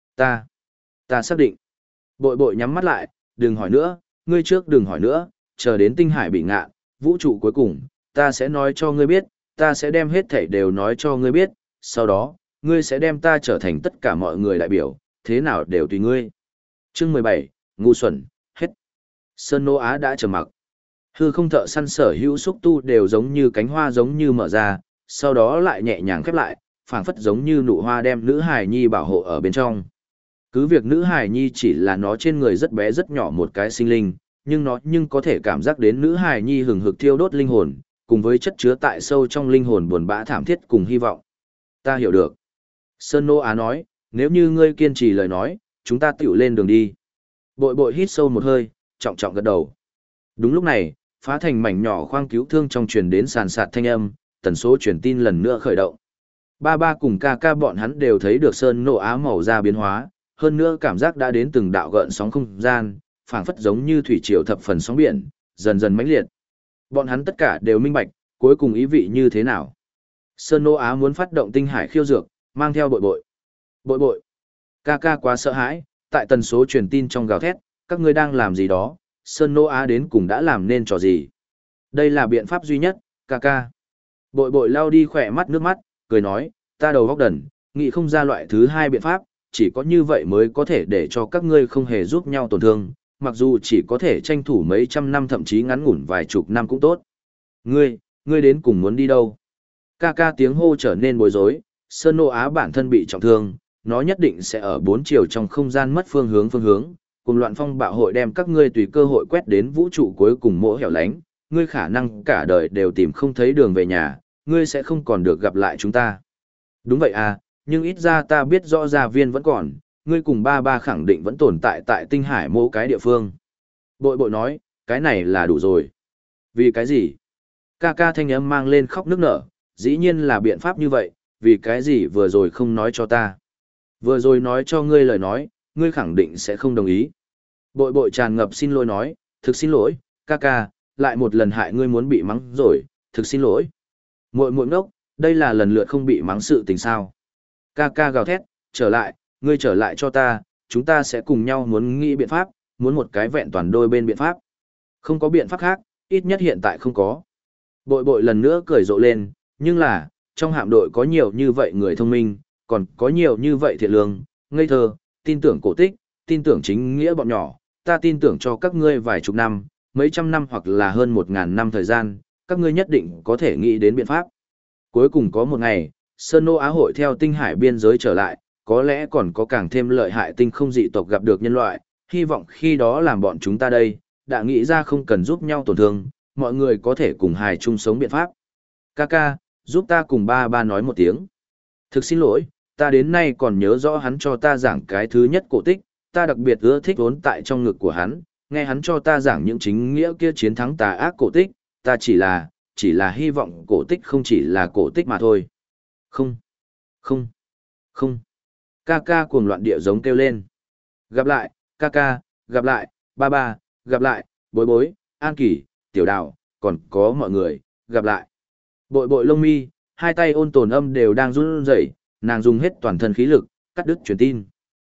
Ta xác định. Bội bội nhắm mắt lại, đừng hỏi nữa, ngươi trước đừng hỏi nữa, chờ đến tinh hải bị ngạn, vũ trụ cuối cùng, ta sẽ nói cho ngươi biết, ta sẽ đem hết thảy đều nói cho ngươi biết, sau đó, ngươi sẽ đem ta trở thành tất cả mọi người đại biểu, thế nào đều tùy ngươi. Chương 17, ngu xuẩn, hết. Sơn Nô Á đã trầm mặc. Hư không thợ săn sở hữu xúc tu đều giống như cánh hoa giống như mở ra, sau đó lại nhẹ nhàng khép lại, phảng phất giống như nụ hoa đem nữ hài nhi bảo hộ ở bên trong. Cứ việc nữ hài nhi chỉ là nó trên người rất bé rất nhỏ một cái sinh linh, nhưng nó có thể cảm giác đến nữ hài nhi hừng hực thiêu đốt linh hồn, cùng với chất chứa tại sâu trong linh hồn buồn bã thảm thiết cùng hy vọng. Ta hiểu được. Sơn Nô Á nói, nếu như ngươi kiên trì lời nói, chúng ta tiểu lên đường đi. Bội bội hít sâu một hơi, trọng trọng gật đầu. Đúng lúc này, phá thành mảnh nhỏ khoang cứu thương trong truyền đến sàn sạt thanh âm, tần số truyền tin lần nữa khởi động. Ba cùng ca bọn hắn đều thấy được Sơn Nô Á màu da biến hóa, hơn nữa cảm giác đã đến từng đạo gợn sóng không gian, phảng phất giống như thủy triều thập phần sóng biển, dần dần mãnh liệt. Bọn hắn tất cả đều minh bạch, cuối cùng ý vị như thế nào. Sơn Nô Á muốn phát động tinh hải khiêu dược, mang theo bội bội. Bội bội. Ca quá sợ hãi, tại tần số truyền tin trong gào thét, các ngươi đang làm gì đó, Sơn Nô Á đến cùng đã làm nên trò gì. Đây là biện pháp duy nhất, ca. Bội bội lau đi khỏe mắt nước mắt, cười nói, ta đầu góc đần, nghĩ không ra loại thứ hai biện pháp, chỉ có như vậy mới có thể để cho các ngươi không hề giúp nhau tổn thương, mặc dù chỉ có thể tranh thủ mấy trăm năm thậm chí ngắn ngủn vài chục năm cũng tốt. Ngươi đến cùng muốn đi đâu? Ca tiếng hô trở nên bối rối, Sơn Nô Á bản thân bị trọng thương, nó nhất định sẽ ở 4 chiều trong không gian mất phương hướng, cùng loạn phong bạo hội đem các ngươi tùy cơ hội quét đến vũ trụ cuối cùng mỗi hẻo lánh, ngươi khả năng cả đời đều tìm không thấy đường về nhà, ngươi sẽ không còn được gặp lại chúng ta. Đúng vậy à, nhưng ít ra ta biết rõ gia viên vẫn còn, ngươi cùng ba khẳng định vẫn tồn tại tại tinh hải mỗi cái địa phương. Bội nói, cái này là đủ rồi. Vì cái gì? Ca thanh âm mang lên khóc nức nở, dĩ nhiên là biện pháp như vậy, vì cái gì vừa rồi không nói cho ta. Vừa rồi nói cho ngươi lời nói, ngươi khẳng định sẽ không đồng ý. Bội tràn ngập xin lỗi nói, thực xin lỗi, ca, lại một lần hại ngươi muốn bị mắng rồi, thực xin lỗi. Muội ngốc, đây là lần lượt không bị mắng sự tình sao. Ca gào thét, trở lại, ngươi trở lại cho ta, chúng ta sẽ cùng nhau muốn nghĩ biện pháp, muốn một cái vẹn toàn đôi bên biện pháp. Không có biện pháp khác, ít nhất hiện tại không có. Bội lần nữa cười rộ lên, nhưng là, trong hạm đội có nhiều như vậy người thông minh, còn có nhiều như vậy thiện lương, ngây thơ, tin tưởng cổ tích, tin tưởng chính nghĩa bọn nhỏ, ta tin tưởng cho các ngươi vài chục năm, mấy trăm năm hoặc là hơn 1.000 năm thời gian, các ngươi nhất định có thể nghĩ đến biện pháp. Cuối cùng có một ngày, Sơn Nô Á hội theo tinh hải biên giới trở lại, có lẽ còn có càng thêm lợi hại tinh không dị tộc gặp được nhân loại, hy vọng khi đó làm bọn chúng ta đây, đã nghĩ ra không cần giúp nhau tổn thương, mọi người có thể cùng hài chung sống biện pháp. Kaka, giúp ta cùng ba ba nói một tiếng. Thực xin lỗi, ta đến nay còn nhớ rõ hắn cho ta giảng cái thứ nhất cổ tích, ta đặc biệt ưa thích vốn tại trong ngực của hắn, nghe hắn cho ta giảng những chính nghĩa kia chiến thắng tà ác cổ tích, ta chỉ là hy vọng cổ tích không chỉ là cổ tích mà thôi. Không, không, không. Kaka cuồng loạn địa giống kêu lên. Gặp lại, Kaka, gặp lại, ba ba, gặp lại, bối bối, An Kỳ, Tiểu Đào, còn có mọi người, gặp lại. Bội bội lông mi, hai tay ôn tồn âm đều đang run rẩy, nàng dùng hết toàn thân khí lực, cắt đứt truyền tin.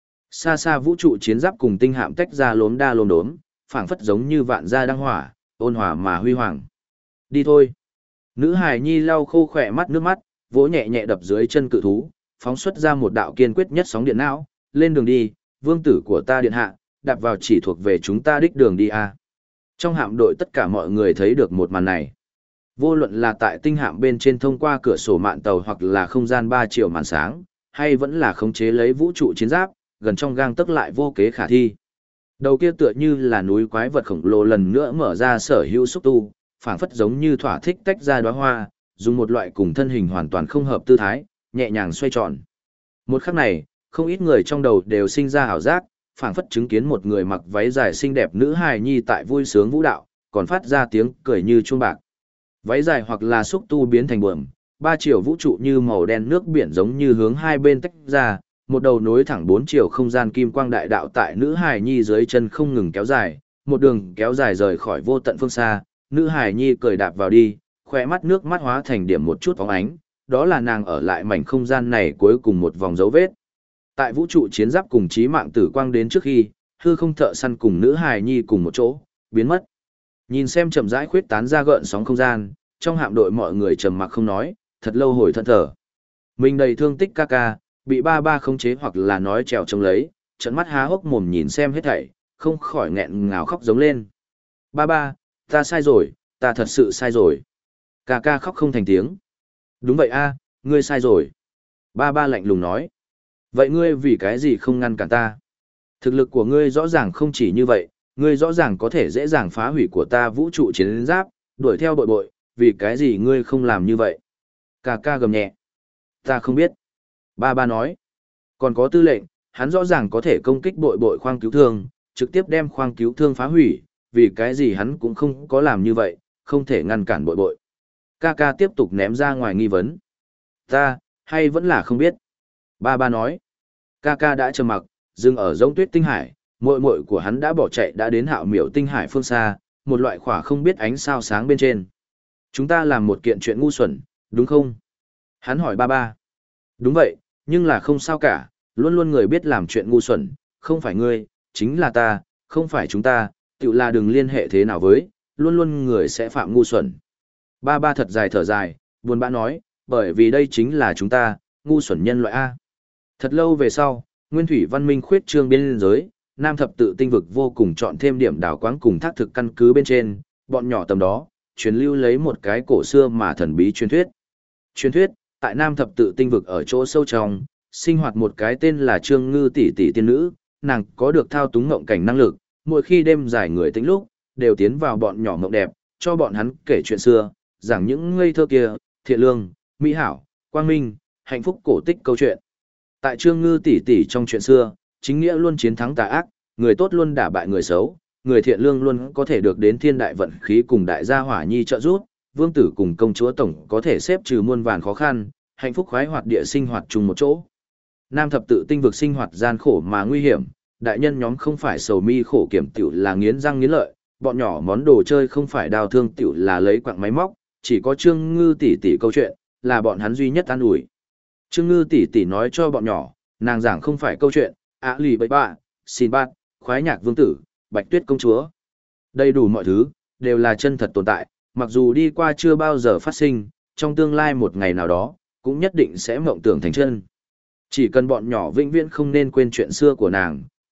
Xa xa vũ trụ chiến giáp cùng tinh hạm tách ra lốm đa lốm đốm, phảng phất giống như vạn gia đăng hỏa, ôn hòa mà huy hoàng. Đi thôi. Nữ hài nhi lau khô khỏe mắt nước mắt, vỗ nhẹ nhẹ đập dưới chân cự thú, phóng xuất ra một đạo kiên quyết nhất sóng điện não, lên đường đi, vương tử của ta điện hạ, đạp vào chỉ thuộc về chúng ta đích đường đi a. Trong hạm đội tất cả mọi người thấy được một màn này. Vô luận là tại tinh hạm bên trên thông qua cửa sổ mạn tàu hoặc là không gian 3 triệu màn sáng, hay vẫn là khống chế lấy vũ trụ chiến giáp, gần trong gang tấc lại vô kế khả thi. Đầu kia tựa như là núi quái vật khổng lồ lần nữa mở ra sở hữu xúc tu, phảng phất giống như thỏa thích tách ra đóa hoa, dùng một loại cùng thân hình hoàn toàn không hợp tư thái, nhẹ nhàng xoay tròn. Một khắc này, không ít người trong đầu đều sinh ra ảo giác, phảng phất chứng kiến một người mặc váy dài xinh đẹp nữ hài nhi tại vui sướng vũ đạo, còn phát ra tiếng cười như chuông bạc. Váy dài hoặc là xúc tu biến thành buồm, 3 chiều vũ trụ như màu đen nước biển giống như hướng hai bên tách ra, một đầu nối thẳng 4 chiều không gian kim quang đại đạo tại nữ hài nhi dưới chân không ngừng kéo dài, một đường kéo dài rời khỏi vô tận phương xa, nữ hài nhi cười đạp vào đi, khỏe mắt nước mắt hóa thành điểm một chút phóng ánh, đó là nàng ở lại mảnh không gian này cuối cùng một vòng dấu vết. Tại vũ trụ chiến giáp cùng chí mạng tử quang đến trước khi, hư không thợ săn cùng nữ hài nhi cùng một chỗ, biến mất. Nhìn xem chậm rãi khuyết tán ra gợn sóng không gian, trong hạm đội mọi người trầm mặc không nói, thật lâu hồi thẫn thở. Mình đầy thương tích Kaka, bị ba ba khống chế hoặc là nói trèo trông lấy, trận mắt há hốc mồm nhìn xem hết thảy, không khỏi nghẹn ngào khóc giống lên. Ba ba, ta sai rồi, ta thật sự sai rồi. Kaka khóc không thành tiếng. Đúng vậy a, ngươi sai rồi. Ba ba lạnh lùng nói. Vậy ngươi vì cái gì không ngăn cản ta? Thực lực của ngươi rõ ràng không chỉ như vậy, ngươi rõ ràng có thể dễ dàng phá hủy của ta vũ trụ chiến giáp, đuổi theo bội bội, vì cái gì ngươi không làm như vậy? Kaka gầm nhẹ. Ta không biết. Ba ba nói. Còn có tư lệnh, hắn rõ ràng có thể công kích bội bội khoang cứu thương, trực tiếp đem khoang cứu thương phá hủy, vì cái gì hắn cũng không có làm như vậy, không thể ngăn cản bội bội. Kaka tiếp tục ném ra ngoài nghi vấn. Ta, hay vẫn là không biết. Ba ba nói. Kaka đã trầm mặc, dừng ở giống tuyết tinh hải, muội muội của hắn đã bỏ chạy đã đến hạo miểu tinh hải phương xa, một loại khỏa không biết ánh sao sáng bên trên. Chúng ta làm một kiện chuyện ngu xuẩn, đúng không? Hắn hỏi ba ba. Đúng vậy, nhưng là không sao cả, luôn luôn người biết làm chuyện ngu xuẩn, không phải ngươi, chính là ta, không phải chúng ta, tự là đừng liên hệ thế nào với, luôn luôn người sẽ phạm ngu xuẩn. Ba ba thật dài thở dài, buồn bã nói, bởi vì đây chính là chúng ta, ngu xuẩn nhân loại A. Thật lâu về sau, nguyên thủy văn minh khuyết trương biên giới, Nam thập tự tinh vực vô cùng chọn thêm điểm đảo quáng cùng thác thực căn cứ bên trên, bọn nhỏ tầm đó, truyền lưu lấy một cái cổ xưa mà thần bí truyền thuyết. Truyền thuyết, tại Nam thập tự tinh vực ở chỗ sâu trong, sinh hoạt một cái tên là Trương Ngư tỷ tỷ tiên nữ, nàng có được thao túng ngộng cảnh năng lực, mỗi khi đêm dài người tĩnh lúc, đều tiến vào bọn nhỏ ngộng đẹp, cho bọn hắn kể chuyện xưa, giảng những ngây thơ kia, thiện lương, mỹ hảo, quang minh, hạnh phúc cổ tích câu chuyện. Tại Trương Ngư tỷ tỷ trong chuyện xưa, chính nghĩa luôn chiến thắng tà ác, người tốt luôn đả bại người xấu, người thiện lương luôn có thể được đến thiên đại vận khí cùng đại gia hỏa nhi trợ giúp, vương tử cùng công chúa tổng có thể xếp trừ muôn vàn khó khăn, hạnh phúc khoái hoạt địa sinh hoạt chung một chỗ. Nam thập tự tinh vực sinh hoạt gian khổ mà nguy hiểm, đại nhân nhóm không phải sầu mi khổ kiểm tiểu là nghiến răng nghiến lợi, bọn nhỏ món đồ chơi không phải đào thương tiểu là lấy quặng máy móc, chỉ có Trương Ngư tỷ tỷ câu chuyện, là bọn hắn duy nhất an ủi. Trương Ngư tỷ tỷ nói cho bọn nhỏ, nàng giảng không phải câu chuyện, lì bậy bạ, xin bát, khoái nhạc vương tử, bạch tuyết công chúa. Đầy đủ mọi thứ, đều là chân thật tồn tại, mặc dù đi qua chưa bao giờ phát sinh, trong tương lai một ngày nào đó, cũng nhất định sẽ mộng tưởng thành chân. Chỉ cần bọn nhỏ vĩnh viễn không nên quên chuyện xưa của nàng,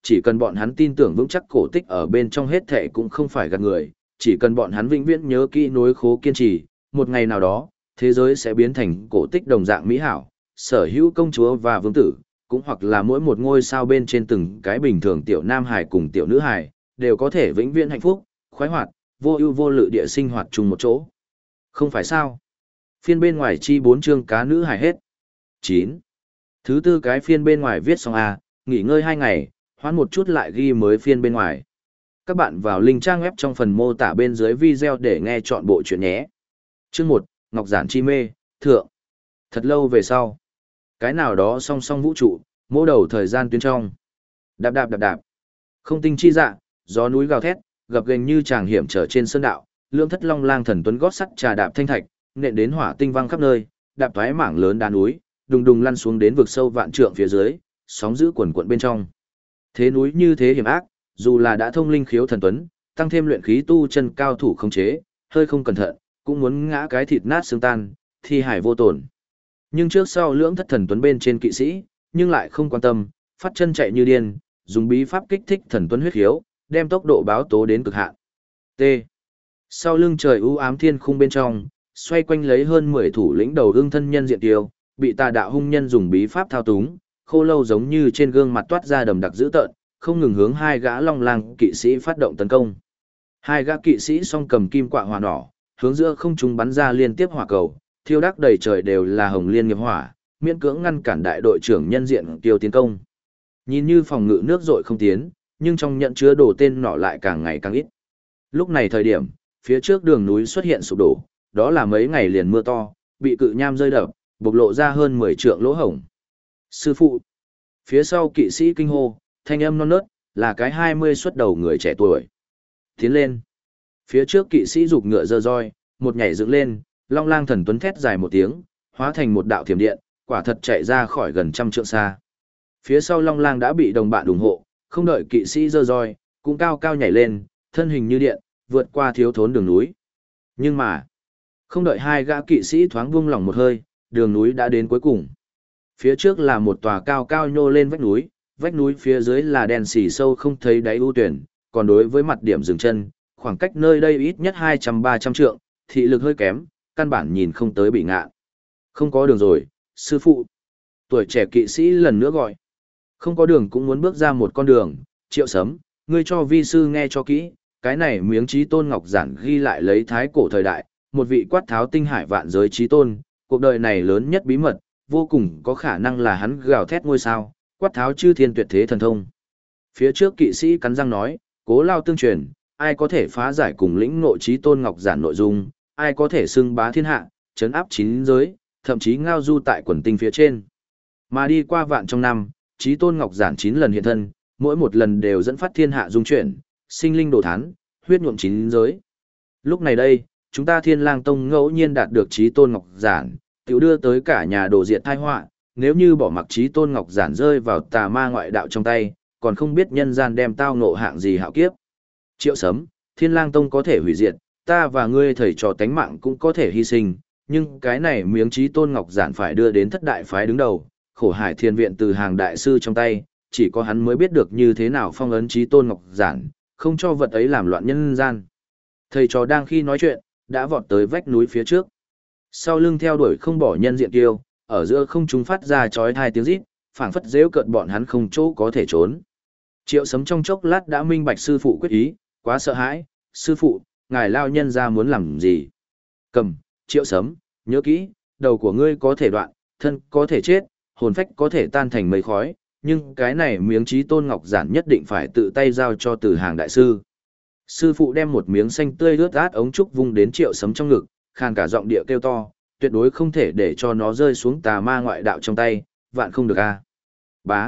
chỉ cần bọn hắn tin tưởng vững chắc cổ tích ở bên trong hết thệ cũng không phải gạt người, chỉ cần bọn hắn vĩnh viễn nhớ kỹ nối khố kiên trì, một ngày nào đó, thế giới sẽ biến thành cổ tích đồng dạng mỹ hảo, sở hữu công chúa và vương tử, cũng hoặc là mỗi một ngôi sao bên trên từng cái bình thường tiểu nam hải cùng tiểu nữ hải, đều có thể vĩnh viễn hạnh phúc, khoái hoạt, vô ưu vô lự địa sinh hoạt chung một chỗ. Không phải sao? Phiên bên ngoài chi 4 chương cá nữ hải hết. 9. Thứ tư cái phiên bên ngoài viết xong nghỉ ngơi 2 ngày, hoãn một chút lại ghi mới phiên bên ngoài. Các bạn vào link trang web trong phần mô tả bên dưới video để nghe chọn bộ chuyện nhé. Chương 1, Ngọc Giản chi mê, thượng. Thật lâu về sau, cái nào đó song song vũ trụ, mô đầu thời gian tuyến trong. Đạp đạp đạp đạp. Không tinh chi dạ, gió núi gào thét, gập ghềnh như tràng hiểm trở trên sơn đạo, lưỡng thất long lang thần tuấn gót sắt trà đạp thanh thạch, nện đến hỏa tinh văng khắp nơi, đạp thoái mảng lớn đá núi, đùng đùng lăn xuống đến vực sâu vạn trượng phía dưới, sóng dữ quần quận bên trong. Thế núi như thế hiểm ác, dù là đã thông linh khiếu thần tuấn, tăng thêm luyện khí tu chân cao thủ khống chế, hơi không cẩn thận, cũng muốn ngã cái thịt nát xương tan, thi hải vô tổn. Nhưng trước sau lưỡng thất thần tuấn bên trên kỵ sĩ, nhưng lại không quan tâm, phát chân chạy như điên, dùng bí pháp kích thích thần tuấn huyết khiếu, đem tốc độ báo tố đến cực hạn. T. Sau lưng trời u ám thiên khung bên trong, xoay quanh lấy hơn 10 thủ lĩnh đầu ương thân nhân diện tiêu, bị tà đạo hung nhân dùng bí pháp thao túng, khô lâu giống như trên gương mặt toát ra đầm đặc dữ tợn, không ngừng hướng hai gã long lang kỵ sĩ phát động tấn công. Hai gã kỵ sĩ song cầm kim quạ hỏa nỏ, hướng giữa không trung bắn ra liên tiếp hỏa cầu, thiêu đắc đầy trời đều là hồng liên nghiệp hỏa, miễn cưỡng ngăn cản đại đội trưởng nhân diện tiêu tiến công. Nhìn như phòng ngự nước dội không tiến, nhưng trong nhận chứa đồ tên nỏ lại càng ngày càng ít. Lúc này thời điểm, phía trước đường núi xuất hiện sụp đổ, đó là mấy ngày liền mưa to, bị cự nham rơi đập, bộc lộ ra hơn 10 trượng lỗ hổng. Sư phụ! Phía sau kỵ sĩ kinh hô, thanh âm non nớt, là cái 20 xuất đầu người trẻ tuổi. Tiến lên! Phía trước kỵ sĩ rục ngựa giơ roi, một nhảy dựng lên, long lang thần tuấn thét dài một tiếng, hóa thành một đạo thiểm điện, quả thật chạy ra khỏi gần trăm trượng xa. Phía sau long lang đã bị đồng bạn ủng hộ, không đợi kỵ sĩ giơ roi, cũng cao cao nhảy lên, thân hình như điện, vượt qua thiếu thốn đường núi. Nhưng mà, không đợi hai gã kỵ sĩ thoáng buông lỏng một hơi, đường núi đã đến cuối cùng. Phía trước là một tòa cao cao nhô lên vách núi phía dưới là đen xì sâu không thấy đáy ưu tuyển, còn đối với mặt điểm dừng chân, khoảng cách nơi đây ít nhất 200-300 trượng, thị lực hơi kém, căn bản nhìn không tới bị ngạ. Không có đường rồi, sư phụ. Tuổi trẻ kỵ sĩ lần nữa gọi. Không có đường cũng muốn bước ra một con đường, Triệu Sấm, ngươi cho vi sư nghe cho kỹ, cái này miếng chí tôn ngọc giản ghi lại lấy thái cổ thời đại, một vị quát tháo tinh hải vạn giới chí tôn, cuộc đời này lớn nhất bí mật, vô cùng có khả năng là hắn gào thét ngôi sao, quát tháo chư thiên tuyệt thế thần thông. Phía trước kỵ sĩ cắn răng nói, cố lao tương truyền, ai có thể phá giải cùng lĩnh ngộ chí tôn ngọc giản nội dung, ai có thể xưng bá thiên hạ, chấn áp chín giới, thậm chí ngao du tại quần tinh phía trên. Mà đi qua vạn trong năm, chí tôn ngọc giản 9 lần hiện thân, mỗi một lần đều dẫn phát thiên hạ dung chuyển, sinh linh đồ thán, huyết nhuộm chín giới. Lúc này đây, chúng ta Thiên Lang Tông ngẫu nhiên đạt được chí tôn ngọc giản, tiểu đưa tới cả nhà đồ diệt tai họa, nếu như bỏ mặc chí tôn ngọc giản rơi vào tà ma ngoại đạo trong tay, còn không biết nhân gian đem tao ngộ hạng gì hạo kiếp. Triệu Sấm, Thiên Lang Tông có thể hủy diệt, ta và ngươi thầy trò tánh mạng cũng có thể hy sinh, nhưng cái này miếng chí tôn ngọc giản phải đưa đến thất đại phái đứng đầu, Khổ Hải Thiên Viện từ hàng đại sư trong tay, chỉ có hắn mới biết được như thế nào phong ấn chí tôn ngọc giản, không cho vật ấy làm loạn nhân gian. Thầy trò đang khi nói chuyện, đã vọt tới vách núi phía trước. Sau lưng theo đuổi không bỏ nhân diện kiêu, ở giữa không trung phát ra chói tai tiếng rít, phảng phất giễu cợt bọn hắn không chỗ có thể trốn. Triệu Sấm trong chốc lát đã minh bạch sư phụ quyết ý, quá sợ hãi, sư phụ, ngài lao nhân ra muốn làm gì? Cầm, Triệu Sấm, nhớ kỹ, đầu của ngươi có thể đoạn, thân có thể chết, hồn phách có thể tan thành mây khói, nhưng cái này miếng chí tôn ngọc giản nhất định phải tự tay giao cho từ hàng đại sư. Sư phụ đem một miếng xanh tươi ướt át ống trúc vung đến Triệu Sấm trong ngực, khàn cả giọng địa kêu to, tuyệt đối không thể để cho nó rơi xuống tà ma ngoại đạo trong tay, vạn không được a. Bá.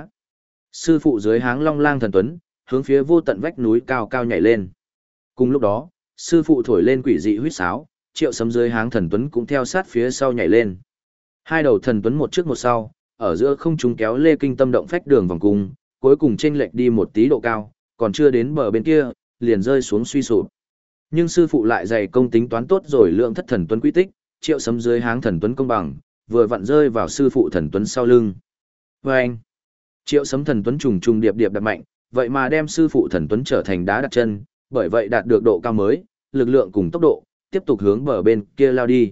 Sư phụ dưới háng long lang thần tuấn, hướng phía vô tận vách núi cao cao nhảy lên. Cùng lúc đó, sư phụ thổi lên quỷ dị huýt sáo, Triệu Sấm dưới háng thần tuấn cũng theo sát phía sau nhảy lên. Hai đầu thần tuấn một trước một sau, ở giữa không trung kéo lê kinh tâm động phách đường vòng cung, cuối cùng chênh lệch đi một tí độ cao, còn chưa đến bờ bên kia, liền rơi xuống suy sụp. Nhưng sư phụ lại dày công tính toán tốt rồi lượng thất thần tuấn quy tích, Triệu Sấm dưới háng thần tuấn công bằng, vừa vặn rơi vào sư phụ thần tuấn sau lưng. Và anh, Triệu Sấm thần tuấn trùng trùng điệp điệp đập mạnh, vậy mà đem sư phụ thần tuấn trở thành đá đặt chân, bởi vậy đạt được độ cao mới, lực lượng cùng tốc độ, tiếp tục hướng bờ bên kia lao đi.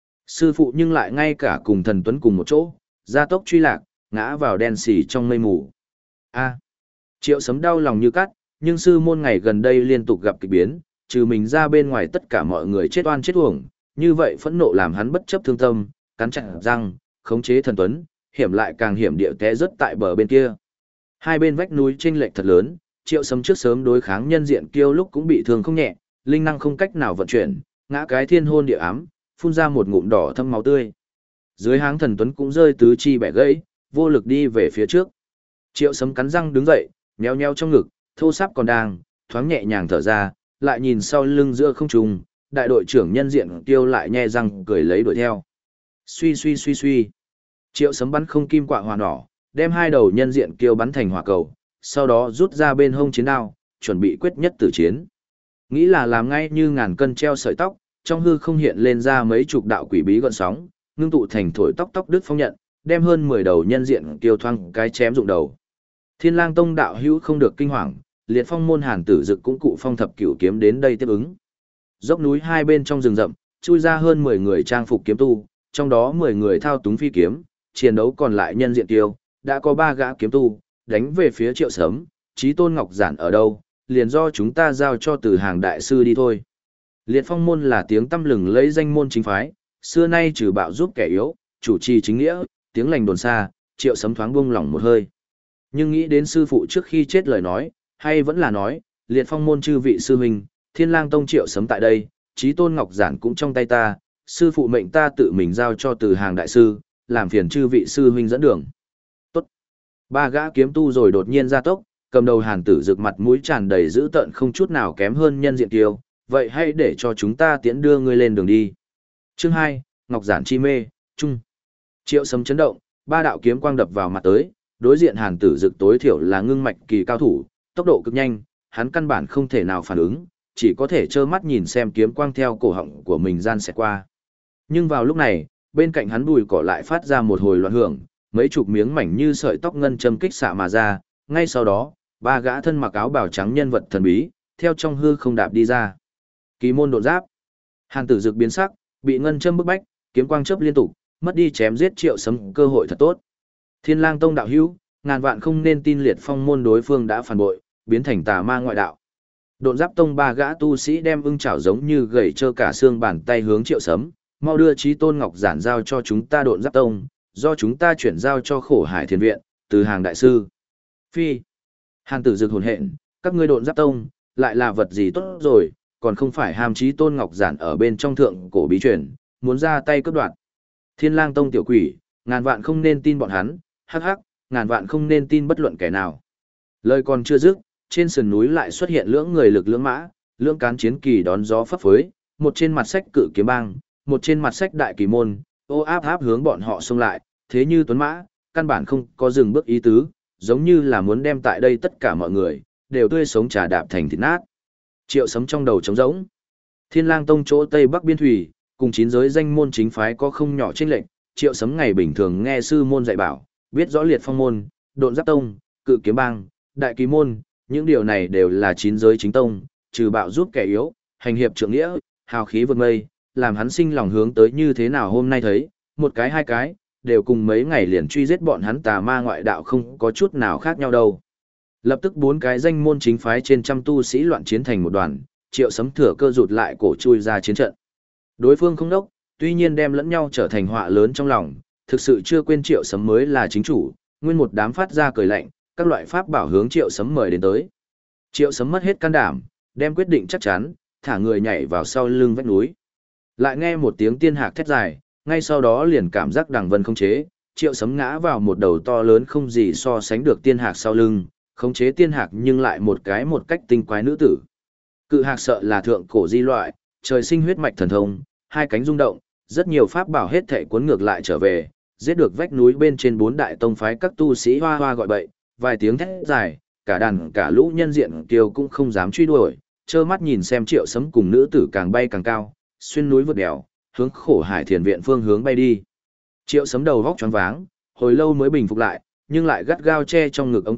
Sư phụ nhưng lại ngay cả cùng thần tuấn cùng một chỗ, gia tốc truy lạc, ngã vào đen xỉ trong mây mù. A. Triệu Sấm đau lòng như cắt, nhưng sư môn ngày gần đây liên tục gặp kỳ biến, trừ mình ra bên ngoài tất cả mọi người chết oan chết uổng, như vậy phẫn nộ làm hắn bất chấp thương tâm, cắn chặt răng, khống chế thần tuấn, hiểm lại càng hiểm địa té rất tại bờ bên kia. Hai bên vách núi chênh lệch thật lớn, Triệu Sấm trước sớm đối kháng nhân diện kiêu lúc cũng bị thương không nhẹ, linh năng không cách nào vận chuyển, ngã cái thiên hôn địa ám, phun ra một ngụm đỏ thâm máu tươi. Dưới háng thần tuấn cũng rơi tứ chi bẻ gãy, vô lực đi về phía trước. Triệu Sấm cắn răng đứng dậy, nheo nheo trong ngực, thô sáp còn đang, thoáng nhẹ nhàng thở ra, lại nhìn sau lưng giữa không trung, đại đội trưởng nhân diện kiêu lại nhe răng cười lấy đuổi theo. Suy suy suy suy. Triệu Sấm bắn không kim quạ hỏa nỏ, đem hai đầu nhân diện kiêu bắn thành hỏa cầu, sau đó rút ra bên hông chiến đao, chuẩn bị quyết nhất tử chiến. Nghĩ là làm ngay như ngàn cân treo sợi tóc, trong hư không hiện lên ra mấy chục đạo quỷ bí gợn sóng, ngưng tụ thành thổi tóc tóc đứt phong nhận, đem hơn 10 đầu nhân diện kiêu thoang cái chém dụng đầu. Thiên Lang Tông đạo hữu không được kinh hoàng, Liệt Phong môn Hàn Tử Dực cũng cụ phong thập cửu kiếm đến đây tiếp ứng. Dốc núi hai bên trong rừng rậm, chui ra hơn 10 người trang phục kiếm tu, trong đó 10 người thao túng phi kiếm, chiến đấu còn lại nhân diện kiêu, đã có 3 gã kiếm tu, đánh về phía Triệu Sấm, Chí Tôn Ngọc Giản ở đâu, liền do chúng ta giao cho Từ Hàng đại sư đi thôi. Liệt Phong môn là tiếng tăm lừng lấy danh môn chính phái, xưa nay trừ bạo giúp kẻ yếu, chủ trì chính nghĩa, tiếng lành đồn xa, Triệu Sấm thoáng buông lỏng một hơi. Nhưng nghĩ đến sư phụ trước khi chết lời nói, hay vẫn là nói, Liệt Phong môn chư vị sư huynh, Thiên Lang Tông Triệu Sấm tại đây, Chí Tôn Ngọc Giản cũng trong tay ta, sư phụ mệnh ta tự mình giao cho Từ Hàng đại sư, làm phiền chư vị sư huynh dẫn đường. Tốt. 3 gã kiếm tu rồi đột nhiên ra tốc, cầm đầu Hàn Tử Dực mặt mũi tràn đầy dữ tợn không chút nào kém hơn nhân diện kiêu, vậy hãy để cho chúng ta tiễn đưa ngươi lên đường đi. Chương 2, Ngọc Giản chi mê, chung. Triệu Sấm chấn động, 3 đạo kiếm quang đập vào mặt tới, đối diện Hàn Tử Dực tối thiểu là ngưng mạch kỳ cao thủ, tốc độ cực nhanh, hắn căn bản không thể nào phản ứng, chỉ có thể trơ mắt nhìn xem kiếm quang theo cổ họng của mình gian xẹt qua. Nhưng vào lúc này, bên cạnh hắn bùi cỏ lại phát ra một hồi loạn hưởng, mấy chục miếng mảnh như sợi tóc ngân châm kích xạ mà ra, ngay sau đó, 3 gã thân mặc áo bào trắng nhân vật thần bí, theo trong hư không đạp đi ra. Kỳ môn độn giáp. Hàn Tử Dực biến sắc, bị ngân châm bức bách, kiếm quang chớp liên tục, mất đi chém giết Triệu Sấm cơ hội thật tốt. Thiên Lang Tông đạo hữu, ngàn vạn không nên tin Liệt Phong môn đối phương đã phản bội, biến thành tà ma ngoại đạo. Độn Giáp Tông 3 gã tu sĩ đem ưng chảo giống như gầy trơ cả xương bàn tay hướng Triệu Sấm, mau đưa Chí Tôn Ngọc Giản giao cho chúng ta Độn Giáp Tông, do chúng ta chuyển giao cho Khổ Hải Thiền viện, Từ Hàng đại sư. Phi. Hàn Tử Dực hồn hện, các ngươi Độn Giáp Tông, lại là vật gì tốt rồi, còn không phải ham Chí Tôn Ngọc Giản ở bên trong thượng cổ bí truyền, muốn ra tay cướp đoạt. Thiên Lang Tông tiểu quỷ, ngàn vạn không nên tin bọn hắn, hắc hắc, ngàn vạn không nên tin bất luận kẻ nào. Lời còn chưa dứt, trên sườn núi lại xuất hiện lưỡng người lực lưỡng mã, lưỡng cán chiến kỳ đón gió phấp phới, một trên mặt sách cự kiếm bang, một trên mặt sách đại kỳ môn, ô áp áp hướng bọn họ xông lại, thế như tuấn mã, căn bản không có dừng bước ý tứ, giống như là muốn đem tại đây tất cả mọi người đều tươi sống trà đạp thành thịt nát. Triệu Sấm trong đầu trống rỗng. Thiên Lang Tông chỗ Tây Bắc biên thủy, cùng 9 giới danh môn chính phái có không nhỏ chênh lệch, Triệu Sấm ngày bình thường nghe sư môn dạy bảo, biết rõ Liệt Phong môn, Độn Giáp Tông, Cự Kiếm Bang, Đại Kỳ môn, những điều này đều là 9 giới chính tông, trừ bạo giúp kẻ yếu, hành hiệp trượng nghĩa, hào khí vượt mây, làm hắn sinh lòng hướng tới như thế nào hôm nay thấy, một cái hai cái, đều cùng mấy ngày liền truy giết bọn hắn tà ma ngoại đạo không có chút nào khác nhau đâu. Lập tức 4 cái danh môn chính phái trên trăm tu sĩ loạn chiến thành một đoàn, Triệu Sấm thừa cơ rụt lại cổ chui ra chiến trận. Đối phương không đốc, tuy nhiên đem lẫn nhau trở thành họa lớn trong lòng, thực sự chưa quên Triệu Sấm mới là chính chủ, nguyên một đám phát ra cười lạnh, các loại pháp bảo hướng Triệu Sấm mời đến tới. Triệu Sấm mất hết can đảm, đem quyết định chắc chắn, thả người nhảy vào sau lưng vách núi. Lại nghe một tiếng tiên hạc thét dài, ngay sau đó liền cảm giác đằng vân không chế, Triệu Sấm ngã vào một đầu to lớn không gì so sánh được tiên hạc sau lưng, khống chế tiên hạc nhưng lại một cách tinh quái nữ tử. Cự hạc sợ là thượng cổ di loại, trời sinh huyết mạch thần thông, hai cánh rung động, rất nhiều pháp bảo hết thảy cuốn ngược lại trở về, giết được vách núi bên trên 4 đại tông phái các tu sĩ hoa hoa gọi bậy, vài tiếng thét dài, cả đàn cả lũ nhân diện kiều cũng không dám truy đuổi, trơ mắt nhìn xem Triệu Sấm cùng nữ tử càng bay càng cao, xuyên núi vượt đèo, hướng Khổ Hải Thiền viện phương hướng bay đi. Triệu Sấm đầu vóc choáng váng, hồi lâu mới bình phục lại, nhưng lại gắt gao che trong ngực ống trúc,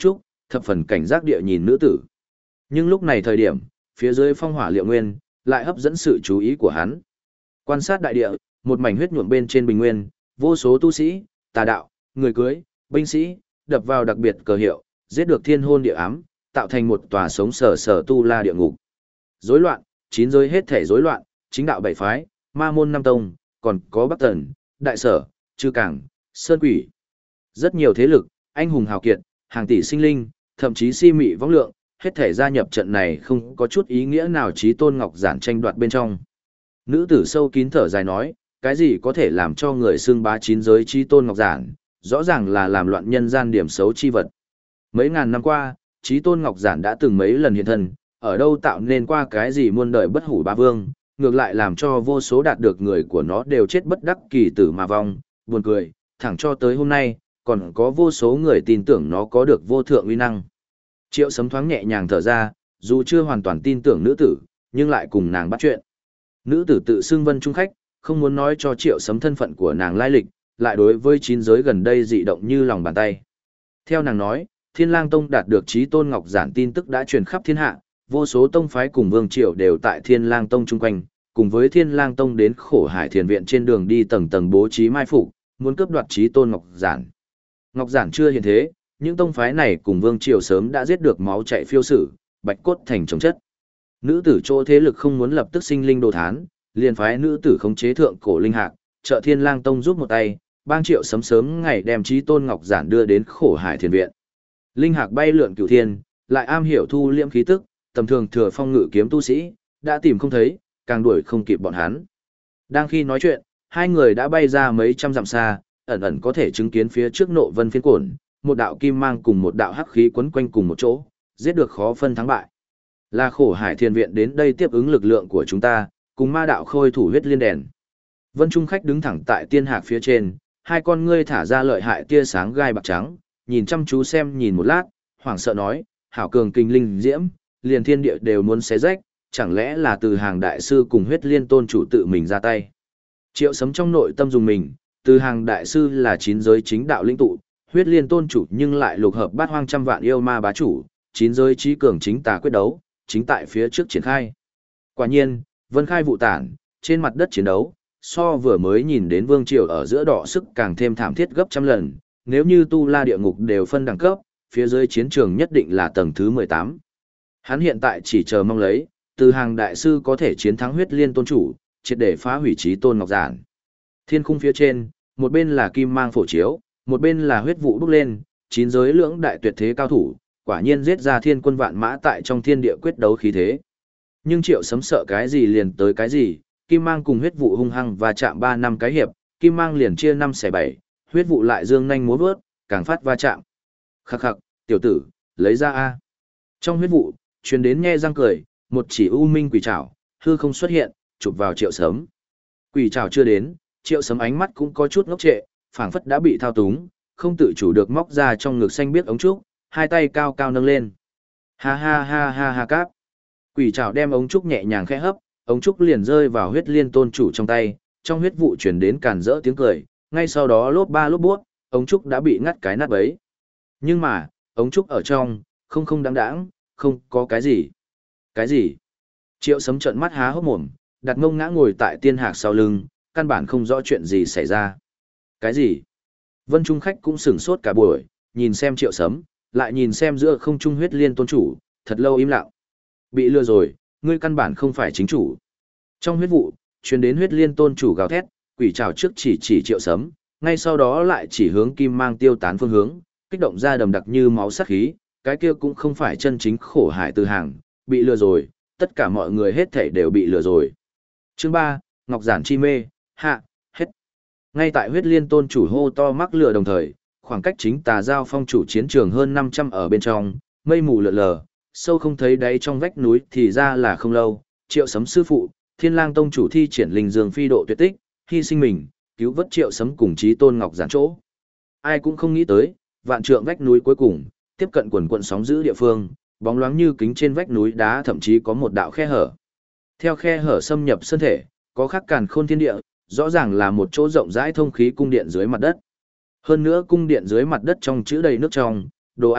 thập phần cảnh giác địa nhìn nữ tử. Nhưng lúc này thời điểm, phía dưới phong hỏa liệu nguyên, lại hấp dẫn sự chú ý của hắn. Quan sát đại địa, một mảnh huyết nhuộm bên trên bình nguyên, vô số tu sĩ, tà đạo, người cưới, binh sĩ, đập vào đặc biệt cờ hiệu, giết được thiên hôn địa ám, tạo thành một tòa sống sờ sờ tu la địa ngục. Rối loạn, chín giới hết thể rối loạn, chính đạo bảy phái, ma môn năm tông, còn có Bắc Tần, Đại Sở, Trư Cảng, Sơn Quỷ. Rất nhiều thế lực, anh hùng hào kiệt, hàng tỷ sinh linh, thậm chí si mị võng lượng, hết thể gia nhập trận này không có chút ý nghĩa nào Chí Tôn Ngọc Giản tranh đoạt bên trong. Nữ tử sâu kín thở dài nói, cái gì có thể làm cho người xưng bá chín giới Chí Tôn Ngọc Giản, rõ ràng là làm loạn nhân gian điểm xấu chi vật. Mấy ngàn năm qua, Chí Tôn Ngọc Giản đã từng mấy lần hiện thân, ở đâu tạo nên qua cái gì muôn đời bất hủ bá vương, ngược lại làm cho vô số đạt được người của nó đều chết bất đắc kỳ tử mà vong, buồn cười, thẳng cho tới hôm nay, còn có vô số người tin tưởng nó có được vô thượng uy năng. Triệu Sấm thoáng nhẹ nhàng thở ra, dù chưa hoàn toàn tin tưởng nữ tử, nhưng lại cùng nàng bắt chuyện. Nữ tử tự xưng Vân Trung khách, không muốn nói cho Triệu Sấm thân phận của nàng lai lịch, lại đối với chín giới gần đây dị động như lòng bàn tay. Theo nàng nói, Thiên Lang Tông đạt được Chí Tôn Ngọc Giản tin tức đã truyền khắp thiên hạ, vô số tông phái cùng vương triều đều tại Thiên Lang Tông chung quanh, cùng với Thiên Lang Tông đến Khổ Hải Thiền viện trên đường đi tầng tầng bố trí mai phục, muốn cướp đoạt Chí Tôn Ngọc Giản. Ngọc Giản chưa hiện thế, những tông phái này cùng vương triều sớm đã giết được máu chảy phiêu sử, bạch cốt thành chồng chất. Nữ tử chỗ thế lực không muốn lập tức sinh linh đồ thán, liền phái nữ tử khống chế thượng cổ linh hạc, trợ Thiên Lang Tông giúp một tay, bang Triệu Sấm sớm ngày đem Chí Tôn Ngọc Giản đưa đến Khổ Hải Thiền viện. Linh hạc bay lượn cửu thiên, lại am hiểu thu liễm khí tức, tầm thường thừa phong ngự kiếm tu sĩ, đã tìm không thấy, càng đuổi không kịp bọn hắn. Đang khi nói chuyện, hai người đã bay ra mấy trăm dặm xa, ẩn ẩn có thể chứng kiến phía trước nộ vân phiến cổn, một đạo kim mang cùng một đạo hắc khí quấn quanh cùng một chỗ, giết được khó phân thắng bại. Là Khổ Hải Thiền viện đến đây tiếp ứng lực lượng của chúng ta, cùng ma đạo khôi thủ huyết liên đèn. Vân Trung khách đứng thẳng tại tiên hạc phía trên, hai con ngươi thả ra lợi hại tia sáng gai bạc trắng, nhìn chăm chú xem nhìn một lát, hoảng sợ nói, hảo cường kinh linh diễm, liền thiên địa đều muốn xé rách, chẳng lẽ là từ hàng đại sư cùng huyết liên tôn chủ tự mình ra tay. Triệu Sấm trong nội tâm dùng mình, từ hàng đại sư là chín giới chính đạo linh tụ, huyết liên tôn chủ nhưng lại lục hợp bát hoang trăm vạn yêu ma bá chủ, chín giới trí cường chính tà quyết đấu, chính tại phía trước triển khai. Quả nhiên, vân khai vụ tản, trên mặt đất chiến đấu, so vừa mới nhìn đến vương triều ở giữa đỏ sức càng thêm thảm thiết gấp trăm lần, nếu như tu la địa ngục đều phân đẳng cấp, phía dưới chiến trường nhất định là tầng thứ 18. Hắn hiện tại chỉ chờ mong lấy, từ hàng đại sư có thể chiến thắng huyết liên tôn chủ, triệt để phá hủy Chí Tôn Ngọc Giản. Thiên khung phía trên, một bên là kim mang phổ chiếu, một bên là huyết vụ bốc lên, chín giới lưỡng đại tuyệt thế cao thủ, quả nhiên giết ra thiên quân vạn mã tại trong thiên địa quyết đấu khí thế. Nhưng Triệu Sấm sợ cái gì liền tới cái gì, kim mang cùng huyết vụ hung hăng và chạm 3 năm cái hiệp, kim mang liền chia 5 xẻ 7, huyết vụ lại dương nhanh múa vớt, càng phát va chạm. Khắc khắc, tiểu tử, lấy ra a. Trong huyết vụ, truyền đến nhe răng cười, một chỉ u minh quỷ trảo, hư không xuất hiện, chụp vào Triệu Sấm. Quỷ trảo chưa đến, Triệu Sấm ánh mắt cũng có chút ngốc trệ, phảng phất đã bị thao túng, không tự chủ được móc ra trong ngực xanh biếc ống trúc, hai tay cao cao nâng lên. Ha ha ha ha ha cáp. Quỷ trảo đem ống trúc nhẹ nhàng khẽ hấp, ống trúc liền rơi vào huyết liên tôn chủ trong tay, trong huyết vụ truyền đến càn rỡ tiếng cười, ngay sau đó lốp ba lốp bút, ống trúc đã bị ngắt cái nát bấy. Nhưng mà, ống trúc ở trong, không đáng đáng, không có cái gì. Cái gì? Triệu Sấm trợn mắt há hốc mồm, đặt mông ngã ngồi tại tiên hạc sau lưng, căn bản không rõ chuyện gì xảy ra. Cái gì? Vân Trung khách cũng sửng sốt cả buổi, nhìn xem Triệu Sấm, lại nhìn xem giữa không trung huyết liên tôn chủ, thật lâu im lặng. Bị lừa rồi, ngươi căn bản không phải chính chủ. Trong huyết vụ, truyền đến huyết liên tôn chủ gào thét, quỷ trảo trước chỉ Triệu Sấm, ngay sau đó lại chỉ hướng kim mang tiêu tán phương hướng, kích động ra đầm đặc như máu sát khí, cái kia cũng không phải chân chính Khổ Hải từ hàng, bị lừa rồi, tất cả mọi người hết thảy đều bị lừa rồi. Chương 3, Ngọc Giản chi mê, hạ, hết. Ngay tại huyết liên tôn chủ hô to mắc lừa đồng thời, khoảng cách chính tà giao phong chủ chiến trường hơn 500 ở bên trong, mây mù lượn lờ, sâu không thấy đáy trong vách núi thì ra là không lâu, Triệu Sấm sư phụ, Thiên Lang tông chủ thi triển linh dương phi độ tuyệt tích, hy sinh mình, cứu vớt Triệu Sấm cùng Chí Tôn Ngọc Giản chỗ. Ai cũng không nghĩ tới, vạn trượng vách núi cuối cùng, tiếp cận quần quần sóng dữ địa phương, bóng loáng như kính trên vách núi đá thậm chí có một đạo khe hở. Theo khe hở xâm nhập thân thể, có khắc càn khôn thiên địa, rõ ràng là một chỗ rộng rãi thông khí cung điện dưới mặt đất. Hơn nữa cung điện dưới mặt đất trong chứa đầy nước trong, đồ ăn,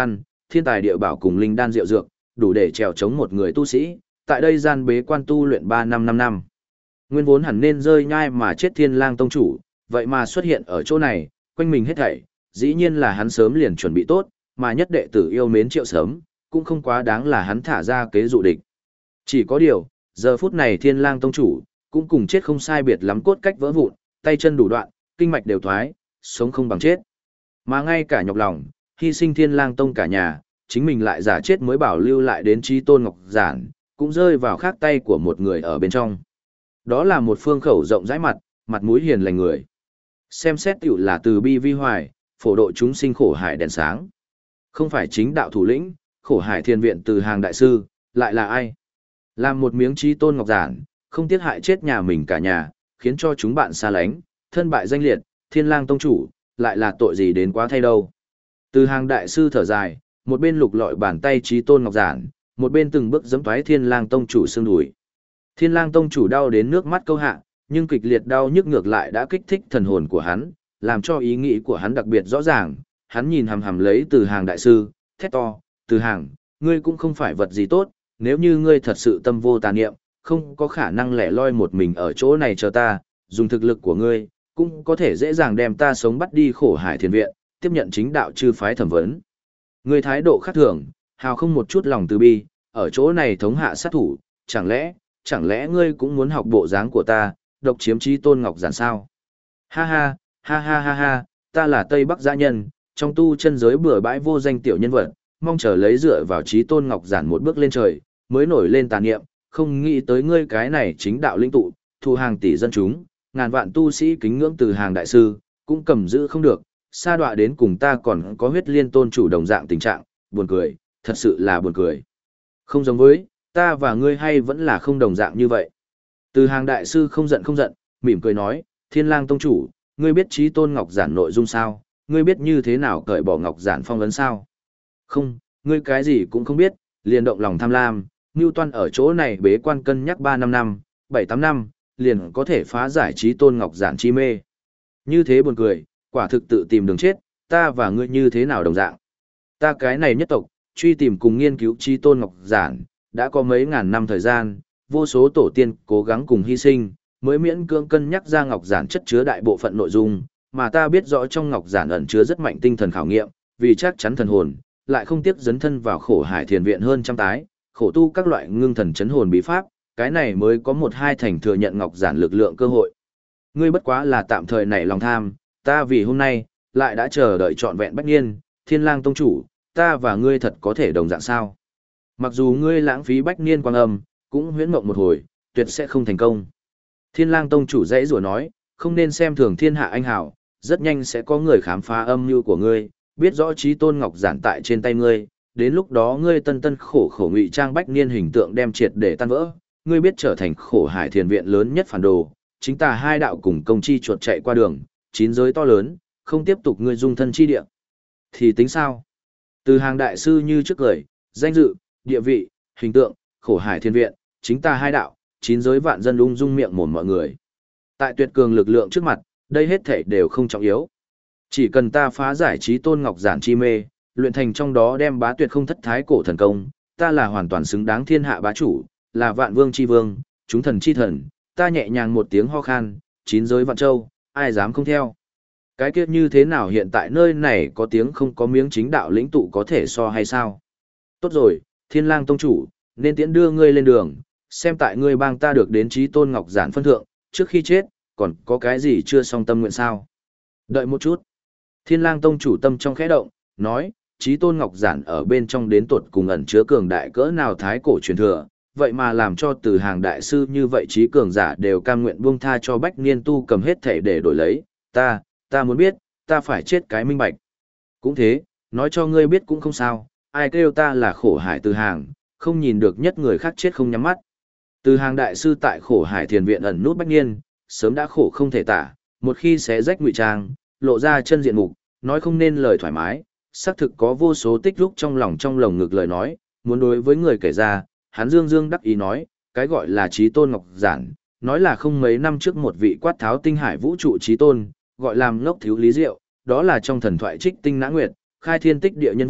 thiên tài địa bảo cùng linh đan diệu dược, đủ để trèo chống một người tu sĩ, tại đây gian bế quan tu luyện 3 năm 5 năm. Nguyên vốn hẳn nên rơi nhai mà chết Thiên Lang tông chủ, vậy mà xuất hiện ở chỗ này, quanh mình hết thảy, dĩ nhiên là hắn sớm liền chuẩn bị tốt, mà nhất đệ tử yêu mến Triệu Sớm, cũng không quá đáng là hắn thả ra kế dụ địch. Chỉ có điều, giờ phút này Thiên Lang tông chủ, cũng cùng chết không sai biệt lắm, cốt cách vỡ vụn, tay chân đủ đoạn, kinh mạch đều thoái, sống không bằng chết. Mà ngay cả nhọc lòng, hy sinh Thiên Lang tông cả nhà, chính mình lại giả chết mới bảo lưu lại đến Chí Tôn Ngọc Giản, cũng rơi vào khác tay của một người ở bên trong. Đó là một phương khẩu rộng rãi mặt mũi hiền lành người. Xem xét tiểu là từ bi vi hoài, phổ độ chúng sinh khổ hải đèn sáng. Không phải chính đạo thủ lĩnh, khổ hải thiên viện từ hàng đại sư, lại là ai? Làm một miếng Chí Tôn Ngọc Giản, không tiếc hại chết nhà mình cả nhà, khiến cho chúng bạn xa lánh, thân bại danh liệt, Thiên Lang tông chủ, lại là tội gì đến quá thay đâu. Từ hàng đại sư thở dài, một bên lục lọi bàn tay Chí Tôn Ngọc Giản, một bên từng bước giẫm toái Thiên Lang tông chủ xương đùi. Thiên Lang tông chủ đau đến nước mắt câu hạ, nhưng kịch liệt đau nhức ngược lại đã kích thích thần hồn của hắn, làm cho ý nghĩ của hắn đặc biệt rõ ràng. Hắn nhìn hằm hằm lấy Từ hàng đại sư, thét to, Từ hàng, ngươi cũng không phải vật gì tốt, nếu như ngươi thật sự tâm vô tà niệm, không có khả năng lẻ loi một mình ở chỗ này chờ ta, dùng thực lực của ngươi, cũng có thể dễ dàng đem ta sống bắt đi khổ hải thiền viện, tiếp nhận chính đạo chư phái thẩm vấn. Ngươi thái độ khác thường, hào không một chút lòng từ bi, ở chỗ này thống hạ sát thủ, chẳng lẽ ngươi cũng muốn học bộ dáng của ta, độc chiếm Chí Tôn Ngọc Giản sao? Ha ha, ha ha ha ha, ta là Tây Bắc dã nhân, trong tu chân giới bừa bãi vô danh tiểu nhân vật, mong chờ lấy dựa vào Chí Tôn Ngọc Giản một bước lên trời, mới nổi lên tà niệm, không nghĩ tới ngươi cái này chính đạo linh tụ, thu hàng tỷ dân chúng, ngàn vạn tu sĩ kính ngưỡng Từ hàng đại sư, cũng cầm giữ không được, sa đọa đến cùng ta còn có huyết liên tôn chủ đồng dạng tình trạng, buồn cười, thật sự là buồn cười. Không giống với, ta và ngươi hay vẫn là không đồng dạng như vậy. Từ hàng đại sư không giận, mỉm cười nói, Thiên Lang tông chủ, ngươi biết Chí Tôn Ngọc Giản nội dung sao, ngươi biết như thế nào cởi bỏ Ngọc Giản phong ấn sao? Không, ngươi cái gì cũng không biết, liền động lòng tham lam, Newton ở chỗ này bế quan cân nhắc 3 năm, 7-8 năm, liền có thể phá giải Chí Tôn Ngọc Giản chi mê. Như thế buồn cười, quả thực tự tìm đường chết, ta và ngươi như thế nào đồng dạng. Ta cái này nhất tộc, truy tìm cùng nghiên cứu Chí Tôn Ngọc Giản, đã có mấy ngàn năm thời gian, vô số tổ tiên cố gắng cùng hy sinh, mới miễn cưỡng cân nhắc ra Ngọc Giản chất chứa đại bộ phận nội dung, mà ta biết rõ trong Ngọc Giản ẩn chứa rất mạnh tinh thần khảo nghiệm, vì chắc chắn thần hồn, lại không tiếc dấn thân vào khổ hải thiền viện hơn trăm tái, khổ tu các loại ngưng thần chấn hồn bí pháp, cái này mới có 1-2 thành thừa nhận Ngọc Giản lực lượng cơ hội. Ngươi bất quá là tạm thời nảy lòng tham, ta vì hôm nay, lại đã chờ đợi trọn vẹn bách niên, Thiên Lang tông chủ, ta và ngươi thật có thể đồng dạng sao? Mặc dù ngươi lãng phí bách niên quang âm, cũng huyễn mộng một hồi, tuyệt sẽ không thành công. Thiên Lang tông chủ dãy rủa nói, không nên xem thường thiên hạ anh hảo, rất nhanh sẽ có người khám phá âm mưu của ngươi, biết rõ Chí Tôn Ngọc Giản tại trên tay ngươi, đến lúc đó ngươi tân khổ ngụy trang bách niên hình tượng đem triệt để tan vỡ, ngươi biết trở thành khổ hải thiền viện lớn nhất phản đồ, chính ta hai đạo cùng công chi chuột chạy qua đường, 9 giới to lớn, không tiếp tục ngươi dung thân chi địa. Thì tính sao? Từ hàng đại sư như trước cười, danh dự, địa vị, hình tượng, khổ hải thiên viện, chính ta hai đạo, 9 giới vạn dân ung dung miệng mồm mọi người. Tại tuyệt cường lực lượng trước mặt, đây hết thảy đều không trọng yếu. Chỉ cần ta phá giải Chí Tôn Ngọc Giản chi mê, luyện thành trong đó đem bá tuyệt không thất thái cổ thần công, ta là hoàn toàn xứng đáng thiên hạ bá chủ, là vạn vương chi vương, chúng thần chi thần, ta nhẹ nhàng một tiếng ho khan, 9 giới vạn châu, ai dám không theo. Cái kiếp như thế nào hiện tại nơi này có tiếng không có miếng chính đạo lĩnh tụ có thể so hay sao? Tốt rồi, Thiên Lang tông chủ, nên tiễn đưa ngươi lên đường, xem tại ngươi bang ta được đến Chí Tôn Ngọc Giản phân thượng, trước khi chết, còn có cái gì chưa xong tâm nguyện sao? Đợi một chút. Thiên Lang tông chủ tâm trong khẽ động, nói, Chí Tôn Ngọc Giản ở bên trong đến tột cùng ẩn chứa cường đại cỡ nào thái cổ truyền thừa, vậy mà làm cho từ hàng đại sư như vậy trí cường giả đều cam nguyện buông tha cho bách niên tu cầm hết thể để đổi lấy, ta muốn biết, ta phải chết cái minh bạch. Cũng thế, nói cho ngươi biết cũng không sao, ai kêu ta là khổ hải từ hàng, không nhìn được nhất người khác chết không nhắm mắt. Từ hàng đại sư tại khổ hải thiền viện ẩn nút bách niên, sớm đã khổ không thể tả, một khi xé rách ngụy trang, lộ ra chân diện mục, nói không nên lời thoải mái, xác thực có vô số tích lúc trong lồng ngực lời nói, muốn đối với người kể ra, hắn dương đắc ý nói, cái gọi là Chí Tôn Ngọc Giản, nói là không mấy năm trước một vị quát tháo tinh hải vũ trụ Chí Tôn, gọi làm ngốc thiếu lý diệu, đó là trong thần thoại trích tinh nã nguyệt, khai thiên tích địa nhân vật,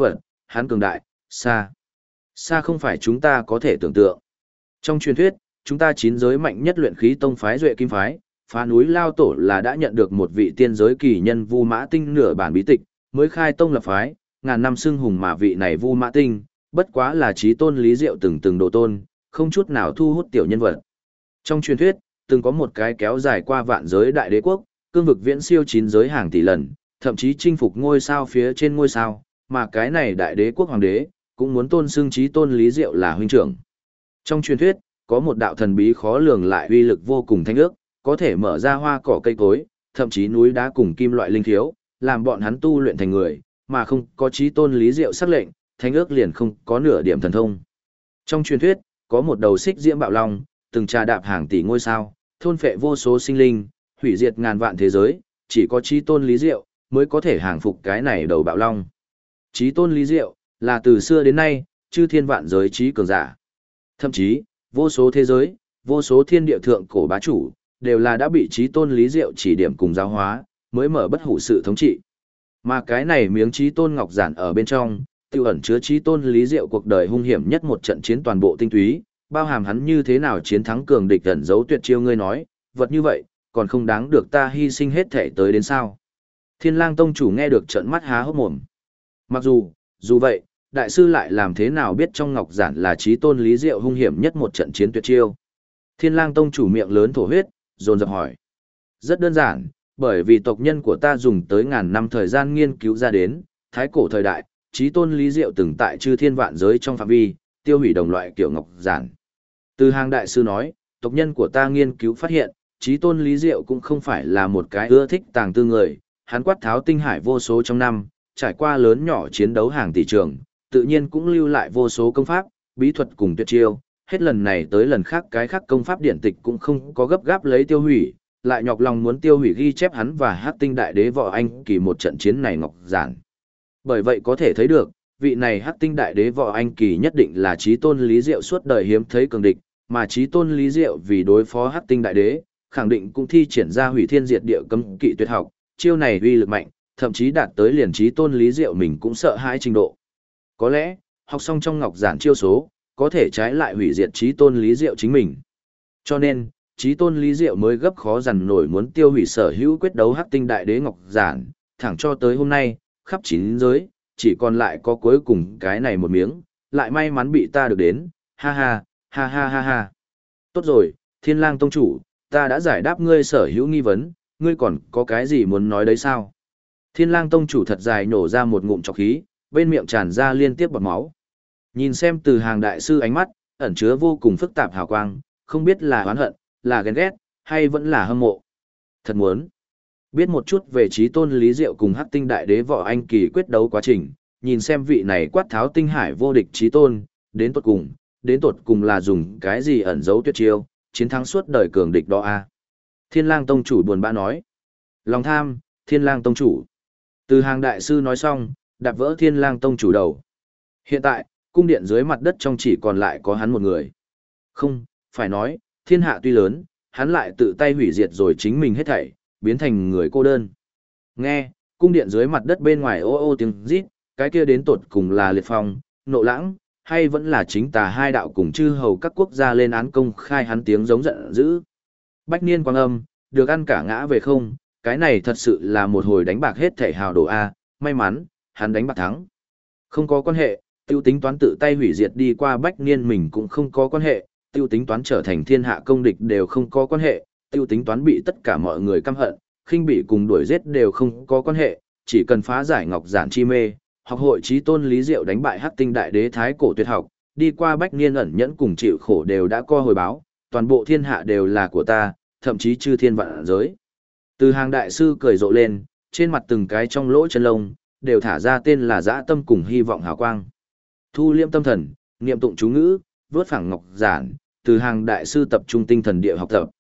hắn cường đại, xa. Xa không phải chúng ta có thể tưởng tượng. Trong truyền thuyết, chúng ta chín giới mạnh nhất luyện khí tông phái Duệ Kim phái, phá núi lao tổ là đã nhận được một vị tiên giới kỳ nhân Vu Mã Tinh nửa bản bí tịch, mới khai tông lập phái, ngàn năm xưng hùng mà vị này Vu Mã Tinh, bất quá là chí tôn Lý Diệu từng độ tôn, không chút nào thu hút tiểu nhân vật. Trong truyền thuyết, từng có một cái kéo dài qua vạn giới đại đế quốc, cương vực viễn siêu chín giới hàng tỷ lần, thậm chí chinh phục ngôi sao phía trên ngôi sao, mà cái này đại đế quốc hoàng đế, cũng muốn tôn xưng chí tôn Lý Diệu là huynh trưởng. Trong truyền thuyết, có một đạo thần bí khó lường lại uy lực vô cùng thanh ước, có thể mở ra hoa cỏ cây cối, thậm chí núi đá cùng kim loại linh thiếu, làm bọn hắn tu luyện thành người, mà không có chí tôn Lý Diệu sắc lệnh, thanh ước liền không có nửa điểm thần thông. Trong truyền thuyết, có một đầu xích diễm bạo long, từng trà đạp hàng tỷ ngôi sao, thôn phệ vô số sinh linh, hủy diệt ngàn vạn thế giới, chỉ có chí tôn Lý Diệu mới có thể hàng phục cái này đầu bạo long. Chí tôn Lý Diệu là từ xưa đến nay chư thiên vạn giới chí cường giả. Thậm chí, vô số thế giới, vô số thiên địa thượng cổ bá chủ, đều là đã bị chí tôn Lý Diệu chỉ điểm cùng giáo hóa, mới mở bất hủ sự thống trị. Mà cái này miếng chí tôn ngọc giản ở bên trong, tiêu ẩn chứa chí tôn Lý Diệu cuộc đời hung hiểm nhất một trận chiến toàn bộ tinh túy, bao hàm hắn như thế nào chiến thắng cường địch ẩn giấu tuyệt chiêu ngươi nói, vật như vậy, còn không đáng được ta hy sinh hết thể tới đến sao. Thiên Lang Tông chủ nghe được trợn mắt há hốc mồm. Mặc dù vậy, đại sư lại làm thế nào biết trong ngọc giản là chí tôn Lý Diệu hung hiểm nhất một trận chiến tuyệt chiêu. Thiên Lang Tông chủ miệng lớn thổ huyết, dồn dập hỏi. Rất đơn giản, bởi vì tộc nhân của ta dùng tới ngàn năm thời gian nghiên cứu ra đến, thái cổ thời đại, chí tôn Lý Diệu từng tại chư thiên vạn giới trong phạm vi, tiêu hủy đồng loại kiểu ngọc giản. Từ hàng đại sư nói, tộc nhân của ta nghiên cứu phát hiện, chí tôn Lý Diệu cũng không phải là một cái ưa thích tàng tư người, hắn quát tháo tinh hải vô số trong năm, trải qua lớn nhỏ chiến đấu hàng tỷ trường, tự nhiên cũng lưu lại vô số công pháp, bí thuật cùng tuyệt chiêu, hết lần này tới lần khác cái khác công pháp điển tịch cũng không có gấp gáp lấy tiêu hủy, lại nhọc lòng muốn tiêu hủy ghi chép hắn và Hắc Tinh Đại Đế Võ Anh Kỳ một trận chiến này ngọc giản. Bởi vậy có thể thấy được, vị này Hắc Tinh Đại Đế Võ Anh Kỳ nhất định là chí tôn Lý Diệu suốt đời hiếm thấy cường địch, mà chí tôn Lý Diệu vì đối phó Hắc Tinh Đại Đế, khẳng định cũng thi triển ra hủy thiên diệt địa cấm kỵ tuyệt học, chiêu này uy lực mạnh, thậm chí đạt tới liền chí tôn Lý Diệu mình cũng sợ hãi trình độ. Có lẽ, học xong trong ngọc giản chiêu số, có thể trái lại hủy diệt chí tôn Lý Diệu chính mình. Cho nên, chí tôn Lý Diệu mới gấp khó dằn nổi muốn tiêu hủy sở hữu quyết đấu Hắc Tinh Đại Đế ngọc giản, thẳng cho tới hôm nay, khắp chín giới, chỉ còn lại có cuối cùng cái này một miếng, lại may mắn bị ta được đến, ha ha, ha ha ha ha. Tốt rồi, Thiên Lang Tông chủ, ta đã giải đáp ngươi sở hữu nghi vấn, ngươi còn có cái gì muốn nói đấy sao? Thiên Lang Tông chủ thật dài nổ ra một ngụm trọc khí, bên miệng tràn ra liên tiếp bọt máu. Nhìn xem từ hàng đại sư ánh mắt, ẩn chứa vô cùng phức tạp hào quang, không biết là oán hận, là ghen ghét, hay vẫn là hâm mộ. Thật muốn biết một chút về chí tôn Lý Diệu cùng Hắc Tinh Đại Đế Võ Anh Kỳ quyết đấu quá trình, nhìn xem vị này quát tháo tinh hải vô địch chí tôn, đến tột cùng là dùng cái gì ẩn giấu tuyệt chiêu, chiến thắng suốt đời cường địch đó a. Thiên Lang Tông chủ buồn bã nói. Lòng tham, Thiên Lang Tông chủ. Từ hàng đại sư nói xong, đạp vỡ Thiên Lang Tông chủ đầu. Hiện tại, cung điện dưới mặt đất trong chỉ còn lại có hắn một người. Không, phải nói, thiên hạ tuy lớn, hắn lại tự tay hủy diệt rồi chính mình hết thảy, biến thành người cô đơn. Nghe, cung điện dưới mặt đất bên ngoài ô ô tiếng rít, cái kia đến tột cùng là Liệt Phong, Nộ Lãng, hay vẫn là chính tà hai đạo cùng chư hầu các quốc gia lên án công khai hắn tiếng giống giận dữ. Bách niên quang âm, được ăn cả ngã về không, cái này thật sự là một hồi đánh bạc hết thảy hào đồ A, may mắn, hắn đánh bạc thắng. Không có quan hệ, tiêu tính toán tự tay hủy diệt đi qua bách niên mình cũng không có quan hệ, tiêu tính toán trở thành thiên hạ công địch đều không có quan hệ, tiêu tính toán bị tất cả mọi người căm hận, khinh bị cùng đuổi giết đều không có quan hệ, chỉ cần phá giải ngọc giản chi mê, học hội chí tôn Lý Diệu đánh bại Hắc Tinh Đại Đế thái cổ tuyệt học, đi qua bách niên ẩn nhẫn cùng chịu khổ đều đã co hồi báo, toàn bộ thiên hạ đều là của ta, thậm chí chư thiên vạn giới. Từ hàng đại sư cười rộ lên, trên mặt từng cái trong lỗ chân lông, đều thả ra tên là dã tâm cùng hy vọng hào quang. Thu liêm tâm thần, niệm tụng chú ngữ, vớt phẳng ngọc giản, từ hàng đại sư tập trung tinh thần địa học tập,